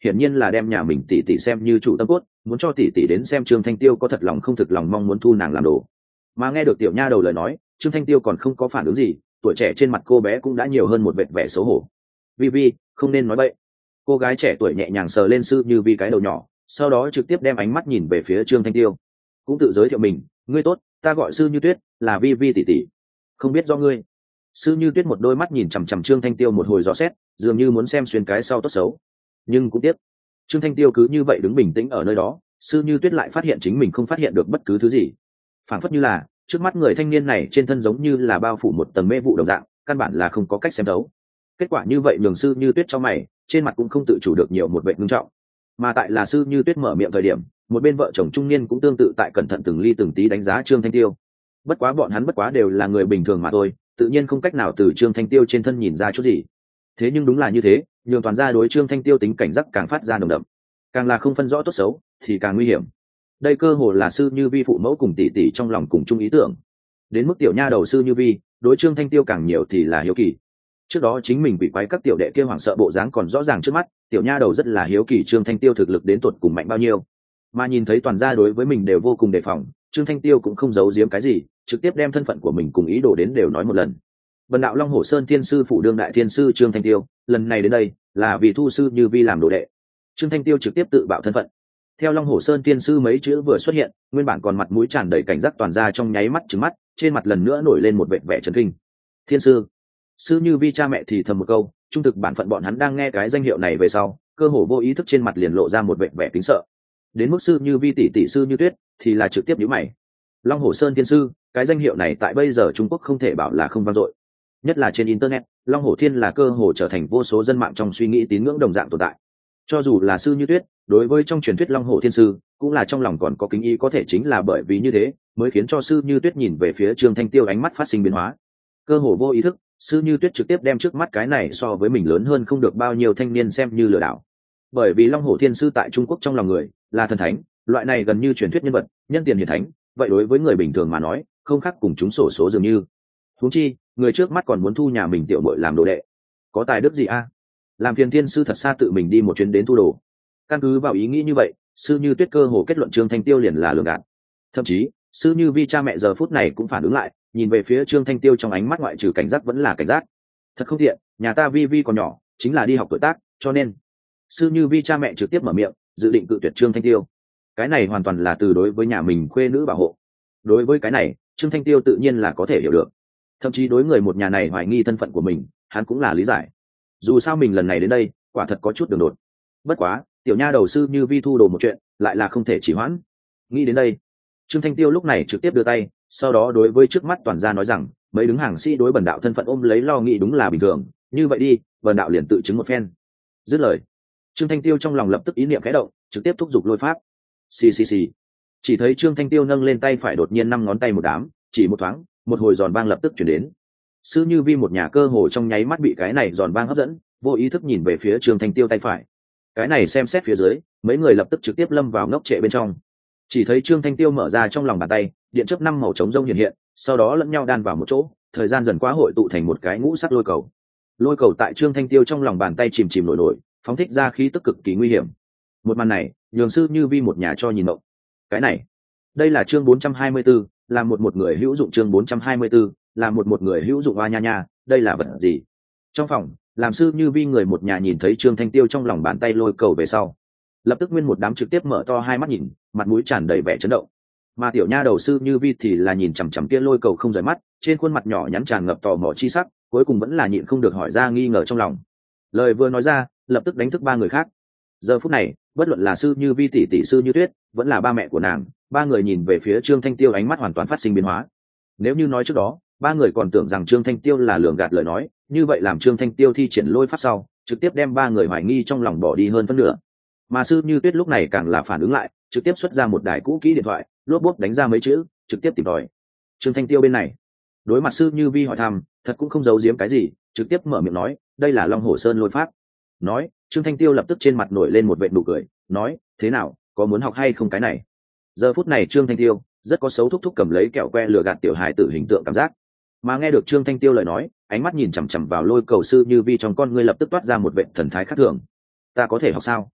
hiển nhiên là đem nhà mình tỷ tỷ xem như chủ tâm cốt, muốn cho tỷ tỷ đến xem Trương Thanh Tiêu có thật lòng không thực lòng mong muốn thu nàng làm đồ. Mà nghe được tiểu nha đầu lời nói, Trương Thanh Tiêu còn không có phản ứng gì, tuổi trẻ trên mặt cô bé cũng đã nhiều hơn một vệt vẻ xấu hổ. Vi Vi, không nên nói bậy. Cô gái trẻ tuổi nhẹ nhàng sờ lên Sư Như Vi cái đầu nhỏ, sau đó trực tiếp đem ánh mắt nhìn về phía Trương Thanh Tiêu, cũng tự giới thiệu mình, ngươi tốt, ta gọi Sư Như Tuyết, là Vi Vi tỷ tỷ. Không biết do ngươi. Sư Như Tuyết một đôi mắt nhìn chằm chằm Trương Thanh Tiêu một hồi dò xét, dường như muốn xem xuyên cái sau tốt xấu. Nhưng cũng tiếc, Trương Thanh Tiêu cứ như vậy đứng bình tĩnh ở nơi đó, Sư Như Tuyết lại phát hiện chính mình không phát hiện được bất cứ thứ gì. Phản phất như là trước mắt người thanh niên này trên thân giống như là bao phủ một tầng mê vụ đồng dạng, căn bản là không có cách xem thấu. Kết quả như vậy nhường Sư Như Tuyết cho mày, trên mặt cũng không tự chủ được nhiều một vẻ ngưng trọng. Mà tại là Sư Như Tuyết mở miệng thời điểm, một bên vợ chồng trung niên cũng tương tự tại cẩn thận từng ly từng tí đánh giá Trương Thanh Tiêu. Bất quá bọn hắn bất quá đều là người bình thường mà thôi, tự nhiên không cách nào từ Trương Thanh Tiêu trên thân nhìn ra chút gì. Thế nhưng đúng là như thế, nhường toàn gia đối Trương Thanh Tiêu tính cảnh giác càng phát ra nồng đậm, càng là không phân rõ tốt xấu thì càng nguy hiểm. Đây cơ hồ là Sư Như Vi phụ mẫu cùng tỷ tỷ trong lòng cùng chung ý tưởng. Đến mức tiểu nha đầu Sư Như Vi đối Trương Thanh Tiêu càng nhiều thì là hiếu kỳ. Trước đó chính mình bị quái các tiểu đệ kia hoảng sợ bộ dáng còn rõ ràng trước mắt, tiểu nha đầu rất là hiếu kỳ Trương Thanh Tiêu thực lực đến tột cùng mạnh bao nhiêu. Mà nhìn thấy toàn gia đối với mình đều vô cùng đề phòng, Trương Thanh Tiêu cũng không giấu giếm cái gì, trực tiếp đem thân phận của mình cùng ý đồ đến đều nói một lần. Bần đạo Long Hổ Sơn Thiên sư phụ đương đại thiên sư Trương Thanh Tiêu, lần này đến đây là vì thu Sư Như Vi làm đồ đệ. Trương Thanh Tiêu trực tiếp tự bạo thân phận. Theo Long Hổ Sơn Thiên sư mấy chữ vừa xuất hiện, nguyên bản còn mặt mũi tràn đầy cảnh giác toàn gia trong nháy mắt trừng mắt, trên mặt lần nữa nổi lên một vẻ vẻ chấn kinh. Thiên sư, Sư Như Vi cha mẹ thì thầm một câu, trung thực bản phận bọn hắn đang nghe cái danh hiệu này về sau, cơ hồ vô ý thức trên mặt liền lộ ra một vẻ vẻ kính sợ. Đến mức Sư Như Vi tỷ tỷ Sư Như Tuyết thì là trực tiếp nhíu mày. Long Hổ Sơn Thiên sư, cái danh hiệu này tại bây giờ Trung Quốc không thể bảo là không vang dội. Nhất là trên internet, Long Hổ Thiên là cơ hồ trở thành vô số dân mạng trong suy nghĩ tín ngưỡng đồng dạng tồn tại. Cho dù là Sư Như Tuyết, đối với trong truyền thuyết Long Hổ Thiên sư, cũng là trong lòng còn có kính ý, có thể chính là bởi vì như thế, mới khiến cho Sư Như Tuyết nhìn về phía Trương Thanh Tiêu ánh mắt phát sinh biến hóa. Cơ hồ vô ý thức, Sư Như Tuyết trực tiếp đem trước mắt cái này so với mình lớn hơn không được bao nhiêu thanh niên xem như lừa đảo. Bởi vì Long Hổ Thiên sư tại Trung Quốc trong lòng người là thần thánh, loại này gần như truyền thuyết nhân vật, nhân tiền hiển thánh, vậy đối với người bình thường mà nói, không khác cùng chúng sổ số dường như. Huống chi, người trước mắt còn muốn thu nhà mình tiểu bội làm đồ đệ, có tài đức gì a? Làm phiền thiên sư thật xa tự mình đi một chuyến đến thu đồ. Căn cứ vào ý nghĩ như vậy, Sư Như Tuyết cơ hồ kết luận Trương Thanh Tiêu liền là lường gạt. Thậm chí, Sư Như Vi cha mẹ giờ phút này cũng phản ứng lại, nhìn về phía Trương Thanh Tiêu trong ánh mắt ngoại trừ cảnh giác vẫn là cảnh giác. Thật không tiện, nhà ta Vi Vi còn nhỏ, chính là đi học tuổi tác, cho nên Sư Như Vi cha mẹ trực tiếp mở miệng, dự định cự tuyệt Trương Thanh Tiêu. Cái này hoàn toàn là từ đối với nhà mình khuê nữ bảo hộ. Đối với cái này, Trương Thanh Tiêu tự nhiên là có thể hiểu được. Thậm chí đối người một nhà này hoài nghi thân phận của mình, hắn cũng là lý giải. Dù sao mình lần này đến đây, quả thật có chút đường đột. Bất quá, tiểu nha đầu Sư Như Vi thu đồ một chuyện, lại là không thể chỉ hoãn. Nghĩ đến đây, Trương Thanh Tiêu lúc này trực tiếp đưa tay, sau đó đối với trước mắt toàn gia nói rằng, mấy đứng hàng sĩ đối bần đạo thân phận ôm lấy lo nghĩ đúng là bình thường, như vậy đi, bần đạo liền tự chứng một phen. Dứt lời, Trương Thanh Tiêu trong lòng lập tức ý niệm khẽ động, trực tiếp thúc giục lôi pháp. Xì xì xì. Chỉ thấy Trương Thanh Tiêu nâng lên tay phải đột nhiên năm ngón tay một đám, chỉ một thoáng, một hồi giòn vang lập tức chuyển đến. Sư Như Vi một nhà cơ hồ trong nháy mắt bị cái này giòn vang hấp dẫn, vô ý thức nhìn về phía Trương Thanh Tiêu tay phải. Cái này xem xét phía dưới, mấy người lập tức trực tiếp lâm vào ngốc trệ bên trong. Chỉ thấy Trương Thanh Tiêu mở ra trong lòng bàn tay, điện chớp năm màu trống rông hiện hiện, sau đó lẫn nhau đan vào một chỗ, thời gian dần qua hội tụ thành một cái ngũ sắc lôi cầu. Lôi cầu tại Trương Thanh Tiêu trong lòng bàn tay chìm chìm nổi nổi, phóng thích ra khí tức cực kỳ nguy hiểm. Một màn này, nhường Sư Như Vi một nhà cho nhìn mộng. Cái này, đây là chương bốn trăm hai mươi 4, là một một người hữu dụng chương bốn trăm hai mươi 4, là một một người hữu dụng oa nha nha, đây là vật gì? Trong phòng, làm Sư Như Vi người một nhà nhìn thấy Trương Thanh Tiêu trong lòng bàn tay lôi cầu về sau, lập tức nguyên một đám trực tiếp mở to hai mắt nhìn, mặt mũi tràn đầy vẻ chấn động. Mà tiểu nha đầu Sư Như Vi thì là nhìn chằm chằm kia lôi cầu không rời mắt, trên khuôn mặt nhỏ nhắn tràn ngập tò mò chi sắc, cuối cùng vẫn là nhịn không được hỏi ra nghi ngờ trong lòng. Lời vừa nói ra, lập tức đánh thức ba người khác. Giờ phút này, bất luận là Sư Như Vi tỷ tỷ Sư Như Tuyết, vẫn là ba mẹ của nàng, ba người nhìn về phía Trương Thanh Tiêu ánh mắt hoàn toàn phát sinh biến hóa. Nếu như nói trước đó, ba người còn tưởng rằng Trương Thanh Tiêu là lường gạt lời nói, như vậy làm Trương Thanh Tiêu thi triển lôi pháp sau, trực tiếp đem ba người hoài nghi trong lòng bỏ đi hơn phân nửa. Mà Sư Như Tuyết lúc này càng là phản ứng lại, trực tiếp xuất ra một đài cũ kỹ điện thoại, lốp bốp đánh ra mấy chữ, trực tiếp tìm tòi. Trương Thanh Tiêu bên này, đối mặt Sư Như Vi hỏi thăm, thật cũng không giấu giếm cái gì, trực tiếp mở miệng nói, đây là Long Hổ Sơn lôi pháp. Nói, Trương Thanh Tiêu lập tức trên mặt nổi lên một vệt nụ cười, nói, thế nào, có muốn học hay không cái này? Giờ phút này Trương Thanh Tiêu rất có xấu thúc thúc cầm lấy kẹo que lừa gạt tiểu hài tử hình tượng cảm giác. Mà nghe được Trương Thanh Tiêu lời nói, ánh mắt nhìn chằm chằm vào lôi cầu Sư Như Vi trong con ngươi lập tức toát ra một vệt thần thái khác thường. Ta có thể học sao?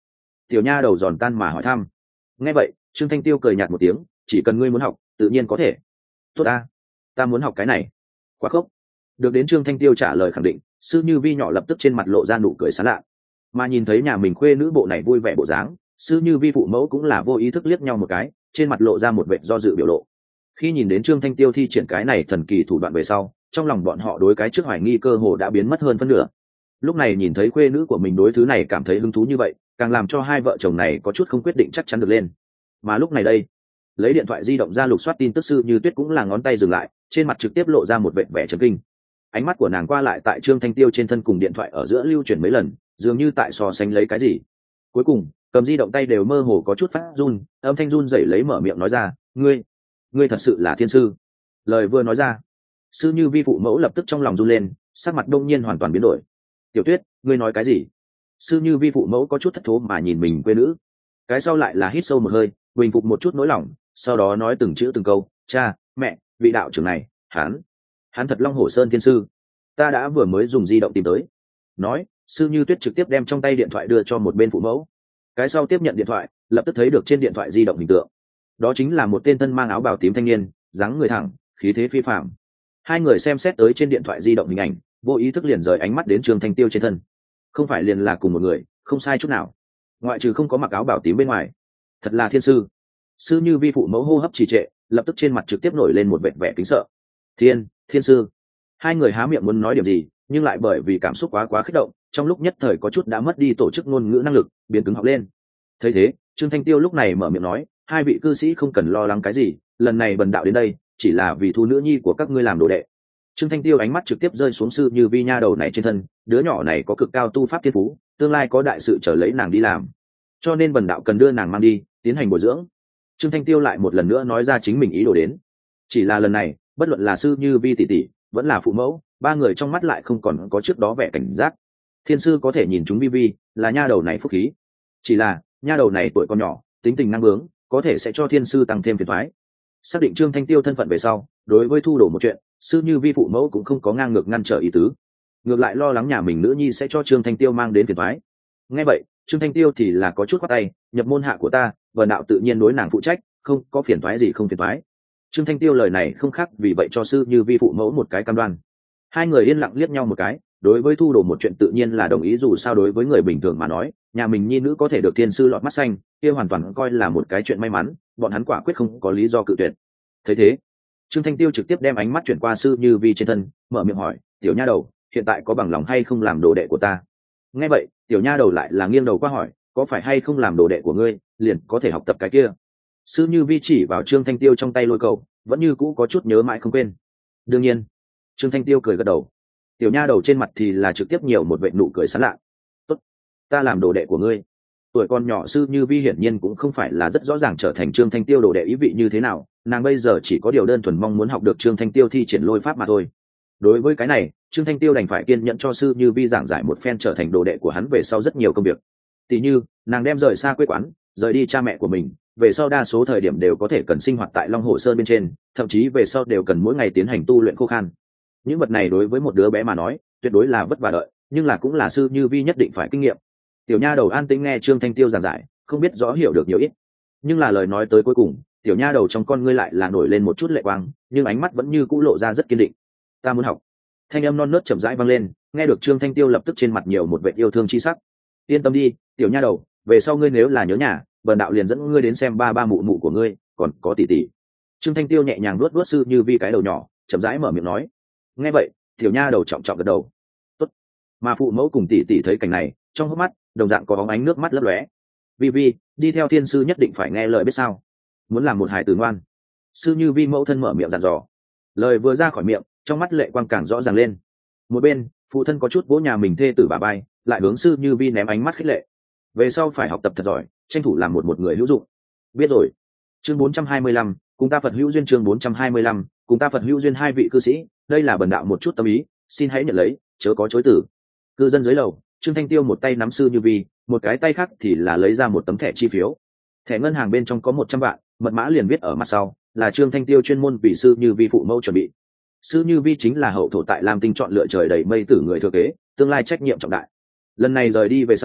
Tiểu nha đầu giòn tan mà hỏi thăm. Nghe vậy Trương Thanh Tiêu cười nhạt một tiếng, chỉ cần ngươi muốn học tự nhiên có thể. Tốt ta, ta muốn học cái này. Quá khốc. Được đến Trương Thanh Tiêu trả lời khẳng định, sư như vi nhỏ lập tức trên mặt lộ ra nụ cười sán lạ. Mà nhìn thấy nhà mình khuê nữ bộ này vui vẻ bộ dáng, sư như vi phụ mẫu cũng là vô ý thức liếc nhau một cái, trên mặt lộ ra một vẻ do dự biểu lộ. Khi nhìn đến Trương Thanh Tiêu thi triển cái này thần kỳ thủ đoạn về sau, trong lòng bọn họ đối cái trước hoài nghi cơ hồ đã biến mất hơn phân nửa. Lúc này nhìn thấy khuê nữ của mình đối thứ này cảm thấy hứng thú như vậy, càng làm cho hai vợ chồng này có chút không quyết định chắc chắn được lên. Mà lúc này đây, lấy điện thoại di động ra lục soát tin tức, sư như tuyết cũng là ngón tay dừng lại, trên mặt trực tiếp lộ ra một vẻ vẻ chấn kinh. Ánh mắt của nàng qua lại tại Trương Thanh Tiêu trên thân cùng điện thoại ở giữa lưu chuyển mấy lần, dường như tại so sánh lấy cái gì. Cuối cùng cầm di động tay đều mơ hồ có chút phát run, âm thanh run rẩy lấy mở miệng nói ra, ngươi ngươi thật sự là thiên sư. Lời vừa nói ra, sư như vi phụ mẫu lập tức trong lòng run lên, sắc mặt đông nhiên hoàn toàn biến đổi. Tiểu Tuyết, ngươi nói cái gì? Sư như vi phụ mẫu có chút thất thố mà nhìn mình quê nữ, cái sau lại là hít sâu một hơi, bình phục một chút nỗi lòng, sau đó nói từng chữ từng câu, cha mẹ, vị đạo trưởng này hắn hắn thật Long Hổ Sơn thiên sư, ta đã vừa mới dùng di động tìm tới. Nói sư như tuyết trực tiếp đem trong tay điện thoại đưa cho một bên phụ mẫu, cái sau tiếp nhận điện thoại, lập tức thấy được trên điện thoại di động hình tượng, đó chính là một tên thân mang áo bào tím thanh niên, dáng người thẳng, khí thế phi phạm. Hai người xem xét tới trên điện thoại di động hình ảnh, vô ý thức liền rời ánh mắt đến Trương Thanh Tiêu trên thân. Không phải liền là cùng một người, không sai chút nào, ngoại trừ không có mặc áo bào tím bên ngoài. Thật là thiên sư. Sư như vi phụ mẫu hô hấp trì trệ, lập tức trên mặt trực tiếp nổi lên một vẻ vẻ kính sợ. Thiên, thiên sư. Hai người há miệng muốn nói điểm gì, nhưng lại bởi vì cảm xúc quá quá kích động, trong lúc nhất thời có chút đã mất đi tổ chức ngôn ngữ năng lực, biến cứng học lên. Thấy thế, Trương Thanh Tiêu lúc này mở miệng nói, hai vị cư sĩ không cần lo lắng cái gì, lần này bần đạo đến đây chỉ là vì thu nữ nhi của các ngươi làm đồ đệ. Trương Thanh Tiêu ánh mắt trực tiếp rơi xuống sư như vi nha đầu này trên thân, đứa nhỏ này có cực cao tu pháp thiên phú, tương lai có đại sự trở lấy nàng đi làm, cho nên bần đạo cần đưa nàng mang đi tiến hành bồi dưỡng. Trương Thanh Tiêu lại một lần nữa nói ra chính mình ý đồ đến. Chỉ là lần này, bất luận là sư như vi tỷ tỷ vẫn là phụ mẫu, ba người trong mắt lại không còn có trước đó vẻ cảnh giác. Thiên sư có thể nhìn chúng vi vi, là nha đầu này phúc khí. Chỉ là nha đầu này tuổi còn nhỏ, tính tình năng bướng, có thể sẽ cho thiên sư tăng thêm phiền toái. Xác định Trương Thanh Tiêu thân phận về sau, đối với thu đổ một chuyện, sư như vi phụ mẫu cũng không có ngang ngược ngăn trở ý tứ, ngược lại lo lắng nhà mình nữ nhi sẽ cho Trương Thanh Tiêu mang đến phiền toái. Nghe vậy Trương Thanh Tiêu thì là có chút khoát tay, nhập môn hạ của ta, vần đạo tự nhiên đối nàng phụ trách, không có phiền toái gì không phiền toái. Trương Thanh Tiêu lời này không khác vì vậy cho sư như vi phụ mẫu một cái cam đoan. Hai người yên lặng liếc nhau một cái, đối với thu đồ một chuyện tự nhiên là đồng ý, dù sao đối với người bình thường mà nói, nhà mình nhi nữ có thể được thiên sư lọt mắt xanh, kia hoàn toàn coi là một cái chuyện may mắn, bọn hắn quả quyết không có lý do cự tuyệt. Thấy thế, Trương Thanh Tiêu trực tiếp đem ánh mắt chuyển qua sư như vi trên thân, mở miệng hỏi, tiểu nha đầu, hiện tại có bằng lòng hay không làm đồ đệ của ta? Nghe vậy tiểu nha đầu lại là nghiêng đầu qua hỏi, có phải hay không làm đồ đệ của ngươi liền có thể học tập cái kia? Sư như vi chỉ vào Trương Thanh Tiêu trong tay lôi cầu, vẫn như cũ có chút nhớ mãi không quên. Đương nhiên. Trương Thanh Tiêu cười gật đầu. Tiểu nha đầu trên mặt thì là trực tiếp nhiều một vệt nụ cười sán lạ. Tốt, ta làm đồ đệ của ngươi. Tuổi con nhỏ sư như vi hiển nhiên cũng không phải là rất rõ ràng trở thành Trương Thanh Tiêu đồ đệ ý vị như thế nào, nàng bây giờ chỉ có điều đơn thuần mong muốn học được Trương Thanh Tiêu thi triển lôi pháp mà thôi. Đối với cái này, Trương Thanh Tiêu đành phải kiên nhẫn cho sư như vi giảng giải một phen trở thành đồ đệ của hắn về sau rất nhiều công việc. Tỷ như nàng đem rời xa quê quán, rời đi cha mẹ của mình, về sau đa số thời điểm đều có thể cần sinh hoạt tại Long Hồ Sơn bên trên, thậm chí về sau đều cần mỗi ngày tiến hành tu luyện khô khan. Những vật này đối với một đứa bé mà nói tuyệt đối là vất vả đợi, nhưng là cũng là sư như vi nhất định phải kinh nghiệm. Tiểu nha đầu an tĩnh nghe Trương Thanh Tiêu giảng giải, không biết rõ hiểu được nhiều ít, nhưng là lời nói tới cuối cùng, tiểu nha đầu trong con ngươi lại là nổi lên một chút lệ quang, nhưng ánh mắt vẫn như cũ lộ ra rất kiên định. Ta muốn học. Thanh âm non nớt chậm rãi vang lên, nghe được Trương Thanh Tiêu lập tức trên mặt nhiều một vẻ yêu thương chi sắc. Yên tâm đi, tiểu nha đầu, về sau ngươi nếu là nhớ nhà, bần đạo liền dẫn ngươi đến xem ba ba mụ mụ của ngươi, còn có tỷ tỷ. Trương Thanh Tiêu nhẹ nhàng luốt luốt sư như vi cái đầu nhỏ, chậm rãi mở miệng nói. Nghe vậy tiểu nha đầu trọng trọng gật đầu. Tốt. Mà phụ mẫu cùng tỷ tỷ thấy cảnh này, trong hốc mắt đồng dạng có bóng ánh nước mắt lấp lóe. Vi vi, đi theo thiên sư nhất định phải nghe lời biết sao, muốn làm một hài tử ngoan. Sư như vi mẫu thân mở miệng dặn dò. Lời vừa ra khỏi miệng, trong mắt lệ quang càng rõ ràng lên. Một bên phụ thân có chút vỗ nhà mình thê tử bà bay, lại hướng sư như vi ném ánh mắt khích lệ. Về sau phải học tập thật giỏi, tranh thủ làm một một người hữu dụng. Biết rồi. Chương bốn trăm hai mươi lăm, cùng ta Phật hữu duyên. Chương bốn trăm hai mươi lăm, cùng ta Phật hữu duyên. Hai vị cư sĩ, đây là bần đạo một chút tâm ý, xin hãy nhận lấy, chớ có chối từ. Cư dân dưới lầu, Trương Thanh Tiêu một tay nắm sư như vi, một cái tay khác thì là lấy ra một tấm thẻ chi phiếu. Thẻ ngân hàng bên trong có một trăm vạn, mật mã liền viết ở mặt sau, là Trương Thanh Tiêu chuyên môn vì sư như vi phụ mẫu chuẩn bị. Sư như vi chính là hậu thổ tại Lam Tinh chọn lựa trời đầy mây tử người thừa kế, tương lai trách nhiệm trọng đại. Lần này rời đi về sau,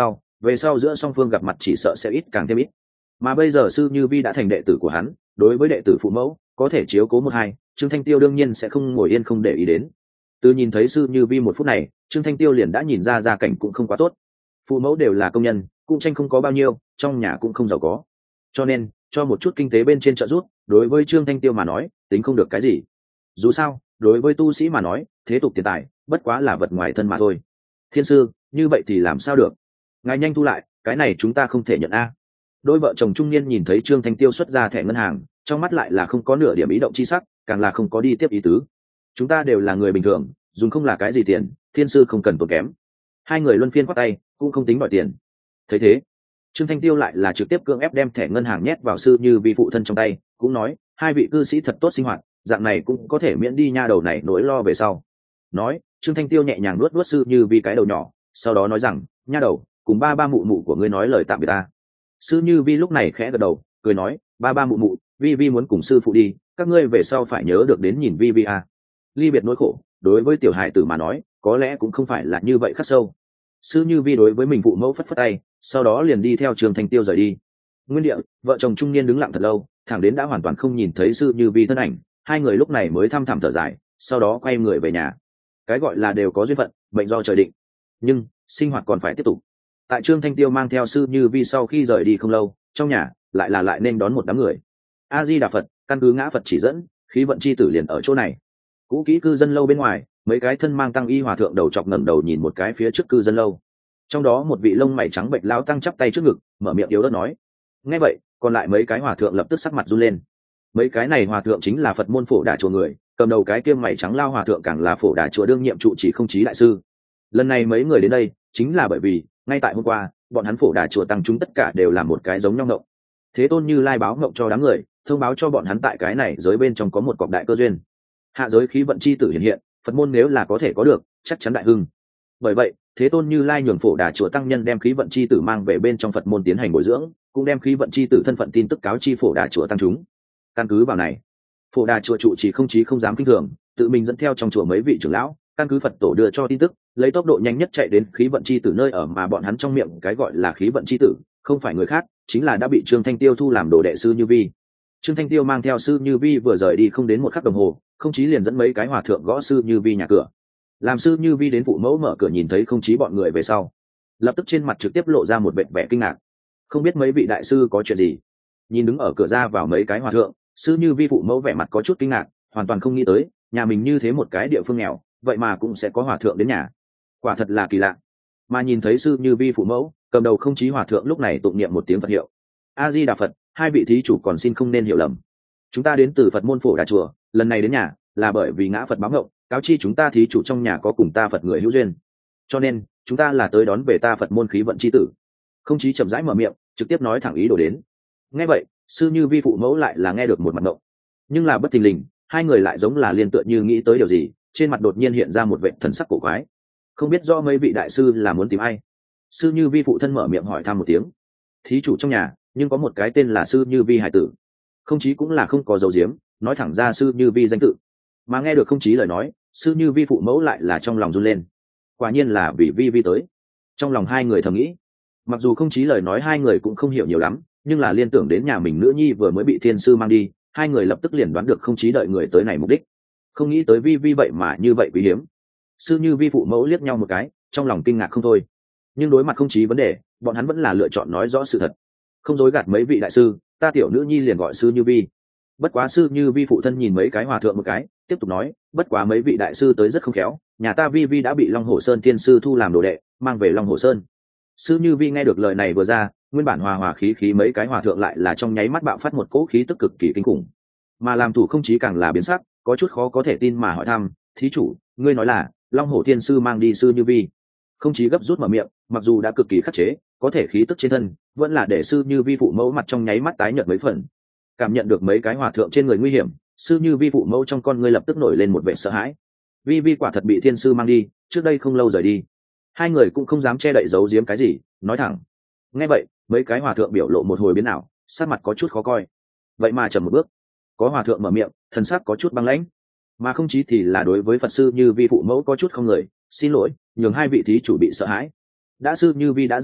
về sau giữa song phương gặp mặt chỉ sợ sẽ ít càng thêm ít. Mà bây giờ sư như vi đã thành đệ tử của hắn, đối với đệ tử phụ mẫu có thể chiếu cố một hai, Trương Thanh Tiêu đương nhiên sẽ không ngồi yên không để ý đến. Từ nhìn thấy sư như vi một phút này, Trương Thanh Tiêu liền đã nhìn ra gia cảnh cũng không quá tốt. Phụ mẫu đều là công nhân, cũng tranh không có bao nhiêu, trong nhà cũng không giàu có, cho nên cho một chút kinh tế bên trên trợ giúp, đối với Trương Thanh Tiêu mà nói tính không được cái gì. Dù sao đối với tu sĩ mà nói, thế tục tiền tài bất quá là vật ngoài thân mà thôi. Thiên sư, như vậy thì làm sao được, ngài nhanh thu lại, cái này chúng ta không thể nhận a. Đôi vợ chồng trung niên nhìn thấy Trương Thanh Tiêu xuất ra thẻ ngân hàng, trong mắt lại là không có nửa điểm ý động chi sắc, càng là không có đi tiếp ý tứ. Chúng ta đều là người bình thường, dùng không là cái gì tiền, thiên sư không cần tốn kém. Hai người luân phiên quát tay, cũng không tính đòi tiền. Thấy thế, Trương Thanh Tiêu lại là trực tiếp cưỡng ép đem thẻ ngân hàng nhét vào sư như vi phụ thân trong tay, cũng nói hai vị cư sĩ thật tốt sinh hoạt, dạng này cũng có thể miễn đi nha đầu này nỗi lo về sau. Nói Trương Thanh Tiêu nhẹ nhàng nuốt nuốt sư như vi cái đầu nhỏ, sau đó nói rằng nha đầu, cùng ba ba mụ mụ của ngươi nói lời tạm biệt ta. Sư như vi lúc này khẽ gật đầu, cười nói ba ba mụ mụ, vi vi muốn cùng sư phụ đi, các ngươi về sau phải nhớ được đến nhìn vi vi à. Ly biệt nỗi khổ đối với tiểu hài tử mà nói có lẽ cũng không phải là như vậy khắc sâu. Sư như vi đối với mình phụ mẫu phất phất tay, sau đó liền đi theo Trương Thanh Tiêu rời đi. Nguyên địa, vợ chồng trung niên đứng lặng thật lâu, thẳng đến đã hoàn toàn không nhìn thấy sư như vi thân ảnh, hai người lúc này mới thăm thẳm thở dài, sau đó quay người về nhà. Cái gọi là đều có duyên phận, mệnh do trời định, nhưng sinh hoạt còn phải tiếp tục. Tại Trương Thanh Tiêu mang theo sư như vi sau khi rời đi không lâu, trong nhà lại là lại nên đón một đám người. A Di Đà Phật, căn cứ ngã Phật chỉ dẫn, khí vận chi tử liền ở chỗ này. Cũ kỹ cư dân lâu bên ngoài, mấy cái thân mang tăng y hòa thượng đầu chọc ngẩng đầu nhìn một cái phía trước cư dân lâu. Trong đó một vị lông mày trắng bệnh lão tăng chắp tay trước ngực, mở miệng yếu ớt nói. Nghe vậy, còn lại mấy cái hòa thượng lập tức sắc mặt run lên. Mấy cái này hòa thượng chính là Phật môn Phổ Đà chùa người, cầm đầu cái kia mày trắng lao hòa thượng càng là Phổ Đà chùa đương nhiệm trụ trì không chí đại sư. Lần này mấy người đến đây, chính là bởi vì ngay tại hôm qua, bọn hắn Phổ Đà chùa tăng chúng tất cả đều là một cái giống nhau ngộng. Thế Tôn Như Lai báo ngộng cho đám người, thông báo cho bọn hắn tại cái này giới bên trong có một cọc đại cơ duyên. Hạ giới khí vận chi tử hiện hiện, Phật môn nếu là có thể có được, chắc chắn đại hưng. Bởi vậy, Thế Tôn Như Lai nhường Phổ Đà chùa tăng nhân đem khí vận chi tử mang về bên trong Phật môn tiến hành bồi dưỡng, cũng đem khí vận chi tử thân phận tin tức cáo chi Phổ Đà chùa tăng chúng. Căn cứ vào này, Phổ Đà chùa trụ trì không chí không dám kinh thường, tự mình dẫn theo trong chùa mấy vị trưởng lão, căn cứ Phật tổ đưa cho tin tức, lấy tốc độ nhanh nhất chạy đến khí vận chi tử nơi ở mà bọn hắn trong miệng cái gọi là khí vận chi tử, không phải người khác, chính là đã bị Trương Thanh Tiêu thu làm đồ đệ sư Như Vi. Trương Thanh Tiêu mang theo sư Như Vi vừa rời đi không đến một khắc đồng hồ, không chí liền dẫn mấy cái hòa thượng gõ sư Như Vi nhà cửa. Làm sư Như Vi đến phụ mẫu mở cửa nhìn thấy không chí bọn người về sau, lập tức trên mặt trực tiếp lộ ra một vẻ vẻ kinh ngạc. Không biết mấy vị đại sư có chuyện gì? Nhìn đứng ở cửa ra vào mấy cái hòa thượng, sư Như Vi phụ mẫu vẻ mặt có chút kinh ngạc, hoàn toàn không nghĩ tới nhà mình như thế một cái địa phương nghèo, vậy mà cũng sẽ có hòa thượng đến nhà, quả thật là kỳ lạ. Mà nhìn thấy sư Như Vi phụ mẫu, cầm đầu không chí hòa thượng lúc này tụng niệm một tiếng Phật hiệu. A Di Đà Phật, hai vị thí chủ còn xin không nên hiểu lầm. Chúng ta đến từ Phật môn Phổ Đà chùa, lần này đến nhà là bởi vì ngã Phật báo ngộng, cáo chi chúng ta thí chủ trong nhà có cùng ta Phật người hữu duyên, cho nên chúng ta là tới đón về ta Phật môn khí vận chi tử. Không chí chậm rãi mở miệng, trực tiếp nói thẳng ý đồ đến. Nghe vậy, sư Như Vi phụ mẫu lại là nghe được một mặt ngộng, nhưng là bất thình lình, hai người lại giống là liên tựa như nghĩ tới điều gì, trên mặt đột nhiên hiện ra một vẻ thần sắc cổ quái. Không biết do mấy vị đại sư là muốn tìm ai? Sư Như Vi phụ thân mở miệng hỏi thăm một tiếng. Thí chủ trong nhà nhưng có một cái tên là sư Như Vi hải tử. Không chí cũng là không có dấu diếm, nói thẳng ra sư Như Vi danh tự. Mà nghe được không chí lời nói, sư Như Vi phụ mẫu lại là trong lòng run lên. Quả nhiên là vì Vi Vi tới. Trong lòng hai người thầm nghĩ, mặc dù không chí lời nói hai người cũng không hiểu nhiều lắm, nhưng là liên tưởng đến nhà mình nữ nhi vừa mới bị thiên sư mang đi, hai người lập tức liền đoán được không chí đợi người tới này mục đích. Không nghĩ tới Vi Vi vậy mà như vậy quý hiếm. Sư Như Vi phụ mẫu liếc nhau một cái, trong lòng kinh ngạc không thôi. Nhưng đối mặt không chí vấn đề, bọn hắn vẫn là lựa chọn nói rõ sự thật, không dối gạt mấy vị đại sư. Ta tiểu nữ nhi liền gọi sư Như Vi. Bất quá sư Như Vi phụ thân nhìn mấy cái hòa thượng một cái, tiếp tục nói, bất quá mấy vị đại sư tới rất không khéo, nhà ta Vi Vi đã bị Long Hồ Sơn thiên sư thu làm đồ đệ, mang về Long Hồ Sơn. Sư Như Vi nghe được lời này vừa ra, nguyên bản hòa hòa khí khí mấy cái hòa thượng lại là trong nháy mắt bạo phát một cỗ khí tức cực kỳ kinh khủng. Mà làm thủ không chí càng là biến sắc, có chút khó có thể tin mà hỏi thăm, thí chủ, ngươi nói là Long Hổ thiên sư mang đi sư Như Vi? Không chí gấp rút mở miệng, mặc dù đã cực kỳ khắc chế, có thể khí tức trên thân vẫn là để sư Như Vi phụ mẫu mặt trong nháy mắt tái nhợt mấy phần. Cảm nhận được mấy cái hòa thượng trên người nguy hiểm, sư Như Vi phụ mẫu trong con ngươi lập tức nổi lên một vẻ sợ hãi. Vi Vi quả thật bị thiên sư mang đi, trước đây không lâu rời đi. Hai người cũng không dám che đậy giấu giếm cái gì, nói thẳng. Nghe vậy, mấy cái hòa thượng biểu lộ một hồi biến ảo, sắc mặt có chút khó coi. Vậy mà chậm một bước, có hòa thượng mở miệng, thần sắc có chút băng lãnh. Mà không chí thì là đối với Phật sư Như Vi phụ mẫu có chút không người, xin lỗi, nhường hai vị thí chủ bị sợ hãi. Đã sư Như Vi đã rời đi,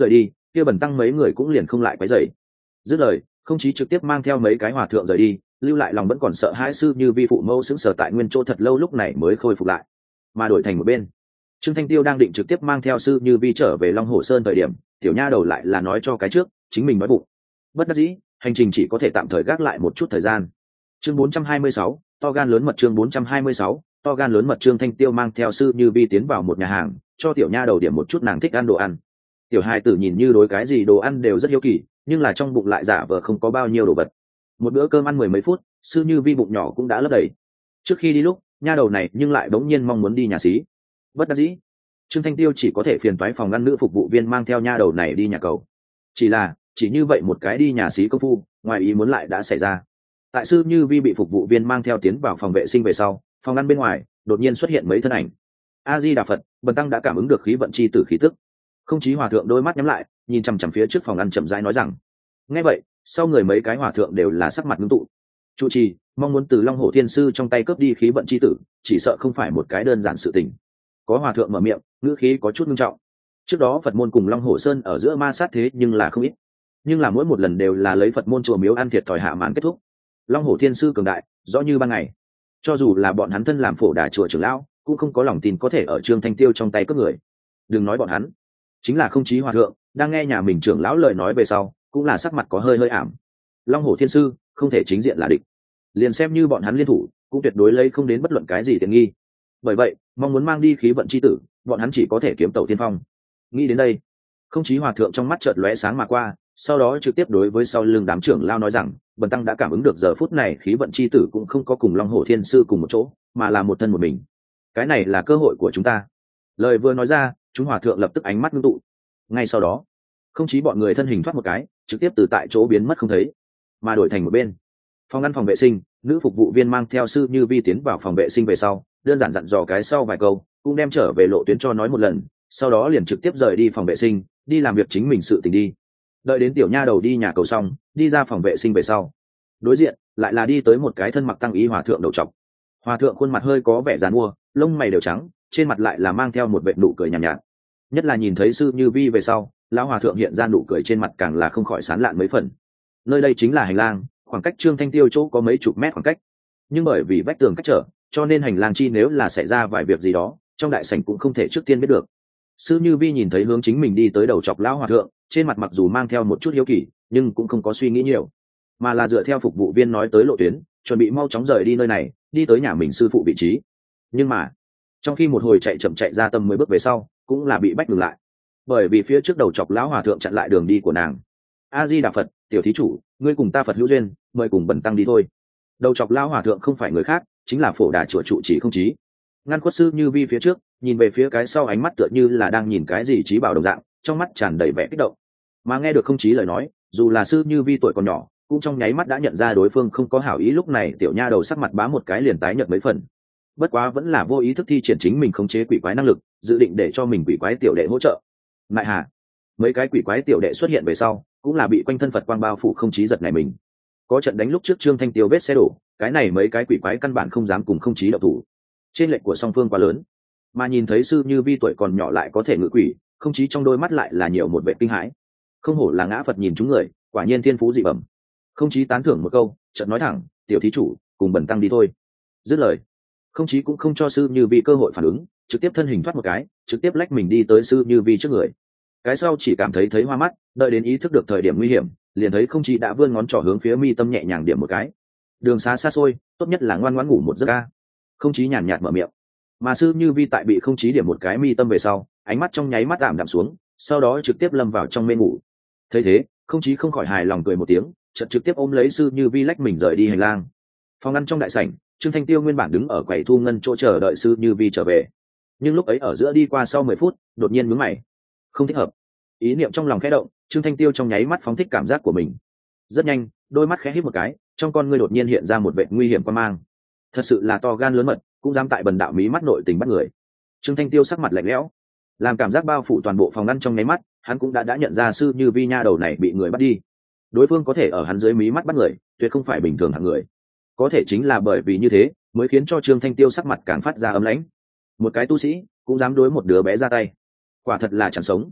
kia Bần tăng mấy người cũng liền không lại quấy rầy. Dứt lời, không chí trực tiếp mang theo mấy cái hòa thượng rời đi, lưu lại lòng vẫn còn sợ hãi sư như vi phụ mẫu sững sờ tại nguyên chỗ thật lâu, lúc này mới khôi phục lại. Mà đổi thành một bên, Trương Thanh Tiêu đang định trực tiếp mang theo sư như vi trở về Long Hồ Sơn thời điểm, tiểu nha đầu lại là nói cho cái trước, chính mình nói bụng. Bất đắc dĩ, hành trình chỉ có thể tạm thời gác lại một chút thời gian. Chương bốn trăm hai mươi sáu, to gan lớn mật. Chương bốn trăm hai mươi sáu, to gan lớn mật. Trương Thanh Tiêu mang theo sư như vi tiến vào một nhà hàng, cho tiểu nha đầu điểm một chút nàng thích ăn đồ ăn. Tiểu hai tử nhìn như đối cái gì đồ ăn đều rất hiếu kỳ, nhưng là trong bụng lại giả vờ không có bao nhiêu đồ vật. Một bữa cơm ăn mười mấy phút, sư như vi bụng nhỏ cũng đã lấp đầy. Trước khi đi lúc, nha đầu này nhưng lại bỗng nhiên mong muốn đi nhà xí. Bất đắc dĩ, Trương Thanh Tiêu chỉ có thể phiền toái phòng ngăn nữ phục vụ viên mang theo nha đầu này đi nhà cầu. Chỉ là, chỉ như vậy một cái đi nhà xí công phu, ngoài ý muốn lại đã xảy ra. Tại sư như vi bị phục vụ viên mang theo tiến vào phòng vệ sinh về sau, phòng ngăn bên ngoài đột nhiên xuất hiện mấy thân ảnh. A Di Đà Phật, Bần tăng đã cảm ứng được khí vận chi tử khí tức. Không chí hòa thượng đôi mắt nhắm lại, nhìn chằm chằm phía trước phòng ngăn chậm rãi nói rằng. Nghe vậy, sau người mấy cái hòa thượng đều là sắc mặt ngưng tụ. Trụ trì mong muốn từ Long Hổ Thiên Sư trong tay cướp đi khí vận chi tử, chỉ sợ không phải một cái đơn giản sự tình. Có hòa thượng mở miệng, ngữ khí có chút nghiêm trọng. Trước đó Phật môn cùng Long Hổ Sơn ở giữa ma sát thế nhưng là không ít, nhưng là mỗi một lần đều là lấy Phật môn chùa miếu ăn thiệt thòi hạ màn kết thúc. Long Hổ Thiên Sư cường đại, rõ như ban ngày. Cho dù là bọn hắn thân làm phổ đà chùa trưởng lão, cũng không có lòng tin có thể ở Trương Thanh Tiêu trong tay cướp người. Đừng nói bọn hắn, chính là không chí hòa thượng, đang nghe nhà mình trưởng lão lời nói về sau, cũng là sắc mặt có hơi hơi ảm. Long Hổ Thiên Sư không thể chính diện là địch, liền xem như bọn hắn liên thủ, cũng tuyệt đối lấy không đến bất luận cái gì tiện nghi. Bởi vậy, mong muốn mang đi khí vận chi tử, bọn hắn chỉ có thể kiếm tẩu tiên phong. Nghĩ đến đây, không chí hòa thượng trong mắt chợt lóe sáng mà qua, sau đó trực tiếp đối với sau lưng đám trưởng lao nói rằng, Bần tăng đã cảm ứng được giờ phút này khí vận chi tử cũng không có cùng Long Hổ Thiên Sư cùng một chỗ, mà là một thân một mình. Cái này là cơ hội của chúng ta. Lời vừa nói ra, chúng hòa thượng lập tức ánh mắt ngưng tụ. Ngay sau đó, không chí bọn người thân hình thoát một cái, trực tiếp từ tại chỗ biến mất không thấy, mà đổi thành một bên. Phòng ngăn phòng vệ sinh, nữ phục vụ viên mang theo sư như vi tiến vào phòng vệ sinh về sau, đơn giản dặn dò cái sau vài câu, cũng đem trở về lộ tuyến cho nói một lần, sau đó liền trực tiếp rời đi phòng vệ sinh, đi làm việc chính mình sự tình đi. Đợi đến tiểu nha đầu đi nhà cầu xong, đi ra phòng vệ sinh về sau, đối diện lại là đi tới một cái thân mặc tăng y hòa thượng đầu trọc. Hòa thượng khuôn mặt hơi có vẻ giàn mua, lông mày đều trắng, trên mặt lại là mang theo một vệt nụ cười nhàn nhạt, nhạt. Nhất là nhìn thấy sư như vi về sau, lão hòa thượng hiện ra nụ cười trên mặt càng là không khỏi sán lạn mấy phần. Nơi đây chính là hành lang, khoảng cách Trương Thanh Tiêu chỗ có mấy chục mét khoảng cách, nhưng bởi vì vách tường cách trở, cho nên hành lang chi nếu là xảy ra vài việc gì đó, trong đại sảnh cũng không thể trước tiên biết được. Sư như vi nhìn thấy hướng chính mình đi tới đầu chọc lão hòa thượng, trên mặt mặc dù mang theo một chút hiếu kỳ, nhưng cũng không có suy nghĩ nhiều, mà là dựa theo phục vụ viên nói tới lộ tuyến, chuẩn bị mau chóng rời đi nơi này, đi tới nhà mình sư phụ vị trí. Nhưng mà trong khi một hồi chạy chậm chạy ra tầm mười bước về sau, cũng là bị bách ngừng lại, bởi vì phía trước đầu chọc lão hòa thượng chặn lại đường đi của nàng. A Di Đà Phật, tiểu thí chủ, ngươi cùng ta Phật hữu duyên, mời cùng Bần tăng đi thôi. Đầu chọc lão hòa thượng không phải người khác, chính là phổ đà chùa trụ trì không chí. Ngăn khuất sư như vi phía trước, nhìn về phía cái sau, ánh mắt tựa như là đang nhìn cái gì trí bảo đồng dạng, trong mắt tràn đầy vẻ kích động. Mà nghe được không chí lời nói, dù là sư như vi tuổi còn nhỏ, cũng trong nháy mắt đã nhận ra đối phương không có hảo ý. Lúc này tiểu nha đầu sắc mặt bá một cái liền tái nhợt mấy phần, bất quá vẫn là vô ý thức thi triển chính mình khống chế quỷ quái năng lực, dự định để cho mình quỷ quái tiểu đệ hỗ trợ. Nại hà, mấy cái quỷ quái tiểu đệ xuất hiện về sau, cũng là bị quanh thân Phật quang bao phủ, không chí giật này mình. Có trận đánh lúc trước Trương Thanh Tiêu vết xe đổ, cái này mấy cái quỷ quái căn bản không dám cùng không chí động thủ. Trên lệnh của song phương quá lớn, mà nhìn thấy sư như vi tuổi còn nhỏ lại có thể ngự quỷ, không chí trong đôi mắt lại là nhiều một vẻ kinh hãi. Không hổ là ngã Phật nhìn chúng người, quả nhiên thiên phú dị bẩm. Không chí tán thưởng một câu, chợt nói thẳng, tiểu thí chủ, cùng Bần tăng đi thôi. Dứt lời, không chí cũng không cho sư như vi cơ hội phản ứng, trực tiếp thân hình thoát một cái, trực tiếp lách mình đi tới sư như vi trước người. Cái sau chỉ cảm thấy thấy hoa mắt, đợi đến ý thức được thời điểm nguy hiểm, liền thấy không chí đã vươn ngón trỏ hướng phía mi tâm nhẹ nhàng điểm một cái. Đường xá xa xôi, tốt nhất là ngoan ngoãn ngủ một giấc a. Không chí nhàn nhạt mở miệng. Mà sư như vi tại bị không chí điểm một cái mi tâm về sau, ánh mắt trong nháy mắt ảm đạm xuống, sau đó trực tiếp lâm vào trong mê ngủ. Thấy thế, không chí không khỏi hài lòng cười một tiếng, chợt trực tiếp ôm lấy sư như vi lách mình rời đi hành lang. Phòng ngăn trong đại sảnh, Trương Thanh Tiêu nguyên bản đứng ở quầy thu ngân chỗ chờ đợi sư như vi trở về, nhưng lúc ấy ở giữa đi qua sau mười phút, đột nhiên nhướng mày, không thích hợp. Ý niệm trong lòng khẽ động, Trương Thanh Tiêu trong nháy mắt phóng thích cảm giác của mình. Rất nhanh, đôi mắt khẽ híp một cái, trong con ngươi đột nhiên hiện ra một vẻ nguy hiểm quan mang. Thật sự là to gan lớn mật, cũng dám tại bần đạo mí mắt nội tình bắt người. Trương Thanh Tiêu sắc mặt lạnh lẽo, làm cảm giác bao phủ toàn bộ phòng ngăn trong nháy mắt, hắn cũng đã đã nhận ra sư như vi nha đầu này bị người bắt đi. Đối phương có thể ở hắn dưới mí mắt bắt người, tuyệt không phải bình thường hạng người. Có thể chính là bởi vì như thế, mới khiến cho Trương Thanh Tiêu sắc mặt càng phát ra ấm lãnh. Một cái tu sĩ cũng dám đối một đứa bé ra tay, quả thật là chẳng sống.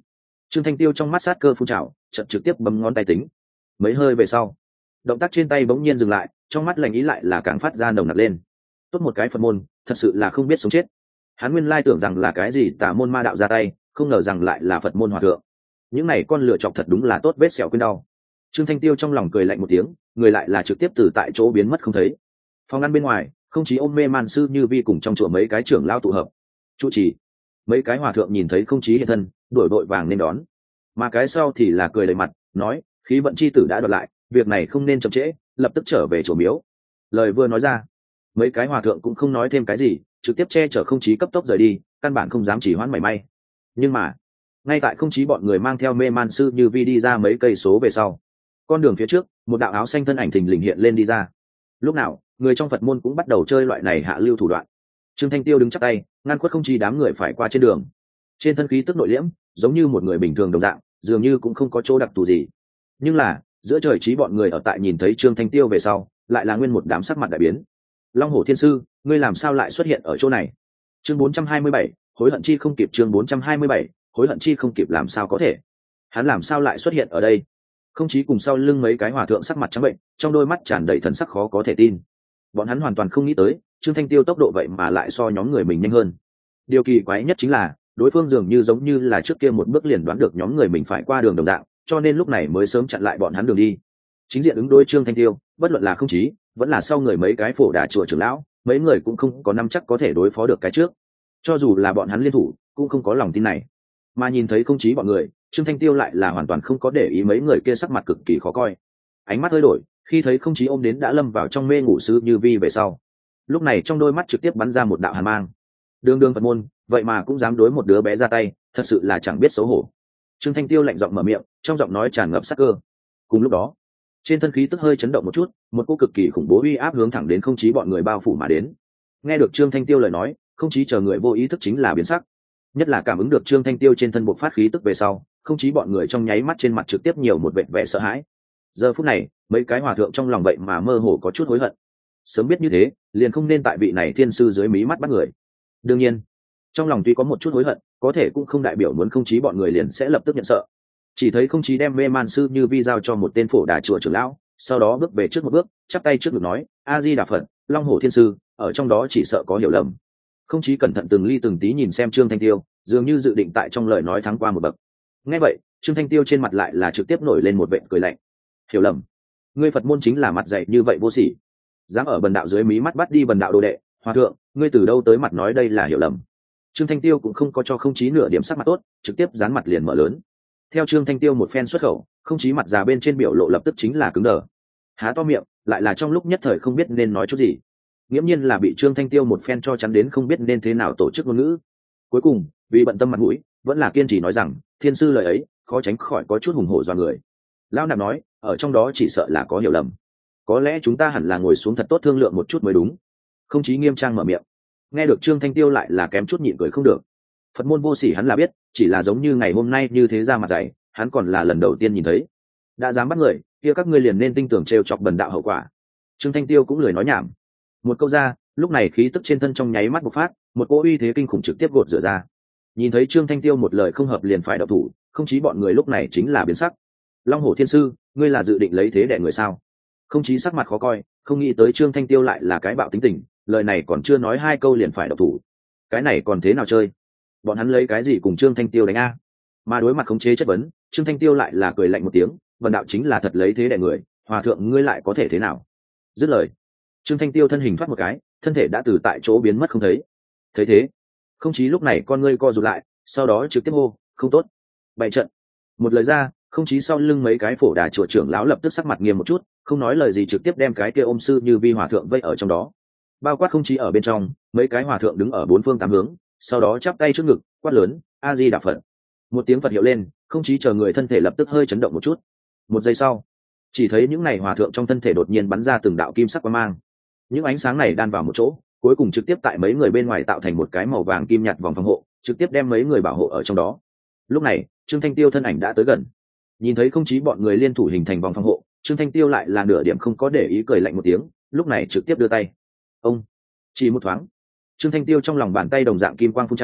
Trương Thanh Tiêu trong mắt sát cơ phun trào, chợt trực tiếp bấm ngón tay tính. Mấy hơi về sau, động tác trên tay bỗng nhiên dừng lại, trong mắt lạnh ý lại là càng phát ra nồng nặc lên. Tốt một cái Phật môn, thật sự là không biết sống chết. Hắn nguyên lai tưởng rằng là cái gì tà môn ma đạo ra tay, không ngờ rằng lại là Phật môn hòa thượng. Những này con lựa chọc thật đúng là tốt vết sẹo quên đau. Trương Thanh Tiêu trong lòng cười lạnh một tiếng, người lại là trực tiếp từ tại chỗ biến mất không thấy. Phòng ngăn bên ngoài, không chỉ ôm mê man sư Như Vi cùng trong chùa mấy cái trưởng lao tụ hợp. Chủ trì, mấy cái hòa thượng nhìn thấy không chí hiện thân, đuổi vội vàng nên đón. Mà cái sau thì là cười đầy mặt, nói: khí vận chi tử đã đoạt lại, việc này không nên chậm trễ, lập tức trở về chùa miếu. Lời vừa nói ra, mấy cái hòa thượng cũng không nói thêm cái gì, trực tiếp che chở không chí cấp tốc rời đi, căn bản không dám chỉ hoãn mảy may. Nhưng mà ngay tại không chí bọn người mang theo mê man sư Như Vi đi ra mấy cây số về sau, con đường phía trước một đạo áo xanh thân ảnh thình lình hiện lên đi ra. Lúc nào người trong Phật môn cũng bắt đầu chơi loại này hạ lưu thủ đoạn. Trương Thanh Tiêu đứng chắp tay ngăn khuất không chí đám người phải qua trên đường, trên thân khí tức nội liễm giống như một người bình thường đồng dạng, dường như cũng không có chỗ đặc thù gì. Nhưng là giữa trời trí bọn người ở tại nhìn thấy Trương Thanh Tiêu về sau, lại là nguyên một đám sắc mặt đại biến. Long Hổ Thiên Sư, ngươi làm sao lại xuất hiện ở chỗ này? Chương bốn trăm hai mươi bảy, hối hận chi không kịp. Chương bốn trăm hai mươi bảy, hối hận chi không kịp. Làm sao có thể? Hắn làm sao lại xuất hiện ở đây? Không chí cùng sau lưng mấy cái hòa thượng sắc mặt trắng bệnh, trong đôi mắt tràn đầy thần sắc khó có thể tin. Bọn hắn hoàn toàn không nghĩ tới Trương Thanh Tiêu tốc độ vậy mà lại so nhóm người mình nhanh hơn. Điều kỳ quái nhất chính là đối phương dường như giống như là trước kia một bước liền đoán được nhóm người mình phải qua đường đồng dạng, cho nên lúc này mới sớm chặn lại bọn hắn đường đi. Chính diện ứng đối Trương Thanh Tiêu, bất luận là không chí vẫn là sau người mấy cái phổ đà chùa trưởng lão, mấy người cũng không có nắm chắc có thể đối phó được cái trước. Cho dù là bọn hắn liên thủ cũng không có lòng tin này. Mà nhìn thấy không chí bọn người, Trương Thanh Tiêu lại là hoàn toàn không có để ý mấy người kia sắc mặt cực kỳ khó coi. Ánh mắt hơi đổi khi thấy không chí ôm đến đã lâm vào trong mê ngủ sư Như Vi về sau, lúc này trong đôi mắt trực tiếp bắn ra một đạo hàn mang. Đường đường Phật môn vậy mà cũng dám đối một đứa bé ra tay, thật sự là chẳng biết xấu hổ. Trương Thanh Tiêu lạnh giọng mở miệng, trong giọng nói tràn ngập sát cơ. Cùng lúc đó, trên thân khí tức hơi chấn động một chút, một cỗ cực kỳ khủng bố uy áp hướng thẳng đến không chí bọn người bao phủ mà đến. Nghe được Trương Thanh Tiêu lời nói, không chí chờ người vô ý thức chính là biến sắc. Nhất là cảm ứng được Trương Thanh Tiêu trên thân bộc phát khí tức về sau, không chí bọn người trong nháy mắt trên mặt trực tiếp nhiều một vẻ vẻ sợ hãi. Giờ phút này, mấy cái hòa thượng trong lòng vậy mà mơ hồ có chút hối hận. Sớm biết như thế, liền không nên tại vị này thiên sư dưới mí mắt bắt người. Đương nhiên, trong lòng tuy có một chút hối hận, có thể cũng không đại biểu muốn không chí bọn người liền sẽ lập tức nhận sợ. Chỉ thấy không chí đem mê man sư Như Vi giao cho một tên phổ đà chùa trưởng lão, sau đó bước về trước một bước, chắp tay trước ngực nói: A Di Đà Phật, Long Hổ Thiên Sư, ở trong đó chỉ sợ có hiểu lầm. Không chí cẩn thận từng ly từng tí nhìn xem Trương Thanh Tiêu, dường như dự định tại trong lời nói thắng qua một bậc. Nghe vậy, Trương Thanh Tiêu trên mặt lại là trực tiếp nổi lên một vệt cười lạnh. Hiểu lầm? Ngươi Phật môn chính là mặt dày như vậy vô sỉ, dám ở bần đạo dưới mí mắt bắt đi bần đạo đồ đệ, hòa thượng, ngươi từ đâu tới mặt nói đây là hiểu lầm? Trương Thanh Tiêu cũng không có cho không chí nửa điểm sắc mặt tốt, trực tiếp dán mặt liền mở lớn. Theo Trương Thanh Tiêu một phen xuất khẩu, không chí mặt già bên trên biểu lộ lập tức chính là cứng đờ, há to miệng, lại là trong lúc nhất thời không biết nên nói chút gì. Nghiễm nhiên là bị Trương Thanh Tiêu một phen cho chắn đến không biết nên thế nào tổ chức ngôn ngữ. Cuối cùng, vì bận tâm mặt mũi, vẫn là kiên trì nói rằng, thiên sư lời ấy, khó tránh khỏi có chút hùng hổ do người. Lão nạp nói, ở trong đó chỉ sợ là có hiểu lầm. Có lẽ chúng ta hẳn là ngồi xuống thật tốt thương lượng một chút mới đúng. Không chí nghiêm trang mở miệng. Nghe được Trương Thanh Tiêu lại là kém chút nhịn cười không được. Phật môn vô sỉ hắn là biết, chỉ là giống như ngày hôm nay như thế ra mặt dày, hắn còn là lần đầu tiên nhìn thấy. Đã dám bắt người, kia các ngươi liền nên tin tưởng trêu chọc bần đạo hậu quả. Trương Thanh Tiêu cũng lười nói nhảm. Một câu ra, lúc này khí tức trên thân trong nháy mắt bộc phát, một cỗ uy thế kinh khủng trực tiếp gột rửa ra. Nhìn thấy Trương Thanh Tiêu một lời không hợp liền phải động thủ, không chí bọn người lúc này chính là biến sắc. Long Hổ Thiên Sư, ngươi là dự định lấy thế đẻ người sao? Không chí sắc mặt khó coi, không nghĩ tới Trương Thanh Tiêu lại là cái bạo tính tình, lời này còn chưa nói hai câu liền phải động thủ. Cái này còn thế nào chơi? Bọn hắn lấy cái gì cùng Trương Thanh Tiêu đánh a? Mà đối mặt khống chế chất vấn, Trương Thanh Tiêu lại là cười lạnh một tiếng, vần đạo chính là thật lấy thế đẻ người, hòa thượng ngươi lại có thể thế nào? Dứt lời, Trương Thanh Tiêu thân hình thoát một cái, thân thể đã từ tại chỗ biến mất không thấy. Thấy thế, không chí lúc này con ngươi co rụt lại, sau đó trực tiếp hô, không tốt, bày trận. Một lời ra, không chí sau lưng mấy cái phổ đà chùa trưởng lão lập tức sắc mặt nghiêm một chút, không nói lời gì trực tiếp đem cái kia ôm sư Như Vi hòa thượng vây ở trong đó. Bao quát không chí ở bên trong, mấy cái hòa thượng đứng ở bốn phương tám hướng, sau đó chắp tay trước ngực, quát lớn, A Di Đà Phật. Một tiếng Phật hiệu lên, không chí chờ người thân thể lập tức hơi chấn động một chút. Một giây sau, chỉ thấy những này hòa thượng trong thân thể đột nhiên bắn ra từng đạo kim sắc quang mang. Những ánh sáng này đan vào một chỗ, cuối cùng trực tiếp tại mấy người bên ngoài tạo thành một cái màu vàng kim nhạt vòng phòng hộ, trực tiếp đem mấy người bảo hộ ở trong đó. Lúc này, Trương Thanh Tiêu thân ảnh đã tới gần. Nhìn thấy không chí bọn người liên thủ hình thành vòng phòng hộ, Trương Thanh Tiêu lại là nửa điểm không có để ý, cười lạnh một tiếng, lúc này trực tiếp đưa tay. Ông, chỉ một thoáng, Trương Thanh Tiêu trong lòng bàn tay đồng dạng kim quang phun trào,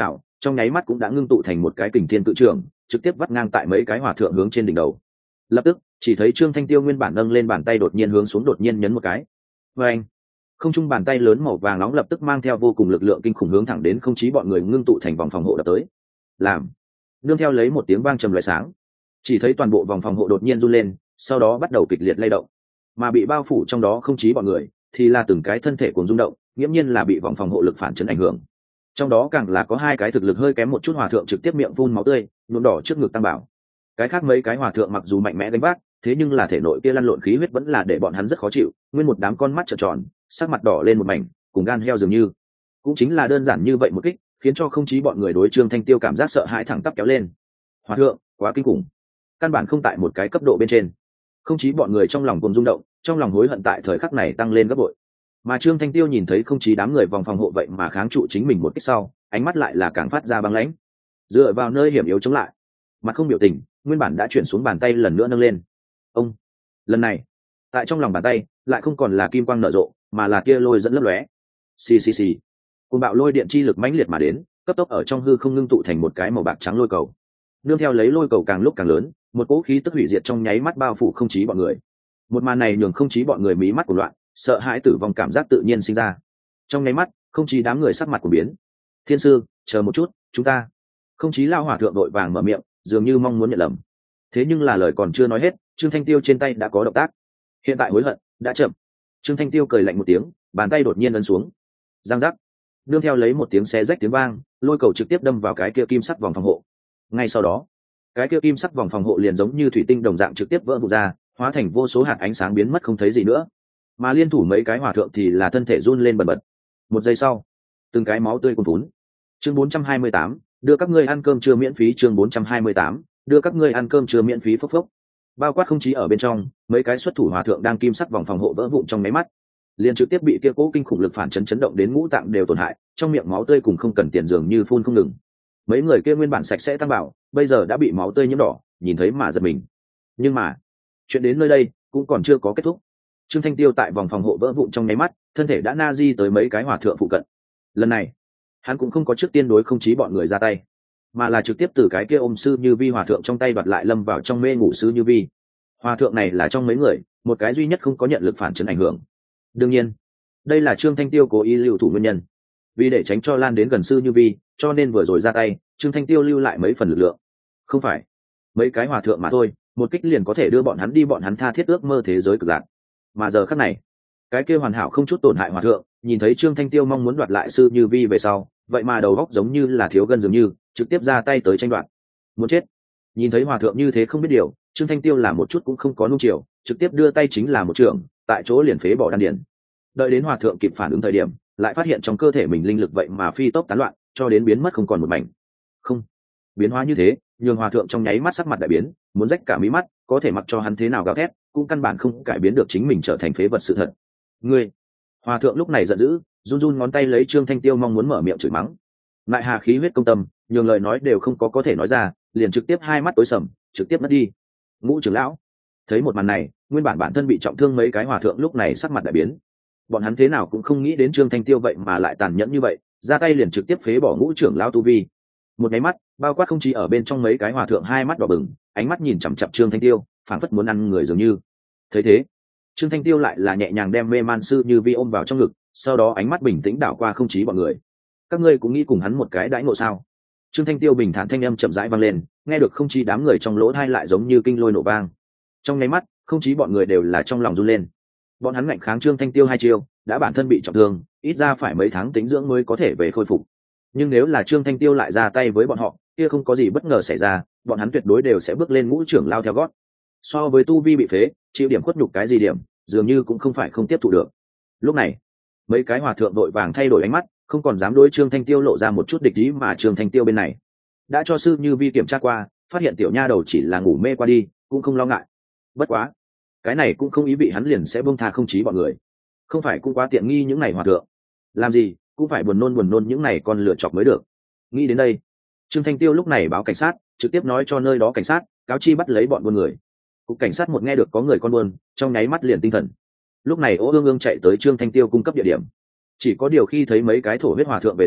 trong nháy mắt cũng đã ngưng tụ thành một cái kình thiên cự trường, trực tiếp vắt ngang tại mấy cái hòa thượng hướng trên đỉnh đầu. Lập tức chỉ thấy Trương Thanh Tiêu nguyên bản nâng lên bàn tay đột nhiên hướng xuống, đột nhiên nhấn một cái. Và anh, không trung bàn tay lớn màu vàng nóng lập tức mang theo vô cùng lực lượng kinh khủng hướng thẳng đến không chí bọn người ngưng tụ thành vòng phòng hộ đập tới. Làm nương theo lấy một tiếng vang trầm loại sáng, chỉ thấy toàn bộ vòng phòng hộ đột nhiên run lên, sau đó bắt đầu kịch liệt lay động, mà bị bao phủ trong đó không chí bọn người thì là từng cái thân thể cuồng rung động, nghiễm nhiên là bị vòng phòng hộ lực phản chấn ảnh hưởng. Trong đó càng là có hai cái thực lực hơi kém một chút hòa thượng trực tiếp miệng phun máu tươi, nhuộm đỏ trước ngực tăng bảo. Cái khác mấy cái hòa thượng mặc dù mạnh mẽ đánh vác, thế nhưng là thể nội kia lăn lộn khí huyết vẫn là để bọn hắn rất khó chịu, nguyên một đám con mắt trợn tròn, sắc mặt đỏ lên một mảnh, cùng gan heo dường như. Cũng chính là đơn giản như vậy một kích, khiến cho không chí bọn người đối Trương Thanh Tiêu cảm giác sợ hãi thẳng tắp kéo lên. Hòa thượng, quá kinh khủng, căn bản không tại một cái cấp độ bên trên. Không chí bọn người trong lòng cùng rung động, trong lòng hối hận tại thời khắc này tăng lên gấp bội. Mà Trương Thanh Tiêu nhìn thấy không chí đám người vòng phòng hộ vậy mà kháng trụ chính mình một kích sau, ánh mắt lại là càng phát ra băng lãnh. Dựa vào nơi hiểm yếu chống lại, mặt không biểu tình, nguyên bản đã chuyển xuống bàn tay lần nữa nâng lên. Ông, lần này, tại trong lòng bàn tay lại không còn là kim quang nở rộ, mà là tia lôi dẫn lấp lóe. Xì xì xì, cùng bạo lôi điện chi lực mãnh liệt mà đến, cấp tốc ở trong hư không ngưng tụ thành một cái màu bạc trắng lôi cầu. Nương theo lấy lôi cầu càng lúc càng lớn, một cỗ khí tức hủy diệt trong nháy mắt bao phủ không chí bọn người. Một màn này nhường không chí bọn người mí mắt của loạn, sợ hãi tử vong cảm giác tự nhiên sinh ra. Trong nháy mắt, không chí đám người sắc mặt của biến. Thiên sư, chờ một chút, chúng ta. Không chí lao hỏa thượng đội vàng mở miệng, dường như mong muốn nhận lầm. Thế nhưng là lời còn chưa nói hết, Trương Thanh Tiêu trên tay đã có động tác. Hiện tại hối hận đã chậm. Trương Thanh Tiêu cười lạnh một tiếng, bàn tay đột nhiên ấn xuống. Giang giác, nương theo lấy một tiếng xé rách tiếng vang, lôi cầu trực tiếp đâm vào cái kia kim sắc vòng phòng hộ. Ngay sau đó, cái kia kim sắc vòng phòng hộ liền giống như thủy tinh đồng dạng trực tiếp vỡ vụn ra, hóa thành vô số hạt ánh sáng biến mất không thấy gì nữa. Mà liên thủ mấy cái hòa thượng thì là thân thể run lên bần bật. Một giây sau, từng cái máu tươi cuồn vún. Chương bốn trăm hai mươi tám, đưa các ngươi ăn cơm trưa miễn phí. Chương bốn trăm hai mươi tám, đưa các ngươi ăn cơm trưa miễn phí. Phốc phốc. Bao quát không chí ở bên trong, mấy cái xuất thủ hòa thượng đang kim sắc vòng phòng hộ vỡ vụn trong máy mắt, liền trực tiếp bị kia cố kinh khủng lực phản chấn chấn động đến ngũ tạng đều tổn hại, trong miệng máu tươi cùng không cần tiền dường như phun không ngừng. Mấy người kia nguyên bản sạch sẽ tăng bảo, bây giờ đã bị máu tươi nhiễm đỏ, nhìn thấy mà giật mình. Nhưng mà, chuyện đến nơi đây cũng còn chưa có kết thúc. Trương Thanh Tiêu tại vòng phòng hộ vỡ vụn trong nháy mắt, thân thể đã na di tới mấy cái hòa thượng phụ cận. Lần này, hắn cũng không có trước tiên đối không chí bọn người ra tay, mà là trực tiếp từ cái kia ôm sư như vi hòa thượng trong tay đoạt lại lâm vào trong mê ngủ sư như vi. Hòa thượng này là trong mấy người một cái duy nhất không có nhận lực phản chấn ảnh hưởng. Đương nhiên, đây là Trương Thanh Tiêu cố ý lưu thủ nguyên nhân, vì để tránh cho lan đến gần sư như vi, cho nên vừa rồi ra tay, Trương Thanh Tiêu lưu lại mấy phần lực lượng. Không phải mấy cái hòa thượng mà thôi, một kích liền có thể đưa bọn hắn đi bọn hắn tha thiết ước mơ thế giới cực lạc. Mà giờ khắc này, cái kia hoàn hảo không chút tổn hại hòa thượng nhìn thấy Trương Thanh Tiêu mong muốn đoạt lại sư như vi về sau, vậy mà đầu góc giống như là thiếu gân dường như, trực tiếp ra tay tới tranh đoạt. Muốn chết. Nhìn thấy hòa thượng như thế không biết điều, Trương Thanh Tiêu là một chút cũng không có nung chiều, trực tiếp đưa tay chính là một trường, tại chỗ liền phế bỏ đan điền. Đợi đến hòa thượng kịp phản ứng thời điểm, lại phát hiện trong cơ thể mình linh lực vậy mà phi tốc tán loạn, cho đến biến mất không còn một mảnh. Không, biến hóa như thế, nhường hòa thượng trong nháy mắt sắc mặt đại biến, muốn rách cả mí mắt, có thể mặc cho hắn thế nào gào thét, cũng căn bản không cải biến được chính mình trở thành phế vật sự thật. Ngươi! Hòa thượng lúc này giận dữ, run run ngón tay lấy Trương Thanh Tiêu mong muốn mở miệng chửi mắng. Lại hà khí huyết công tâm, nhường lời nói đều không có có thể nói ra, liền trực tiếp hai mắt tối sầm, trực tiếp mất đi. Ngũ trưởng lão thấy một màn này, nguyên bản bản thân bị trọng thương mấy cái hòa thượng lúc này sắc mặt đại biến. Bọn hắn thế nào cũng không nghĩ đến Trương Thanh Tiêu vậy mà lại tàn nhẫn như vậy, ra tay liền trực tiếp phế bỏ ngũ trưởng lão tu vi. Một cái mắt, bao quát không chỉ ở bên trong mấy cái hòa thượng hai mắt đỏ bừng, ánh mắt nhìn chằm chằm Trương Thanh Tiêu, phảng phất muốn ăn người dường như. Thấy thế, Trương Thanh Tiêu lại là nhẹ nhàng đem mê man sư như vi ôm vào trong ngực, sau đó ánh mắt bình tĩnh đảo qua không chí bọn người. Các ngươi cũng nghĩ cùng hắn một cái đãi ngộ sao? Trương Thanh Tiêu bình thản thanh âm chậm rãi vang lên, nghe được không chí đám người trong lỗ tai lại giống như kinh lôi nổ vang. Trong nháy mắt, không chí bọn người đều là trong lòng run lên. Bọn hắn ngạnh kháng Trương Thanh Tiêu hai chiêu, đã bản thân bị trọng thương, ít ra phải mấy tháng tĩnh dưỡng mới có thể về khôi phục. Nhưng nếu là Trương Thanh Tiêu lại ra tay với bọn họ, kia không có gì bất ngờ xảy ra, bọn hắn tuyệt đối đều sẽ bước lên ngũ trưởng lao theo gót. So với tu vi bị phế, chịu điểm khuất nhục cái gì điểm, dường như cũng không phải không tiếp thụ được. Lúc này, mấy cái hòa thượng đội vàng thay đổi ánh mắt, không còn dám đối Trương Thanh Tiêu lộ ra một chút địch ý, mà Trương Thanh Tiêu bên này đã cho sư như vi kiểm tra qua, phát hiện tiểu nha đầu chỉ là ngủ mê qua đi, cũng không lo ngại. Bất quá, cái này cũng không ý vị hắn liền sẽ buông tha không chí bọn người. Không phải cũng quá tiện nghi những này hòa thượng, làm gì cũng phải buồn nôn buồn nôn những này con lựa chọc mới được. Nghĩ đến đây, Trương Thanh Tiêu lúc này báo cảnh sát, trực tiếp nói cho nơi đó cảnh sát cáo chi bắt lấy bọn buôn người. Cục cảnh sát một nghe được có người con buôn, trong nháy mắt liền tinh thần. Lúc này Ô Ương Ương chạy tới Trương Thanh Tiêu cung cấp địa điểm. Chỉ có điều khi thấy mấy cái thổ huyết hòa thượng về sau,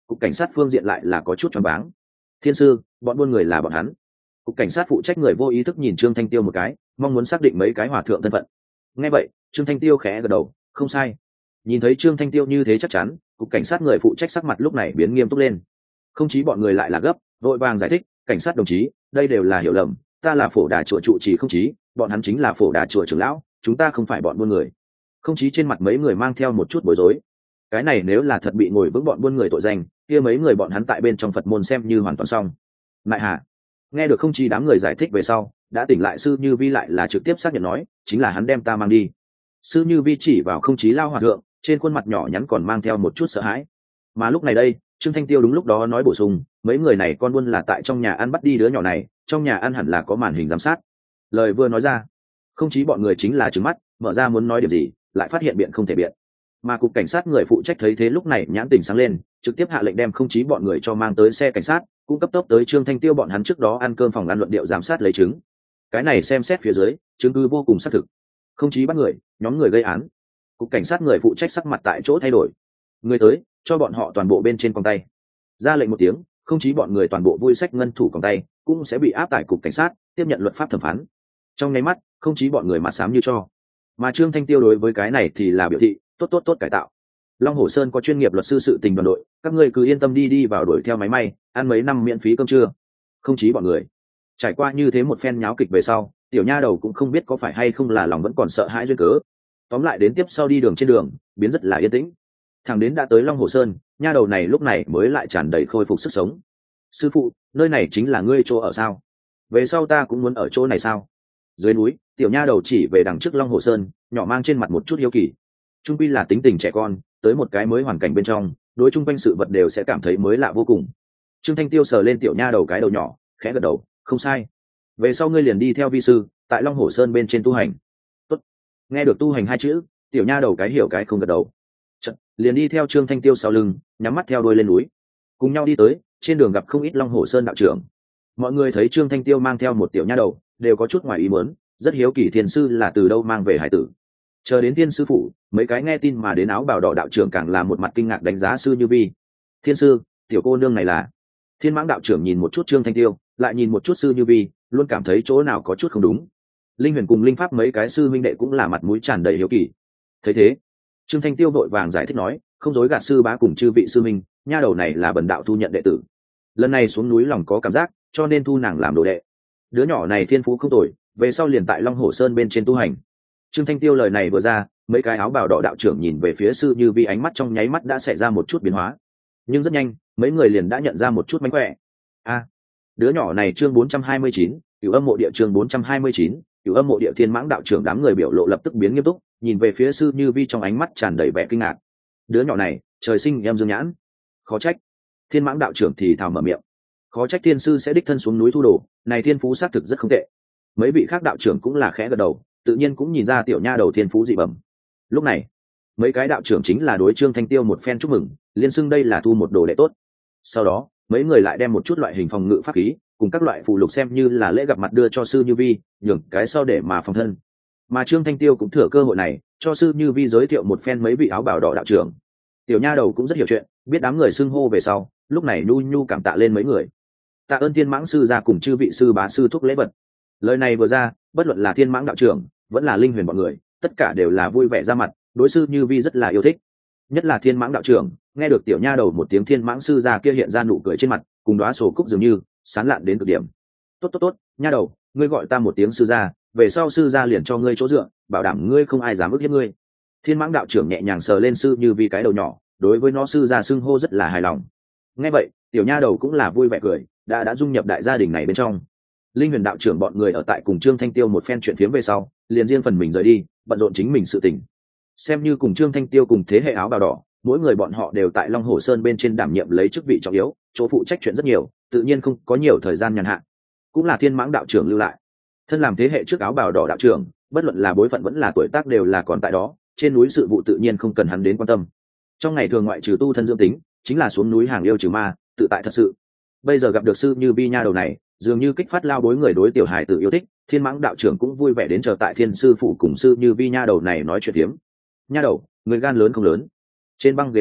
cục cảnh sát phương diện lại là có chút choáng váng. Thiên sư, bọn buôn người là bọn hắn. Cục cảnh sát phụ trách người vô ý thức nhìn Trương Thanh Tiêu một cái, mong muốn xác định mấy cái hòa thượng thân phận. Nghe vậy, Trương Thanh Tiêu khẽ gật đầu, không sai. Nhìn thấy Trương Thanh Tiêu như thế chắc chắn, cục cảnh sát người phụ trách sắc mặt lúc này biến nghiêm túc lên. Không chí bọn người lại là gấp, vội vàng giải thích, cảnh sát đồng chí, đây đều là hiểu lầm, ta là phổ đà chùa trụ trì không chí, bọn hắn chính là phổ đà chùa trưởng lão, chúng ta không phải bọn buôn người. Không chí trên mặt mấy người mang theo một chút bối rối. Cái này nếu là thật bị ngồi vững bọn buôn người tội danh, kia mấy người bọn hắn tại bên trong Phật môn xem như hoàn toàn xong. Lại hà, nghe được không chí đám người giải thích về sau, đã tỉnh lại sư Như Vi lại là trực tiếp xác nhận nói, chính là hắn đem ta mang đi. Sư Như Vi chỉ vào không chí lao hòa thượng, trên khuôn mặt nhỏ nhắn còn mang theo một chút sợ hãi. Mà lúc này đây, Trương Thanh Tiêu đúng lúc đó nói bổ sung, mấy người này con buôn là tại trong nhà ăn bắt đi đứa nhỏ này, trong nhà ăn hẳn là có màn hình giám sát. Lời vừa nói ra, không chí bọn người chính là trừng mắt, mở ra muốn nói điểm gì, lại phát hiện biện không thể biện. Mà cục cảnh sát người phụ trách thấy thế lúc này nhãn tình sáng lên, trực tiếp hạ lệnh đem không chí bọn người cho mang tới xe cảnh sát, cũng cấp tốc tới Trương Thanh Tiêu bọn hắn trước đó ăn cơm phòng ăn luận điệu giám sát lấy chứng. Cái này xem xét phía dưới, chứng cứ vô cùng xác thực. Không chí bắt người, nhóm người gây án. Cục cảnh sát người phụ trách sắc mặt tại chỗ thay đổi. Người tới, cho bọn họ toàn bộ bên trên còng tay. Ra lệnh một tiếng, không chí bọn người toàn bộ vui sách ngân thủ còng tay, cũng sẽ bị áp tải cục cảnh sát, tiếp nhận luật pháp thẩm phán. Trong nháy mắt, không chí bọn người mặt xám như cho. Mà Trương Thanh Tiêu đối với cái này thì là biểu thị, tốt tốt tốt cải tạo. Long Hồ Sơn có chuyên nghiệp luật sư sự tình đoàn đội, các ngươi cứ yên tâm đi đi vào đuổi theo máy may, ăn mấy năm miễn phí cơm trưa. Không chí bọn người. Trải qua như thế một phen nháo kịch về sau, tiểu nha đầu cũng không biết có phải hay không là lòng vẫn còn sợ hãi duyên cớ. Tóm lại đến tiếp sau đi đường trên đường, biến rất là yên tĩnh. Thằng đến đã tới Long Hồ Sơn, nha đầu này lúc này mới lại tràn đầy khôi phục sức sống. Sư phụ, nơi này chính là ngươi chỗ ở sao? Về sau ta cũng muốn ở chỗ này sao? Dưới núi, tiểu nha đầu chỉ về đằng trước Long Hồ Sơn, nhỏ mang trên mặt một chút hiếu kỳ. Trung quy là tính tình trẻ con, tới một cái mới hoàn cảnh bên trong, đối chung quanh sự vật đều sẽ cảm thấy mới lạ vô cùng. Trương Thanh Tiêu sờ lên tiểu nha đầu cái đầu nhỏ, khẽ gật đầu, không sai. Về sau ngươi liền đi theo vi sư, tại Long Hồ Sơn bên trên tu hành. Tốt. Nghe được tu hành hai chữ, tiểu nha đầu cái hiểu cái không gật đầu. Chật, liền đi theo Trương Thanh Tiêu sau lưng, nhắm mắt theo đuôi lên núi. Cùng nhau đi tới, trên đường gặp không ít Long Hồ Sơn đạo trưởng. Mọi người thấy Trương Thanh Tiêu mang theo một tiểu nha đầu, đều có chút ngoài ý muốn, rất hiếu kỳ thiền sư là từ đâu mang về hải tử. Chờ đến thiên sư phụ, mấy cái nghe tin mà đến áo bào đỏ đạo trưởng càng là một mặt kinh ngạc đánh giá sư Như Vi. Thiên sư, tiểu cô nương này là? Thiên Mãng đạo trưởng nhìn một chút Trương Thanh Tiêu, lại nhìn một chút sư Như Vi, luôn cảm thấy chỗ nào có chút không đúng. Linh Huyền cùng Linh Pháp mấy cái sư minh đệ cũng là mặt mũi tràn đầy hiếu kỳ. Thấy thế, Trương Thanh Tiêu vội vàng giải thích nói, không dối gạt sư bá cùng chư vị sư minh, nha đầu này là bần đạo thu nhận đệ tử. Lần này xuống núi lòng có cảm giác, cho nên thu nàng làm đồ đệ. Đứa nhỏ này thiên phú không tồi, về sau liền tại Long Hồ Sơn bên trên tu hành. Trương Thanh Tiêu lời này vừa ra, mấy cái áo bào đỏ đạo trưởng nhìn về phía sư Như Vi, ánh mắt trong nháy mắt đã xảy ra một chút biến hóa. Nhưng rất nhanh, mấy người liền đã nhận ra một chút mánh khỏe. A, đứa nhỏ này chương bốn trăm hai mươi chín, Cửu Âm Mộ Địa chương bốn trăm hai mươi chín, Cửu Âm Mộ Địa. Thiên Mãng đạo trưởng đám người biểu lộ lập tức biến nghiêm túc, nhìn về phía sư Như Vi trong ánh mắt tràn đầy vẻ kinh ngạc. Đứa nhỏ này, trời sinh em dương nhãn, khó trách. Thiên Mãng đạo trưởng thì thào mở miệng, khó trách thiên sư sẽ đích thân xuống núi thu đồ, này thiên phú xác thực rất không tệ. Mấy vị khác đạo trưởng cũng là khẽ gật đầu, tự nhiên cũng nhìn ra tiểu nha đầu thiên phú dị bẩm. Lúc này, mấy cái đạo trưởng chính là đối Trương Thanh Tiêu một phen chúc mừng, liên xưng đây là thu một đồ đệ tốt. Sau đó, mấy người lại đem một chút loại hình phòng ngự pháp khí cùng các loại phụ lục xem như là lễ gặp mặt đưa cho sư Như Vi, nhường cái sau để mà phòng thân. Mà Trương Thanh Tiêu cũng thừa cơ hội này cho sư Như Vi giới thiệu một phen mấy vị áo bào đỏ đạo trưởng. Tiểu nha đầu cũng rất hiểu chuyện, biết đám người xưng hô về sau, lúc này nhu nhu cảm tạ lên mấy người. Tạ ơn Thiên Mãng sư gia cùng chư vị sư bá sư thúc lễ vật. Lời này vừa ra, bất luận là Thiên Mãng đạo trưởng vẫn là Linh Huyền bọn người, tất cả đều là vui vẻ ra mặt, đối sư Như Vi rất là yêu thích. Nhất là Thiên Mãng đạo trưởng, nghe được tiểu nha đầu một tiếng Thiên Mãng sư gia kia hiện ra nụ cười trên mặt, cùng đóa sổ cúc dường như sán lạn đến cực điểm. Tốt tốt tốt, nha đầu, ngươi gọi ta một tiếng sư gia, về sau sư gia liền cho ngươi chỗ dựa, bảo đảm ngươi không ai dám ức hiếp ngươi. Thiên Mãng đạo trưởng nhẹ nhàng sờ lên sư Như Vi cái đầu nhỏ, đối với nó sư gia xưng hô rất là hài lòng. Nghe vậy, tiểu nha đầu cũng là vui vẻ cười, đã đã dung nhập đại gia đình này bên trong. Linh Huyền đạo trưởng bọn người ở tại cùng Trương Thanh Tiêu một phen chuyện phiếm về sau, liền riêng phần mình rời đi, bận rộn chính mình sự tình. Xem như cùng Trương Thanh Tiêu cùng thế hệ áo bào đỏ, mỗi người bọn họ đều tại Long Hồ Sơn bên trên đảm nhiệm lấy chức vị trọng yếu, chỗ phụ trách chuyện rất nhiều, tự nhiên không có nhiều thời gian nhàn hạ. Cũng là Thiên Mãng đạo trưởng lưu lại, thân làm thế hệ trước áo bào đỏ đạo trưởng, bất luận là bối phận vẫn là tuổi tác đều là còn tại đó, trên núi sự vụ tự nhiên không cần hắn đến quan tâm. Trong ngày thường ngoại trừ tu thân dưỡng tính, chính là xuống núi hàng yêu trừ ma, tự tại thật sự. Bây giờ gặp được sư Như Vi nha đầu này, dường như kích phát lao bối người đối tiểu hài tử yêu thích, Thiên Mãng đạo trưởng cũng vui vẻ đến chờ tại Thiên sư phụ cùng sư Như Vi nha đầu này nói chuyện tiếm. Nha đầu, người gan lớn không lớn? Trên băng ghế đá,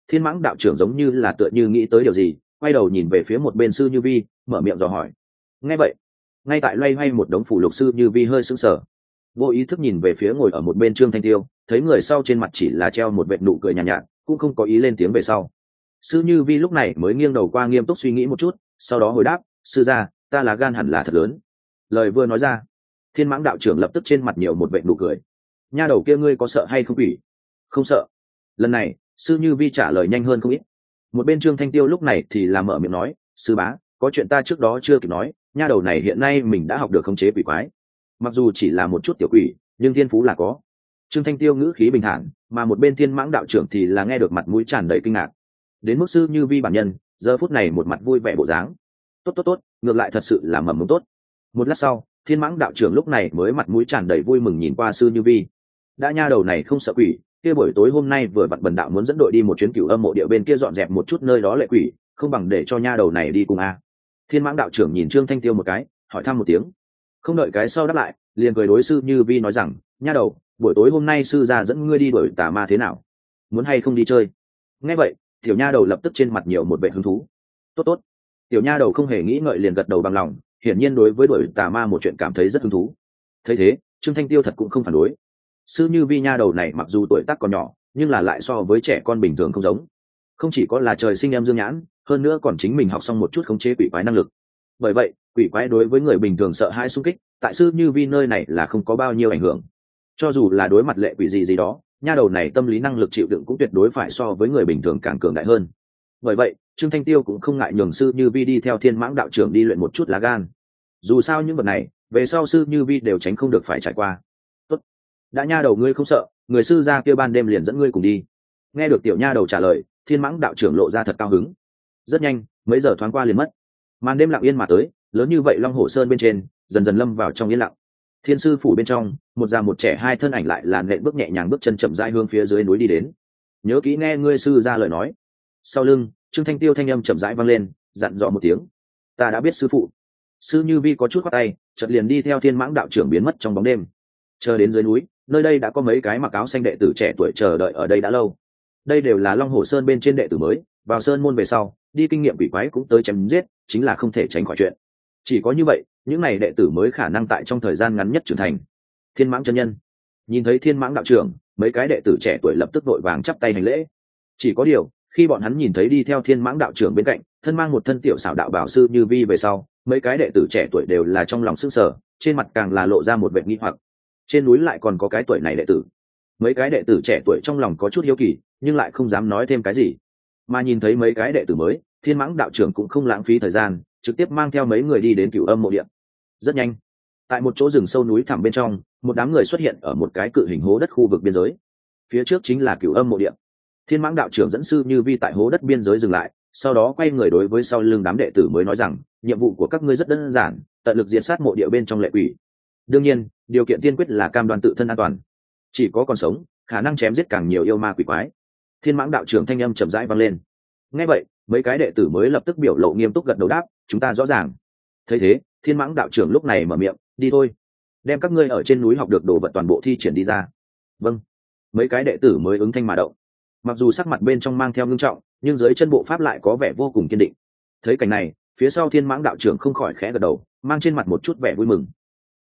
Thiên Mãng đạo trưởng giống như là tựa như nghĩ tới điều gì, quay đầu nhìn về phía một bên sư Như Vi, mở miệng dò hỏi. Nghe vậy, ngay tại loay hoay một đống phủ lục, sư Như Vi hơi sững sờ, vô ý thức nhìn về phía ngồi ở một bên Trương Thanh Tiêu, thấy người sau trên mặt chỉ là treo một vệt nụ cười nhàn nhạt, nhạt, cũng không có ý lên tiếng về sau. Sư Như Vi lúc này mới nghiêng đầu qua nghiêm túc suy nghĩ một chút, sau đó hồi đáp, sư gia, ta là gan hẳn là thật lớn. Lời vừa nói ra, Thiên Mãng đạo trưởng lập tức trên mặt nhiều một vệt nụ cười. Nha đầu kia, ngươi có sợ hay không quỷ? Không sợ. Lần này sư Như Vi trả lời nhanh hơn không ít. Một bên Trương Thanh Tiêu lúc này thì làm mở miệng nói, sư bá, có chuyện ta trước đó chưa kịp nói, nha đầu này hiện nay mình đã học được khống chế quỷ quái, mặc dù chỉ là một chút tiểu quỷ nhưng thiên phú là có. Trương Thanh Tiêu ngữ khí bình thản, mà một bên Thiên Mãng đạo trưởng thì là nghe được mặt mũi tràn đầy kinh ngạc. Đến mức sư Như Vi bản nhân giờ phút này một mặt vui vẻ bộ dáng. Tốt tốt tốt, ngược lại thật sự là mầm mống tốt. Một lát sau, Thiên Mãng đạo trưởng lúc này mới mặt mũi tràn đầy vui mừng nhìn qua sư Như Vi. Đã nha đầu này không sợ quỷ, kia buổi tối hôm nay vừa vặn bần đạo muốn dẫn đội đi một chuyến Cửu Âm mộ địa bên kia dọn dẹp một chút nơi đó lệ quỷ, không bằng để cho nha đầu này đi cùng a. Thiên Mãng đạo trưởng nhìn Trương Thanh Tiêu một cái, hỏi thăm một tiếng. Không đợi cái sau đáp lại, liền cười đối sư Như Vi nói rằng, nha đầu, buổi tối hôm nay sư gia dẫn ngươi đi đuổi tà ma thế nào, muốn hay không đi chơi? Nghe vậy, tiểu nha đầu lập tức trên mặt nhiều một vẻ hứng thú. Tốt tốt. Tiểu nha đầu không hề nghĩ ngợi liền gật đầu bằng lòng, hiển nhiên đối với đuổi tà ma một chuyện cảm thấy rất hứng thú. Thấy thế, Trương Thanh Tiêu thật cũng không phản đối. Sư Như Vi nha đầu này mặc dù tuổi tác còn nhỏ, nhưng là lại so với trẻ con bình thường không giống. Không chỉ có là trời sinh em dương nhãn, hơn nữa còn chính mình học xong một chút khống chế quỷ quái năng lực. Bởi vậy, quỷ quái đối với người bình thường sợ hãi xung kích, tại sư Như Vi nơi này là không có bao nhiêu ảnh hưởng. Cho dù là đối mặt lệ quỷ gì gì đó, nha đầu này tâm lý năng lực chịu đựng cũng tuyệt đối phải so với người bình thường càng cường đại hơn. Bởi vậy, Trương Thanh Tiêu cũng không ngại nhường sư Như Vi đi theo Thiên Mãng đạo trưởng đi luyện một chút lá gan. Dù sao những vật này, về sau sư Như Vi đều tránh không được phải trải qua. Tốt, đã nha đầu ngươi không sợ, người sư gia kia ban đêm liền dẫn ngươi cùng đi. Nghe được tiểu nha đầu trả lời, Thiên Mãng đạo trưởng lộ ra thật cao hứng. Rất nhanh, mấy giờ thoáng qua liền mất. Màn đêm lặng yên mà tới, lớn như vậy Long Hổ Sơn bên trên dần dần lâm vào trong yên lặng. Thiên sư phủ bên trong, một già một trẻ hai thân ảnh lại làn lện bước nhẹ nhàng bước chân chậm rãi hướng phía dưới núi đi đến. Nhớ kỹ nghe ngươi sư ra lời nói. Sau lưng, Trương Thanh Tiêu thanh âm chậm rãi vang lên, dặn dò một tiếng. Ta đã biết sư phụ. Sư Như Vi có chút khoát tay, chợt liền đi theo Thiên Mãng đạo trưởng biến mất trong bóng đêm. Chờ đến dưới núi, nơi đây đã có mấy cái mặc áo xanh đệ tử trẻ tuổi chờ đợi ở đây đã lâu. Đây đều là Long Hổ Sơn bên trên đệ tử mới, vào sơn môn về sau, đi kinh nghiệm quỷ quái cũng tới chém giết, chính là không thể tránh khỏi chuyện. Chỉ có như vậy, những này đệ tử mới khả năng tại trong thời gian ngắn nhất trưởng thành. Thiên Mãng chân nhân nhìn thấy Thiên Mãng đạo trưởng, mấy cái đệ tử trẻ tuổi lập tức vội vàng chắp tay hành lễ. Chỉ có điều, khi bọn hắn nhìn thấy đi theo Thiên Mãng đạo trưởng bên cạnh, thân mang một thân tiểu xảo đạo bảo sư Như Vi về sau, mấy cái đệ tử trẻ tuổi đều là trong lòng sững sờ, trên mặt càng là lộ ra một vẻ nghi hoặc. Trên núi lại còn có cái tuổi này đệ tử. Mấy cái đệ tử trẻ tuổi trong lòng có chút hiếu kỳ, nhưng lại không dám nói thêm cái gì. Mà nhìn thấy mấy cái đệ tử mới, Thiên Mãng đạo trưởng cũng không lãng phí thời gian, trực tiếp mang theo mấy người đi đến Cửu Âm mộ địa. Rất nhanh, tại một chỗ rừng sâu núi thẳm bên trong, một đám người xuất hiện ở một cái cự hình hố đất khu vực biên giới. Phía trước chính là Cửu Âm mộ địa. Thiên Mãng đạo trưởng dẫn sư Như Vi tại hố đất biên giới dừng lại, sau đó quay người đối với sau lưng đám đệ tử mới nói rằng, nhiệm vụ của các ngươi rất đơn giản, tận lực diệt sát mộ địa bên trong lệ quỷ. Đương nhiên, điều kiện tiên quyết là cam đoan tự thân an toàn. Chỉ có còn sống, khả năng chém giết càng nhiều yêu ma quỷ quái. Thiên Mãng đạo trưởng thanh âm chậm rãi vang lên. Nghe vậy, mấy cái đệ tử mới lập tức biểu lộ nghiêm túc gật đầu đáp, chúng ta rõ ràng. Thấy thế, Thiên Mãng đạo trưởng lúc này mở miệng, đi thôi, đem các ngươi ở trên núi học được đồ vật toàn bộ thi triển đi ra. Vâng. Mấy cái đệ tử mới ứng thanh mà động. Mặc dù sắc mặt bên trong mang theo ngưng trọng, nhưng dưới chân bộ pháp lại có vẻ vô cùng kiên định. Thấy cảnh này, phía sau Thiên Mãng đạo trưởng không khỏi khẽ gật đầu, mang trên mặt một chút vẻ vui mừng.